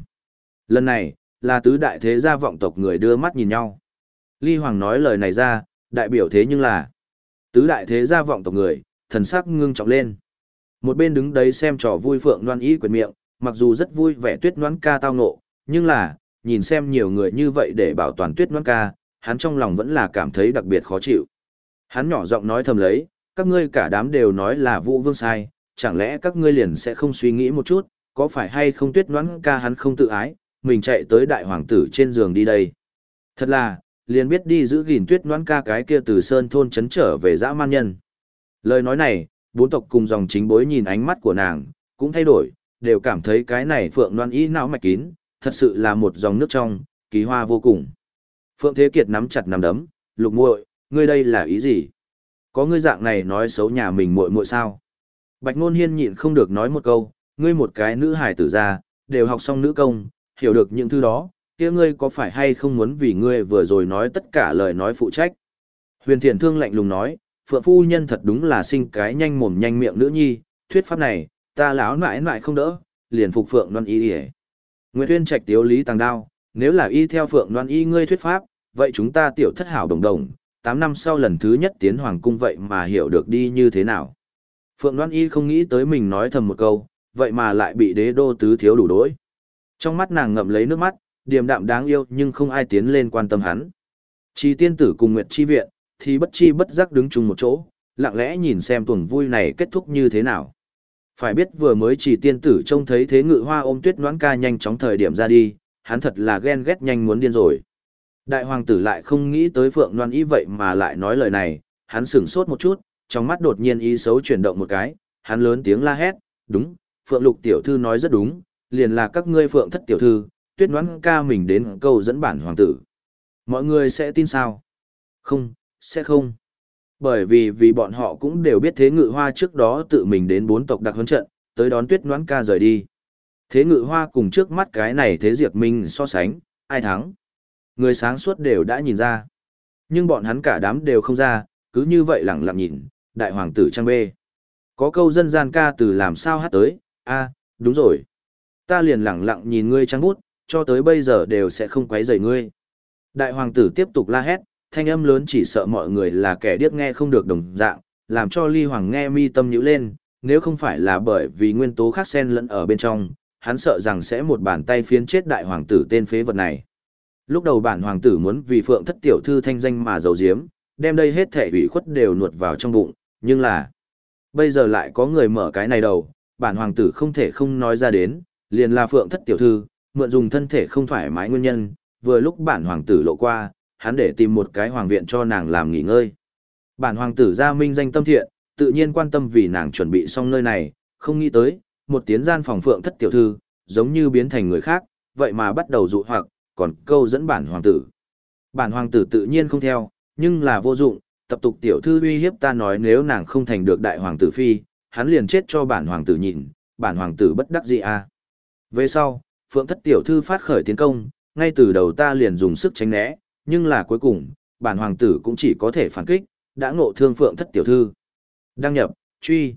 Lần này, là tứ đại thế gia vọng tộc người đưa mắt nhìn nhau. Ly Hoàng nói lời này ra, đại biểu thế nhưng là tứ đại thế gia vọng tộc người, thần sắc ngưng trọng lên. Một bên đứng đấy xem trò vui Phượng Loan Y quyệt miệng, mặc dù rất vui vẻ Tuyết Loan ca tao ngộ, nhưng là, nhìn xem nhiều người như vậy để bảo toàn Tuyết Loan ca, hắn trong lòng vẫn là cảm thấy đặc biệt khó chịu. Hắn nhỏ giọng nói thầm lấy, các ngươi cả đám đều nói là Vũ Vương sai, chẳng lẽ các ngươi liền sẽ không suy nghĩ một chút, có phải hay không Tuyết Loan ca hắn không tự ái, mình chạy tới đại hoàng tử trên giường đi đây. Thật là, liền biết đi giữ gìn Tuyết Loan ca cái kia từ sơn thôn trấn trở về dã man nhân. Lời nói này, bốn tộc cùng dòng chính bối nhìn ánh mắt của nàng, cũng thay đổi, đều cảm thấy cái này Phượng Loan Y não mạch kín, thật sự là một dòng nước trong, kỳ hoa vô cùng. Phượng Thế Kiệt nắm chặt nắm đấm, Lục muội, ngươi đây là ý gì? Có ngươi dạng này nói xấu nhà mình muội muội sao? Bạch Ngôn Hiên nhịn không được nói một câu, ngươi một cái nữ hài tử ra, đều học xong nữ công, hiểu được những thứ đó, kia ngươi có phải hay không muốn vì ngươi vừa rồi nói tất cả lời nói phụ trách? Huyền Thiện Thương lạnh lùng nói, Phượng phu nhân thật đúng là sinh cái nhanh mồm nhanh miệng nữ nhi, thuyết pháp này, ta lão nại nại không đỡ, liền phục Phượng Loan Y. Nguyệt Uyên Trạch tiếu lý tàng đao, nếu là y theo Phượng Loan Y ngươi thuyết pháp, vậy chúng ta tiểu thất hảo đồng đồng, 8 năm sau lần thứ nhất tiến hoàng cung vậy mà hiểu được đi như thế nào. Phượng Loan Y không nghĩ tới mình nói thầm một câu, vậy mà lại bị đế đô tứ thiếu đủ đối. Trong mắt nàng ngậm lấy nước mắt, điềm đạm đáng yêu nhưng không ai tiến lên quan tâm hắn. Chi tiên tử cùng Nguyệt Chi viện, thì bất chi bất giác đứng chung một chỗ, lặng lẽ nhìn xem tuần vui này kết thúc như thế nào. Phải biết vừa mới Chỉ tiên tử trông thấy Thế Ngự Hoa ôm Tuyết Noãn ca nhanh chóng thời điểm ra đi, hắn thật là ghen ghét nhanh muốn điên rồi. Đại hoàng tử lại không nghĩ tới Phượng Loan Y vậy mà lại nói lời này, hắn sửng sốt một chút, trong mắt đột nhiên ý xấu chuyển động một cái, hắn lớn tiếng la hét, đúng, Phượng Lục tiểu thư nói rất đúng, liền là các ngươi Phượng thất tiểu thư, Tuyết Noãn ca mình đến câu dẫn bản hoàng tử. Mọi người sẽ tin sao? Không, sẽ không. Bởi vì bọn họ cũng đều biết Thế Ngự Hoa trước đó tự mình đến 4 tộc đặc huấn trận, tới đón Tuyết Noãn ca rời đi. Thế Ngự Hoa cùng trước mắt cái này Thế Diệp Minh so sánh, ai thắng? Người sáng suốt đều đã nhìn ra. Nhưng bọn hắn cả đám đều không ra, cứ như vậy lẳng lặng nhìn, đại hoàng tử trang bê. Có câu dân gian ca từ làm sao hát tới, đúng rồi. Ta liền lẳng lặng nhìn ngươi trang bút, cho tới bây giờ đều sẽ không quấy rầy ngươi. Đại hoàng tử tiếp tục la hét, thanh âm lớn chỉ sợ mọi người là kẻ điếc nghe không được đồng dạng, làm cho Ly Hoàng nghe mi tâm nhíu lên, nếu không phải là bởi vì nguyên tố khác xen lẫn ở bên trong, hắn sợ rằng sẽ một bàn tay phiến chết đại hoàng tử tên phế vật này. Lúc đầu bản hoàng tử muốn vì Phượng thất tiểu thư thanh danh mà giấu giếm, đem đây hết thể ủy khuất đều nuốt vào trong bụng, nhưng là bây giờ lại có người mở cái này đầu, bản hoàng tử không thể không nói ra đến, liền là Phượng thất tiểu thư, mượn dùng thân thể không thoải mái nguyên nhân, vừa lúc bản hoàng tử lộ qua, hắn để tìm một cái hoàng viện cho nàng làm nghỉ ngơi. Bản hoàng tử gia minh danh tâm thiện, tự nhiên quan tâm vì nàng chuẩn bị xong nơi này, không nghĩ tới, một tiến gian phòng Phượng thất tiểu thư, giống như biến thành người khác, vậy mà bắt đầu dụ hoặc, còn câu dẫn bản hoàng tử. Bản hoàng tử tự nhiên không theo, nhưng là vô dụng, tập tục tiểu thư uy hiếp ta nói nếu nàng không thành được đại hoàng tử phi, hắn liền chết cho bản hoàng tử nhìn, bản hoàng tử bất đắc dĩ a. Về sau, Phượng thất tiểu thư phát khởi tiến công, ngay từ đầu ta liền dùng sức tránh né, nhưng là cuối cùng, bản hoàng tử cũng chỉ có thể phản kích, đã ngộ thương Phượng thất tiểu thư. Đăng nhập, truy.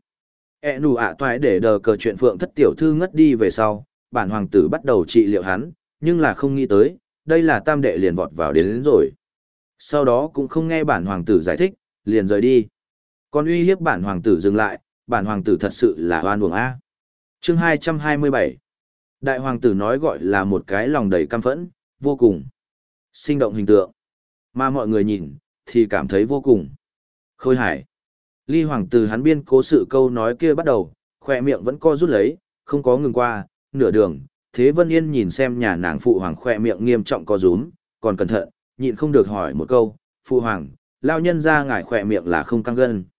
Nụ ạ toại để đờ cờ chuyện Phượng thất tiểu thư ngất đi về sau, bản hoàng tử bắt đầu trị liệu hắn, nhưng là không nghĩ tới, đây là tam đệ liền vọt vào đến rồi. Sau đó cũng không nghe bản hoàng tử giải thích, liền rời đi. Còn uy hiếp bản hoàng tử dừng lại, bản hoàng tử thật sự là oan uổng a. Chương 227. Đại hoàng tử nói gọi là một cái lòng đầy căm phẫn, vô cùng sinh động hình tượng. Mà mọi người nhìn, thì cảm thấy vô cùng khôi hài. Ly hoàng tử hắn biên cố sự câu nói kia bắt đầu, khỏe miệng vẫn co rút lấy, không có ngừng qua, nửa đường. Thế Vân Yên nhìn xem nhà nàng phụ hoàng khỏe miệng nghiêm trọng co rúm, còn cẩn thận, nhịn không được hỏi một câu, phụ hoàng, lao nhân ra ngài khỏe miệng là không căng gân.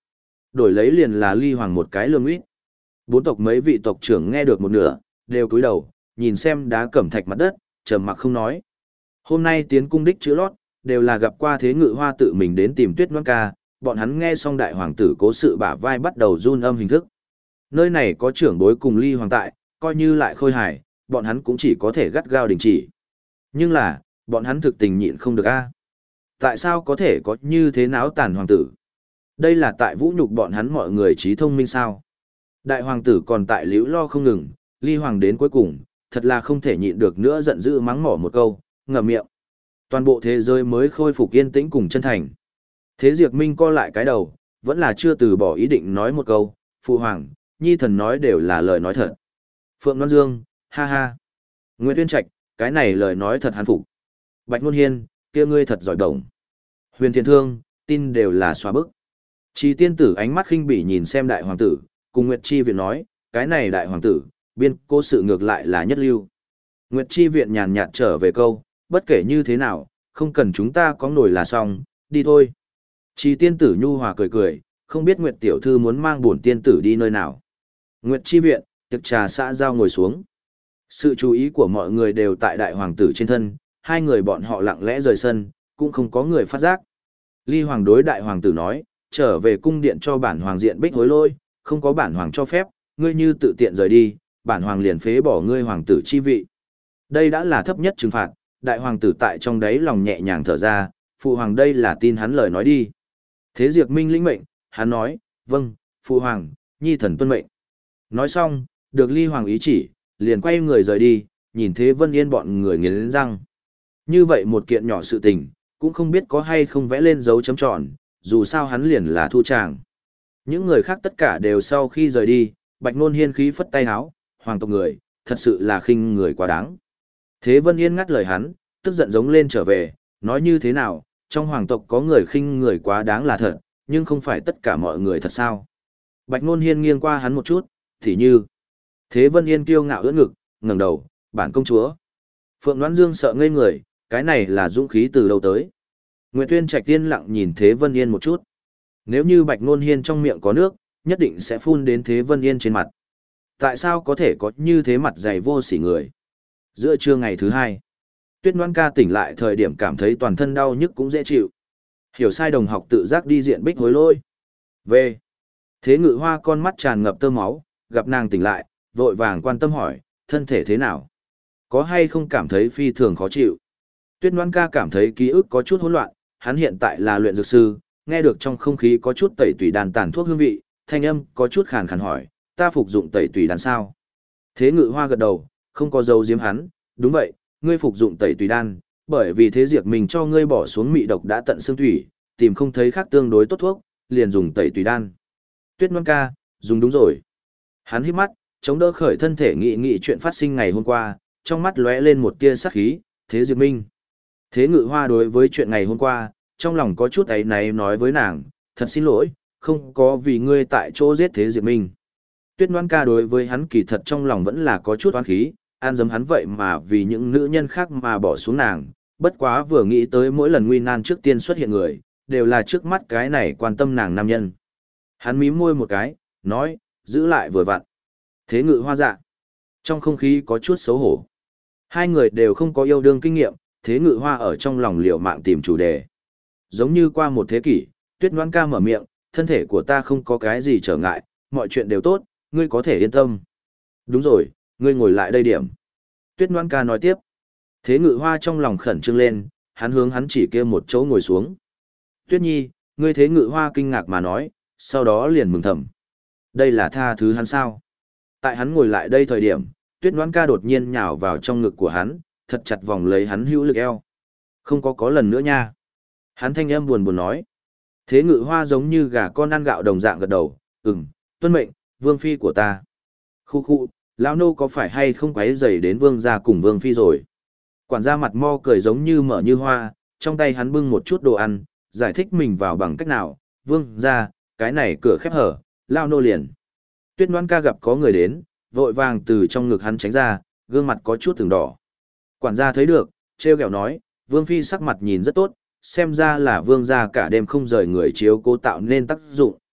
Đổi lấy liền là Ly Hoàng một cái lương uýt. Bốn tộc mấy vị tộc trưởng nghe được một nửa, đều cúi đầu, nhìn xem đá cẩm thạch mặt đất, trầm mặc không nói. Hôm nay tiến cung đích chữ lót, đều là gặp qua Thế Ngự Hoa tự mình đến tìm Tuyết Ngoan Ca, bọn hắn nghe xong đại hoàng tử cố sự bả vai bắt đầu run âm hình thức. Nơi này có trưởng bối cùng Ly Hoàng tại, coi như lại khôi hài, bọn hắn cũng chỉ có thể gắt gao đình chỉ. Nhưng là, bọn hắn thực tình nhịn không được a. Tại sao có thể có như thế náo tàn hoàng tử? Đây là tại vũ nhục bọn hắn mọi người trí thông minh sao? Đại hoàng tử còn tại liễu lo không ngừng, Ly Hoàng đến cuối cùng, thật là không thể nhịn được nữa, giận dữ mắng mỏ một câu, ngậm miệng. Toàn bộ thế giới mới khôi phục yên tĩnh cùng chân thành. Thế Diệp Minh co lại cái đầu, vẫn là chưa từ bỏ ý định nói một câu, phụ hoàng, nhi thần nói đều là lời nói thật. Phượng Loan Dương, ha ha. Nguyễn Tuyên Trạch, cái này lời nói thật hắn phục. Bạch Ngôn Hiên, kia ngươi thật giỏi đồng. Huyền Thiên Thương, tin đều là xóa bức. Chi tiên tử ánh mắt khinh bỉ nhìn xem đại hoàng tử, cùng Nguyệt Chi Viện nói, cái này đại hoàng tử, biên cố sự ngược lại là nhất lưu. Nguyệt Chi Viện nhàn nhạt trở về câu, bất kể như thế nào, không cần chúng ta có nổi là xong, đi thôi. Chi tiên tử nhu hòa cười cười, không biết Nguyệt tiểu thư muốn mang bổn tiên tử đi nơi nào. Nguyệt Chi Viện, tiệc trà xã giao ngồi xuống. Sự chú ý của mọi người đều tại đại hoàng tử trên thân, hai người bọn họ lặng lẽ rời sân, cũng không có người phát giác. Ly Hoàng đối đại hoàng tử nói, trở về cung điện cho bản hoàng diện bích hối lôi, không có bản hoàng cho phép, ngươi như tự tiện rời đi, bản hoàng liền phế bỏ ngươi hoàng tử chi vị. Đây đã là thấp nhất trừng phạt, đại hoàng tử tại trong đáy lòng nhẹ nhàng thở ra, phụ hoàng đây là tin hắn lời nói đi. Thế Diệp Minh lĩnh mệnh, hắn nói, vâng, phụ hoàng, nhi thần tuân mệnh. Nói xong, được Ly Hoàng ý chỉ, liền quay người rời đi, nhìn Thế Vân Yên bọn người nghiến răng. Như vậy một kiện nhỏ sự tình, cũng không biết có hay không vẽ lên dấu chấm tròn, dù sao hắn liền là thu tràng. Những người khác tất cả đều sau khi rời đi, Bạch Nôn Hiên khí phất tay áo, hoàng tộc người, thật sự là khinh người quá đáng. Thế Vân Yên ngắt lời hắn, tức giận giống lên trở về, nói như thế nào, trong hoàng tộc có người khinh người quá đáng là thật, nhưng không phải tất cả mọi người thật sao. Bạch Nôn Hiên nghiêng qua hắn một chút, thì như. Thế Vân Yên kiêu ngạo ưỡn ngực, ngẩng đầu, bản công chúa. Phượng Loan Dương sợ ngây người, cái này là dũng khí từ đâu tới. Nguyệt Tuyên Trạch tiên lặng nhìn Thế Vân Yên một chút. Nếu như Bạch Nôn Hiên trong miệng có nước, nhất định sẽ phun đến Thế Vân Yên trên mặt. Tại sao có thể có như thế mặt dày vô sỉ người? Giữa trưa ngày thứ hai, Tuyết Loan Ca tỉnh lại thời điểm cảm thấy toàn thân đau nhức cũng dễ chịu. Hiểu sai đồng học tự giác đi diện bích hối lôi. Về. Thế Ngự Hoa con mắt tràn ngập tơ máu, gặp nàng tỉnh lại, vội vàng quan tâm hỏi, thân thể thế nào? Có hay không cảm thấy phi thường khó chịu? Tuyết Loan Ca cảm thấy ký ức có chút hỗn loạn, hắn hiện tại là luyện dược sư, nghe được trong không khí có chút tẩy tùy đàn tàn thuốc hương vị, thanh âm có chút khàn khàn hỏi, ta phục dụng tẩy tùy đan sao? Thế Ngự Hoa gật đầu, không có dấu diếm hắn, đúng vậy, ngươi phục dụng tẩy tùy đan, bởi vì thế diệt mình cho ngươi bỏ xuống mị độc đã tận xương thủy, tìm không thấy khác tương đối tốt thuốc, liền dùng tẩy tùy đan. Tuyết Loan Ca, dùng đúng rồi. Hắn hít mắt, chống đỡ khởi thân thể nghĩ chuyện phát sinh ngày hôm qua, trong mắt lóe lên một tia sắc khí, Thế Diệp Minh. Thế Ngự Hoa đối với chuyện ngày hôm qua, trong lòng có chút áy náy nói với nàng, thật xin lỗi, không có vì ngươi tại chỗ giết Thế Diệp Minh. Tuyết Loan Ca đối với hắn kỳ thật trong lòng vẫn là có chút oán khí, an dấm hắn vậy mà vì những nữ nhân khác mà bỏ xuống nàng, bất quá vừa nghĩ tới mỗi lần nguy nan trước tiên xuất hiện người, đều là trước mắt cái này quan tâm nàng nam nhân. Hắn mím môi một cái, nói, giữ lại vừa vặn. Thế Ngự Hoa dạ. Trong không khí có chút xấu hổ. Hai người đều không có yêu đương kinh nghiệm, Thế Ngự Hoa ở trong lòng liều mạng tìm chủ đề. Giống như qua một thế kỷ, Tuyết Loan Ca mở miệng, thân thể của ta không có cái gì trở ngại, mọi chuyện đều tốt, ngươi có thể yên tâm. Đúng rồi, ngươi ngồi lại đây điểm. Tuyết Loan Ca nói tiếp. Thế Ngự Hoa trong lòng khẩn trương lên, hắn hướng hắn chỉ kia một chỗ ngồi xuống. Tuyết Nhi, ngươi Thế Ngự Hoa kinh ngạc mà nói, sau đó liền mừng thầm. Đây là tha thứ hắn sao? Tại hắn ngồi lại đây thời điểm, Tuyết Loan Ca đột nhiên nhào vào trong ngực của hắn, thật chặt vòng lấy hắn hữu lực eo. Không có lần nữa nha. Hắn thanh âm buồn buồn nói. Thế Ngự Hoa giống như gà con ăn gạo đồng dạng gật đầu, tuân mệnh, vương phi của ta. Khu khu, lão nô có phải hay không quấy rầy đến vương gia cùng vương phi rồi? Quản gia mặt mo cười giống như mở như hoa, trong tay hắn bưng một chút đồ ăn, giải thích mình vào bằng cách nào, vương gia, cái này cửa khép hở, lão nô liền. Tuyết Loan Ca gặp có người đến, vội vàng từ trong ngực hắn tránh ra, gương mặt có chút từng đỏ. Quản gia thấy được, trêu ghẹo nói, vương phi sắc mặt nhìn rất tốt, xem ra là vương gia cả đêm không rời người chiếu cố tạo nên tác dụng.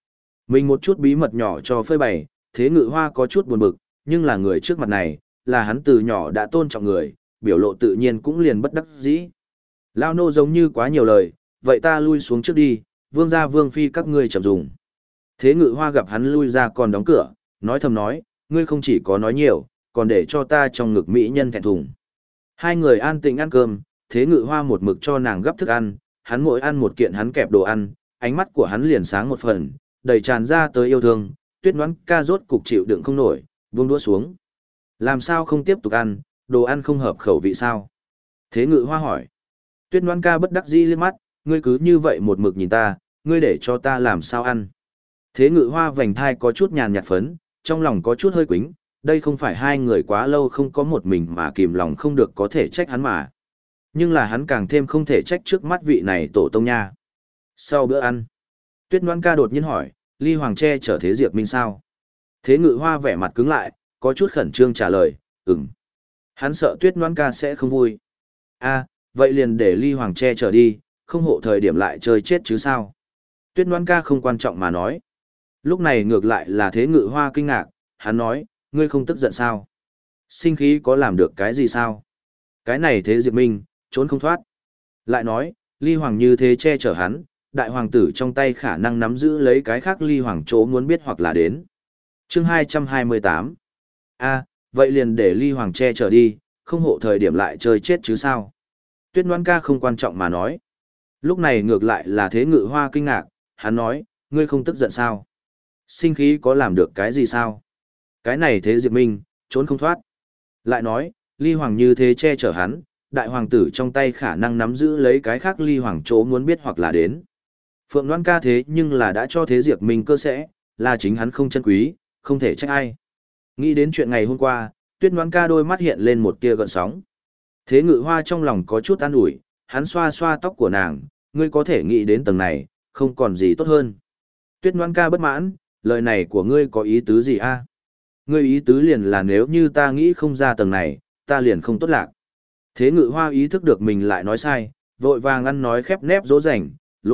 Mình một chút bí mật nhỏ cho phơi bày, Thế Ngự Hoa có chút buồn bực, nhưng là người trước mặt này, là hắn từ nhỏ đã tôn trọng người, biểu lộ tự nhiên cũng liền bất đắc dĩ. Lao nô giống như quá nhiều lời, vậy ta lui xuống trước đi, vương gia vương phi các ngươi chậm dùng. Thế Ngự Hoa gặp hắn lui ra còn đóng cửa, nói thầm nói, ngươi không chỉ có nói nhiều, còn để cho ta trong ngực mỹ nhân thẹn thùng. Hai người an tĩnh ăn cơm, Thế Ngự Hoa một mực cho nàng gấp thức ăn, hắn mỗi ăn một kiện hắn kẹp đồ ăn, ánh mắt của hắn liền sáng một phần, đầy tràn ra tới yêu thương. Tuyết Ngoãn Ca rốt cục chịu đựng không nổi, buông đũa xuống. Làm sao không tiếp tục ăn, đồ ăn không hợp khẩu vị sao? Thế Ngự Hoa hỏi. Tuyết Ngoãn Ca bất đắc dĩ liếc mắt, ngươi cứ như vậy một mực nhìn ta, ngươi để cho ta làm sao ăn? Thế Ngự Hoa vành thai có chút nhàn nhạt phấn, trong lòng có chút hơi quính, đây không phải hai người quá lâu không có một mình mà kìm lòng không được có thể trách hắn mà. Nhưng là hắn càng thêm không thể trách trước mắt vị này tổ tông nha. Sau bữa ăn, Tuyết Ngoãn Ca đột nhiên hỏi, Ly Hoàng che chở Thế Diệp Minh sao? Thế Ngự Hoa vẻ mặt cứng lại, có chút khẩn trương trả lời, ừm. Hắn sợ Tuyết Ngoãn Ca sẽ không vui. A, vậy liền để Ly Hoàng che chở đi, không hộ thời điểm lại chơi chết chứ sao? Tuyết Ngoãn Ca không quan trọng mà nói. Lúc này ngược lại là Thế Ngự Hoa kinh ngạc, hắn nói, ngươi không tức giận sao? Sinh khí có làm được cái gì sao? Cái này Thế Diệp Minh, trốn không thoát. Lại nói, Ly Hoàng như thế che chở hắn, đại hoàng tử trong tay khả năng nắm giữ lấy cái khác Ly Hoàng chỗ muốn biết hoặc là đến. Chương 228. A, vậy liền để Ly Hoàng che chở đi, không hộ thời điểm lại chơi chết chứ sao? Tuyết Ngoãn Ca không quan trọng mà nói. Lúc này ngược lại là Thế Ngự Hoa kinh ngạc, hắn nói, ngươi không tức giận sao? Sinh khí có làm được cái gì sao? Cái này Thế Diệp Minh, trốn không thoát. Lại nói, Ly Hoàng như thế che chở hắn, đại hoàng tử trong tay khả năng nắm giữ lấy cái khác Ly Hoàng chỗ muốn biết hoặc là đến. Phượng Loan Ca thế nhưng là đã cho Thế Diệp Minh cơ sẽ, là chính hắn không chân quý, không thể trách ai. Nghĩ đến chuyện ngày hôm qua, Tuyết Loan Ca đôi mắt hiện lên một tia gợn sóng. Thế Ngự Hoa trong lòng có chút an ủi, hắn xoa xoa tóc của nàng, ngươi có thể nghĩ đến tầng này, không còn gì tốt hơn. Tuyết Loan Ca bất mãn, lời này của ngươi có ý tứ gì a? Ngươi ý tứ liền là nếu như ta nghĩ không ra tầng này, ta liền không tốt lạc. Thế Ngự Hoa ý thức được mình lại nói sai, vội vàng ăn nói khép nép dỗ dành,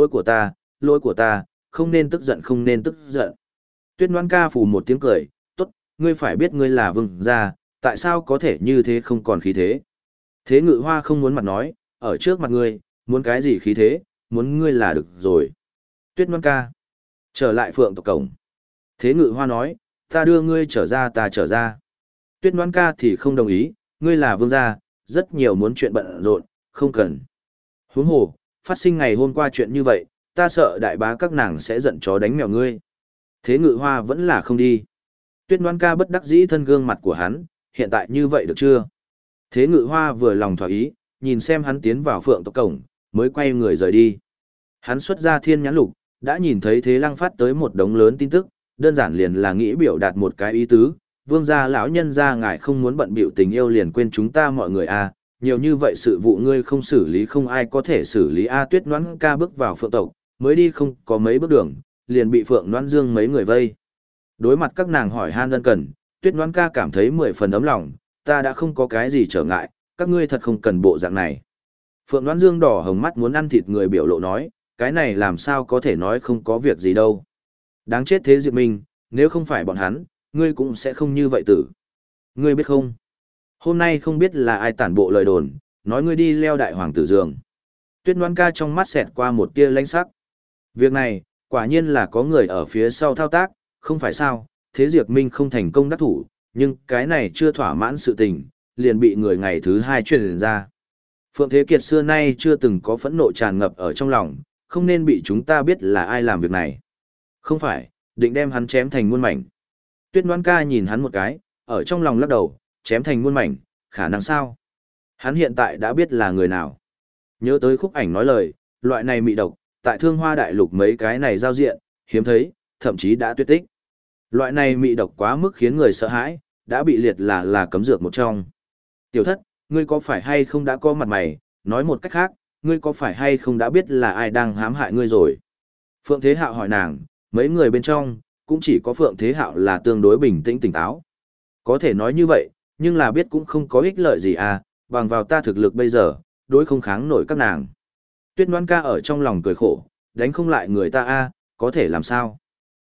lỗi của ta, không nên tức giận không nên tức giận. Tuyết Loan Ca phù một tiếng cười, tốt, ngươi phải biết ngươi là vương gia, tại sao có thể như thế không còn khí thế. Thế Ngự Hoa không muốn mặt nói, ở trước mặt ngươi, muốn cái gì khí thế, muốn ngươi là được rồi. Tuyết Loan Ca, trở lại phượng tộc cổng. Thế Ngự Hoa nói, ta đưa ngươi trở ra ta trở ra. Tuyết Loan Ca thì không đồng ý, ngươi là vương gia, rất nhiều muốn chuyện bận rộn, không cần. Huống hồ, phát sinh ngày hôm qua chuyện như vậy, ta sợ đại bá các nàng sẽ giận chó đánh mèo ngươi. Thế Ngự Hoa vẫn là không đi. Tuyết Loan Ca bất đắc dĩ thân gương mặt của hắn, hiện tại như vậy được chưa? Thế Ngự Hoa vừa lòng thỏa ý, nhìn xem hắn tiến vào phượng tộc cổng, mới quay người rời đi. Hắn xuất ra thiên nhãn lục, đã nhìn thấy Thế Lăng phát tới một đống lớn tin tức, đơn giản liền là nghĩ biểu đạt một cái ý tứ, vương gia lão nhân gia ngài không muốn bận bịu tình yêu liền quên chúng ta mọi người à, nhiều như vậy sự vụ ngươi không xử lý không ai có thể xử lý a. Tuyết Loan Ca bước vào phượng tộc, mới đi không có mấy bước đường, liền bị Phượng Loan Dương mấy người vây. Đối mặt các nàng hỏi han ân cần, Tuyết Loan Ca cảm thấy 10 phần ấm lòng, ta đã không có cái gì trở ngại, các ngươi thật không cần bộ dạng này. Phượng Loan Dương đỏ hồng mắt muốn ăn thịt người biểu lộ nói, cái này làm sao có thể nói không có việc gì đâu. Đáng chết Thế Diệp Minh, nếu không phải bọn hắn, ngươi cũng sẽ không như vậy tử. Ngươi biết không? Hôm nay không biết là ai tản bộ lời đồn, nói ngươi đi leo đại hoàng tử giường. Tuyết Loan Ca trong mắt xẹt qua một tia lãnh sắc. Việc này, quả nhiên là có người ở phía sau thao tác, không phải sao, Thế Diệp Minh không thành công đắc thủ, nhưng cái này chưa thỏa mãn sự tình, liền bị người ngày thứ hai truyền ra. Phượng Thế Kiệt xưa nay chưa từng có phẫn nộ tràn ngập ở trong lòng, không nên bị chúng ta biết là ai làm việc này. Không phải, định đem hắn chém thành muôn mảnh. Tuyết Loan Ca nhìn hắn một cái, ở trong lòng lắc đầu, chém thành muôn mảnh, khả năng sao? Hắn hiện tại đã biết là người nào. Nhớ tới khúc ảnh nói lời, loại này mị độc, tại Thương Hoa Đại Lục mấy cái này giao diện, hiếm thấy, thậm chí đã tuyệt tích. Loại này mị độc quá mức khiến người sợ hãi, đã bị liệt là cấm dược một trong. Tiểu thất, ngươi có phải hay không đã có mặt mày, nói một cách khác, ngươi có phải hay không đã biết là ai đang hãm hại ngươi rồi? Phượng Thế Hạo hỏi nàng, mấy người bên trong, cũng chỉ có Phượng Thế Hạo là tương đối bình tĩnh tỉnh táo. Có thể nói như vậy, nhưng là biết cũng không có ích lợi gì à, bằng vào ta thực lực bây giờ, đối không kháng nổi các nàng. Tuyết Loan Ca ở trong lòng cười khổ, đánh không lại người ta a, có thể làm sao?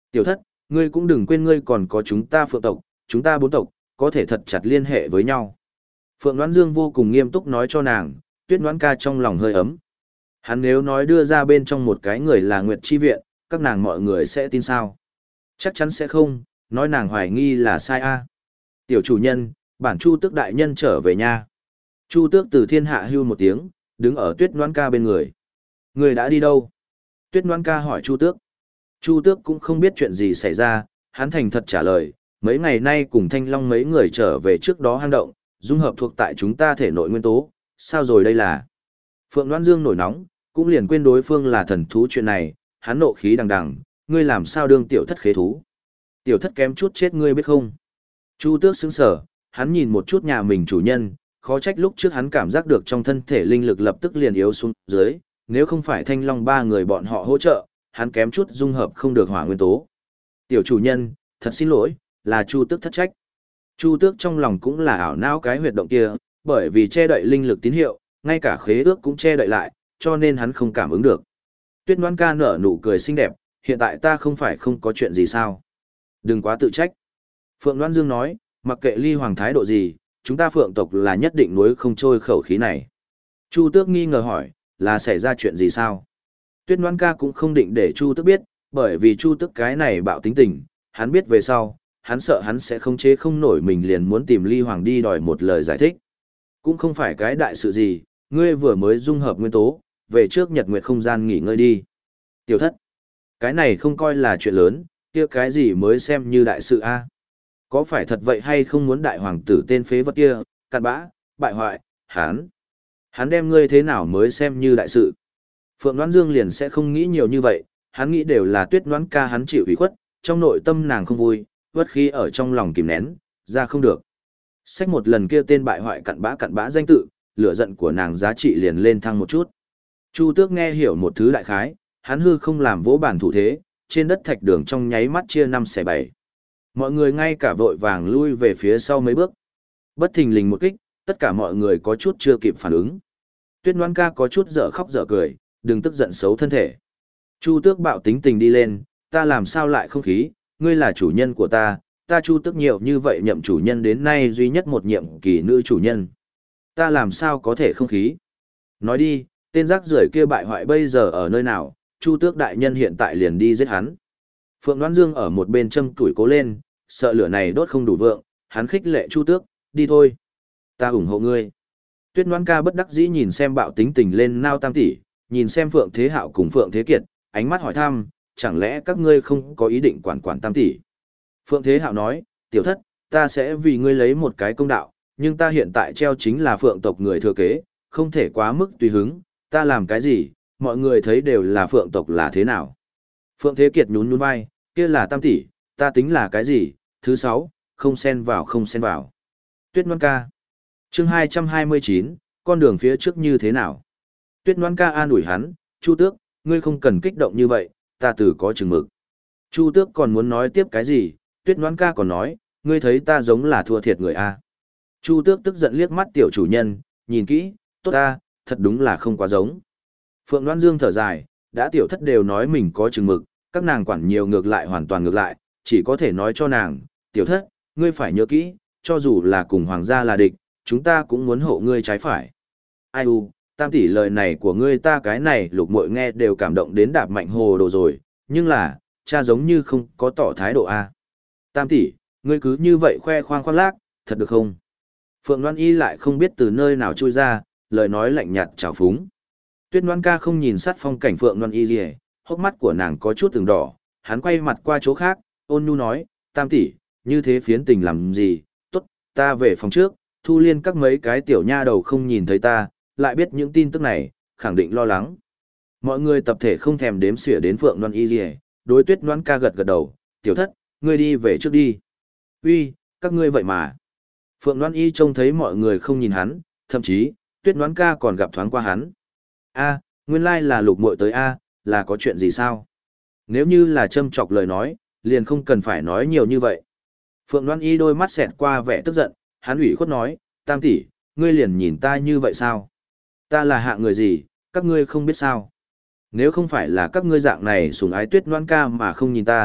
Tiểu thất, ngươi cũng đừng quên ngươi còn có chúng ta Phượng tộc, chúng ta bốn tộc, có thể thật chặt liên hệ với nhau. Phượng Đoán Dương vô cùng nghiêm túc nói cho nàng, Tuyết Đoán ca trong lòng hơi ấm. Hắn nếu nói đưa ra bên trong một cái người là Nguyệt Chi Viện, các nàng mọi người sẽ tin sao? Chắc chắn sẽ không, nói nàng hoài nghi là sai a. Tiểu chủ nhân, bản Chu Tước đại nhân trở về nha. Chu Tước từ thiên hạ hưu một tiếng, đứng ở Tuyết Đoán ca bên người. Người đã đi đâu? Tuyết Đoán ca hỏi Chu Tước. Chu Tước cũng không biết chuyện gì xảy ra, hắn thành thật trả lời, mấy ngày nay cùng Thanh Long mấy người trở về trước đó hang động, dung hợp thuộc tại chúng ta thể nội nguyên tố, sao rồi đây là? Phượng Đoán Dương nổi nóng, cũng liền quên đối phương là thần thú chuyện này, hắn nộ khí đằng đằng, ngươi làm sao đương tiểu thất khế thú? Tiểu thất kém chút chết ngươi biết không? Chu Tước sững sờ, hắn nhìn một chút nhà mình chủ nhân, khó trách lúc trước hắn cảm giác được trong thân thể linh lực lập tức liền yếu xuống dưới, nếu không phải Thanh Long ba người bọn họ hỗ trợ, hắn kém chút dung hợp không được hỏa nguyên tố. Tiểu chủ nhân, thật xin lỗi, là Chu Tước thất trách. Chu Tước trong lòng cũng là ảo não cái huyệt động kia, bởi vì che đậy linh lực tín hiệu, ngay cả khế ước cũng che đậy lại, cho nên hắn không cảm ứng được. Tuyết Đoán ca nở nụ cười xinh đẹp, hiện tại ta không phải không có chuyện gì sao. Đừng quá tự trách. Phượng Đoán Dương nói, mặc kệ ly hoàng thái độ gì, chúng ta Phượng tộc là nhất định nuối không trôi khẩu khí này. Chu Tước nghi ngờ hỏi, là xảy ra chuyện gì sao? Tuyết Đoán ca cũng không định để Chu Tước biết, bởi vì Chu Tước cái này bạo tính tình, hắn biết về sau, hắn sợ hắn sẽ không chế không nổi mình liền muốn tìm ly hoàng đi đòi một lời giải thích. Cũng không phải cái đại sự gì, ngươi vừa mới dung hợp nguyên tố, về trước nhật nguyệt không gian nghỉ ngơi đi. Tiểu thất, cái này không coi là chuyện lớn, kia cái gì mới xem như đại sự a? Có phải thật vậy hay không muốn đại hoàng tử tên phế vật kia, cặn bã, bại hoại, hắn đem ngươi thế nào mới xem như đại sự? Phượng Đoán Dương liền sẽ không nghĩ nhiều như vậy, hắn nghĩ đều là Tuyết Đoán ca hắn chịu ủy khuất, trong nội tâm nàng không vui, uất khí ở trong lòng kìm nén, ra không được. Xách một lần kia tên bại hoại cặn bã danh tự, lửa giận của nàng giá trị liền lên thăng một chút. Chu Tước nghe hiểu một thứ đại khái, hắn hư không làm vỗ bản thủ thế, trên đất thạch đường trong nháy mắt chia 5/7. Mọi người ngay cả vội vàng lui về phía sau mấy bước. Bất thình lình một kích, tất cả mọi người có chút chưa kịp phản ứng. Tuyết Đoán ca có chút dở khóc dở cười, đừng tức giận xấu thân thể. Chu Tước bạo tính tình đi lên, ta làm sao lại không khí, ngươi là chủ nhân của ta Chu Tước nhiều như vậy nhậm chủ nhân đến nay duy nhất một nhiệm kỳ nữ chủ nhân. Ta làm sao có thể không khí? Nói đi, tên rác rưởi kia bại hoại bây giờ ở nơi nào, Chu Tước đại nhân hiện tại liền đi giết hắn. Phượng Đoán Dương ở một bên châm củi cố lên, sợ lửa này đốt không đủ vượng, hắn khích lệ Chu Tước, đi thôi. Ta ủng hộ ngươi. Tuyết Đoán ca bất đắc dĩ nhìn xem bạo tính tình lên nao tam tỷ, nhìn xem Phượng Thế Hạo cùng Phượng Thế Kiệt, ánh mắt hỏi thăm, chẳng lẽ các ngươi không có ý định quản tam tỷ? Phượng Thế Hạo nói, tiểu thất, ta sẽ vì ngươi lấy một cái công đạo, nhưng ta hiện tại treo chính là Phượng tộc người thừa kế, không thể quá mức tùy hứng, ta làm cái gì, mọi người thấy đều là Phượng tộc là thế nào. Phượng Thế Kiệt nhún nhún vai, kia là tam tỷ, ta tính là cái gì? Thứ 6, không xen vào. Tuyết Đoán ca. Chương 229, con đường phía trước như thế nào? Tuyết Đoán ca an ủi hắn, Chu Tước, ngươi không cần kích động như vậy, ta từ có chừng mực. Chu Tước còn muốn nói tiếp cái gì, Tuyết Đoán ca còn nói, ngươi thấy ta giống là thua thiệt người a. Chu Tước tức giận liếc mắt tiểu chủ nhân, nhìn kỹ, tốt ta, thật đúng là không quá giống. Phượng Đoán Dương thở dài, đã tiểu thất đều nói mình có chừng mực, các nàng quản nhiều ngược lại hoàn toàn ngược lại, chỉ có thể nói cho nàng, tiểu thất, ngươi phải nhớ kỹ, cho dù là cùng hoàng gia là địch, chúng ta cũng muốn hộ ngươi trái phải. Ai u, tam tỷ lời này của ngươi ta cái này lục muội nghe đều cảm động đến đạp mạnh hồ đồ rồi, nhưng là, cha giống như không có tỏ thái độ a. Tam tỷ, ngươi cứ như vậy khoe khoang khoác lác, thật được không? Phượng Loan Y lại không biết từ nơi nào chui ra, lời nói lạnh nhạt trào phúng. Tuyết Loan ca không nhìn sát phong cảnh Phượng Loan Y gì, hốc mắt của nàng có chút từng đỏ, hắn quay mặt qua chỗ khác, ôn nhu nói, tam tỷ, như thế phiến tình làm gì, tốt, ta về phòng trước, Thu Liên các mấy cái tiểu nha đầu không nhìn thấy ta, lại biết những tin tức này, khẳng định lo lắng. Mọi người tập thể không thèm đếm xỉa đến Phượng Loan Y gì, đối Tuyết Loan ca gật gật đầu, tiểu thất, ngươi đi về trước đi. Uy, các ngươi vậy mà. Phượng Loan Y trông thấy mọi người không nhìn hắn, thậm chí, Tuyết Loan ca còn gặp thoáng qua hắn. A, nguyên lai là lục muội tới A, là có chuyện gì sao? Nếu như là châm chọc lời nói, liền không cần phải nói nhiều như vậy. Phượng Loan Y đôi mắt xẹt qua vẻ tức giận, hắn ủy khuất nói, tam tỷ, ngươi liền nhìn ta như vậy sao? Ta là hạ người gì, các ngươi không biết sao? Nếu không phải là các ngươi dạng này sủng ái Tuyết Loan ca mà không nhìn ta,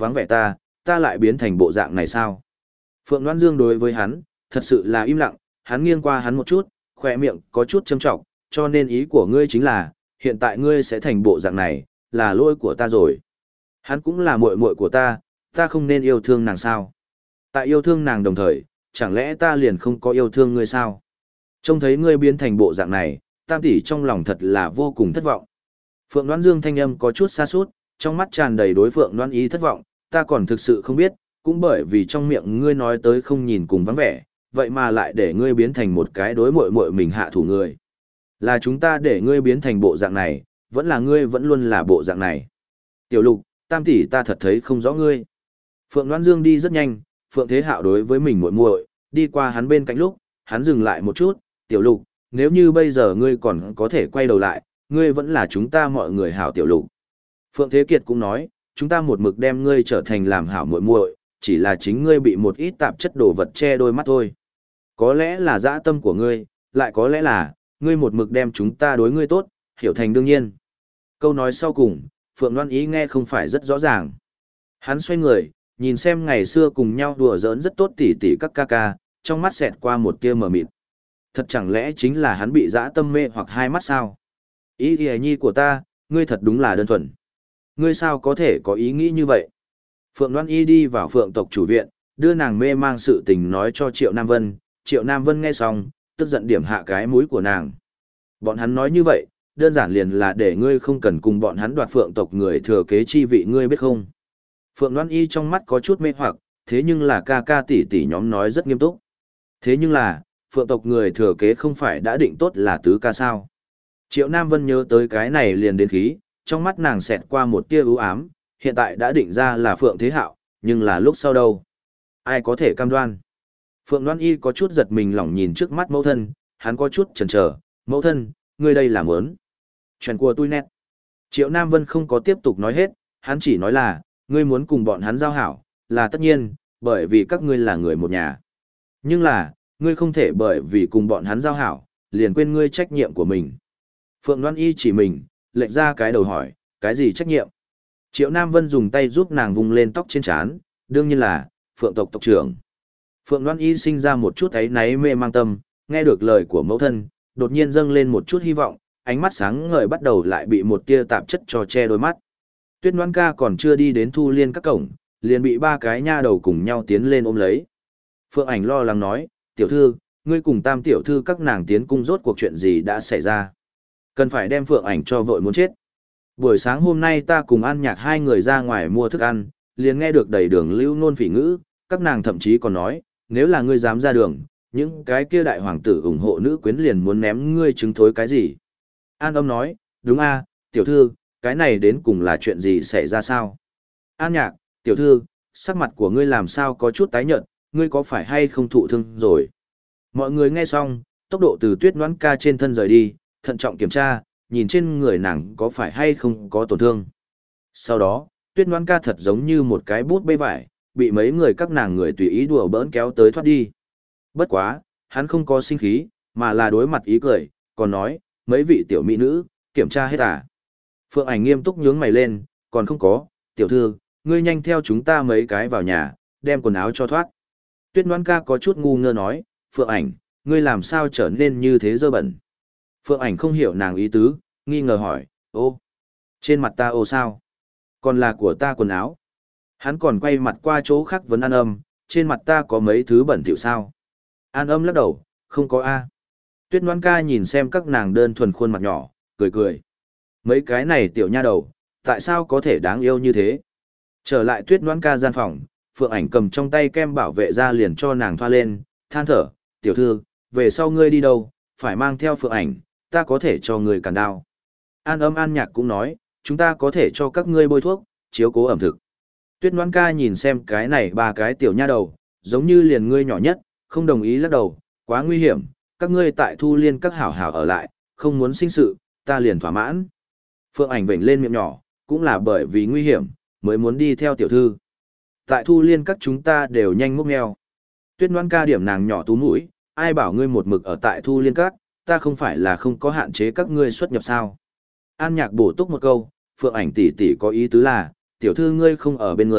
vắng vẻ ta lại biến thành bộ dạng này sao? Phượng Loan Dương đối với hắn, thật sự là im lặng, hắn nghiêng qua hắn một chút, khỏe miệng có chút châm trọng, cho nên ý của ngươi chính là, hiện tại ngươi sẽ thành bộ dạng này, là lỗi của ta rồi. Hắn cũng là muội muội của ta không nên yêu thương nàng sao? Tại yêu thương nàng đồng thời, chẳng lẽ ta liền không có yêu thương ngươi sao? Trông thấy ngươi biến thành bộ dạng này, Tam tỷ trong lòng thật là vô cùng thất vọng. Phượng Loan Dương thanh âm có chút xa sút, trong mắt tràn đầy đối Phượng Loan Ý thất vọng, ta còn thực sự không biết, cũng bởi vì trong miệng ngươi nói tới không nhìn cùng vắng vẻ, vậy mà lại để ngươi biến thành một cái đối muội muội mình hạ thủ người. Là chúng ta để ngươi biến thành bộ dạng này, vẫn là ngươi vẫn luôn là bộ dạng này. Tiểu Lục, Tam tỷ ta thật thấy không rõ ngươi. Phượng Loan Dương đi rất nhanh, Phượng Thế Hạo đối với mình muội muội, đi qua hắn bên cạnh lúc, hắn dừng lại một chút, Tiểu Lục, nếu như bây giờ ngươi còn có thể quay đầu lại, ngươi vẫn là chúng ta mọi người hảo Tiểu Lục. Phượng Thế Kiệt cũng nói, chúng ta một mực đem ngươi trở thành làm hảo muội muội, chỉ là chính ngươi bị một ít tạp chất đồ vật che đôi mắt thôi. Có lẽ là dã tâm của ngươi, lại có lẽ là, ngươi một mực đem chúng ta đối ngươi tốt, hiểu thành đương nhiên. Câu nói sau cùng, Phượng Loan Ý nghe không phải rất rõ ràng. Hắn xoay người, nhìn xem ngày xưa cùng nhau đùa giỡn rất tốt tỉ tỉ các ca ca, trong mắt xẹt qua một tia mờ mịt. Thật chẳng lẽ chính là hắn bị dã tâm mê hoặc hai mắt sao? Ý ghi nhi của ta, ngươi thật đúng là đơn thuần. Ngươi sao có thể có ý nghĩ như vậy? Phượng Loan Y đi vào Phượng tộc chủ viện, đưa nàng mê mang sự tình nói cho Triệu Nam Vân. Triệu Nam Vân nghe xong, tức giận điểm hạ cái mũi của nàng. Bọn hắn nói như vậy, đơn giản liền là để ngươi không cần cùng bọn hắn đoạt Phượng tộc người thừa kế chi vị, ngươi biết không? Phượng Loan Y trong mắt có chút mê hoặc, thế nhưng là ca ca tỷ tỷ nhóm nói rất nghiêm túc. Thế nhưng là, Phượng tộc người thừa kế không phải đã định tốt là tứ ca sao? Triệu Nam Vân nhớ tới cái này liền đến khí, trong mắt nàng xẹt qua một tia ưu ám, hiện tại đã định ra là Phượng Thế Hạo, nhưng là lúc sau đâu? Ai có thể cam đoan? Phượng Loan Y có chút giật mình lỏng nhìn trước mắt mẫu thân, hắn có chút chần chờ, mẫu thân, ngươi đây là mớn. Chuyện của tôi nét. Triệu Nam Vân không có tiếp tục nói hết, hắn chỉ nói là, ngươi muốn cùng bọn hắn giao hảo, là tất nhiên, bởi vì các ngươi là người một nhà. Nhưng là, ngươi không thể bởi vì cùng bọn hắn giao hảo, liền quên ngươi trách nhiệm của mình. Phượng Loan Y chỉ mình, lệch ra cái đầu hỏi, cái gì trách nhiệm? Triệu Nam Vân dùng tay giúp nàng vùng lên tóc trên trán, đương nhiên là, Phượng tộc tộc trưởng. Phượng Loan Y sinh ra một chút ấy náy mê mang tâm, nghe được lời của mẫu thân, đột nhiên dâng lên một chút hy vọng, ánh mắt sáng ngời bắt đầu lại bị một tia tạp chất cho che đôi mắt. Tuyết Loan ca còn chưa đi đến Thu Liên các cổng, liền bị ba cái nha đầu cùng nhau tiến lên ôm lấy. Phượng Ảnh lo lắng nói, tiểu thư, ngươi cùng Tam tiểu thư các nàng tiến cung rốt cuộc chuyện gì đã xảy ra. Cần phải đem Phượng Ảnh cho vội muốn chết. Buổi sáng hôm nay ta cùng An Nhạc hai người ra ngoài mua thức ăn, liền nghe được đầy đường lưu nôn phỉ ngữ, các nàng thậm chí còn nói, nếu là ngươi dám ra đường, những cái kia đại hoàng tử ủng hộ nữ quyến liền muốn ném ngươi trứng thối cái gì. An Âm nói, đúng a, tiểu thư, cái này đến cùng là chuyện gì xảy ra sao? An Nhạc, tiểu thư, sắc mặt của ngươi làm sao có chút tái nhợt, ngươi có phải hay không thụ thương rồi? Mọi người nghe xong, tốc độ từ Tuyết Noãn ca trên thân rời đi, thận trọng kiểm tra, nhìn trên người nàng có phải hay không có tổn thương. Sau đó, Tuyết Noãn ca thật giống như một cái bút bê vải, bị mấy người các nàng người tùy ý đùa bỡn kéo tới thoát đi. Bất quá, hắn không có sinh khí, mà là đối mặt ý cười, còn nói, mấy vị tiểu mỹ nữ, kiểm tra hết à? Phượng Ảnh nghiêm túc nhướng mày lên, còn không có, tiểu thư, ngươi nhanh theo chúng ta mấy cái vào nhà, đem quần áo cho thoát. Tuyết Noãn ca có chút ngu ngơ nói, Phượng Ảnh, ngươi làm sao trở nên như thế dơ bẩn? Phượng Ảnh không hiểu nàng ý tứ, nghi ngờ hỏi, ô, trên mặt ta ô sao? Còn là của ta quần áo. Hắn còn quay mặt qua chỗ khác vấn An Âm, trên mặt ta có mấy thứ bẩn thỉu sao? An Âm lắc đầu, không có a. Tuyết Noãn ca nhìn xem các nàng đơn thuần khuôn mặt nhỏ, cười cười. Mấy cái này tiểu nha đầu, tại sao có thể đáng yêu như thế? Trở lại Tuyết Noãn ca gian phòng, Phượng Ảnh cầm trong tay kem bảo vệ ra liền cho nàng thoa lên, than thở, tiểu thư, về sau ngươi đi đâu, phải mang theo Phượng Ảnh, ta có thể cho ngươi cản đao. An Âm An Nhạc cũng nói, chúng ta có thể cho các ngươi bôi thuốc, chiếu cố ẩm thực. Tuyết Noãn ca nhìn xem cái này ba cái tiểu nha đầu, giống như liền ngươi nhỏ nhất, không đồng ý lắc đầu, quá nguy hiểm, các ngươi tại Thu Liên các hảo hảo ở lại, không muốn sinh sự, ta liền thỏa mãn. Phượng Ảnh vểnh lên miệng nhỏ, cũng là bởi vì nguy hiểm, mới muốn đi theo tiểu thư. Tại Thu Liên các chúng ta đều nhanh múc mèo. Tuyết Noãn ca điểm nàng nhỏ tú mũi, ai bảo ngươi một mực ở tại Thu Liên các, ta không phải là không có hạn chế các ngươi xuất nhập sao. An Nhạc bổ túc một câu, Phượng Ảnh tỷ tỷ có ý tứ là, tiểu thư ngươi không ở bên người,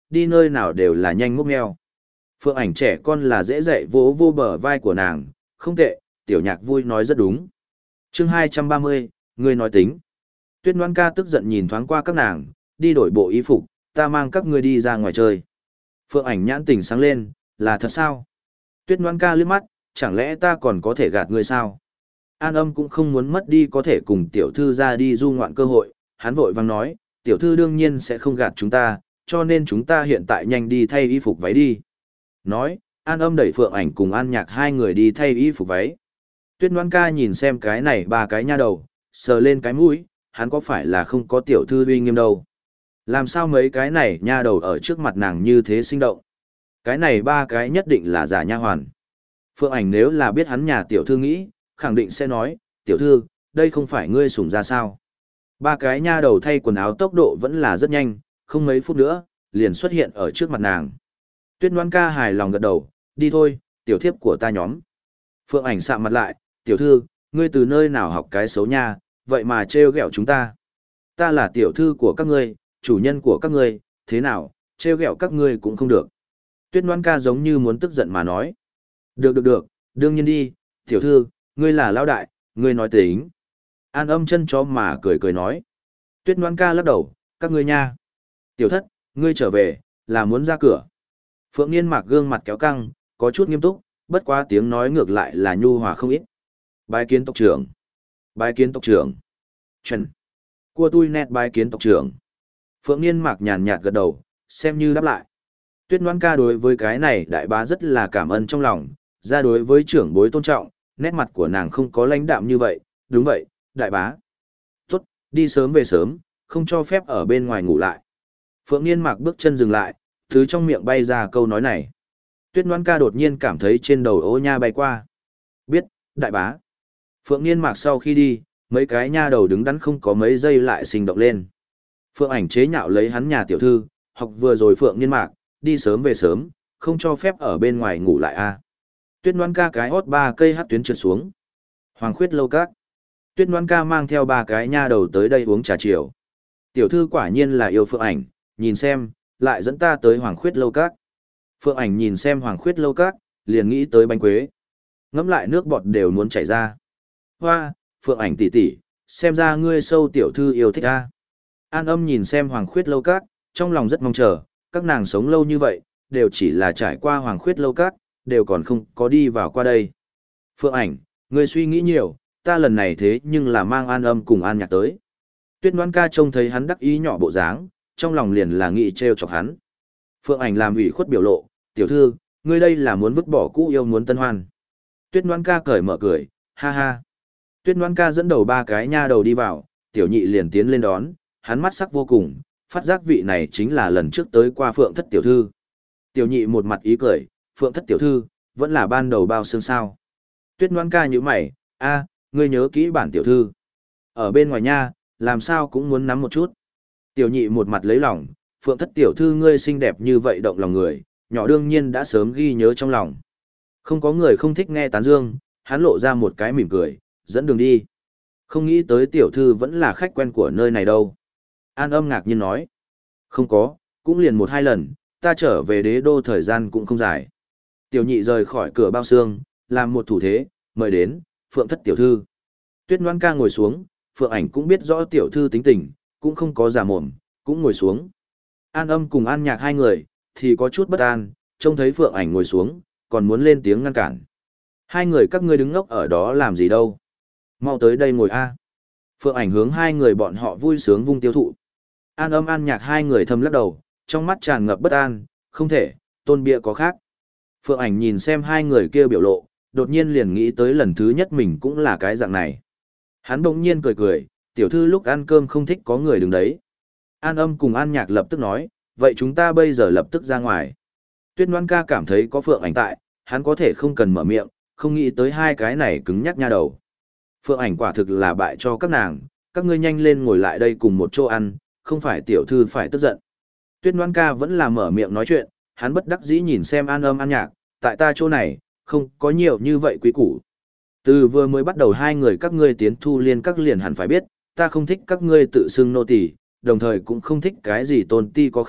đi nơi nào đều là nhanh ngốc ngheo. Phượng Ảnh trẻ con là dễ dạy vỗ vô bờ vai của nàng, không tệ, tiểu nhạc vui nói rất đúng. Chương 230, ngươi nói tính. Tuyết Ngoan ca tức giận nhìn thoáng qua các nàng, đi đổi bộ y phục, ta mang các ngươi đi ra ngoài chơi. Phượng Ảnh nhãn tình sáng lên, là thật sao? Tuyết Ngoan ca liếc mắt, chẳng lẽ ta còn có thể gạt ngươi sao? An Âm cũng không muốn mất đi có thể cùng tiểu thư ra đi du ngoạn cơ hội, hắn vội vang nói, tiểu thư đương nhiên sẽ không gạt chúng ta, cho nên chúng ta hiện tại nhanh đi thay y phục váy đi. Nói, An Âm đẩy Phượng Ảnh cùng An Nhạc hai người đi thay y phục váy. Tuyết Ngoan ca nhìn xem cái này ba cái nha đầu, sờ lên cái mũi, hắn có phải là không có tiểu thư uy nghiêm đâu. Làm sao mấy cái này nha đầu ở trước mặt nàng như thế sinh động. Cái này ba cái nhất định là giả nha hoàn. Phượng Ảnh nếu là biết hắn nhà tiểu thư nghĩ, khẳng định sẽ nói, tiểu thư, đây không phải ngươi sủng ra sao. Ba cái nha đầu thay quần áo tốc độ vẫn là rất nhanh, không mấy phút nữa, liền xuất hiện ở trước mặt nàng. Tuyết Ngoan ca hài lòng gật đầu, đi thôi, tiểu thiếp của ta nhóm. Phượng Ảnh sạm mặt lại, tiểu thư, ngươi từ nơi nào học cái xấu nha, vậy mà trêu ghẹo chúng ta. Ta là tiểu thư của các ngươi, chủ nhân của các ngươi, thế nào, trêu ghẹo các ngươi cũng không được. Tuyết Ngoan ca giống như muốn tức giận mà nói. Được, đương nhiên đi, tiểu thư, ngươi là lão đại, ngươi nói tính. An Âm chân chó mà cười nói. Tuyết Ngoan ca lắc đầu, các ngươi nha. Tiểu thất, ngươi trở về, là muốn ra cửa. Phượng Niên Mạc gương mặt kéo căng, có chút nghiêm túc, bất quá tiếng nói ngược lại là nhu hòa không ít. Bái kiến tộc trưởng. Bái kiến tộc trưởng. Chuẩn. Cua tui nét bái kiến tộc trưởng. Phượng Niên Mạc nhàn nhạt gật đầu, xem như đáp lại. Tuyết Ngoan ca đối với cái này đại bá rất là cảm ơn trong lòng, ra đối với trưởng bối tôn trọng, nét mặt của nàng không có lãnh đạm như vậy, đúng vậy, đại bá. Tốt, đi sớm về sớm, không cho phép ở bên ngoài ngủ lại. Phượng Niên Mạc bước chân dừng lại, thứ trong miệng bay ra câu nói này. Tuyết Ngoan ca đột nhiên cảm thấy trên đầu ô nha bay qua. Biết, đại bá. Phượng Niên Mạc sau khi đi, mấy cái nha đầu đứng đắn không có mấy giây lại sinh động lên. Phượng Ảnh chế nhạo lấy hắn nhà tiểu thư, học vừa rồi Phượng Niên Mạc, đi sớm về sớm, không cho phép ở bên ngoài ngủ lại a. Tuyết Ngoan ca cái hót ba cây hát tuyến trượt xuống. Hoàng Khuyết lâu các. Tuyết Ngoan ca mang theo ba cái nha đầu tới đây uống trà chiều. Tiểu thư quả nhiên là yêu Phượng Ảnh, nhìn xem, lại dẫn ta tới Hoàng Khuyết lâu các. Phượng Ảnh nhìn xem Hoàng Khuyết lâu các, liền nghĩ tới bánh quế. Ngẫm lại nước bọt đều muốn chảy ra. Hoa, Phượng Ảnh tỷ tỷ, xem ra ngươi sâu tiểu thư yêu thích a. An Âm nhìn xem Hoàng Khuyết lâu các, trong lòng rất mong chờ, các nàng sống lâu như vậy, đều chỉ là trải qua Hoàng Khuyết lâu các, đều còn không có đi vào qua đây. Phượng Ảnh, ngươi suy nghĩ nhiều, ta lần này thế nhưng là mang An Âm cùng An Nhạc tới. Tuyết Ngoan ca trông thấy hắn đắc ý nhỏ bộ dáng, trong lòng liền là nghĩ trêu chọc hắn. Phượng Ảnh làm ủy khuất biểu lộ, tiểu thư, ngươi đây là muốn vứt bỏ cũ yêu muốn tân hoan. Tuyết Ngoan ca cởi mở cười, ha ha. Tuyết Ngoan ca dẫn đầu ba cái nha đầu đi vào, tiểu nhị liền tiến lên đón, hắn mắt sắc vô cùng, phát giác vị này chính là lần trước tới qua Phượng thất tiểu thư. Tiểu nhị một mặt ý cười, Phượng thất tiểu thư, vẫn là ban đầu bao xương sao. Tuyết Ngoan ca như mày, a, ngươi nhớ kỹ bản tiểu thư. Ở bên ngoài nha, làm sao cũng muốn nắm một chút. Tiểu nhị một mặt lấy lòng, Phượng thất tiểu thư ngươi xinh đẹp như vậy động lòng người, nhỏ đương nhiên đã sớm ghi nhớ trong lòng. Không có người không thích nghe tán dương, hắn lộ ra một cái mỉm cười, dẫn đường đi. Không nghĩ tới tiểu thư vẫn là khách quen của nơi này đâu. An Âm ngạc nhiên nói. Không có, cũng liền một hai lần, ta trở về đế đô thời gian cũng không dài. Tiểu nhị rời khỏi cửa bao xương, làm một thủ thế, mời đến, Phượng thất tiểu thư. Tuyết Ngoan ca ngồi xuống, Phượng Ảnh cũng biết rõ tiểu thư tính tình, cũng không có giả mồm, cũng ngồi xuống. An Âm cùng An Nhạc hai người, thì có chút bất an, trông thấy Phượng Ảnh ngồi xuống, còn muốn lên tiếng ngăn cản. Hai người các ngươi đứng ngốc ở đó làm gì đâu. Mau tới đây ngồi a. Phượng Ảnh hướng hai người bọn họ vui sướng vung tiêu thụ. An Âm An Nhạc hai người thầm lắc đầu, trong mắt tràn ngập bất an, không thể, tôn bia có khác. Phượng Ảnh nhìn xem hai người kia biểu lộ, đột nhiên liền nghĩ tới lần thứ nhất mình cũng là cái dạng này. Hắn bỗng nhiên cười cười, tiểu thư lúc ăn cơm không thích có người đứng đấy. An Âm cùng An Nhạc lập tức nói, vậy chúng ta bây giờ lập tức ra ngoài. Tuyết Ngoan ca cảm thấy có Phượng Ảnh tại, hắn có thể không cần mở miệng, không nghĩ tới hai cái này cứng nhắc nha đầu. Phượng Ảnh quả thực là bại cho các nàng, các ngươi nhanh lên ngồi lại đây cùng một chỗ ăn, không phải tiểu thư phải tức giận. Tuyết Ngoan ca vẫn là mở miệng nói chuyện, hắn bất đắc dĩ nhìn xem An Âm An Nhạc, tại ta chỗ này, không có nhiều như vậy quý củ. Từ vừa mới bắt đầu hai người các ngươi tiến thu liên các liền hẳn phải biết, ta không thích các ngươi tự xưng nô tỳ, đồng thời cũng không thích cái gì tôn ti có khác,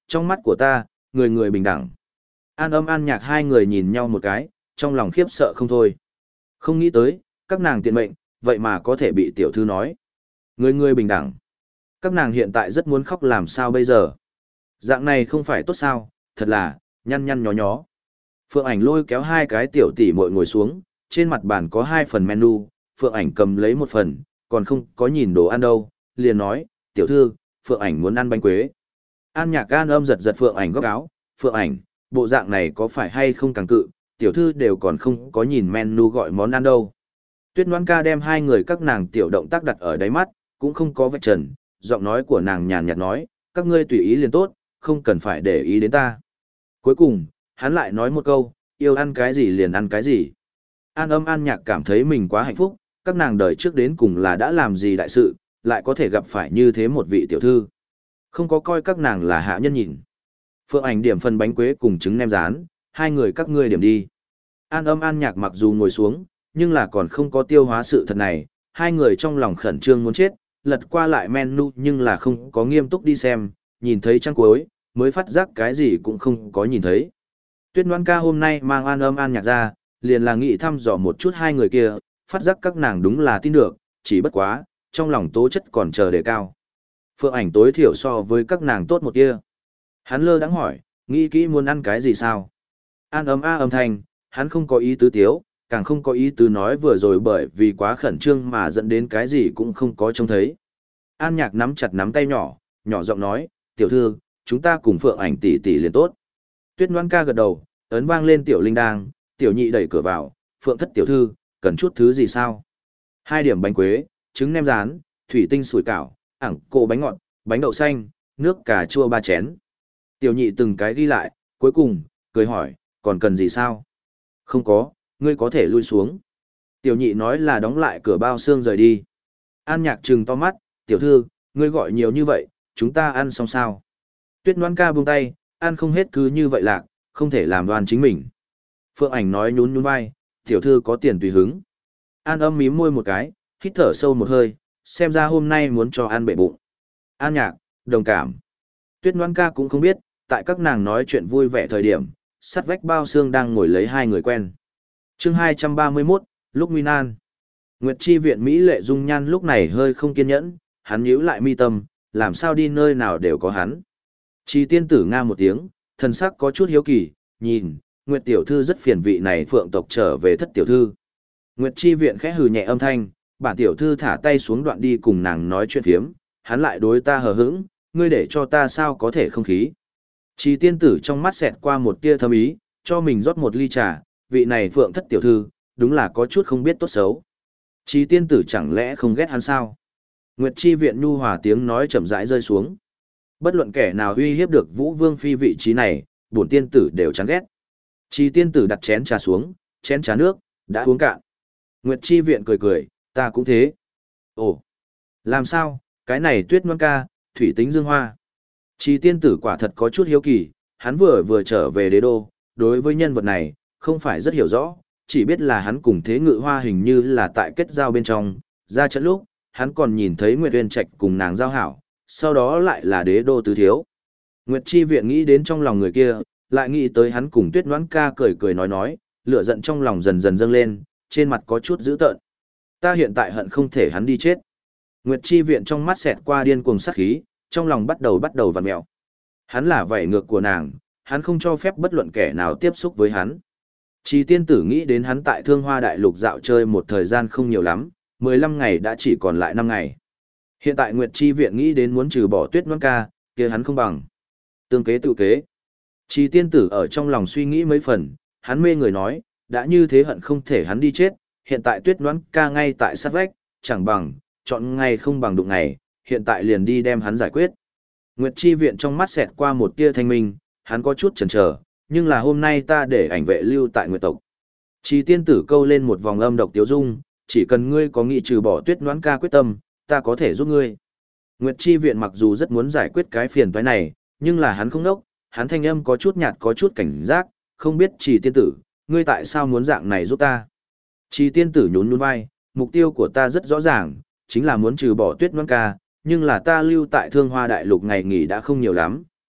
trong mắt của ta, người người bình đẳng. An Âm An Nhạc hai người nhìn nhau một cái, trong lòng khiếp sợ không thôi. Không nghĩ tới, các nàng tiện mệnh, vậy mà có thể bị tiểu thư nói. Người người bình đẳng. Các nàng hiện tại rất muốn khóc làm sao bây giờ. Dạng này không phải tốt sao, thật là, nhăn nhăn nhó nhó. Phượng Ảnh lôi kéo hai cái tiểu tỷ muội ngồi xuống, trên mặt bàn có hai phần menu, Phượng Ảnh cầm lấy một phần, còn không có nhìn đồ ăn đâu, liền nói, tiểu thư, Phượng Ảnh muốn ăn bánh quế. An Nhạc An Âm giật giật Phượng Ảnh góc áo, Phượng Ảnh, bộ dạng này có phải hay không càng cự, tiểu thư đều còn không có nhìn menu gọi món ăn đâu. Tuyết Ngoãn Ca đem hai người các nàng tiểu động tác đặt ở đáy mắt, cũng không có vạch trần, giọng nói của nàng nhàn nhạt nói, các ngươi tùy ý liền tốt, không cần phải để ý đến ta. Cuối cùng, hắn lại nói một câu, yêu ăn cái gì liền ăn cái gì. An Âm An Nhạc cảm thấy mình quá hạnh phúc, các nàng đời trước đến cùng là đã làm gì đại sự, lại có thể gặp phải như thế một vị tiểu thư. Không có coi các nàng là hạ nhân nhìn. Phượng Ảnh điểm phần bánh quế cùng trứng nem rán, hai người các ngươi điểm đi. An Âm An Nhạc mặc dù ngồi xuống, nhưng là còn không có tiêu hóa sự thật này, hai người trong lòng khẩn trương muốn chết, lật qua lại menu nhưng là không có nghiêm túc đi xem, nhìn thấy trang cuối, mới phát giác cái gì cũng không có nhìn thấy. Tuyết Ngoãn Ca hôm nay mang An Âm An Nhạc ra, liền là nghĩ thăm dò một chút hai người kia, phát giác các nàng đúng là tin được, chỉ bất quá, trong lòng tố chất còn chờ đề cao. Phượng Ảnh tối thiểu so với các nàng tốt một kia. Hắn lơ đãng hỏi, nghĩ kỹ muốn ăn cái gì sao? An Âm a âm thanh, hắn không có ý tứ tiếu, càng không có ý tứ nói vừa rồi bởi vì quá khẩn trương mà dẫn đến cái gì cũng không có trông thấy. An Nhạc nắm chặt nắm tay nhỏ, nhỏ giọng nói, tiểu thư, chúng ta cùng Phượng Ảnh tỷ tỷ liền tốt. Tuyết Ngoãn Ca gật đầu, ấn vang lên tiểu linh đang, tiểu nhị đẩy cửa vào, Phượng thất tiểu thư, cần chút thứ gì sao? 2 điểm bánh quế, trứng nem rán, thủy tinh sủi cảo, ảng cổ bánh ngọt, bánh đậu xanh, nước cà chua 3 chén. Tiểu nhị từng cái ghi lại, cuối cùng, cười hỏi, còn cần gì sao? Không có, ngươi có thể lui xuống. Tiểu nhị nói là đóng lại cửa bao xương rời đi. An Nhạc trừng to mắt, tiểu thư, ngươi gọi nhiều như vậy, chúng ta ăn xong sao? Tuyết Ngoãn Ca buông tay, ăn không hết cứ như vậy lạc, không thể làm đoan chính mình. Phượng Ảnh nói nhún nhún vai, tiểu thư có tiền tùy hứng. An Âm mím môi một cái, hít thở sâu một hơi, xem ra hôm nay muốn cho ăn bệ bụng. An Nhạc, đồng cảm. Tuyết Ngoãn Ca cũng không biết, tại các nàng nói chuyện vui vẻ thời điểm, sát vách bao xương đang ngồi lấy hai người quen. Chương 231, lúc nguy nan. Nguyệt Chi viện Mỹ lệ dung nhan lúc này hơi không kiên nhẫn, hắn nhíu lại mi tâm, làm sao đi nơi nào đều có hắn. Chi tiên tử nga một tiếng, thần sắc có chút hiếu kỳ, nhìn, Nguyệt tiểu thư rất phiền vị này phượng tộc trở về thất tiểu thư. Nguyệt Chi viện khẽ hừ nhẹ âm thanh, bản tiểu thư thả tay xuống đoạn đi cùng nàng nói chuyện phiếm, hắn lại đối ta hờ hững, ngươi để cho ta sao có thể không khí. Chi tiên tử trong mắt xẹt qua một tia thâm ý, cho mình rót một ly trà, vị này phượng thất tiểu thư, đúng là có chút không biết tốt xấu. Chi tiên tử chẳng lẽ không ghét hắn sao? Nguyệt Chi viện nhu hòa tiếng nói chậm rãi rơi xuống. Bất luận kẻ nào uy hiếp được Vũ Vương phi vị trí này, bổn tiên tử đều chán ghét. Chi tiên tử đặt chén trà xuống, chén trà nước, đã uống cạn. Nguyệt Chi viện cười cười, ta cũng thế. Ồ, làm sao, cái này Tuyết Ngoãn Ca, thủy tính dương hoa. Chi tiên tử quả thật có chút hiếu kỳ, hắn vừa trở về đế đô, đối với nhân vật này, không phải rất hiểu rõ, chỉ biết là hắn cùng Thế Ngự Hoa hình như là tại kết giao bên trong, ra trận lúc, hắn còn nhìn thấy Nguyệt Uyên Trạch cùng nàng giao hảo, sau đó lại là đế đô tứ thiếu. Nguyệt Chi viện nghĩ đến trong lòng người kia, lại nghĩ tới hắn cùng Tuyết Ngoãn Ca cười cười nói, lửa giận trong lòng dần dần dâng lên, trên mặt có chút dữ tợn. Ta hiện tại hận không thể hắn đi chết. Nguyệt Chi viện trong mắt xẹt qua điên cuồng sát khí, trong lòng bắt đầu vặn mèo. Hắn là vảy ngược của nàng, hắn không cho phép bất luận kẻ nào tiếp xúc với hắn. Chi tiên tử nghĩ đến hắn tại Thương Hoa Đại Lục dạo chơi một thời gian không nhiều lắm, 15 ngày đã chỉ còn lại 5 ngày. Hiện tại Nguyệt Chi viện nghĩ đến muốn trừ bỏ Tuyết Ngoãn Ca, kia hắn không bằng. Tương kế tự kế. Chi tiên tử ở trong lòng suy nghĩ mấy phần, hắn mê người nói, đã như thế hận không thể hắn đi chết, hiện tại Tuyết Ngoãn Ca ngay tại sát vách, chẳng bằng, chọn ngày không bằng đụng ngày, hiện tại liền đi đem hắn giải quyết. Nguyệt Chi viện trong mắt xẹt qua một tia thanh minh, hắn có chút chần chờ, nhưng là hôm nay ta để ảnh vệ lưu tại Nguyệt tộc. Chi tiên tử câu lên một vòng âm độc tiếu dung, chỉ cần ngươi có nghị trừ bỏ Tuyết Ngoãn Ca quyết tâm, ta có thể giúp ngươi. Nguyệt Chi viện mặc dù rất muốn giải quyết cái phiền toái này, nhưng là hắn không đốc, hắn thanh âm có chút nhạt có chút cảnh giác, không biết Chi tiên tử, ngươi tại sao muốn dạng này giúp ta? Chi tiên tử nhún nhún vai, mục tiêu của ta rất rõ ràng, chính là muốn trừ bỏ Tuyết Ngoãn Ca, nhưng là ta lưu tại Thương Hoa Đại Lục ngày nghỉ đã không nhiều lắm,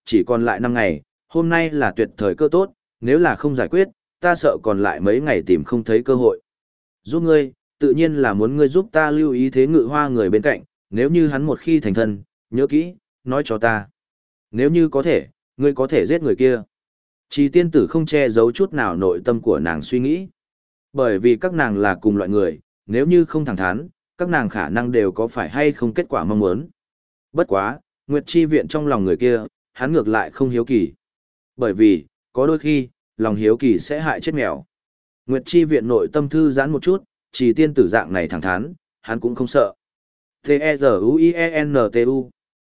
chỉ còn lại 5 ngày, hôm nay là tuyệt thời cơ tốt, nếu là không giải quyết, ta sợ còn lại mấy ngày tìm không thấy cơ hội. Giúp ngươi, tự nhiên là muốn ngươi giúp ta lưu ý thế ngự hoa người bên cạnh, nếu như hắn một khi thành thân, nhớ kỹ, nói cho ta. Nếu như có thể, ngươi có thể giết người kia. Chỉ tiên tử không che giấu chút nào nội tâm của nàng suy nghĩ. Bởi vì các nàng là cùng loại người, nếu như không thẳng thắn, các nàng khả năng đều có phải hay không kết quả mong muốn. Bất quá, Nguyệt Chi Viện trong lòng người kia, hắn ngược lại không hiếu kỳ. Bởi vì, có đôi khi, lòng hiếu kỳ sẽ hại chết mèo. Nguyệt Chi Viện nội tâm thư giãn một chút, chỉ tiên tử dạng này thẳng thắn, hắn cũng không sợ. T-E-Z-U-I-E-N-T-U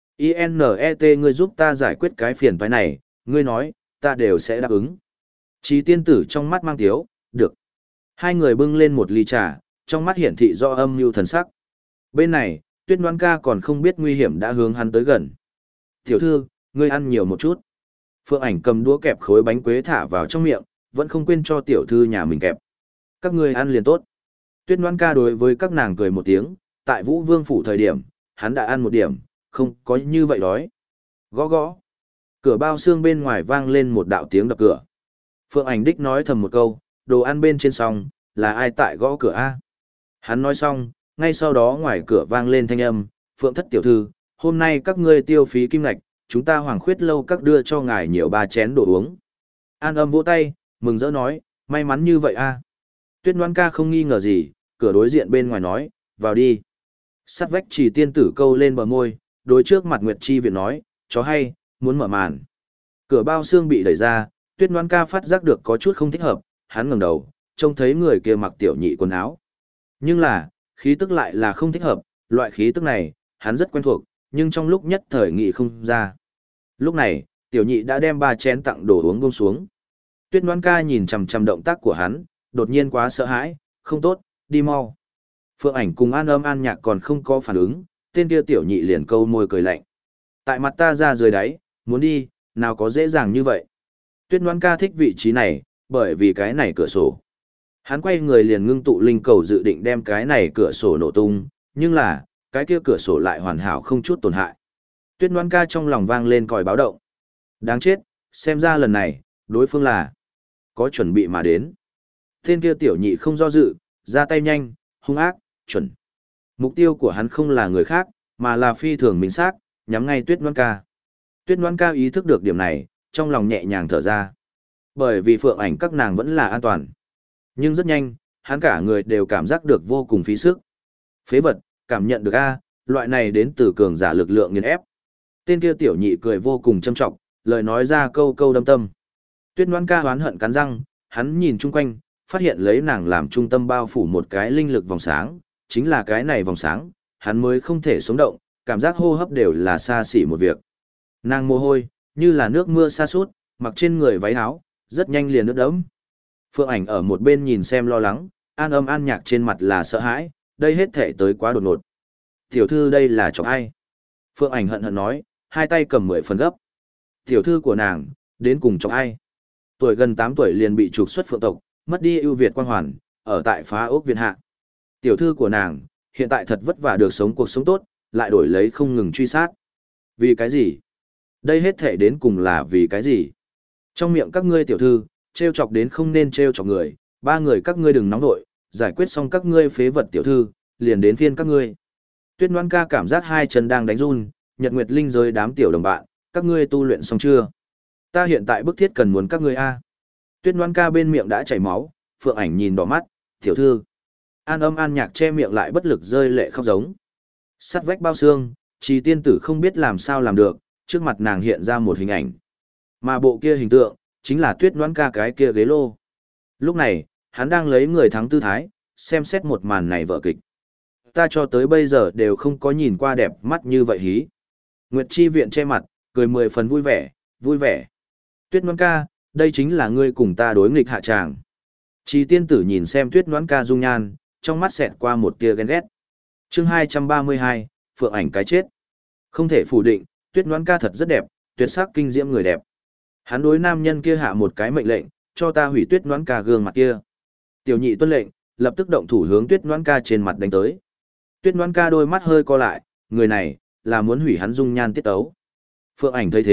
I-N-E-T ngươi giúp ta giải quyết cái phiền toái này, ngươi nói, ta đều sẽ đáp ứng. Chỉ tiên tử trong mắt mang tiếu, được. Hai người bưng lên một ly trà, trong mắt hiển thị do âm mưu thần sắc. Bên này, Tuyết Ngoan ca còn không biết nguy hiểm đã hướng hắn tới gần. Tiểu thư, ngươi ăn nhiều một chút. Phượng Ảnh cầm đũa kẹp khối bánh quế thả vào trong miệng, vẫn không quên cho tiểu thư nhà mình kẹp. Các ngươi ăn liền tốt. Tuyết Ngoan ca đối với các nàng cười một tiếng, tại Vũ Vương phủ thời điểm, hắn đã ăn một điểm, không có như vậy đói. Gõ gõ. Cửa bao xương bên ngoài vang lên một đạo tiếng đập cửa. Phượng Ảnh đích nói thầm một câu, đồ ăn bên trên xong, là ai tại gõ cửa a? Hắn nói xong, ngay sau đó ngoài cửa vang lên thanh âm, Phượng thất tiểu thư, hôm nay các ngươi tiêu phí kim ngạch, chúng ta Hoàng Khuyết lâu các đưa cho ngài nhiều 3 chén đồ uống. An Âm vỗ tay, mừng rỡ nói, may mắn như vậy a. Tuyết Ngoan ca không nghi ngờ gì, cửa đối diện bên ngoài nói, vào đi. Sắt vách Chỉ tiên tử câu lên bờ môi, đối trước mặt Nguyệt Chi Viện nói, chó hay, muốn mở màn. Cửa bao xương bị đẩy ra, Tuyết Ngoan ca phát giác được có chút không thích hợp, hắn ngẩng đầu, trông thấy người kia mặc tiểu nhị quần áo. Nhưng là, khí tức lại là không thích hợp, loại khí tức này, hắn rất quen thuộc, nhưng trong lúc nhất thời nghị không ra. Lúc này, tiểu nhị đã đem 3 chén tặng đồ uống buông xuống. Tuyết Ngoan ca nhìn chằm chằm động tác của hắn, đột nhiên quá sợ hãi, không tốt, đi mau. Phượng Ảnh cùng An Âm An Nhạc còn không có phản ứng, tên kia tiểu nhị liền câu môi cười lạnh. Tại mặt ta ra dưới đáy, muốn đi, nào có dễ dàng như vậy. Tuyết Ngoan ca thích vị trí này, bởi vì cái này cửa sổ. Hắn quay người liền ngưng tụ linh cầu dự định đem cái này cửa sổ nổ tung, nhưng là, cái kia cửa sổ lại hoàn hảo không chút tổn hại. Tuyết Ngoan ca trong lòng vang lên còi báo động. Đáng chết, xem ra lần này, đối phương là có chuẩn bị mà đến. Tên kia tiểu nhị không do dự, ra tay nhanh, hung ác, chuẩn. Mục tiêu của hắn không là người khác, mà là phi thường minh xác, nhắm ngay Tuyết Ngoan ca. Tuyết Ngoan ca ý thức được điểm này, trong lòng nhẹ nhàng thở ra. Bởi vì Phượng Ảnh các nàng vẫn là an toàn. Nhưng rất nhanh, hắn cả người đều cảm giác được vô cùng phí sức. Phế vật, cảm nhận được loại này đến từ cường giả lực lượng nghiền ép. Tên kia tiểu nhị cười vô cùng châm trọng, lời nói ra câu câu đâm tâm. Tuyết Ngoan ca oán hận cắn răng, hắn nhìn chung quanh, phát hiện lấy nàng làm trung tâm bao phủ một cái linh lực vòng sáng, chính là cái này vòng sáng, hắn mới không thể sống động, cảm giác hô hấp đều là xa xỉ một việc. Nàng mồ hôi, như là nước mưa sa sút, mặc trên người váy áo, rất nhanh liền ướt đẫm. Phượng Ảnh ở một bên nhìn xem lo lắng, An Âm An Nhạc trên mặt là sợ hãi, đây hết thể tới quá đột ngột. Tiểu thư đây là chọc ai? Phượng Ảnh hận hận nói, hai tay cầm 10 phần gấp. Tiểu thư của nàng, đến cùng chọc ai? Tuổi gần 8 tuổi liền bị trục xuất phượng tộc, mất đi ưu việt quang hoàn, ở tại phá ốc viện hạ. Tiểu thư của nàng, hiện tại thật vất vả được sống cuộc sống tốt, lại đổi lấy không ngừng truy sát. Vì cái gì? Đây hết thể đến cùng là vì cái gì? Trong miệng các ngươi tiểu thư, trêu chọc đến không nên trêu chọc người, 3 người các ngươi đừng nóng vội, giải quyết xong các ngươi phế vật tiểu thư, liền đến phiên các ngươi. Tuyết Ngoan ca cảm giác hai chân đang đánh run, Nhật Nguyệt Linh giới đám tiểu đồng bạn, các ngươi tu luyện xong chưa? Ta hiện tại bức thiết cần muốn các ngươi a. Tuyết Ngoan ca bên miệng đã chảy máu, Phượng Ảnh nhìn đỏ mắt, tiểu thư. An Âm An Nhạc che miệng lại bất lực rơi lệ khóc giống. Sắt vách bao xương, Trì tiên tử không biết làm sao làm được, trước mặt nàng hiện ra một hình ảnh. Mà bộ kia hình tượng, chính là Tuyết Ngoan ca cái kia ghế lô. Lúc này, hắn đang lấy người thắng tư thái, xem xét một màn này vở kịch. Ta cho tới bây giờ đều không có nhìn qua đẹp mắt như vậy hí. Nguyệt Chi Viện che mặt, cười 10 phần vui vẻ, vui vẻ. Tuyết Ngoan ca, đây chính là ngươi cùng ta đối nghịch hạ tràng. Trì tiên tử nhìn xem Tuyết Ngoan ca dung nhan, trong mắt xẹt qua một tia ghen ghét. Chương 232, Phượng Ảnh cái chết. Không thể phủ định, Tuyết Ngoan ca thật rất đẹp, tuyệt sắc kinh diễm người đẹp. Hắn đối nam nhân kia hạ một cái mệnh lệnh, cho ta hủy Tuyết Ngoan ca gương mặt kia. Tiểu nhị tuân lệnh, lập tức động thủ hướng Tuyết Ngoan ca trên mặt đánh tới. Tuyết Ngoan ca đôi mắt hơi co lại, người này là muốn hủy hắn dung nhan tiết tấu. Phượng Ảnh thấy thế,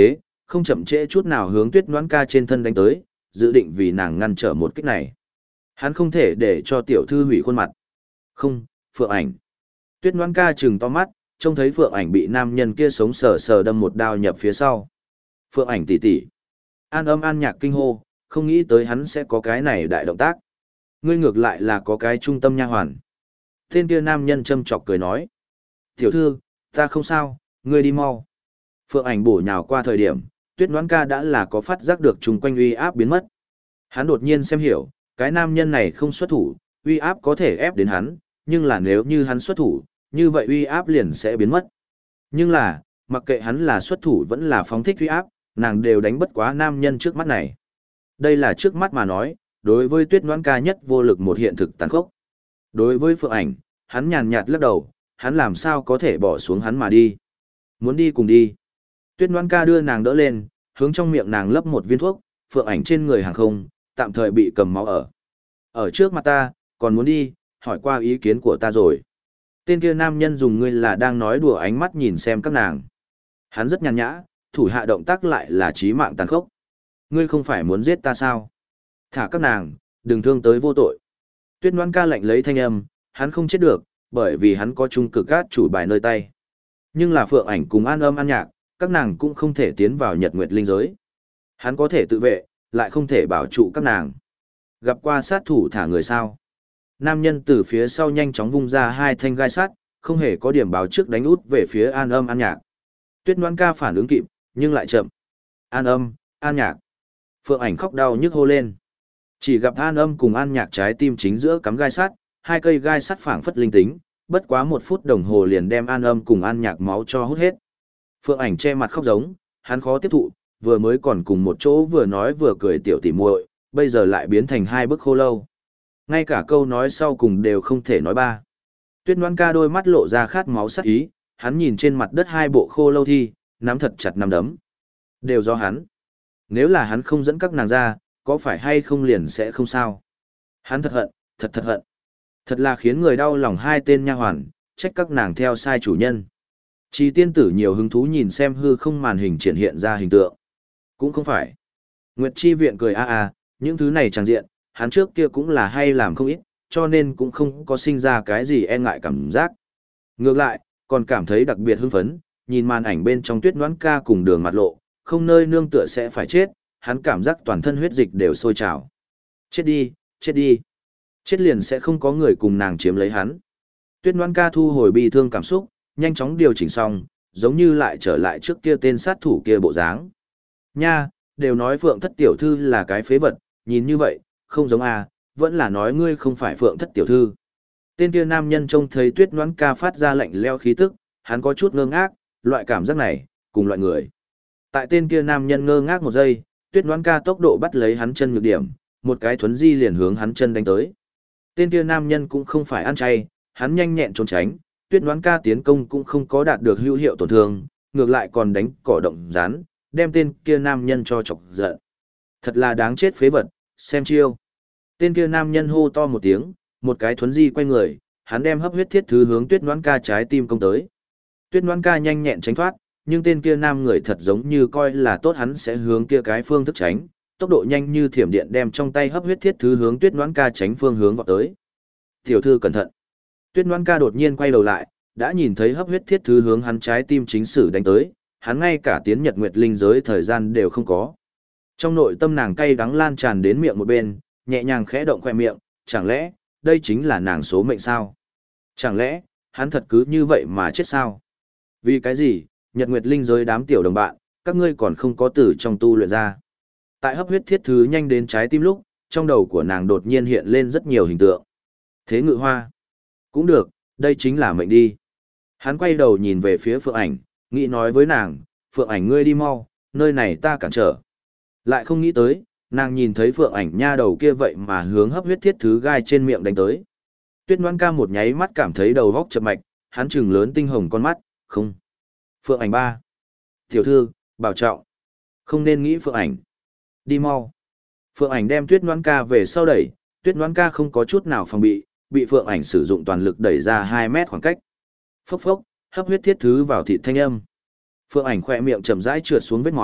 không chậm trễ chút nào hướng Tuyết Ngoãn Ca trên thân đánh tới, dự định vì nàng ngăn trở một kích này. Hắn không thể để cho tiểu thư hủy khuôn mặt. Không, Phượng Ảnh. Tuyết Ngoãn Ca trừng to mắt, trông thấy Phượng Ảnh bị nam nhân kia sống sờ sờ đâm một đao nhập phía sau. Phượng Ảnh tỷ tỷ. An Âm An Nhạc kinh hô, không nghĩ tới hắn sẽ có cái này đại động tác. Ngươi ngược lại là có cái trung tâm nha hoàn. Tên kia nam nhân châm chọc cười nói. Tiểu thư, ta không sao, ngươi đi mau. Phượng Ảnh bổ nhào qua thời điểm, Tuyết Ngoãn Ca đã là có phát giác được chung quanh uy áp biến mất. Hắn đột nhiên xem hiểu, cái nam nhân này không xuất thủ, uy áp có thể ép đến hắn, nhưng là nếu như hắn xuất thủ, như vậy uy áp liền sẽ biến mất. Nhưng là, mặc kệ hắn là xuất thủ vẫn là phóng thích uy áp, nàng đều đánh bất quá nam nhân trước mắt này. Đây là trước mắt mà nói, đối với Tuyết Ngoãn Ca nhất vô lực một hiện thực tàn khốc. Đối với Phượng Ảnh, hắn nhàn nhạt lắc đầu, hắn làm sao có thể bỏ xuống hắn mà đi. Muốn đi cùng đi. Tuyết Ngoãn Ca đưa nàng đỡ lên, hướng trong miệng nàng lấp một viên thuốc, Phượng Ảnh trên người hàng không, tạm thời bị cầm máu ở. Ở trước mặt ta, còn muốn đi, hỏi qua ý kiến của ta rồi. Tên kia nam nhân dùng ngươi là đang nói đùa ánh mắt nhìn xem các nàng. Hắn rất nhàn nhã, thủ hạ động tác lại là chí mạng tàn khốc. Ngươi không phải muốn giết ta sao? Thả các nàng, đừng thương tới vô tội. Tuyết Ngoãn Ca lạnh lấy thanh âm, hắn không chết được, bởi vì hắn có trung cực át chủ bài nơi tay. Nhưng là Phượng Ảnh cùng An Âm An Nhạc, các nàng cũng không thể tiến vào Nhật Nguyệt Linh giới. Hắn có thể tự vệ, lại không thể bảo trụ các nàng. Gặp qua sát thủ thả người sao? Nam nhân từ phía sau nhanh chóng vung ra hai thanh gai sắt, không hề có điểm báo trước đánh út về phía An Âm An Nhạc. Tuyết Ngoãn Ca phản ứng kịp, nhưng lại chậm. An Âm, An Nhạc. Phượng Ảnh khóc đau nhức hô lên. Chỉ gặp An Âm cùng An Nhạc trái tim chính giữa cắm gai sắt, hai cây gai sắt phảng phất linh tính, bất quá 1 phút đồng hồ liền đem An Âm cùng An Nhạc máu cho hút hết. Phượng Ảnh che mặt khóc giống, hắn khó tiếp thụ, vừa mới còn cùng một chỗ vừa nói vừa cười tiểu tỉ muội, bây giờ lại biến thành hai bức khô lâu. Ngay cả câu nói sau cùng đều không thể nói ba. Tuyết Ngoãn Ca đôi mắt lộ ra khát máu sắc ý, hắn nhìn trên mặt đất hai bộ khô lâu thi, nắm thật chặt nắm đấm. Đều do hắn. Nếu là hắn không dẫn các nàng ra, có phải hay không liền sẽ không sao. Hắn thật hận, thật hận. Thật là khiến người đau lòng hai tên nha hoàn, trách các nàng theo sai chủ nhân. Chỉ tiên tử nhiều hứng thú nhìn xem hư không màn hình triển hiện ra hình tượng. Cũng không phải. Nguyệt Chi Viện cười những thứ này chẳng diện, hắn trước kia cũng là hay làm không ít, cho nên cũng không có sinh ra cái gì e ngại cảm giác. Ngược lại, còn cảm thấy đặc biệt hưng phấn, nhìn màn ảnh bên trong Tuyết Ngoãn Ca cùng Đường Mặt Lộ, không nơi nương tựa sẽ phải chết, hắn cảm giác toàn thân huyết dịch đều sôi trào. Chết đi, chết đi. Chết liền sẽ không có người cùng nàng chiếm lấy hắn. Tuyết Ngoãn Ca thu hồi bi thương cảm xúc, nhanh chóng điều chỉnh xong, giống như lại trở lại trước kia tên sát thủ kia bộ dáng. Nha, đều nói Phượng Thất tiểu thư là cái phế vật, nhìn như vậy, không giống vẫn là nói ngươi không phải Phượng Thất tiểu thư. Tên kia nam nhân trông thấy Tuyết Ngoãn Ca phát ra lạnh lẽo khí tức, hắn có chút ngơ ngác, loại cảm giác này, cùng loại người. Tại tên kia nam nhân ngơ ngác một giây, Tuyết Ngoãn Ca tốc độ bắt lấy hắn chân nhược điểm, một cái thuấn di liền hướng hắn chân đánh tới. Tên kia nam nhân cũng không phải ăn chay, hắn nhanh nhẹn trốn tránh, Tuyết Ngoãn Ca tiến công cũng không có đạt được hữu hiệu tổn thương, ngược lại còn đánh cỏ động rán, đem tên kia nam nhân cho chọc giận. Thật là đáng chết phế vật, xem chiêu. Tên kia nam nhân hô to một tiếng, một cái thuấn di quay người, hắn đem hấp huyết thiết thứ hướng Tuyết Ngoãn Ca trái tim công tới. Tuyết Ngoãn Ca nhanh nhẹn tránh thoát, nhưng tên kia nam người thật giống như coi là tốt hắn sẽ hướng kia cái phương thức tránh, tốc độ nhanh như thiểm điện đem trong tay hấp huyết thiết thứ hướng Tuyết Ngoãn Ca tránh phương hướng vọt tới. Tiểu thư cẩn thận. Tuyết Ngoãn Ca đột nhiên quay đầu lại, đã nhìn thấy hấp huyết thiết thứ hướng hắn trái tim chính sử đánh tới, hắn ngay cả tiến Nhật Nguyệt Linh giới thời gian đều không có. Trong nội tâm nàng cay đắng lan tràn đến miệng một bên, nhẹ nhàng khẽ động khoe miệng, chẳng lẽ, đây chính là nàng số mệnh sao? Chẳng lẽ, hắn thật cứ như vậy mà chết sao? Vì cái gì, Nhật Nguyệt Linh giới đám tiểu đồng bạn, các ngươi còn không có từ trong tu luyện ra. Tại hấp huyết thiết thứ nhanh đến trái tim lúc, trong đầu của nàng đột nhiên hiện lên rất nhiều hình tượng. Thế ngự hoa. Cũng được, đây chính là mệnh đi. Hắn quay đầu nhìn về phía Phượng Ảnh, nghĩ nói với nàng, Phượng Ảnh ngươi đi mau, nơi này ta cản trở. Lại không nghĩ tới, nàng nhìn thấy Phượng Ảnh nha đầu kia vậy mà hướng hấp huyết thiết thứ gai trên miệng đánh tới. Tuyết Ngoãn Ca một nháy mắt cảm thấy đầu vóc chập mạch, hắn trừng lớn tinh hồng con mắt, không. Phượng Ảnh ba. Tiểu thư, bảo trọng. Không nên nghĩ Phượng Ảnh. Đi mau. Phượng Ảnh đem Tuyết Ngoãn Ca về sau đẩy, Tuyết Ngoãn Ca không có chút nào phòng bị Phượng Ảnh sử dụng toàn lực đẩy ra 2 mét khoảng cách. Phốc phốc, hấp huyết thiết thứ vào thịt thanh âm. Phượng Ảnh khỏe miệng chậm rãi trượt xuống vết máu,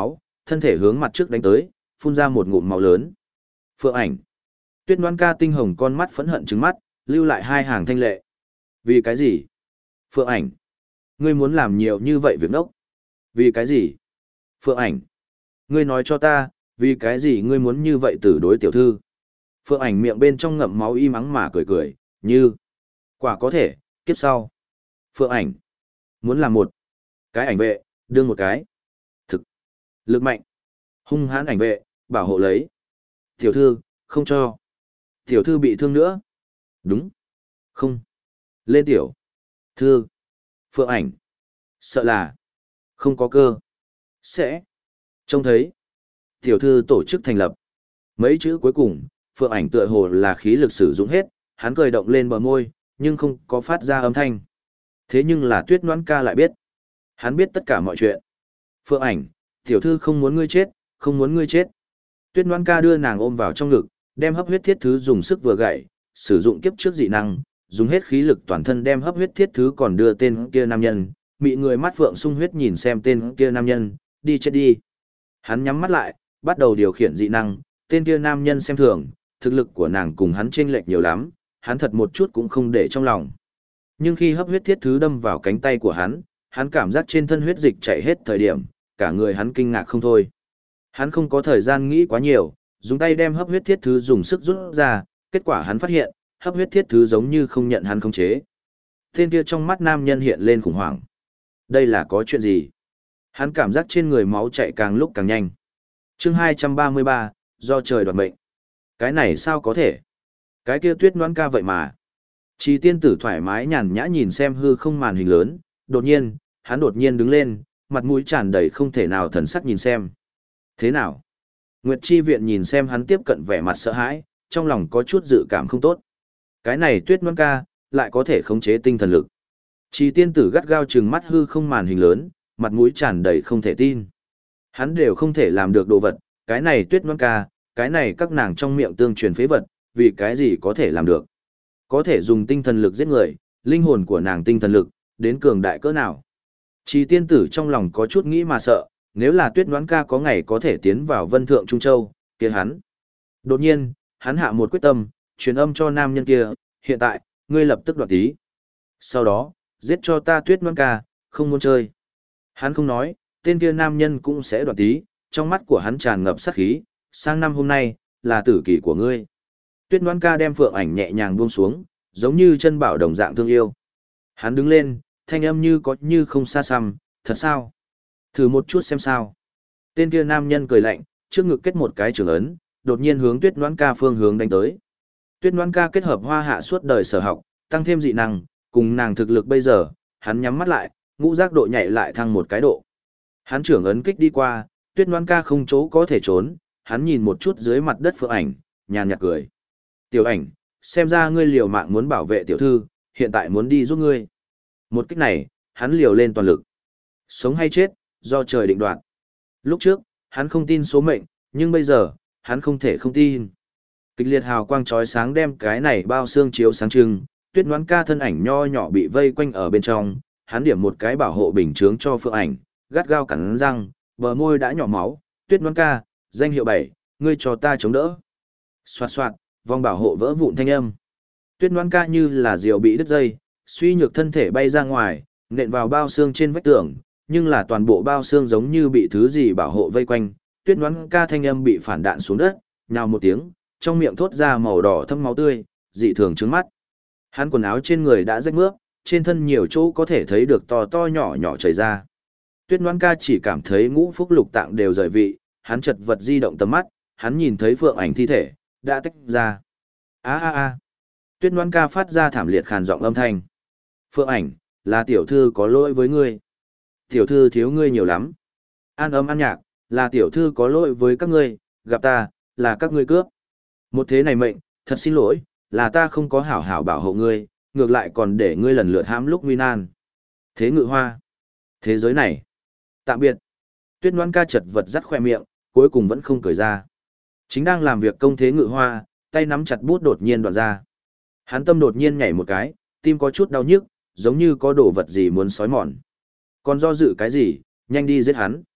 thân thể hướng mặt trước đánh tới, phun ra một ngụm máu lớn. Phượng Ảnh. Tuyết Ngoan Ca tinh hồng con mắt phẫn hận trừng mắt, lưu lại hai hàng thanh lệ. Vì cái gì? Phượng Ảnh. Ngươi muốn làm nhiều như vậy việc đốc. Vì cái gì? Phượng Ảnh. Ngươi nói cho ta, vì cái gì ngươi muốn như vậy tử đối tiểu thư? Phượng Ảnh miệng bên trong ngậm máu im ắng mà cười cười, như quả có thể, kiếp sau. Phượng Ảnh. Muốn làm một cái ảnh vệ, đương một cái. Thực. Lực mạnh. Hung hãn ảnh vệ, bảo hộ lấy. Tiểu thư, không cho. Tiểu thư bị thương nữa. Đúng. Không. Lên tiểu. Thư. Phượng Ảnh. Sợ là. Không có cơ. Sẽ. Trông thấy. Tiểu thư tổ chức thành lập. Mấy chữ cuối cùng, Phượng Ảnh tựa hồ là khí lực sử dụng hết, hắn cười động lên bờ môi, nhưng không có phát ra âm thanh. Thế nhưng là Tuyết Ngoãn Ca lại biết. Hắn biết tất cả mọi chuyện. Phượng Ảnh, tiểu thư không muốn ngươi chết, không muốn ngươi chết. Tuyết Ngoãn Ca đưa nàng ôm vào trong ngực, đem hấp huyết thiết thứ dùng sức vừa gậy, sử dụng kiếp trước dị năng, dùng hết khí lực toàn thân đem hấp huyết thiết thứ còn đưa tên kia nam nhân, mị người mắt phượng sung huyết nhìn xem tên kia nam nhân, đi chết đi. Hắn nhắm mắt lại, bắt đầu điều khiển dị năng, tên kia nam nhân xem thường, thực lực của nàng cùng hắn chênh lệch nhiều lắm, hắn thật một chút cũng không để trong lòng. Nhưng khi hấp huyết thiết thứ đâm vào cánh tay của hắn cảm giác trên thân huyết dịch chảy hết thời điểm, cả người hắn kinh ngạc không thôi. Hắn không có thời gian nghĩ quá nhiều, dùng tay đem hấp huyết thiết thứ dùng sức rút ra, kết quả hắn phát hiện, hấp huyết thiết thứ giống như không nhận hắn khống chế. Tên kia trong mắt nam nhân hiện lên khủng hoảng. Đây là có chuyện gì? Hắn cảm giác trên người máu chạy càng lúc càng nhanh. Chương 233, do trời đoạt mệnh. Cái này sao có thể? Cái kia Tuyết Ngoãn Ca vậy mà. Chỉ tiên tử thoải mái nhàn nhã nhìn xem hư không màn hình lớn, hắn đột nhiên đứng lên, mặt mũi tràn đầy không thể nào thần sắc nhìn xem. Thế nào? Nguyệt Chi Viện nhìn xem hắn tiếp cận vẻ mặt sợ hãi, trong lòng có chút dự cảm không tốt. Cái này Tuyết Ngoãn Ca, lại có thể khống chế tinh thần lực. Chỉ tiên tử gắt gao trừng mắt hư không màn hình lớn, mặt mũi tràn đầy không thể tin. Hắn đều không thể làm được đồ vật, cái này Tuyết Ngoãn Ca, cái này các nàng trong miệng tương truyền phế vật, vì cái gì có thể làm được. Có thể dùng tinh thần lực giết người, linh hồn của nàng tinh thần lực, đến cường đại cỡ nào. Chỉ tiên tử trong lòng có chút nghĩ mà sợ, nếu là Tuyết Ngoãn Ca có ngày có thể tiến vào Vân Thượng Trung Châu, kia hắn. Đột nhiên, hắn hạ một quyết tâm, truyền âm cho nam nhân kia, hiện tại, ngươi lập tức đoạt tí. Sau đó, giết cho ta Tuyết Ngoãn Ca, không muốn chơi. Hắn không nói, tên kia nam nhân cũng sẽ đoạt tí, trong mắt của hắn tràn ngập sát khí, sang năm hôm nay, là tử kỳ của ngươi. Tuyết Ngoãn Ca đem Phượng Ảnh nhẹ nhàng buông xuống, giống như chân bảo đồng dạng thương yêu. Hắn đứng lên, thanh âm như có như không xa xăm, thật sao? Thử một chút xem sao. Tên kia nam nhân cười lạnh, trước ngực kết một cái trường ấn, đột nhiên hướng Tuyết Ngoãn Ca phương hướng đánh tới. Tuyết Ngoãn Ca kết hợp hoa hạ suốt đời sở học, tăng thêm dị năng, cùng nàng thực lực bây giờ, hắn nhắm mắt lại, ngũ giác độ nhảy lại thăng một cái độ. Hắn trưởng ấn kích đi qua, Tuyết Ngoãn Ca không chỗ có thể trốn, hắn nhìn một chút dưới mặt đất Phượng Ảnh, nhàn nhạt cười. Tiểu Ảnh, xem ra ngươi liều mạng muốn bảo vệ tiểu thư, hiện tại muốn đi giúp ngươi. Một kích này, hắn liều lên toàn lực. Sống hay chết, do trời định đoạt. Lúc trước, hắn không tin số mệnh, nhưng bây giờ, hắn không thể không tin. Kịch liệt hào quang chói sáng đem cái này bao xương chiếu sáng trưng, Tuyết Ngoãn Ca thân ảnh nho nhỏ bị vây quanh ở bên trong, hắn điểm một cái bảo hộ bình chướng cho Phượng Ảnh, gắt gao cắn răng, bờ môi đã nhỏ máu, Tuyết Ngoãn Ca, danh hiệu 7, ngươi cho ta chống đỡ. Xoạt xoạt, vòng bảo hộ vỡ vụn thanh âm. Tuyết Ngoãn Ca như là diều bị đứt dây, suy nhược thân thể bay ra ngoài, nện vào bao xương trên vách tường, nhưng là toàn bộ bao xương giống như bị thứ gì bảo hộ vây quanh. Tuyết Ngoãn Ca thanh âm bị phản đạn xuống đất, nhào một tiếng, trong miệng thốt ra màu đỏ thâm máu tươi, dị thường trướng mắt. Hắn quần áo trên người đã rách mướp, trên thân nhiều chỗ có thể thấy được to to nhỏ nhỏ chảy ra. Tuyết Ngoãn Ca chỉ cảm thấy ngũ phúc lục tạng đều rời vị, hắn chật vật di động tầm mắt, hắn nhìn thấy Phượng Ảnh thi thể đã tách ra. A a a. Tuyết Ngoãn Ca phát ra thảm liệt khàn giọng âm thanh. Phượng Ảnh, là tiểu thư có lỗi với ngươi. Tiểu thư thiếu ngươi nhiều lắm. An Âm An Nhạc, là tiểu thư có lỗi với các ngươi, gặp ta, là các ngươi cướp. Một thế này mệnh, thật xin lỗi, là ta không có hảo hảo bảo hộ ngươi, ngược lại còn để ngươi lần lượt hãm lúc nguy nan. Thế Ngự Hoa. Thế giới này. Tạm biệt. Tuyết Ngoãn Ca chật vật dắt khoe miệng, cuối cùng vẫn không cười ra. Chính đang làm việc công Thế Ngự Hoa, tay nắm chặt bút đột nhiên đoạn ra. Hắn tâm đột nhiên nhảy một cái, tim có chút đau nhức, giống như có đồ vật gì muốn xói mòn. Còn do dự cái gì, nhanh đi giết hắn.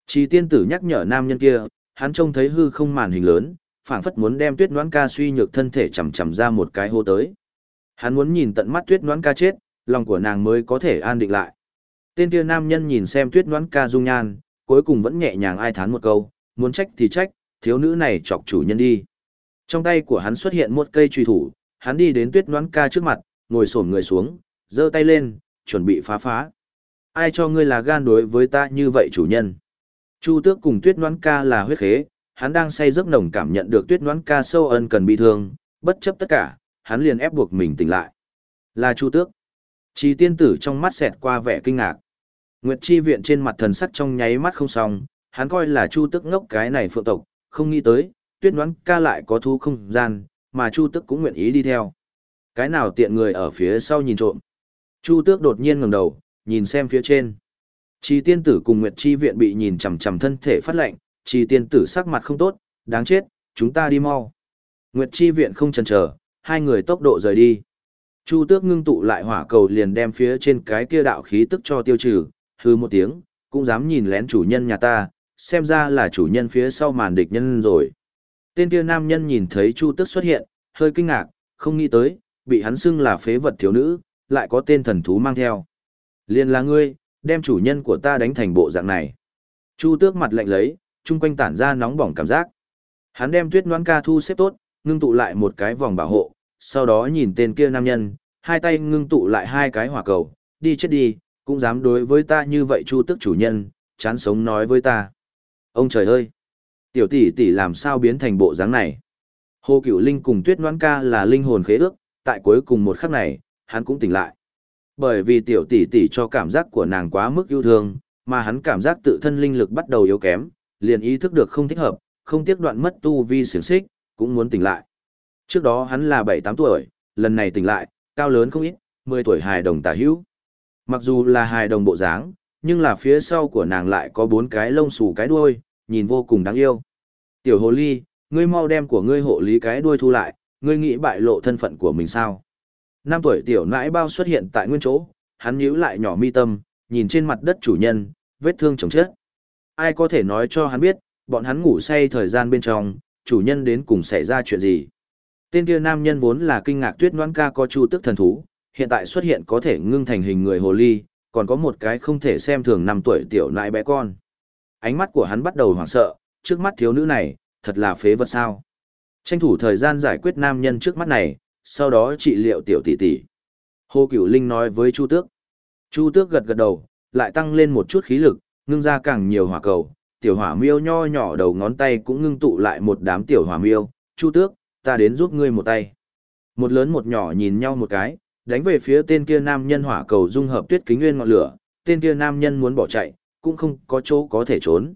Chỉ tiên tử nhắc nhở nam nhân kia, hắn trông thấy hư không màn hình lớn, phảng phất muốn đem Tuyết Noãn Ca suy nhược thân thể chầm chầm ra một cái hô tới. Hắn muốn nhìn tận mắt Tuyết Noãn Ca chết, lòng của nàng mới có thể an định lại. Tên kia nam nhân nhìn xem Tuyết Noãn Ca dung nhan, cuối cùng vẫn nhẹ nhàng ai thán một câu, muốn trách thì trách, thiếu nữ này chọc chủ nhân đi. Trong tay của hắn xuất hiện một cây truy thủ, hắn đi đến Tuyết Noãn Ca trước mặt, ngồi xổm người xuống, giơ tay lên, chuẩn bị phá phá. Ai cho ngươi là gan đối với ta như vậy chủ nhân? Chu Tước cùng Tuyết Noãn Ca là huyết khế, hắn đang say giấc nồng cảm nhận được Tuyết Noãn Ca sâu ân cần bi thương, bất chấp tất cả, hắn liền ép buộc mình tỉnh lại. Là Chu Tước. Chỉ tiên tử trong mắt xẹt qua vẻ kinh ngạc. Nguyệt Chi Viện trên mặt thần sắc trong nháy mắt không xong, hắn coi là Chu Tước ngốc cái này phượng tộc, không nghĩ tới, Tuyết Noãn Ca lại có thu không gian, mà Chu Tước cũng nguyện ý đi theo. Cái nào tiện người ở phía sau nhìn trộm. Chu Tước đột nhiên ngẩng đầu, nhìn xem phía trên. Chỉ tiên tử cùng Nguyệt Chi Viện bị nhìn chằm chằm thân thể phát lạnh, chỉ tiên tử sắc mặt không tốt, đáng chết, chúng ta đi mau. Nguyệt Chi Viện không chần chờ, hai người tốc độ rời đi. Chu Tước ngưng tụ lại hỏa cầu liền đem phía trên cái kia đạo khí tức cho tiêu trừ, hư một tiếng, cũng dám nhìn lén chủ nhân nhà ta, xem ra là chủ nhân phía sau màn địch nhân rồi. Tên kia nam nhân nhìn thấy Chu Tước xuất hiện, hơi kinh ngạc, không nghĩ tới, bị hắn xưng là phế vật thiếu nữ, lại có tên thần thú mang theo. Liền là ngươi, đem chủ nhân của ta đánh thành bộ dạng này. Chu Tước mặt lạnh lấy, chung quanh tản ra nóng bỏng cảm giác. Hắn đem Tuyết Noãn Ca thu xếp tốt, ngưng tụ lại một cái vòng bảo hộ, sau đó nhìn tên kia nam nhân, hai tay ngưng tụ lại hai cái hỏa cầu, đi chết đi, cũng dám đối với ta như vậy. Chu Tước chủ nhân, chán sống nói với ta. Ông trời ơi, tiểu tỷ tỷ làm sao biến thành bộ dáng này? Hồ Cửu Linh cùng Tuyết Noãn Ca là linh hồn khế ước, tại cuối cùng một khắc này, hắn cũng tỉnh lại. Bởi vì tiểu tỷ tỷ cho cảm giác của nàng quá mức yêu thương, mà hắn cảm giác tự thân linh lực bắt đầu yếu kém, liền ý thức được không thích hợp, không tiếc đoạn mất tu vi xiển xích, cũng muốn tỉnh lại. Trước đó hắn là 7-8 tuổi, lần này tỉnh lại, cao lớn không ít, 10 tuổi hài đồng tả hữu. Mặc dù là hài đồng bộ dáng, nhưng là phía sau của nàng lại có 4 cái lông xù cái đuôi, nhìn vô cùng đáng yêu. Tiểu hồ ly, ngươi mau đem của ngươi hộ lý cái đuôi thu lại, ngươi nghĩ bại lộ thân phận của mình sao? 5 tuổi tiểu nãi bao xuất hiện tại nguyên chỗ, hắn nhíu lại nhỏ mi tâm, nhìn trên mặt đất chủ nhân, vết thương chồng chết. Ai có thể nói cho hắn biết, bọn hắn ngủ say thời gian bên trong, chủ nhân đến cùng xảy ra chuyện gì? Tên kia nam nhân vốn là kinh ngạc Tuyết Noãn Ca có Chu Tước thần thú, hiện tại xuất hiện có thể ngưng thành hình người hồ ly, còn có một cái không thể xem thường 5 tuổi tiểu nãi bé con. Ánh mắt của hắn bắt đầu hoảng sợ, trước mắt thiếu nữ này, thật là phế vật sao? Tranh thủ thời gian giải quyết nam nhân trước mắt này, sau đó trị liệu tiểu tỷ tỷ. Hồ Cửu Linh nói với Chu Tước. Chu Tước gật gật đầu, lại tăng lên một chút khí lực, ngưng ra càng nhiều hỏa cầu. Tiểu hỏa miêu nho nhỏ đầu ngón tay cũng ngưng tụ lại một đám tiểu hỏa miêu. Chu Tước, ta đến giúp ngươi một tay. Một lớn một nhỏ nhìn nhau một cái, đánh về phía tên kia nam nhân. Hỏa cầu dung hợp Tuyết Kính Nguyên ngọn lửa. Tên kia nam nhân muốn bỏ chạy, cũng không có chỗ có thể trốn.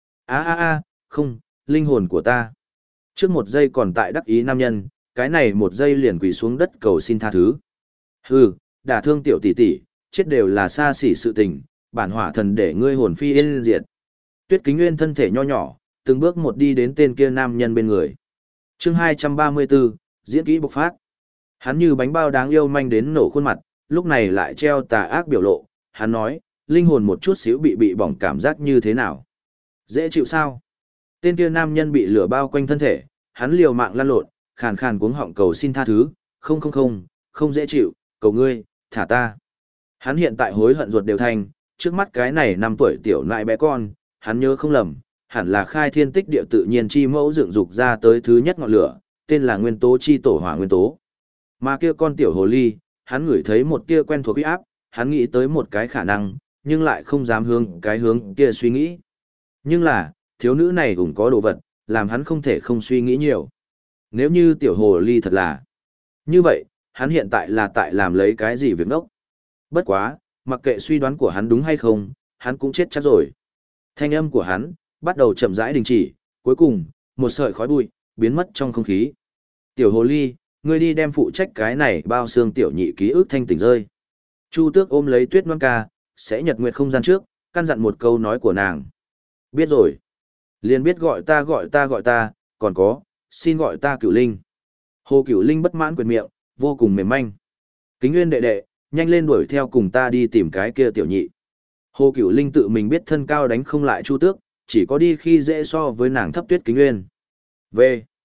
Không, linh hồn của ta. Trước một giây còn tại đắc ý nam nhân, cái này một giây liền quỳ xuống đất cầu xin tha thứ. Hừ, đả thương tiểu tỷ tỷ, chết đều là xa xỉ sự tình, bản hỏa thần để ngươi hồn phi yên diệt. Tuyết Kính Nguyên thân thể nho nhỏ, từng bước một đi đến tên kia nam nhân bên người. Chương 234, diễn kỹ bộc phát. Hắn như bánh bao đáng yêu manh đến nổ khuôn mặt, lúc này lại treo tà ác biểu lộ. Hắn nói, linh hồn một chút xíu bị bỏng cảm giác như thế nào? Dễ chịu sao? Tên kia nam nhân bị lửa bao quanh thân thể, hắn liều mạng lăn lộn, khàn khàn cuống họng cầu xin tha thứ, không dễ chịu, cầu ngươi, thả ta. Hắn hiện tại hối hận ruột đều thành, trước mắt cái này 5 tuổi tiểu nại bé con, hắn nhớ không lầm, hẳn là khai thiên tích địa tự nhiên chi mẫu dựng dục ra tới thứ nhất ngọn lửa, tên là nguyên tố chi tổ hỏa nguyên tố. Mà kia con tiểu hồ ly, hắn ngửi thấy một tia quen thuộc uy áp, hắn nghĩ tới một cái khả năng, nhưng lại không dám hướng cái hướng kia suy nghĩ. Nhưng là, thiếu nữ này cũng có đồ vật, làm hắn không thể không suy nghĩ nhiều. Nếu như tiểu hồ ly thật là như vậy, hắn hiện tại là tại làm lấy cái gì việc ngốc. Bất quá, mặc kệ suy đoán của hắn đúng hay không, hắn cũng chết chắc rồi. Thanh âm của hắn bắt đầu chậm rãi đình chỉ, cuối cùng, một sợi khói bụi biến mất trong không khí. Tiểu hồ ly, ngươi đi đem phụ trách cái này bao xương tiểu nhị ký ức thanh tỉnh rơi. Chu Tước ôm lấy Tuyết Noãn Ca, sẽ nhật nguyệt không gian trước, căn dặn một câu nói của nàng. Biết rồi. Liền biết gọi ta, còn có, xin gọi ta Cửu Linh. Hồ Cửu Linh bất mãn quyệt miệng, vô cùng mềm manh. Kính Nguyên đệ đệ, nhanh lên đuổi theo cùng ta đi tìm cái kia tiểu nhị. Hồ Cửu Linh tự mình biết thân cao đánh không lại Chu Tước, chỉ có đi khi dễ so với nàng thấp Tuyết Kính Nguyên. V.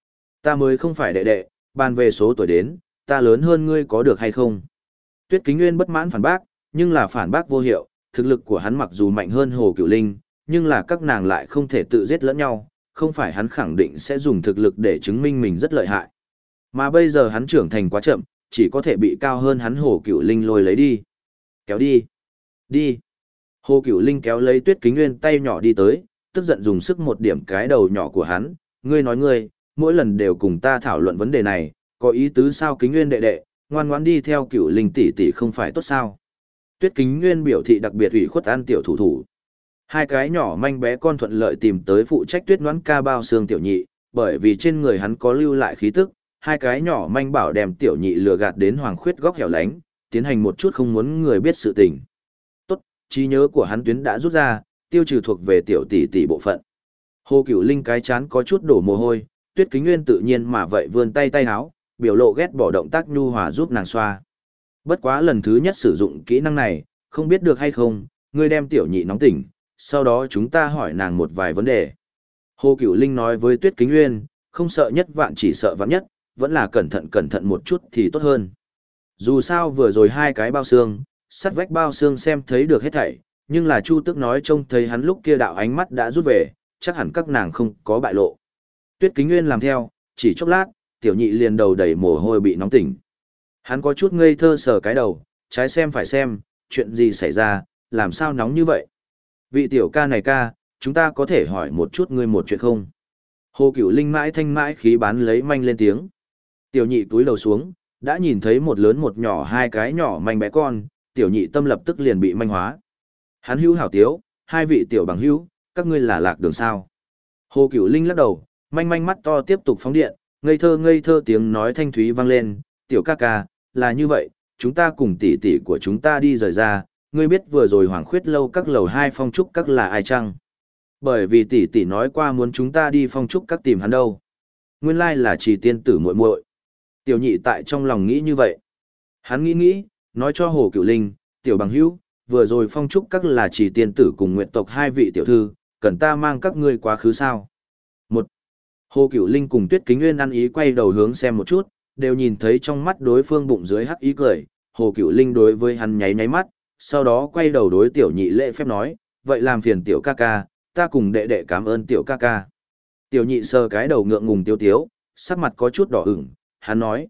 Ta mới không phải đệ đệ, bàn về số tuổi đến, ta lớn hơn ngươi có được hay không? Tuyết Kính Nguyên bất mãn phản bác, nhưng là phản bác vô hiệu, thực lực của hắn mặc dù mạnh hơn Hồ Cửu Linh, nhưng là các nàng lại không thể tự giết lẫn nhau, không phải hắn khẳng định sẽ dùng thực lực để chứng minh mình rất lợi hại. Mà bây giờ hắn trưởng thành quá chậm, chỉ có thể bị cao hơn hắn Hồ Cửu Linh lôi lấy đi. Kéo đi. Đi. Hồ Cửu Linh kéo lấy Tuyết Kính Nguyên tay nhỏ đi tới, tức giận dùng sức một điểm cái đầu nhỏ của hắn. Ngươi nói ngươi, mỗi lần đều cùng ta thảo luận vấn đề này, có ý tứ sao Kính Nguyên đệ đệ, ngoan ngoãn đi theo Cửu Linh tỷ tỷ không phải tốt sao? Tuyết Kính Nguyên biểu thị đặc biệt ủy khuất an tiểu thủ thủ. Hai cái nhỏ manh bé con thuận lợi tìm tới phụ trách Tuyết Noãn ca bao xương tiểu nhị, bởi vì trên người hắn có lưu lại khí tức, hai cái nhỏ manh bảo đem tiểu nhị lừa gạt đến Hoàng Khuyết góc hẻo lánh, tiến hành một chút không muốn người biết sự tình. Tốt, trí nhớ của hắn tuyến đã rút ra, tiêu trừ thuộc về tiểu tỷ tỷ bộ phận. Hồ Cửu Linh cái chán có chút đổ mồ hôi, Tuyết Kính Nguyên tự nhiên mà vậy vươn tay tay háo, biểu lộ ghét bỏ động tác nhu hòa giúp nàng xoa. Bất quá lần thứ nhất sử dụng kỹ năng này, không biết được hay không, ngươi đem tiểu nhị nóng tỉnh, sau đó chúng ta hỏi nàng một vài vấn đề. Hồ Cửu Linh nói với Tuyết Kính Nguyên, không sợ nhất vạn chỉ sợ vạn nhất, vẫn là cẩn thận một chút thì tốt hơn. Dù sao vừa rồi hai cái bao xương, sắt vách bao xương xem thấy được hết thảy, nhưng là Chu Tước nói trông thấy hắn lúc kia đạo ánh mắt đã rút về, chắc hẳn các nàng không có bại lộ. Tuyết Kính Nguyên làm theo, chỉ chốc lát, tiểu nhị liền đầu đầy mồ hôi bị nóng tỉnh. Hắn có chút ngây thơ sờ cái đầu, trái xem phải xem, chuyện gì xảy ra, làm sao nóng như vậy? Vị tiểu ca này ca, chúng ta có thể hỏi một chút ngươi một chuyện không? Hồ Cửu Linh mãi thanh mãi khí bán lấy manh lên tiếng. Tiểu nhị túi đầu xuống, đã nhìn thấy một lớn một nhỏ hai cái nhỏ manh bé con, tiểu nhị tâm lập tức liền bị manh hóa. Hắn hữu hảo tiếu, hai vị tiểu bằng hữu, các ngươi là lạc đường sao? Hồ Cửu Linh lắc đầu, manh manh mắt to tiếp tục phóng điện, ngây thơ tiếng nói thanh thúy vang lên, tiểu ca ca, là như vậy, chúng ta cùng tỷ tỷ của chúng ta đi rời ra, ngươi biết vừa rồi Hoàng Khuyết lâu các lầu 2 phong trúc các là ai chăng? Bởi vì tỷ tỷ nói qua muốn chúng ta đi phong trúc các tìm hắn đâu. Nguyên lai là Trì tiên tử muội muội. Tiểu nhị tại trong lòng nghĩ như vậy. Hắn nghĩ, nói cho Hồ Cửu Linh, tiểu bằng hữu, vừa rồi phong trúc các là Trì tiên tử cùng nguyện tộc hai vị tiểu thư, cần ta mang các ngươi quá khứ sao? Một. Hồ Cửu Linh cùng Tuyết Kính Nguyên ăn ý quay đầu hướng xem một chút, đều nhìn thấy trong mắt đối phương bụng dưới hắc ý cười, Hồ Cửu Linh đối với hắn nháy nháy mắt, sau đó quay đầu đối tiểu nhị lễ phép nói, vậy làm phiền tiểu ca ca, ta cùng đệ đệ cảm ơn tiểu ca ca. Tiểu nhị sờ cái đầu ngượng ngùng tiếu, sắc mặt có chút đỏ ửng, hắn nói,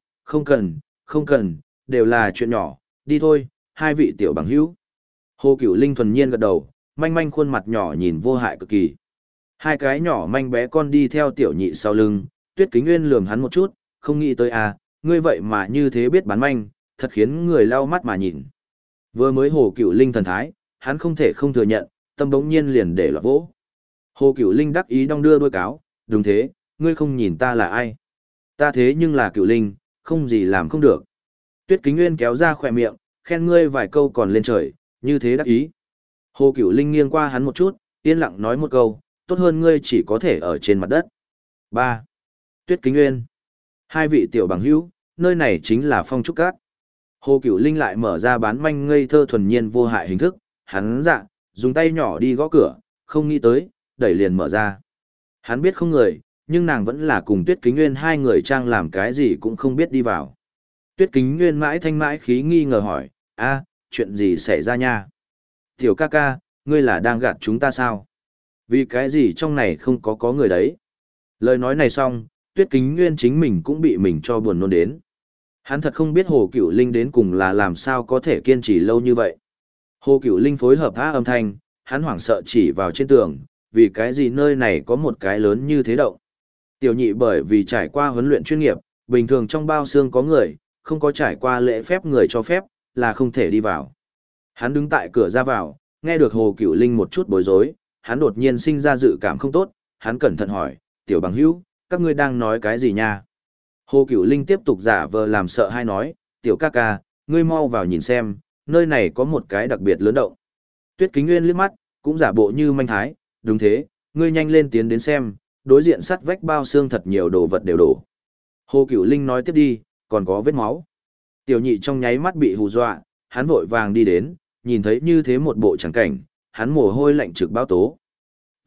không cần, đều là chuyện nhỏ, đi thôi, hai vị tiểu bằng hữu. Hồ Cửu Linh thuần nhiên gật đầu, manh manh khuôn mặt nhỏ nhìn vô hại cực kỳ. Hai cái nhỏ manh bé con đi theo tiểu nhị sau lưng, Tuyết Kính Nguyên lườm hắn một chút, không nghĩ tới à, ngươi vậy mà như thế biết bán manh, thật khiến người lau mắt mà nhìn. Vừa mới Hồ Cửu Linh thần thái, hắn không thể không thừa nhận, tâm bỗng nhiên liền để lọt vỗ. Hồ Cửu Linh đắc ý đong đưa đuôi cáo, đúng thế, ngươi không nhìn ta là ai. Ta thế nhưng là Cửu Linh, không gì làm không được. Tuyết Kính Nguyên kéo ra khỏe miệng, khen ngươi vài câu còn lên trời, như thế đắc ý. Hồ Cửu Linh nghiêng qua hắn một chút, yên lặng nói một câu, tốt hơn ngươi chỉ có thể ở trên mặt đất. 3. Tuyết Kính Nguyên. Hai vị tiểu bằng hữu, nơi này chính là phong trúc các. Hồ Cửu Linh lại mở ra bán manh ngây thơ thuần nhiên vô hại hình thức, hắn dạ, dùng tay nhỏ đi gõ cửa, không nghĩ tới, đẩy liền mở ra. Hắn biết không người, nhưng nàng vẫn là cùng Tuyết Kính Nguyên hai người trang làm cái gì cũng không biết đi vào. Tuyết Kính Nguyên mãi thanh mãi khí nghi ngờ hỏi, a, chuyện gì xảy ra nha? Tiểu ca ca, ngươi là đang gạt chúng ta sao? Vì cái gì trong này không có người đấy? Lời nói này xong, Tuyết Kính Nguyên chính mình cũng bị mình cho buồn nôn đến. Hắn thật không biết Hồ Cửu Linh đến cùng là làm sao có thể kiên trì lâu như vậy. Hồ Cửu Linh phối hợp âm thanh, hắn hoảng sợ chỉ vào trên tường, vì cái gì nơi này có một cái lớn như thế động. Tiểu nhị bởi vì trải qua huấn luyện chuyên nghiệp, bình thường trong bao xương có người, không có trải qua lễ phép người cho phép, là không thể đi vào. Hắn đứng tại cửa ra vào, nghe được Hồ Cửu Linh một chút bối rối, hắn đột nhiên sinh ra dự cảm không tốt, hắn cẩn thận hỏi, tiểu bằng hữu, các ngươi đang nói cái gì nha? Hồ Cửu Linh tiếp tục giả vờ làm sợ hay nói, tiểu ca ca, ngươi mau vào nhìn xem, nơi này có một cái đặc biệt lớn động. Tuyết Kính Nguyên liếc mắt, cũng giả bộ như manh thái, đúng thế, ngươi nhanh lên tiến đến xem, đối diện sắt vách bao xương thật nhiều đồ vật đều đổ. Hồ Cửu Linh nói tiếp đi, còn có vết máu. Tiểu nhị trong nháy mắt bị hù dọa, hắn vội vàng đi đến, nhìn thấy như thế một bộ trắng cảnh, hắn mồ hôi lạnh trực bao tố.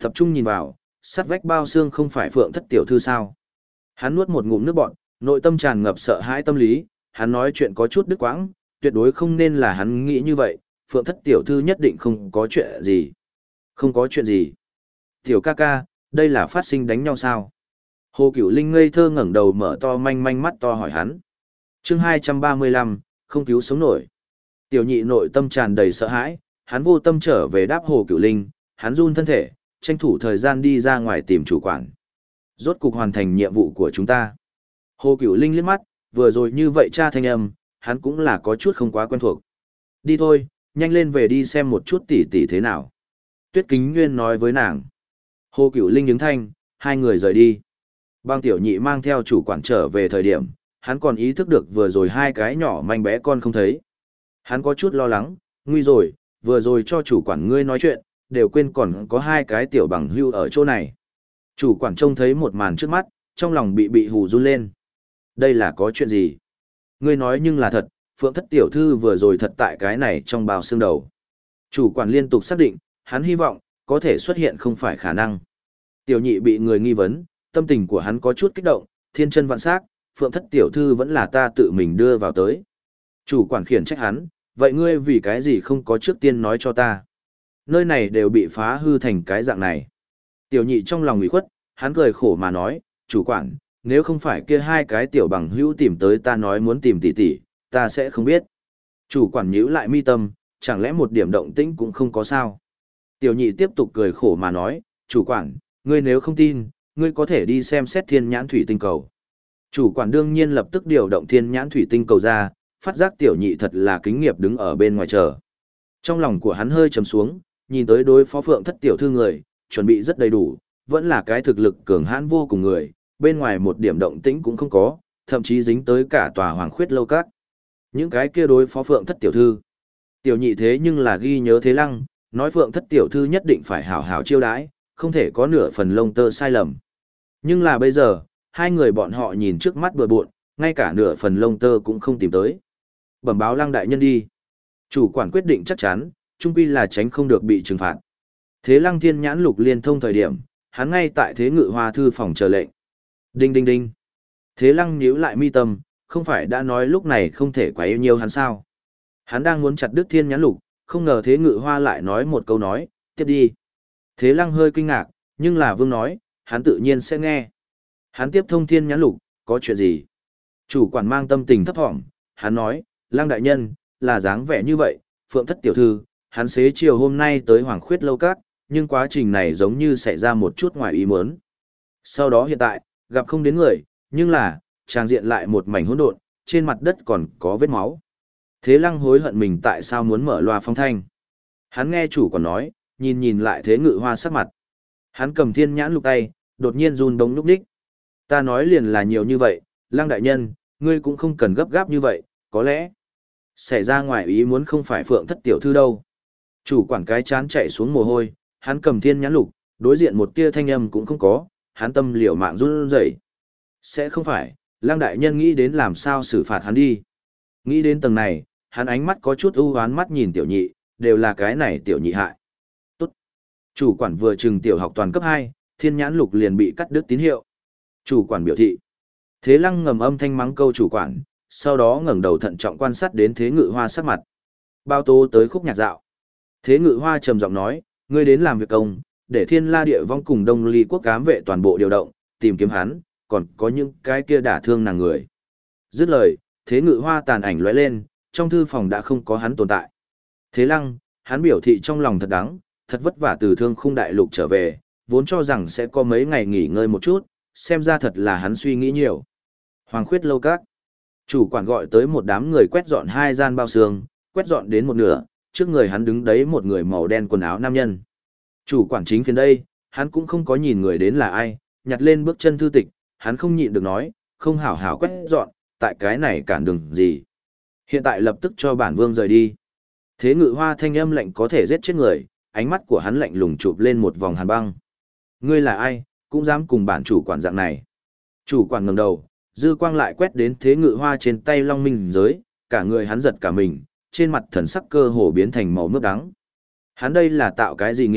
Tập trung nhìn vào, sát vách bao xương không phải Phượng Thất tiểu thư sao? Hắn nuốt một ngụm nước bọt, nội tâm tràn ngập sợ hãi tâm lý, hắn nói chuyện có chút đứt quãng, tuyệt đối không nên là hắn nghĩ như vậy, Phượng Thất tiểu thư nhất định không có chuyện gì. Không có chuyện gì. Tiểu ca ca, đây là phát sinh đánh nhau sao? Hồ Cửu Linh ngây thơ ngẩng đầu mở to manh manh mắt to hỏi hắn. Chương 235, không cứu sống nổi. Tiểu nhị nội tâm tràn đầy sợ hãi, hắn vô tâm trở về đáp Hồ Cửu Linh, hắn run thân thể, tranh thủ thời gian đi ra ngoài tìm chủ quản. Rốt cục hoàn thành nhiệm vụ của chúng ta. Hồ Cửu Linh liếc mắt, vừa rồi như vậy cha thanh âm, hắn cũng là có chút không quá quen thuộc. Đi thôi, nhanh lên về đi xem một chút tỷ tỷ thế nào. Tuyết Kính Nguyên nói với nàng. Hồ Cửu Linh ứng thanh, hai người rời đi. Bang tiểu nhị mang theo chủ quản trở về thời điểm, hắn còn ý thức được vừa rồi hai cái nhỏ manh bé con không thấy. Hắn có chút lo lắng, nguy rồi, vừa rồi cho chủ quản ngươi nói chuyện, đều quên còn có hai cái tiểu bằng hưu ở chỗ này. Chủ quản trông thấy một màn trước mắt, trong lòng bị hù run lên. Đây là có chuyện gì? Ngươi nói nhưng là thật, Phượng Thất tiểu thư vừa rồi thật tại cái này trong bào xương đầu. Chủ quản liên tục xác định, hắn hy vọng, có thể xuất hiện không phải khả năng. Tiểu nhị bị người nghi vấn, tâm tình của hắn có chút kích động, thiên chân vạn sắc, Phượng Thất tiểu thư vẫn là ta tự mình đưa vào tới. Chủ quản khiển trách hắn, vậy ngươi vì cái gì không có trước tiên nói cho ta? Nơi này đều bị phá hư thành cái dạng này. Tiểu nhị trong lòng ủy khuất, hắn cười khổ mà nói, chủ quản, nếu không phải kia hai cái tiểu bằng hữu tìm tới ta nói muốn tìm tỷ tỷ, ta sẽ không biết. Chủ quản nhíu lại mi tâm, chẳng lẽ một điểm động tĩnh cũng không có sao? Tiểu nhị tiếp tục cười khổ mà nói, chủ quản, ngươi nếu không tin, ngươi có thể đi xem xét thiên nhãn thủy tinh cầu. Chủ quản đương nhiên lập tức điều động thiên nhãn thủy tinh cầu ra, phát giác tiểu nhị thật là kính nghiệp đứng ở bên ngoài chờ. Trong lòng của hắn hơi trầm xuống, nhìn tới đối phó Phượng Thất tiểu thư người, chuẩn bị rất đầy đủ, vẫn là cái thực lực cường hãn vô cùng người, bên ngoài một điểm động tĩnh cũng không có, thậm chí dính tới cả tòa Hoàng Khuyết lâu các. Những cái kia đối phó Phượng Thất tiểu thư. Tiểu nhị thế nhưng là ghi nhớ Thế Lăng, nói Phượng Thất tiểu thư nhất định phải hảo hảo chiêu đãi, không thể có nửa phần lông tơ sai lầm. Nhưng là bây giờ, hai người bọn họ nhìn trước mắt bừa bộn, ngay cả nửa phần lông tơ cũng không tìm tới. Bẩm báo Lăng đại nhân đi. Chủ quản quyết định chắc chắn, chung quy là tránh không được bị trừng phạt. Thế Lăng Thiên Nhãn Lục liên thông thời điểm, hắn ngay tại Thế Ngự Hoa thư phòng chờ lệnh. Đinh đinh đinh. Thế Lăng nhíu lại mi tâm, không phải đã nói lúc này không thể quá yêu nhiều hắn sao? Hắn đang muốn chặt đứt Thiên Nhãn Lục, không ngờ Thế Ngự Hoa lại nói một câu nói, tiếp đi. Thế Lăng hơi kinh ngạc, nhưng là Vương nói, hắn tự nhiên sẽ nghe. Hắn tiếp thông Thiên Nhãn Lục, có chuyện gì? Chủ quản mang tâm tình thấp thỏm, hắn nói, Lăng đại nhân, là dáng vẻ như vậy, Phượng Thất tiểu thư, hắn xế chiều hôm nay tới Hoàng Khuyết lâu các, nhưng quá trình này giống như xảy ra một chút ngoài ý muốn. Sau đó hiện tại, gặp không đến người, nhưng là, trang diện lại một mảnh hỗn độn, trên mặt đất còn có vết máu. Thế Lăng hối hận mình tại sao muốn mở loa phong thanh. Hắn nghe chủ còn nói, nhìn lại Thế Ngự Hoa sắc mặt. Hắn cầm Thiên Nhãn Lục tay, đột nhiên run bóng núp đích. Ta nói liền là nhiều như vậy, Lăng đại nhân, ngươi cũng không cần gấp gáp như vậy, có lẽ xảy ra ngoài ý muốn không phải Phượng Thất tiểu thư đâu. Chủ quản cái chán chạy xuống mồ hôi, hắn cầm Thiên Nhãn Lục, đối diện một tia thanh âm cũng không có, hắn tâm liều mạng run rẩy. Sẽ không phải, Lăng đại nhân nghĩ đến làm sao xử phạt hắn đi. Nghĩ đến tầng này, hắn ánh mắt có chút ưu hoán mắt nhìn tiểu nhị, đều là cái này tiểu nhị hại. Tốt. Chủ quản vừa trừng tiểu học toàn cấp 2, Thiên Nhãn Lục liền bị cắt đứt tín hiệu. Chủ quản biểu thị. Thế Lăng ngầm âm thanh mắng câu chủ quản, sau đó ngẩng đầu thận trọng quan sát đến Thế Ngự Hoa sắc mặt. Bao tố tới khúc nhạc dạo. Thế Ngự Hoa trầm giọng nói, ngươi đến làm việc công, để Thiên La Địa Vong cùng Đông Ly quốc ám vệ toàn bộ điều động, tìm kiếm hắn, còn có những cái kia đả thương nàng người. Dứt lời, Thế Ngự Hoa tàn ảnh lóe lên, trong thư phòng đã không có hắn tồn tại. Thế Lăng, hắn biểu thị trong lòng thật đắng, thật vất vả từ Thương Khung Đại Lục trở về, vốn cho rằng sẽ có mấy ngày nghỉ ngơi một chút, xem ra thật là hắn suy nghĩ nhiều. Hoàng Khuyết lâu các. Chủ quản gọi tới một đám người quét dọn hai gian bao xương, quét dọn đến một nửa, trước người hắn đứng đấy một người màu đen quần áo nam nhân. Chủ quản chính phiền đây, hắn cũng không có nhìn người đến là ai, nhặt lên bước chân thư tịch, hắn không nhịn được nói, không hảo hảo quét dọn, tại cái này cản đường gì. Hiện tại lập tức cho bản vương rời đi. Thế Ngự Hoa thanh âm lạnh có thể giết chết người, ánh mắt của hắn lạnh lùng chụp lên một vòng hàn băng. Ngươi là ai, cũng dám cùng bản chủ quản dạng này. Chủ quản ngẩng đầu, dư quang lại quét đến Thế Ngự Hoa trên tay long minh giới, cả người hắn giật cả mình, trên mặt thần sắc cơ hồ biến thành màu nước đắng. Hắn đây là tạo cái gì nghiệt,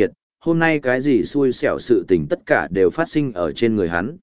hôm nay cái gì xui xẻo sự tình tất cả đều phát sinh ở trên người hắn.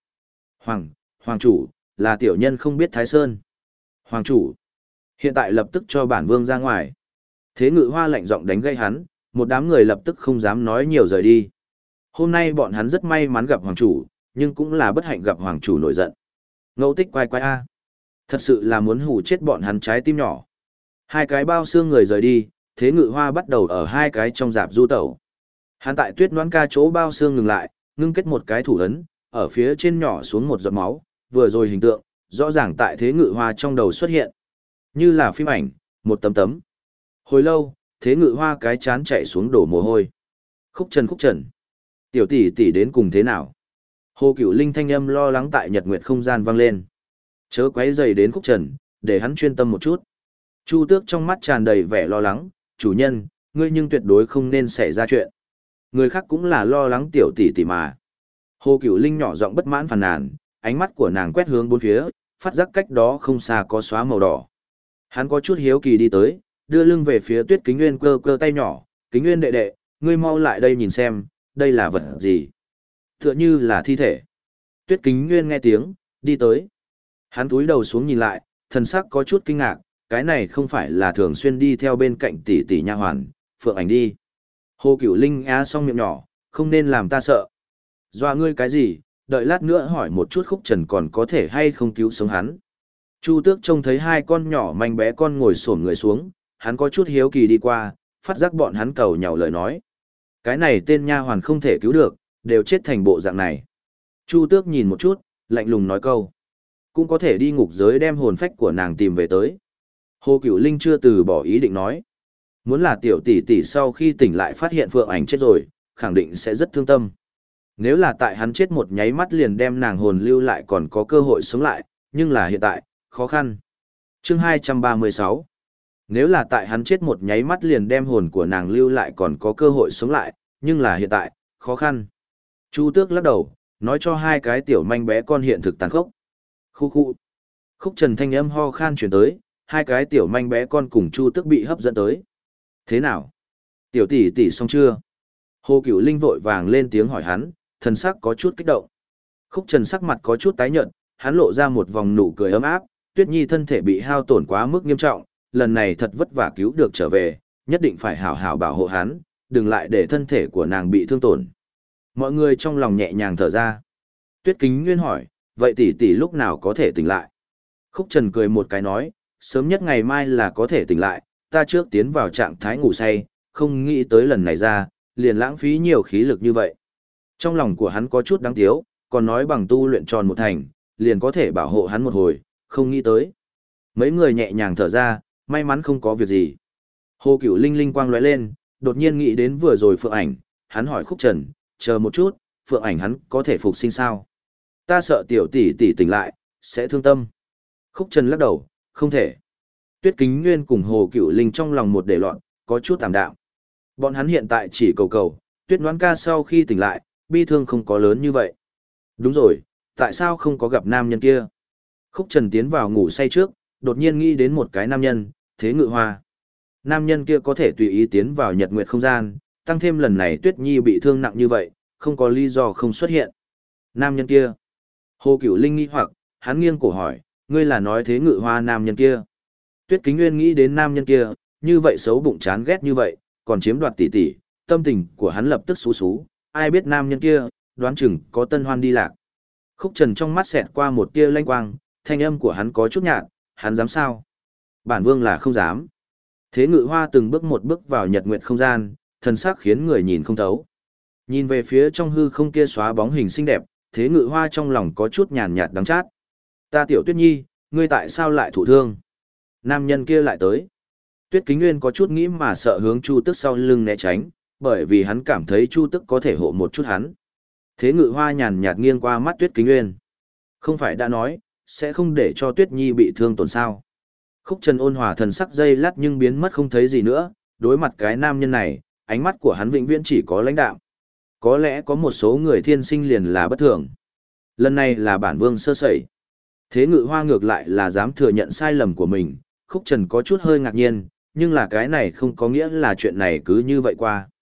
Hoàng chủ, là tiểu nhân không biết Thái Sơn. Hoàng chủ, hiện tại lập tức cho bản vương ra ngoài. Thế Ngự Hoa lạnh giọng đánh gây hắn, một đám người lập tức không dám nói nhiều rời đi. Hôm nay bọn hắn rất may mắn gặp hoàng chủ, nhưng cũng là bất hạnh gặp hoàng chủ nổi giận. Ngẫu Tích quay quay a. Thật sự là muốn hù chết bọn hắn trái tim nhỏ. Hai cái bao xương người rời đi, Thế Ngự Hoa bắt đầu ở hai cái trong dạp du tẩu. Hắn tại Tuyết Noãn Ca chỗ bao xương ngừng lại, ngưng kết một cái thủ ấn, ở phía trên nhỏ xuống một giọt máu, vừa rồi hình tượng, rõ ràng tại Thế Ngự Hoa trong đầu xuất hiện. Như là phim ảnh, một tấm tấm. Hồi lâu, Thế Ngự Hoa cái chán chạy xuống đổ mồ hôi. Khúc Trần. Tiểu tỷ tỷ đến cùng thế nào? Hồ Cửu Linh thanh âm lo lắng tại Nhật Nguyệt không gian vang lên. Chớ quấy rầy đến Khúc Trần, để hắn chuyên tâm một chút. Chu Tước trong mắt tràn đầy vẻ lo lắng, chủ nhân, ngươi nhưng tuyệt đối không nên xảy ra chuyện. Người khác cũng là lo lắng tiểu tỷ tỷ mà. Hồ Cửu Linh nhỏ giọng bất mãn phàn nàn, ánh mắt của nàng quét hướng bốn phía, phát giác cách đó không xa có xóa màu đỏ. Hắn có chút hiếu kỳ đi tới, đưa lưng về phía Tuyết Kính Nguyên cơ cơ tay nhỏ, Kính Nguyên đệ đệ, ngươi mau lại đây nhìn xem, đây là vật gì? Tựa như là thi thể. Tuyết Kính Nguyên nghe tiếng, đi tới. Hắn túi đầu xuống nhìn lại, thần sắc có chút kinh ngạc, cái này không phải là thường xuyên đi theo bên cạnh tỷ tỷ nha hoàn, Phượng Ảnh đi. Hồ Cửu Linh á xong miệng nhỏ, không nên làm ta sợ. Dọa ngươi cái gì, đợi lát nữa hỏi một chút Khúc Trần còn có thể hay không cứu sống hắn. Chu Tước trông thấy hai con nhỏ manh bé con ngồi xổm người xuống, hắn có chút hiếu kỳ đi qua, phát giác bọn hắn cầu nhàu lời nói. Cái này tên nha hoàn không thể cứu được, đều chết thành bộ dạng này. Chu Tước nhìn một chút, lạnh lùng nói câu. Cũng có thể đi ngục giới đem hồn phách của nàng tìm về tới. Hồ Cửu Linh chưa từ bỏ ý định nói. Muốn là tiểu tỷ tỷ sau khi tỉnh lại phát hiện Phượng Ảnh chết rồi, khẳng định sẽ rất thương tâm. Nếu là tại hắn chết một nháy mắt liền đem nàng hồn lưu lại còn có cơ hội sống lại, nhưng là hiện tại, khó khăn. Chương 236. Nếu là tại hắn chết một nháy mắt liền đem hồn của nàng lưu lại còn có cơ hội sống lại, nhưng là hiện tại, khó khăn. Chu Tước lắc đầu, nói cho hai cái tiểu manh bé con hiện thực tàn khốc. Khu. Khúc Trần thanh âm ho khan chuyển tới, hai cái tiểu manh bé con cùng Chu Tước bị hấp dẫn tới. Thế nào? Tiểu tỷ tỷ xong chưa? Hồ Cửu Linh vội vàng lên tiếng hỏi hắn, thần sắc có chút kích động. Khúc Trần sắc mặt có chút tái nhợt, hắn lộ ra một vòng nụ cười ấm áp, Tuyết Nhi thân thể bị hao tổn quá mức nghiêm trọng, lần này thật vất vả cứu được trở về, nhất định phải hảo hảo bảo hộ hắn, đừng lại để thân thể của nàng bị thương tổn. Mọi người trong lòng nhẹ nhàng thở ra. Tuyết Kính Nguyên hỏi, vậy tỷ tỷ lúc nào có thể tỉnh lại? Khúc Trần cười một cái nói, sớm nhất ngày mai là có thể tỉnh lại, ta trước tiến vào trạng thái ngủ say, không nghĩ tới lần này ra, liền lãng phí nhiều khí lực như vậy. Trong lòng của hắn có chút đáng tiếc, còn nói bằng tu luyện tròn một thành, liền có thể bảo hộ hắn một hồi, không nghĩ tới. Mấy người nhẹ nhàng thở ra, may mắn không có việc gì. Hồ Cửu Linh linh quang lóe lên, đột nhiên nghĩ đến vừa rồi Phượng Ảnh, hắn hỏi Khúc Trần, chờ một chút, Phượng Ảnh hắn có thể phục sinh sao? Ta sợ tiểu tỷ tỷ tỉnh lại, sẽ thương tâm. Khúc Trần lắc đầu, không thể. Tuyết Kính Nguyên cùng Hồ Cửu Linh trong lòng một để loạn, có chút tạm đạm. Bọn hắn hiện tại chỉ cầu, Tuyết Noãn Ca sau khi tỉnh lại, bi thương không có lớn như vậy. Đúng rồi, tại sao không có gặp nam nhân kia? Khúc Trần tiến vào ngủ say trước, đột nhiên nghĩ đến một cái nam nhân, Thế Ngự Hoa. Nam nhân kia có thể tùy ý tiến vào Nhật Nguyệt không gian, tăng thêm lần này Tuyết Nhi bị thương nặng như vậy, không có lý do không xuất hiện. Nam nhân kia. Hồ Cửu Linh nghi hoặc, hắn nghiêng cổ hỏi, ngươi là nói Thế Ngự Hoa nam nhân kia? Tuyết Kính Nguyên nghĩ đến nam nhân kia, như vậy xấu bụng chán ghét như vậy, còn chiếm đoạt tỷ tỷ, tâm tình của hắn lập tức xú xú, ai biết nam nhân kia, đoán chừng có tân hoan đi lạc. Khúc Trần trong mắt xẹt qua một tia lanh quang, thanh âm của hắn có chút nhạt, hắn dám sao? Bản vương là không dám. Thế Ngự Hoa từng bước một bước vào Nhật Nguyệt không gian, thần sắc khiến người nhìn không thấu. Nhìn về phía trong hư không kia xóa bóng hình xinh đẹp, Thế Ngự Hoa trong lòng có chút nhàn nhạt đắng chát. Ta tiểu Tuyết Nhi, ngươi tại sao lại thụ thương? Nam nhân kia lại tới. Tuyết Kính Nguyên có chút nghĩ mà sợ hướng Chu Tức sau lưng né tránh, bởi vì hắn cảm thấy Chu Tức có thể hộ một chút hắn. Thế Ngự Hoa nhàn nhạt nghiêng qua mắt Tuyết Kính Nguyên. Không phải đã nói, sẽ không để cho Tuyết Nhi bị thương tổn sao. Khúc Trần ôn hòa thần sắc dây lát nhưng biến mất không thấy gì nữa, đối mặt cái nam nhân này, ánh mắt của hắn vĩnh viễn chỉ có lãnh đạm. Có lẽ có một số người thiên sinh liền là bất thường. Lần này là bản vương sơ sẩy. Thế Ngự Hoa ngược lại là dám thừa nhận sai lầm của mình, Khúc Trần có chút hơi ngạc nhiên, nhưng là cái này không có nghĩa là chuyện này cứ như vậy qua.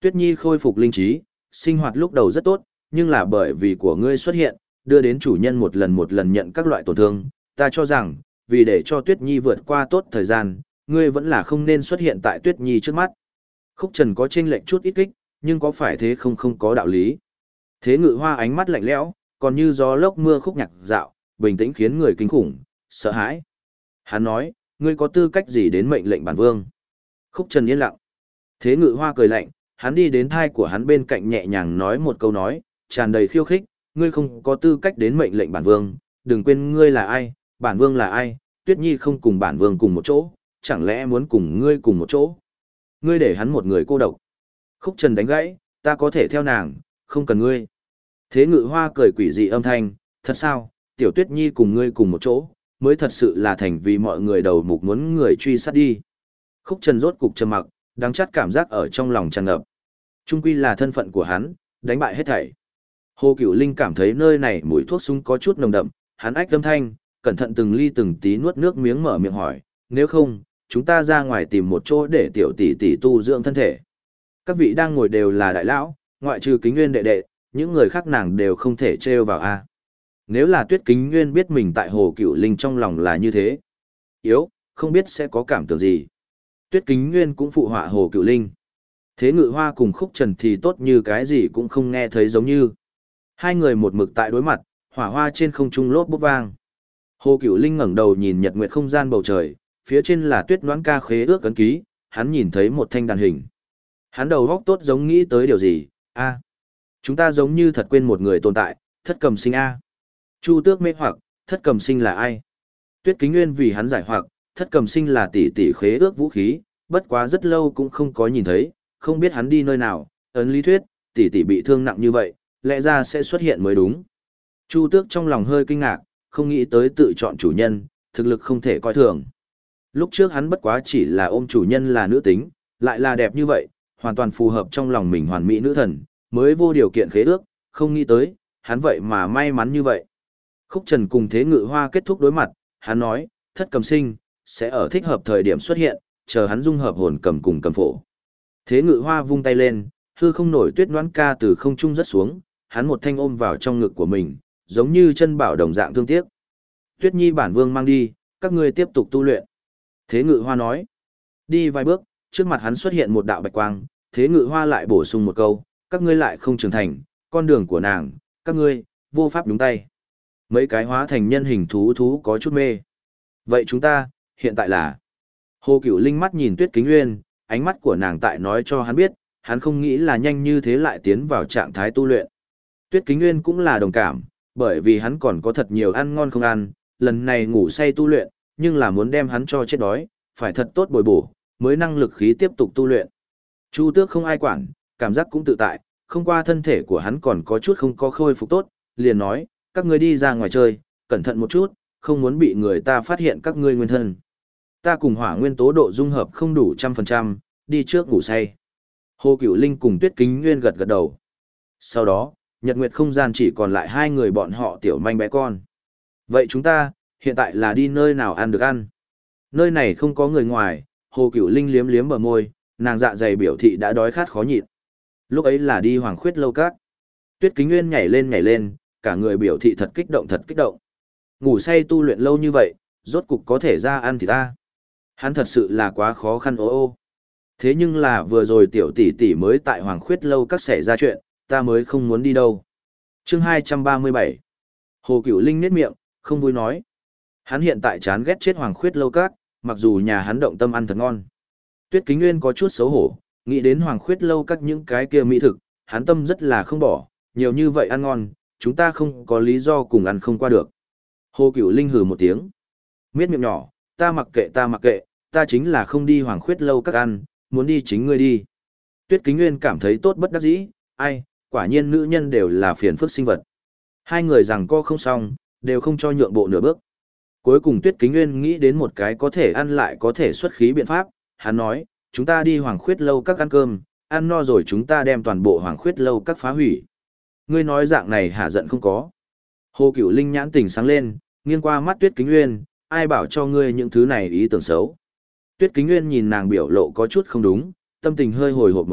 Tuyết Nhi khôi phục linh trí, sinh hoạt lúc đầu rất tốt, nhưng là bởi vì của ngươi xuất hiện, đưa đến chủ nhân một lần nhận các loại tổn thương. Ta cho rằng, vì để cho Tuyết Nhi vượt qua tốt thời gian, ngươi vẫn là không nên xuất hiện tại Tuyết Nhi trước mắt. Khúc Trần có chênh lệch chút ít kích, nhưng có phải thế không có đạo lý. Thế Ngự Hoa ánh mắt lạnh lẽo, còn như gió lốc mưa khúc nhạc dạo, bình tĩnh khiến người kinh khủng, sợ hãi. Hắn nói, ngươi có tư cách gì đến mệnh lệnh bản vương? Khúc Trần yên lặng. Thế Ngự Hoa cười lạnh, hắn đi đến thai của hắn bên cạnh nhẹ nhàng nói một câu nói, tràn đầy khiêu khích, ngươi không có tư cách đến mệnh lệnh bản vương, đừng quên ngươi là ai, bản vương là ai, Tuyết Nhi không cùng bản vương cùng một chỗ, chẳng lẽ muốn cùng ngươi cùng một chỗ? Ngươi để hắn một người cô độc. Khúc Trần đánh gãy, ta có thể theo nàng, không cần ngươi. Thế Ngự Hoa cười quỷ dị âm thanh, thật sao, tiểu Tuyết Nhi cùng ngươi cùng một chỗ, mới thật sự là thành vì mọi người đầu mục muốn người truy sát đi. Khúc Trần rốt cục trầm mặc, đắng chát cảm giác ở trong lòng tràn ngập. Trung quy là thân phận của hắn, đánh bại hết thảy. Hồ Cửu Linh cảm thấy nơi này mùi thuốc súng có chút nồng đậm, hắn ách âm thanh, cẩn thận từng ly từng tí nuốt nước miếng mở miệng hỏi, nếu không, chúng ta ra ngoài tìm một chỗ để tiểu tỷ tỷ tu dưỡng thân thể. Các vị đang ngồi đều là đại lão, ngoại trừ Kính Nguyên đệ đệ, những người khác nàng đều không thể trêu vào a. Nếu là Tuyết Kính Nguyên biết mình tại Hồ Cửu Linh trong lòng là như thế, yếu, không biết sẽ có cảm tưởng gì. Tuyết Kính Nguyên cũng phụ họa Hồ Cửu Linh. Thế Ngự Hoa cùng Khúc Trần thì tốt như cái gì cũng không nghe thấy giống như. Hai người một mực tại đối mặt, hỏa hoa trên không trung lốp bút vang. Hồ Cửu Linh ngẩng đầu nhìn nhật nguyệt không gian bầu trời, phía trên là tuyết noãn ca khế ước ấn ký, hắn nhìn thấy một thanh đàn hình. Hắn đầu góc tốt giống nghĩ tới điều gì, a, chúng ta giống như thật quên một người tồn tại, Thất Cầm Sinh a. Chu Tước mê hoặc, Thất Cầm Sinh là ai? Tuyết Kính Nguyên vì hắn giải hoặc, Thất Cầm Sinh là tỷ tỷ khế ước vũ khí, bất quá rất lâu cũng không có nhìn thấy, không biết hắn đi nơi nào, ấn lý thuyết, tỷ tỷ bị thương nặng như vậy, lẽ ra sẽ xuất hiện mới đúng. Chu Tước trong lòng hơi kinh ngạc, không nghĩ tới tự chọn chủ nhân, thực lực không thể coi thường. Lúc trước hắn bất quá chỉ là ôm chủ nhân là nữ tính, lại là đẹp như vậy, hoàn toàn phù hợp trong lòng mình hoàn mỹ nữ thần, mới vô điều kiện khế ước, không nghĩ tới, hắn vậy mà may mắn như vậy. Khúc Trần cùng Thế Ngự Hoa kết thúc đối mặt, hắn nói, Thất Cầm Sinh, sẽ ở thích hợp thời điểm xuất hiện, chờ hắn dung hợp hồn cầm cùng cầm phổ. Thế Ngự Hoa vung tay lên, hư không nổi tuyết noãn ca từ không trung rất xuống, hắn một thanh ôm vào trong ngực của mình, giống như chân bảo đồng dạng thương tiếc. Tuyết Nhi bản vương mang đi, các ngươi tiếp tục tu luyện. Thế Ngự Hoa nói. Đi vài bước, trước mặt hắn xuất hiện một đạo bạch quang, Thế Ngự Hoa lại bổ sung một câu, các ngươi lại không trưởng thành, con đường của nàng, các ngươi, vô pháp đúng tay. Mấy cái hóa thành nhân hình thú có chút mê. Vậy chúng ta, hiện tại là... Hồ Cửu Linh mắt nhìn Tuyết Kính Nguyên, ánh mắt của nàng tại nói cho hắn biết, hắn không nghĩ là nhanh như thế lại tiến vào trạng thái tu luyện. Tuyết Kính Nguyên cũng là đồng cảm, bởi vì hắn còn có thật nhiều ăn ngon không ăn, lần này ngủ say tu luyện, nhưng là muốn đem hắn cho chết đói, phải thật tốt bồi bổ, mới năng lực khí tiếp tục tu luyện. Chu Tước không ai quản, cảm giác cũng tự tại, không qua thân thể của hắn còn có chút không có khôi phục tốt, liền nói, các ngươi đi ra ngoài chơi, cẩn thận một chút, không muốn bị người ta phát hiện các ngươi nguyên thân. Ta cùng hỏa nguyên tố độ dung hợp không đủ 100%, đi trước ngủ say. Hồ Cửu Linh cùng Tuyết Kính Nguyên gật gật đầu. Sau đó, nhật nguyệt không gian chỉ còn lại hai người bọn họ tiểu manh bé con. Vậy chúng ta, hiện tại là đi nơi nào ăn được ăn? Nơi này không có người ngoài, Hồ Cửu Linh liếm liếm bờ môi, nàng dạ dày biểu thị đã đói khát khó nhịn. Lúc ấy là đi Hoàng Khuyết lâu các. Tuyết Kính Nguyên nhảy lên, cả người biểu thị thật kích động thật kích động. Ngủ say tu luyện lâu như vậy, rốt cục có thể ra ăn thì ta. Hắn thật sự là quá khó khăn ô. Thế nhưng là vừa rồi tiểu tỷ tỷ mới tại Hoàng Khuyết lâu các xảy ra chuyện, ta mới không muốn đi đâu. Chương 237. Hồ Cửu Linh nhếch miệng, không vui nói. Hắn hiện tại chán ghét chết Hoàng Khuyết lâu các, mặc dù nhà hắn động tâm ăn thật ngon. Tuyết Kính Nguyên có chút xấu hổ, nghĩ đến Hoàng Khuyết lâu các những cái kia mỹ thực, hắn tâm rất là không bỏ, nhiều như vậy ăn ngon, chúng ta không có lý do cùng ăn không qua được. Hồ Cửu Linh hừ một tiếng. Miết miệng nhỏ, ta mặc kệ, ta chính là không đi Hoàng Khuyết lâu các ăn, muốn đi chính ngươi đi. Tuyết Kính Nguyên cảm thấy tốt bất đắc dĩ, ai, quả nhiên nữ nhân đều là phiền phức sinh vật. Hai người rằng co không xong, đều không cho nhượng bộ nửa bước. Cuối cùng Tuyết Kính Nguyên nghĩ đến một cái có thể ăn lại có thể xuất khí biện pháp, hắn nói, chúng ta đi Hoàng Khuyết lâu các ăn cơm, ăn no rồi chúng ta đem toàn bộ Hoàng Khuyết lâu các phá hủy. Ngươi nói dạng này hả giận không có. Hồ Cửu Linh nhãn tỉnh sáng lên, nghiêng qua mắt Tuyết Kính Nguyên, ai bảo cho ngươi những thứ này ý tưởng xấu. Tuyết Kính Nguyên nhìn nàng biểu lộ có chút không đúng, tâm tình hơi hồi hộp một chút,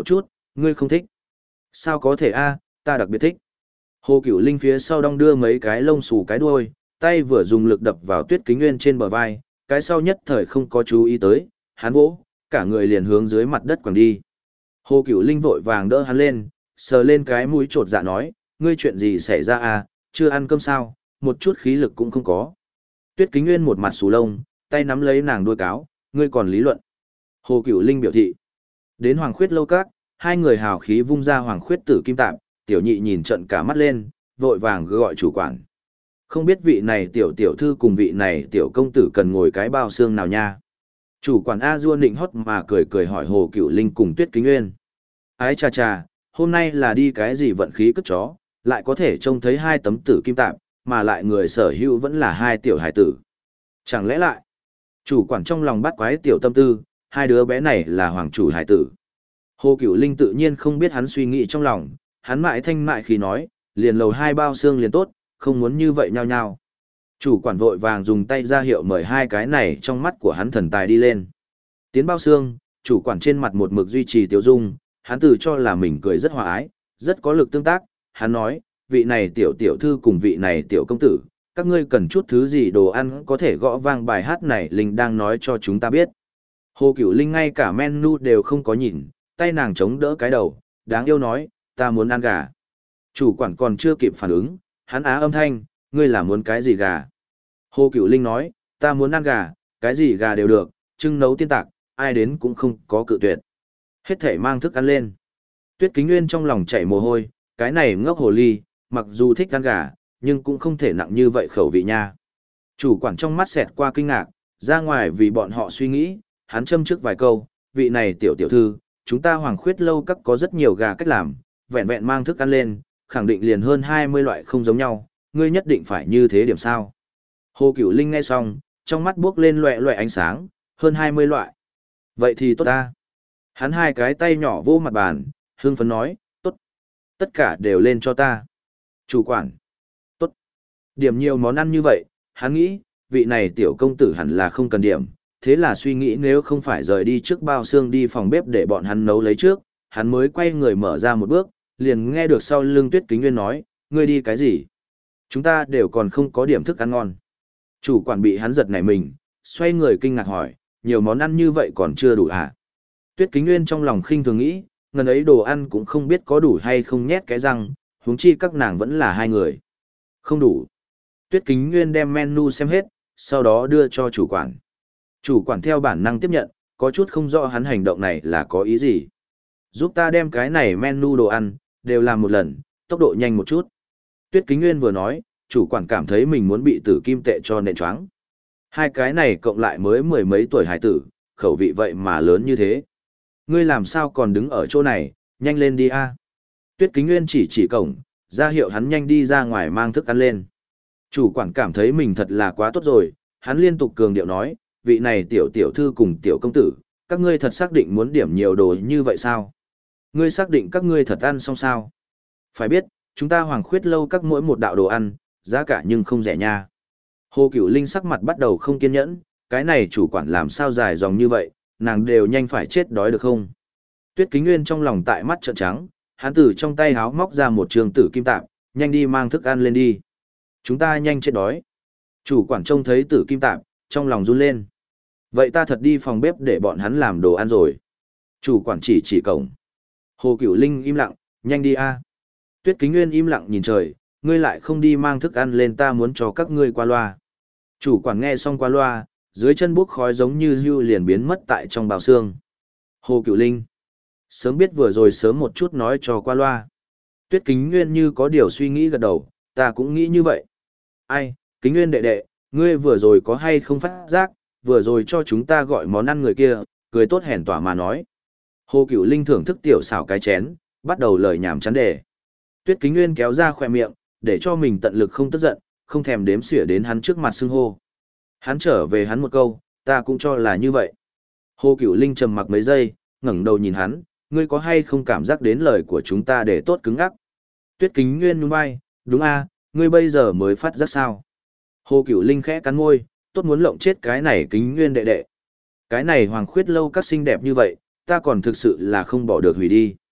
ngươi không thích. Sao có thể a, ta đặc biệt thích. Hồ Cửu Linh phía sau đong đưa mấy cái lông xù cái đuôi, tay vừa dùng lực đập vào Tuyết Kính Nguyên trên bờ vai, cái sau nhất thời không có chú ý tới, hắn vỗ, cả người liền hướng dưới mặt đất quẳng đi. Hồ Cửu Linh vội vàng đỡ hắn lên, sờ lên cái mũi trột dạ nói, ngươi chuyện gì xảy ra à, chưa ăn cơm sao, một chút khí lực cũng không có. Tuyết Kính Nguyên một mặt xù lông, tay nắm lấy nàng đuôi cáo, ngươi còn lý luận. Hồ Cửu Linh biểu thị. Đến Hoàng Khuyết lâu các, hai người hào khí vung ra Hoàng Khuyết tử kim tạm, tiểu nhị nhìn trận cả mắt lên, vội vàng gọi chủ quản. Không biết vị này tiểu tiểu thư cùng vị này tiểu công tử cần ngồi cái bao xương nào nha. Chủ quản A Dua nịnh hót mà cười cười hỏi Hồ Cửu Linh cùng Tuyết Kính Nguyên. Ái chà chà, hôm nay là đi cái gì vận khí cất chó, lại có thể trông thấy hai tấm tử kim tạm, mà lại người sở hữu vẫn là hai tiểu hải tử. Chẳng lẽ lại, chủ quản trong lòng bắt quái tiểu tâm tư, hai đứa bé này là hoàng chủ hải tử. Hồ Cửu Linh tự nhiên không biết hắn suy nghĩ trong lòng, hắn mại thanh mại khi nói, liền lầu hai bao xương liền tốt, không muốn như vậy nhau nhau. Chủ quản vội vàng dùng tay ra hiệu mời hai cái này trong mắt của hắn thần tài đi lên. Tiến bao xương, chủ quản trên mặt một mực duy trì tiêu dung, hắn tự cho là mình cười rất hòa ái, rất có lực tương tác, hắn nói, vị này tiểu tiểu thư cùng vị này tiểu công tử, các ngươi cần chút thứ gì đồ ăn có thể gõ vang bài hát này Linh đang nói cho chúng ta biết. Hồ Cửu Linh ngay cả menu đều không có nhìn, tay nàng chống đỡ cái đầu, đáng yêu nói, ta muốn ăn gà. Chủ quản còn chưa kịp phản ứng, hắn á âm thanh, ngươi là muốn cái gì gà? Hồ Cửu Linh nói, ta muốn ăn gà, cái gì gà đều được, trưng nấu tiên tạc, ai đến cũng không có cự tuyệt. Hết thể mang thức ăn lên. Tuyết Kính Nguyên trong lòng chảy mồ hôi, cái này ngốc hồ ly, mặc dù thích ăn gà, nhưng cũng không thể nặng như vậy khẩu vị nha. Chủ quản trong mắt xẹt qua kinh ngạc, ra ngoài vì bọn họ suy nghĩ, hắn châm trước vài câu, vị này tiểu tiểu thư, chúng ta Hoàng Khuyết lâu các có rất nhiều gà cách làm, vẹn vẹn mang thức ăn lên, khẳng định liền hơn 20 loại không giống nhau, ngươi nhất định phải như thế điểm sao. Hồ Cửu Linh nghe xong, trong mắt bước lên loẹ loẹ ánh sáng, hơn 20 loại. Vậy thì tốt ta. Hắn hai cái tay nhỏ vô mặt bàn, hưng phấn nói, tốt. Tất cả đều lên cho ta. Chủ quản. Tốt. Điểm nhiều món ăn như vậy, hắn nghĩ, vị này tiểu công tử hẳn là không cần điểm. Thế là suy nghĩ nếu không phải rời đi trước bao xương đi phòng bếp để bọn hắn nấu lấy trước, hắn mới quay người mở ra một bước, liền nghe được sau lưng Tuyết Kính Nguyên nói, ngươi đi cái gì? Chúng ta đều còn không có điểm thức ăn ngon. Chủ quản bị hắn giật nảy mình, xoay người kinh ngạc hỏi, nhiều món ăn như vậy còn chưa đủ à? Tuyết Kính Nguyên trong lòng khinh thường nghĩ, ngần ấy đồ ăn cũng không biết có đủ hay không nhét cái răng, huống chi các nàng vẫn là hai người. Không đủ. Tuyết Kính Nguyên đem menu xem hết, sau đó đưa cho chủ quản. Chủ quản theo bản năng tiếp nhận, có chút không rõ hắn hành động này là có ý gì. Giúp ta đem cái này menu đồ ăn, đều làm một lần, tốc độ nhanh một chút. Tuyết Kính Nguyên vừa nói, chủ quản cảm thấy mình muốn bị tử kim tệ cho nện choáng. Hai cái này cộng lại mới mười mấy tuổi hải tử, khẩu vị vậy mà lớn như thế. Ngươi làm sao còn đứng ở chỗ này, nhanh lên đi a. Tuyết Kính Nguyên chỉ cổng, ra hiệu hắn nhanh đi ra ngoài mang thức ăn lên. Chủ quản cảm thấy mình thật là quá tốt rồi, hắn liên tục cường điệu nói, vị này tiểu tiểu thư cùng tiểu công tử, các ngươi thật xác định muốn điểm nhiều đồ như vậy sao? Ngươi xác định các ngươi thật ăn xong sao? Phải biết, chúng ta Hoàng Khuyết lâu các mỗi một đạo đồ ăn, giá cả nhưng không rẻ nha. Hồ Cửu Linh sắc mặt bắt đầu không kiên nhẫn, cái này chủ quản làm sao dài dòng như vậy, nàng đều nhanh phải chết đói được không? Tuyết Kính Nguyên trong lòng tại mắt trợn trắng, hắn từ trong tay háo móc ra một trường tử kim tạp, nhanh đi mang thức ăn lên đi. Chúng ta nhanh chết đói. Chủ quản trông thấy tử kim tạp, trong lòng run lên. Vậy ta thật đi phòng bếp để bọn hắn làm đồ ăn rồi. Chủ quản chỉ cổng. Hồ Cửu Linh im lặng, nhanh đi a. Tuyết Kính Nguyên im lặng nhìn trời, ngươi lại không đi mang thức ăn lên ta muốn cho các ngươi qua loa. Chủ quản nghe xong qua loa, dưới chân bốc khói giống như hưu liền biến mất tại trong bào xương. Hồ Cửu Linh. Sớm biết vừa rồi sớm một chút nói cho qua loa. Tuyết Kính Nguyên như có điều suy nghĩ gật đầu, ta cũng nghĩ như vậy. Ai, Kính Nguyên đệ đệ, ngươi vừa rồi có hay không phát giác, vừa rồi cho chúng ta gọi món ăn người kia, cười tốt hèn tỏa mà nói. Hồ Cửu Linh thưởng thức tiểu xảo cái chén, bắt đầu lời nhảm chán đề. Tuyết Kính Nguyên kéo ra khỏe miệng, để cho mình tận lực không tức giận, không thèm đếm xỉa đến hắn trước mặt xưng hô. Hắn trở về hắn một câu, ta cũng cho là như vậy. Hồ Cửu Linh trầm mặc mấy giây, ngẩng đầu nhìn hắn, ngươi có hay không cảm giác đến lời của chúng ta để tốt cứng ắc? Tuyết Kính Nguyên nhún vai, đúng a, ngươi bây giờ mới phát giác sao? Hồ Cửu Linh khẽ cắn môi, tốt muốn lộng chết cái này Kính Nguyên đệ đệ. Cái này Hoàng Khuyết lâu các xinh đẹp như vậy, ta còn thực sự là không bỏ được hủy đi.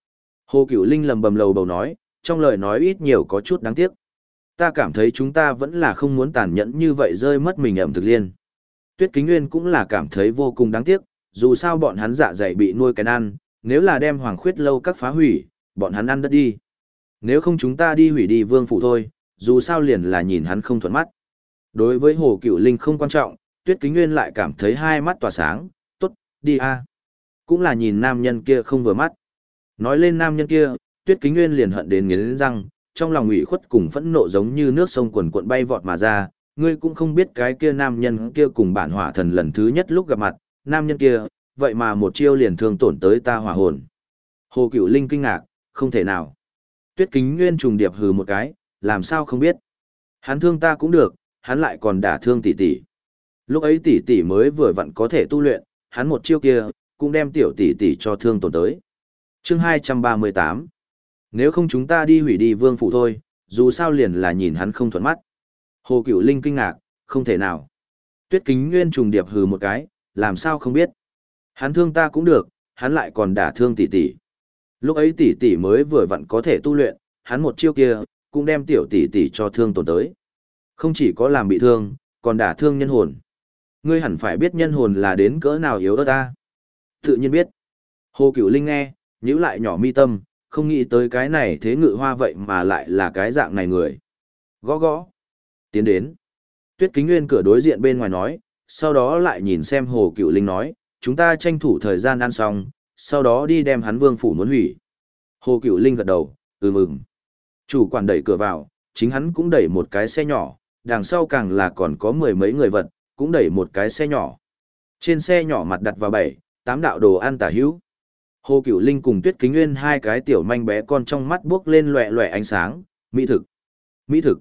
Hồ Cửu Linh lầm bầm lầu bầu nói, trong lời nói ít nhiều có chút đáng tiếc. Ta cảm thấy chúng ta vẫn là không muốn tàn nhẫn như vậy rơi mất mình ẩm thực liên. Tuyết Kính Nguyên cũng là cảm thấy vô cùng đáng tiếc, dù sao bọn hắn dạ dày bị nuôi cái ăn, nếu là đem Hoàng Khuyết lâu các phá hủy, bọn hắn ăn đất đi. Nếu không chúng ta đi hủy đi vương phủ thôi, dù sao liền là nhìn hắn không thuận mắt. Đối với Hồ Cửu Linh không quan trọng, Tuyết Kính Nguyên lại cảm thấy hai mắt tỏa sáng, tốt, đi a. Cũng là nhìn nam nhân kia không vừa mắt. Nói lên nam nhân kia, Tuyết Kính Nguyên liền hận đến nghiến răng, trong lòng ủy khuất cùng phẫn nộ giống như nước sông quần cuộn bay vọt mà ra, ngươi cũng không biết cái kia nam nhân kia cùng bản hỏa thần lần thứ nhất lúc gặp mặt, nam nhân kia, vậy mà một chiêu liền thương tổn tới ta hỏa hồn. Hồ Cửu Linh kinh ngạc, không thể nào. Tuyết Kính Nguyên trùng điệp hừ một cái, làm sao không biết. Hắn thương ta cũng được, hắn lại còn đả thương tỷ tỷ. Lúc ấy tỷ tỷ mới vừa vặn có thể tu luyện, hắn một chiêu kia, cũng đem tiểu tỷ tỷ cho thương tổn tới. Chương 238. Nếu không chúng ta đi hủy đi vương phủ thôi, dù sao liền là nhìn hắn không thuận mắt. Hồ Cửu Linh kinh ngạc, không thể nào. Tuyết Kính Nguyên trùng điệp hừ một cái, làm sao không biết. Hắn thương ta cũng được, hắn lại còn đả thương tỷ tỷ. Lúc ấy tỷ tỷ mới vừa vặn có thể tu luyện, hắn một chiêu kia, cũng đem tiểu tỷ tỷ cho thương tổn tới. Không chỉ có làm bị thương, còn đả thương nhân hồn. Ngươi hẳn phải biết nhân hồn là đến cỡ nào yếu ớt ta. Tự nhiên biết. Hồ Cửu Linh nghe, nhíu lại nhỏ mi tâm, không nghĩ tới cái này thế ngự hoa vậy mà lại là cái dạng này người. Gõ gõ. Tiến đến. Tuyết Kính Nguyên cửa đối diện bên ngoài nói, sau đó lại nhìn xem Hồ Cửu Linh nói, chúng ta tranh thủ thời gian ăn xong, sau đó đi đem hắn vương phủ muốn hủy. Hồ Cửu Linh gật đầu, ừm. Chủ quản đẩy cửa vào, chính hắn cũng đẩy một cái xe nhỏ, đằng sau càng là còn có mười mấy người vật, cũng đẩy một cái xe nhỏ. Trên xe nhỏ mặt đặt vào 7, 8 đạo đồ ăn tả hữu. Hồ Cửu Linh cùng Tuyết Kính Nguyên hai cái tiểu manh bé con trong mắt buốc lên loẹ loẹ ánh sáng, mỹ thực. Mỹ thực.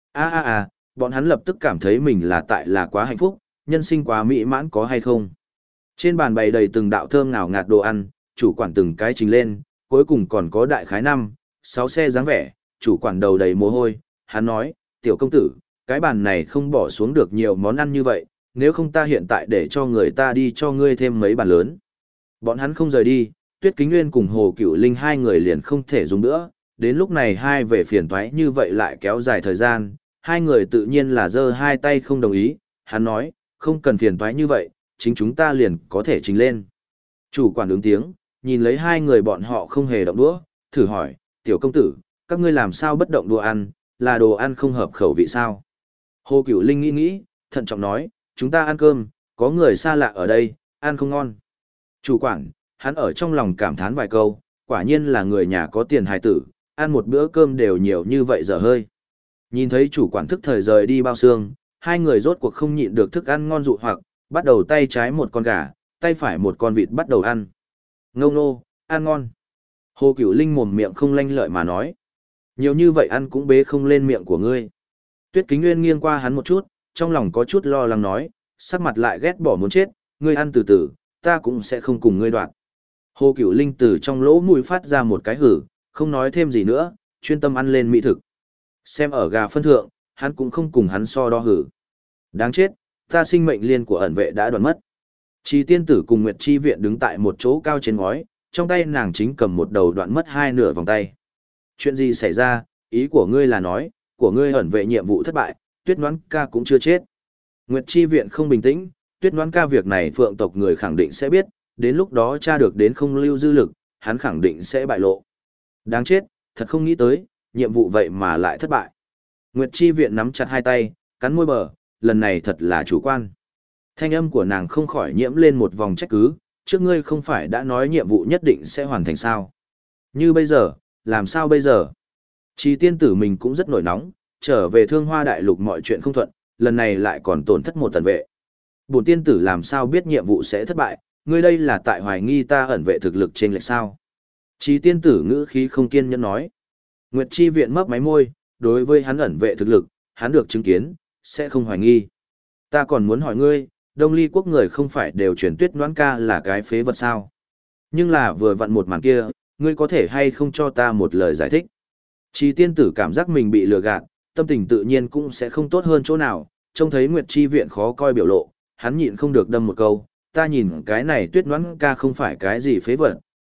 Bọn hắn lập tức cảm thấy mình là quá hạnh phúc, nhân sinh quá mỹ mãn có hay không. Trên bàn bày đầy từng đạo thơm ngào ngạt đồ ăn, chủ quản từng cái trình lên, cuối cùng còn có đại khái 5, 6 xe dáng vẻ, chủ quản đầu đầy mồ hôi, hắn nói, tiểu công tử, cái bàn này không bỏ xuống được nhiều món ăn như vậy, nếu không ta hiện tại để cho người ta đi cho ngươi thêm mấy bàn lớn. Bọn hắn không rời đi, Tuyết Kính Nguyên cùng Hồ Cửu Linh hai người liền không thể dùng nữa, đến lúc này hai về phiền toái như vậy lại kéo dài thời gian, hai người tự nhiên là giơ hai tay không đồng ý, hắn nói, không cần phiền toái như vậy, chính chúng ta liền có thể trình lên. Chủ quản ứng tiếng, nhìn lấy hai người bọn họ không hề động đũa, thử hỏi, tiểu công tử, các ngươi làm sao bất động đồ ăn, là đồ ăn không hợp khẩu vị sao? Hồ Cửu Linh nghĩ, thận trọng nói, chúng ta ăn cơm, có người xa lạ ở đây, ăn không ngon. Chủ quản, hắn ở trong lòng cảm thán vài câu, quả nhiên là người nhà có tiền hài tử, ăn một bữa cơm đều nhiều như vậy dở hơi. Nhìn thấy chủ quản thức thời rời đi bao xương, hai người rốt cuộc không nhịn được thức ăn ngon dụ hoặc, bắt đầu tay trái một con gà, tay phải một con vịt bắt đầu ăn. Ngông nô, ăn ngon. Hồ Cửu Linh mồm miệng không lanh lợi mà nói. Nhiều như vậy ăn cũng bế không lên miệng của ngươi. Tuyết Kính Nguyên nghiêng qua hắn một chút, trong lòng có chút lo lắng nói, sắc mặt lại ghét bỏ muốn chết, ngươi ăn từ từ, ta cũng sẽ không cùng ngươi đoạn. Hồ Cửu Linh từ trong lỗ mũi phát ra một cái hử, không nói thêm gì nữa, chuyên tâm ăn lên mỹ thực. Xem ở gà phân thượng, hắn cũng không cùng hắn so đo hử. Đáng chết, ta sinh mệnh liên của ẩn vệ đã đoạn mất. Chi tiên tử cùng Nguyệt Chi viện đứng tại một chỗ cao trên ngói, trong tay nàng chính cầm một đầu đoạn mất hai nửa vòng tay. Chuyện gì xảy ra, ý của ngươi là nói, của ngươi ẩn vệ nhiệm vụ thất bại, Tuyết Noãn ca cũng chưa chết. Nguyệt Chi viện không bình tĩnh, Tuyết Noãn ca việc này phượng tộc người khẳng định sẽ biết, đến lúc đó tra được đến không lưu dư lực, hắn khẳng định sẽ bại lộ. Đáng chết, thật không nghĩ tới, nhiệm vụ vậy mà lại thất bại. Nguyệt Chi viện nắm chặt hai tay, cắn môi bờ, lần này thật là chủ quan. Thanh âm của nàng không khỏi nhiễm lên một vòng trách cứ, trước ngươi không phải đã nói nhiệm vụ nhất định sẽ hoàn thành sao. Như bây giờ, làm sao bây giờ? Chi tiên tử mình cũng rất nổi nóng, trở về Thương Hoa Đại Lục mọi chuyện không thuận, lần này lại còn tổn thất một tần vệ. Bổn tiên tử làm sao biết nhiệm vụ sẽ thất bại, ngươi đây là tại hoài nghi ta ẩn vệ thực lực trên lệch sao? Chi tiên tử ngữ khí không kiên nhẫn nói. Nguyệt Chi viện mấp máy môi, đối với hắn ẩn vệ thực lực, hắn được chứng kiến, sẽ không hoài nghi. Ta còn muốn hỏi ngươi, Đông Ly quốc người không phải đều truyền Tuyết Noãn ca là cái phế vật sao? Nhưng là vừa vặn một màn kia, ngươi có thể hay không cho ta một lời giải thích? Chi tiên tử cảm giác mình bị lừa gạt, tâm tình tự nhiên cũng sẽ không tốt hơn chỗ nào, trông thấy Nguyệt Chi viện khó coi biểu lộ, hắn nhịn không được đâm một câu, ta nhìn cái này Tuyết Noãn ca không phải cái gì phế vật,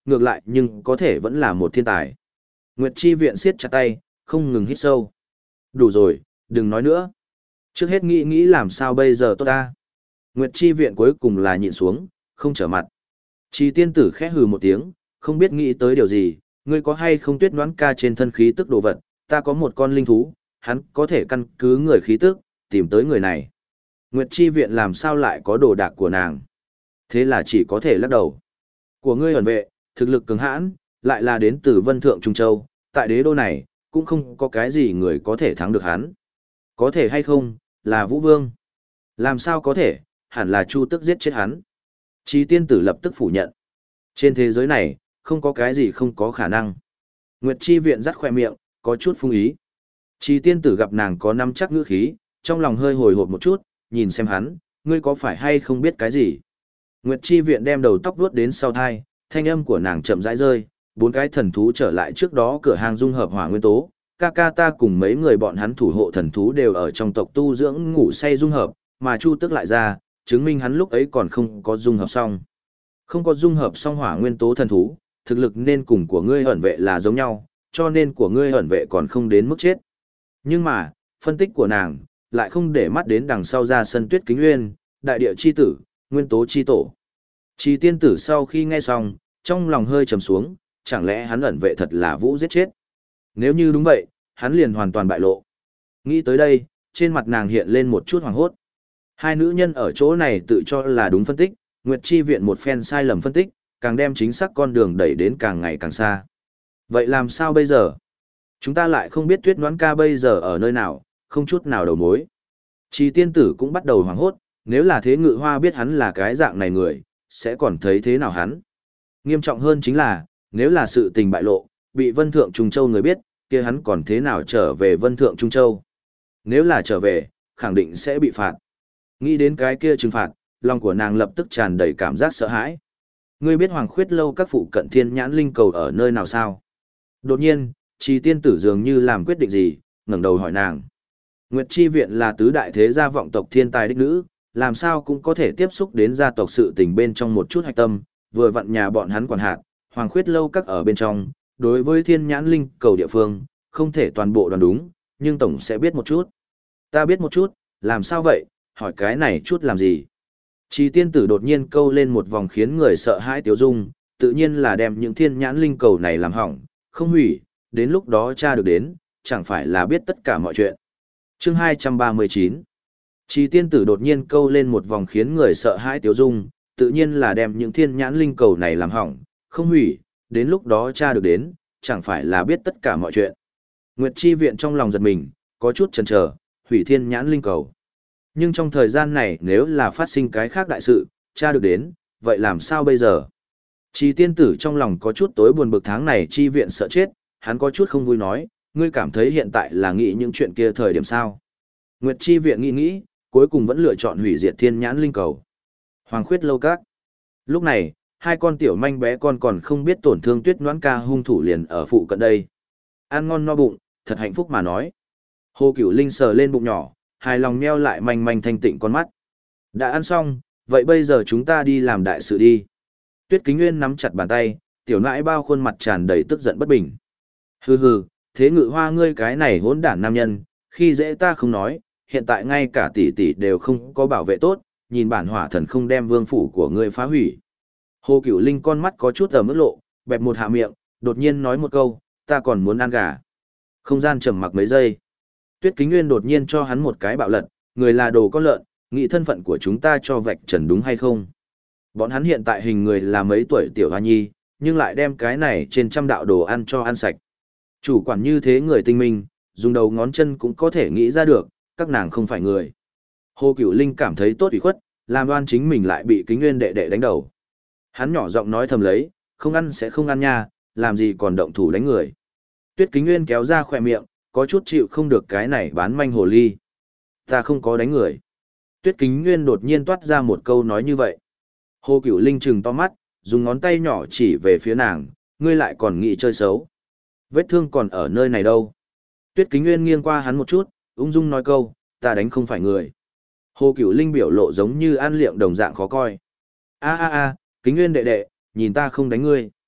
ngược lại nhưng có thể vẫn là một thiên tài. Nguyệt Chi Viện siết chặt tay, không ngừng hít sâu. Đủ rồi, đừng nói nữa. Trước hết nghĩ nghĩ làm sao bây giờ tốt ta. Nguyệt Chi Viện cuối cùng là nhịn xuống, không trở mặt. Chi tiên tử khẽ hừ một tiếng, không biết nghĩ tới điều gì, ngươi có hay không Tuyết Noãn ca trên thân khí tức đồ vật, ta có một con linh thú, hắn có thể căn cứ người khí tức, tìm tới người này. Nguyệt Chi Viện làm sao lại có đồ đạc của nàng? Thế là chỉ có thể lắc đầu. Của ngươi ẩn vệ, thực lực cường hãn, lại là đến từ Vân Thượng Trung Châu, tại đế đô này, cũng không có cái gì người có thể thắng được hắn. Có thể hay không, là Vũ Vương. Làm sao có thể, hẳn là Chu Tức giết chết hắn. Chí tiên tử lập tức phủ nhận. Trên thế giới này, không có cái gì không có khả năng. Nguyệt Chi Viện rắt khoe miệng, có chút phung ý. Chí tiên tử gặp nàng có năm chắc ngữ khí, trong lòng hơi hồi hộp một chút, nhìn xem hắn, ngươi có phải hay không biết cái gì. Nguyệt Chi Viện đem đầu tóc vuốt đến sau thai, thanh âm của nàng chậm rãi rơi, bốn cái thần thú trở lại trước đó cửa hàng dung hợp hỏa nguyên tố, ca ca ta cùng mấy người bọn hắn thủ hộ thần thú đều ở trong tộc tu dưỡng ngủ say dung hợp, mà Chu Tức lại ra, chứng minh hắn lúc ấy còn không có dung hợp xong. Không có dung hợp xong hỏa nguyên tố thần thú, thực lực nên cùng của ngươi ẩn vệ là giống nhau, cho nên của ngươi ẩn vệ còn không đến mức chết. Nhưng mà, phân tích của nàng, lại không để mắt đến đằng sau ra sân Tuyết Kính Nguyên, đại địa chi tử, nguyên tố chi tổ. Chỉ tiên tử sau khi nghe xong, trong lòng hơi trầm xuống, chẳng lẽ hắn ẩn vệ thật là Vũ giết chết? Nếu như đúng vậy, hắn liền hoàn toàn bại lộ. Nghĩ tới đây, trên mặt nàng hiện lên một chút hoảng hốt. Hai nữ nhân ở chỗ này tự cho là đúng phân tích, Nguyệt Chi Viện một phen sai lầm phân tích, càng đem chính xác con đường đẩy đến càng ngày càng xa. Vậy làm sao bây giờ? Chúng ta lại không biết Tuyết Noãn ca bây giờ ở nơi nào, không chút nào đầu mối. Chỉ tiên tử cũng bắt đầu hoảng hốt, nếu là Thế Ngự Hoa biết hắn là cái dạng này người, sẽ còn thấy thế nào hắn? Nghiêm trọng hơn chính là, nếu là sự tình bại lộ, bị Vân Thượng Trung Châu người biết, kia hắn còn thế nào trở về Vân Thượng Trung Châu? Nếu là trở về, khẳng định sẽ bị phạt. Nghĩ đến cái kia trừng phạt, lòng của nàng lập tức tràn đầy cảm giác sợ hãi. Ngươi biết Hoàng Khuyết lâu các phụ cận Thiên Nhãn Linh cầu ở nơi nào sao? Đột nhiên, Trì tiên tử dường như làm quyết định gì, ngẩng đầu hỏi nàng. Nguyệt Chi Viện là tứ đại thế gia vọng tộc thiên tài đích nữ, làm sao cũng có thể tiếp xúc đến gia tộc sự tình bên trong một chút hạch tâm, vừa vặn nhà bọn hắn quản hạt, Hoàng Khuyết lâu các ở bên trong, đối với Thiên Nhãn Linh cầu địa phương, không thể toàn bộ đoán đúng, nhưng tổng sẽ biết một chút. Ta biết một chút, làm sao vậy, hỏi cái này chút làm gì? Trì tiên tử đột nhiên câu lên một vòng khiến người sợ hãi tiếu dung, tự nhiên là đem những Thiên Nhãn Linh cầu này làm hỏng, không hủy, đến lúc đó tra được đến, chẳng phải là biết tất cả mọi chuyện. Chương 239. Trì tiên tử đột nhiên câu lên một vòng khiến người sợ hãi tiếu dung, tự nhiên là đem những Thiên Nhãn Linh cầu này làm hỏng, không hủy, đến lúc đó tra được đến, chẳng phải là biết tất cả mọi chuyện. Nguyệt Chi Viện trong lòng giật mình, có chút chần chờ, hủy Thiên Nhãn Linh cầu. Nhưng trong thời gian này nếu là phát sinh cái khác đại sự, tra được đến, vậy làm sao bây giờ? Trì tiên tử trong lòng có chút tối buồn bực, tháng này Chi Viện sợ chết, hắn có chút không vui nói, ngươi cảm thấy hiện tại là nghĩ những chuyện kia thời điểm sao? Nguyệt Chi Viện nghĩ, cuối cùng vẫn lựa chọn hủy diệt Thiên Nhãn Linh cầu. Hoàng Khuyết lâu các. Lúc này, hai con tiểu manh bé con còn không biết tổn thương Tuyết Noãn ca hung thủ liền ở phụ cận đây. Ăn ngon no bụng, thật hạnh phúc mà nói. Hồ Cửu Linh sờ lên bụng nhỏ, hài lòng nheo lại manh manh thanh tịnh con mắt. Đã ăn xong, vậy bây giờ chúng ta đi làm đại sự đi. Tuyết Kính Nguyên nắm chặt bàn tay, tiểu nãi bao khuôn mặt tràn đầy tức giận bất bình. Hừ hừ, Thế Ngự Hoa ngươi cái này hỗn đản nam nhân, khi dễ ta không nói, hiện tại ngay cả tỷ tỷ đều không có bảo vệ tốt, nhìn bản hỏa thần không đem vương phủ của ngươi phá hủy. Hồ Cửu Linh con mắt có chút ẩm ướt lộ, bẹp một hạ miệng, đột nhiên nói một câu, ta còn muốn ăn gà. Không gian trầm mặc mấy giây. Tuyết Kính Nguyên đột nhiên cho hắn một cái bạo lật, người là đồ con lợn, nghĩ thân phận của chúng ta cho vạch trần đúng hay không. Bọn hắn hiện tại hình người là mấy tuổi tiểu hoa nhi, nhưng lại đem cái này trên trăm đạo đồ ăn cho ăn sạch. Chủ quản như thế người tinh minh, dùng đầu ngón chân cũng có thể nghĩ ra được, các nàng không phải người. Hồ Cửu Linh cảm thấy tốt ủy khuất, làm đoan chính mình lại bị Kính Nguyên đệ đệ đánh đầu. Hắn nhỏ giọng nói thầm lấy, không ăn sẽ không ăn nha, làm gì còn động thủ đánh người. Tuyết Kính Nguyên kéo ra khỏe miệng, có chút chịu không được cái này bán manh hồ ly. Ta không có đánh người. Tuyết Kính Nguyên đột nhiên toát ra một câu nói như vậy. Hồ Cửu Linh trừng to mắt, dùng ngón tay nhỏ chỉ về phía nàng, ngươi lại còn nghĩ chơi xấu. Vết thương còn ở nơi này đâu. Tuyết Kính Nguyên nghiêng qua hắn một chút, ung dung nói câu, ta đánh không phải người. Hồ Cửu Linh biểu lộ giống như ăn liệng đồng dạng khó coi. A, Kính Nguyên đệ đệ, nhìn ta không đánh ngươi.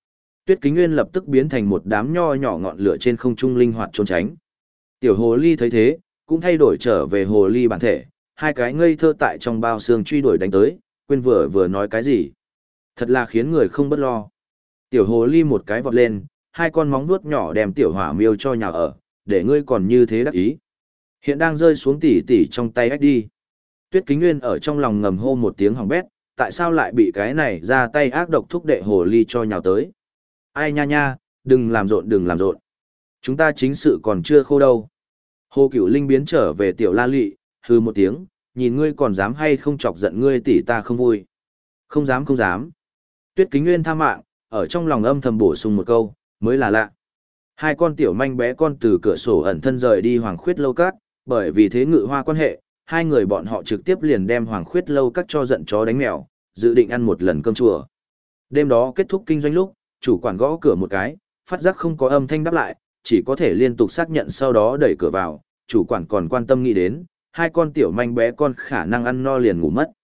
Tuyết Kính Nguyên lập tức biến thành một đám nho nhỏ ngọn lửa trên không trung linh hoạt trốn tránh. Tiểu hồ ly thấy thế, cũng thay đổi trở về hồ ly bản thể, hai cái ngây thơ tại trong bao xương truy đuổi đánh tới, quên vừa nói cái gì. Thật là khiến người không bất lo. Tiểu hồ ly một cái vọt lên, hai con móng vuốt nhỏ đem tiểu hỏa miêu cho nhào ở, để ngươi còn như thế đắc ý. Hiện đang rơi xuống tỉ tỉ trong tay ách đi. Tuyết Kính Nguyên ở trong lòng ngầm hô một tiếng hỏng bét, tại sao lại bị cái này ra tay ác độc thúc đệ hồ ly cho nhào tới. Ai nha nha, đừng làm rộn. Chúng ta chính sự còn chưa khô đâu. Hồ Cửu Linh biến trở về tiểu la lị, hư một tiếng, nhìn ngươi còn dám hay không chọc giận ngươi tỷ ta không vui. Không dám. Tuyết Kính Nguyên tha mạng, ở trong lòng âm thầm bổ sung một câu, mới là lạ. Hai con tiểu manh bé con từ cửa sổ ẩn thân rời đi Hoàng Khuyết Lâu Các, bởi vì thế ngự hoa quan hệ, hai người bọn họ trực tiếp liền đem Hoàng Khuyết Lâu Các cho giận chó đánh mèo, dự định ăn một lần cơm chùa. Đêm đó kết thúc kinh doanh lúc, chủ quản gõ cửa một cái, phát giác không có âm thanh đáp lại, chỉ có thể liên tục xác nhận sau đó đẩy cửa vào, chủ quản còn quan tâm nghĩ đến, hai con tiểu manh bé con khả năng ăn no liền ngủ mất.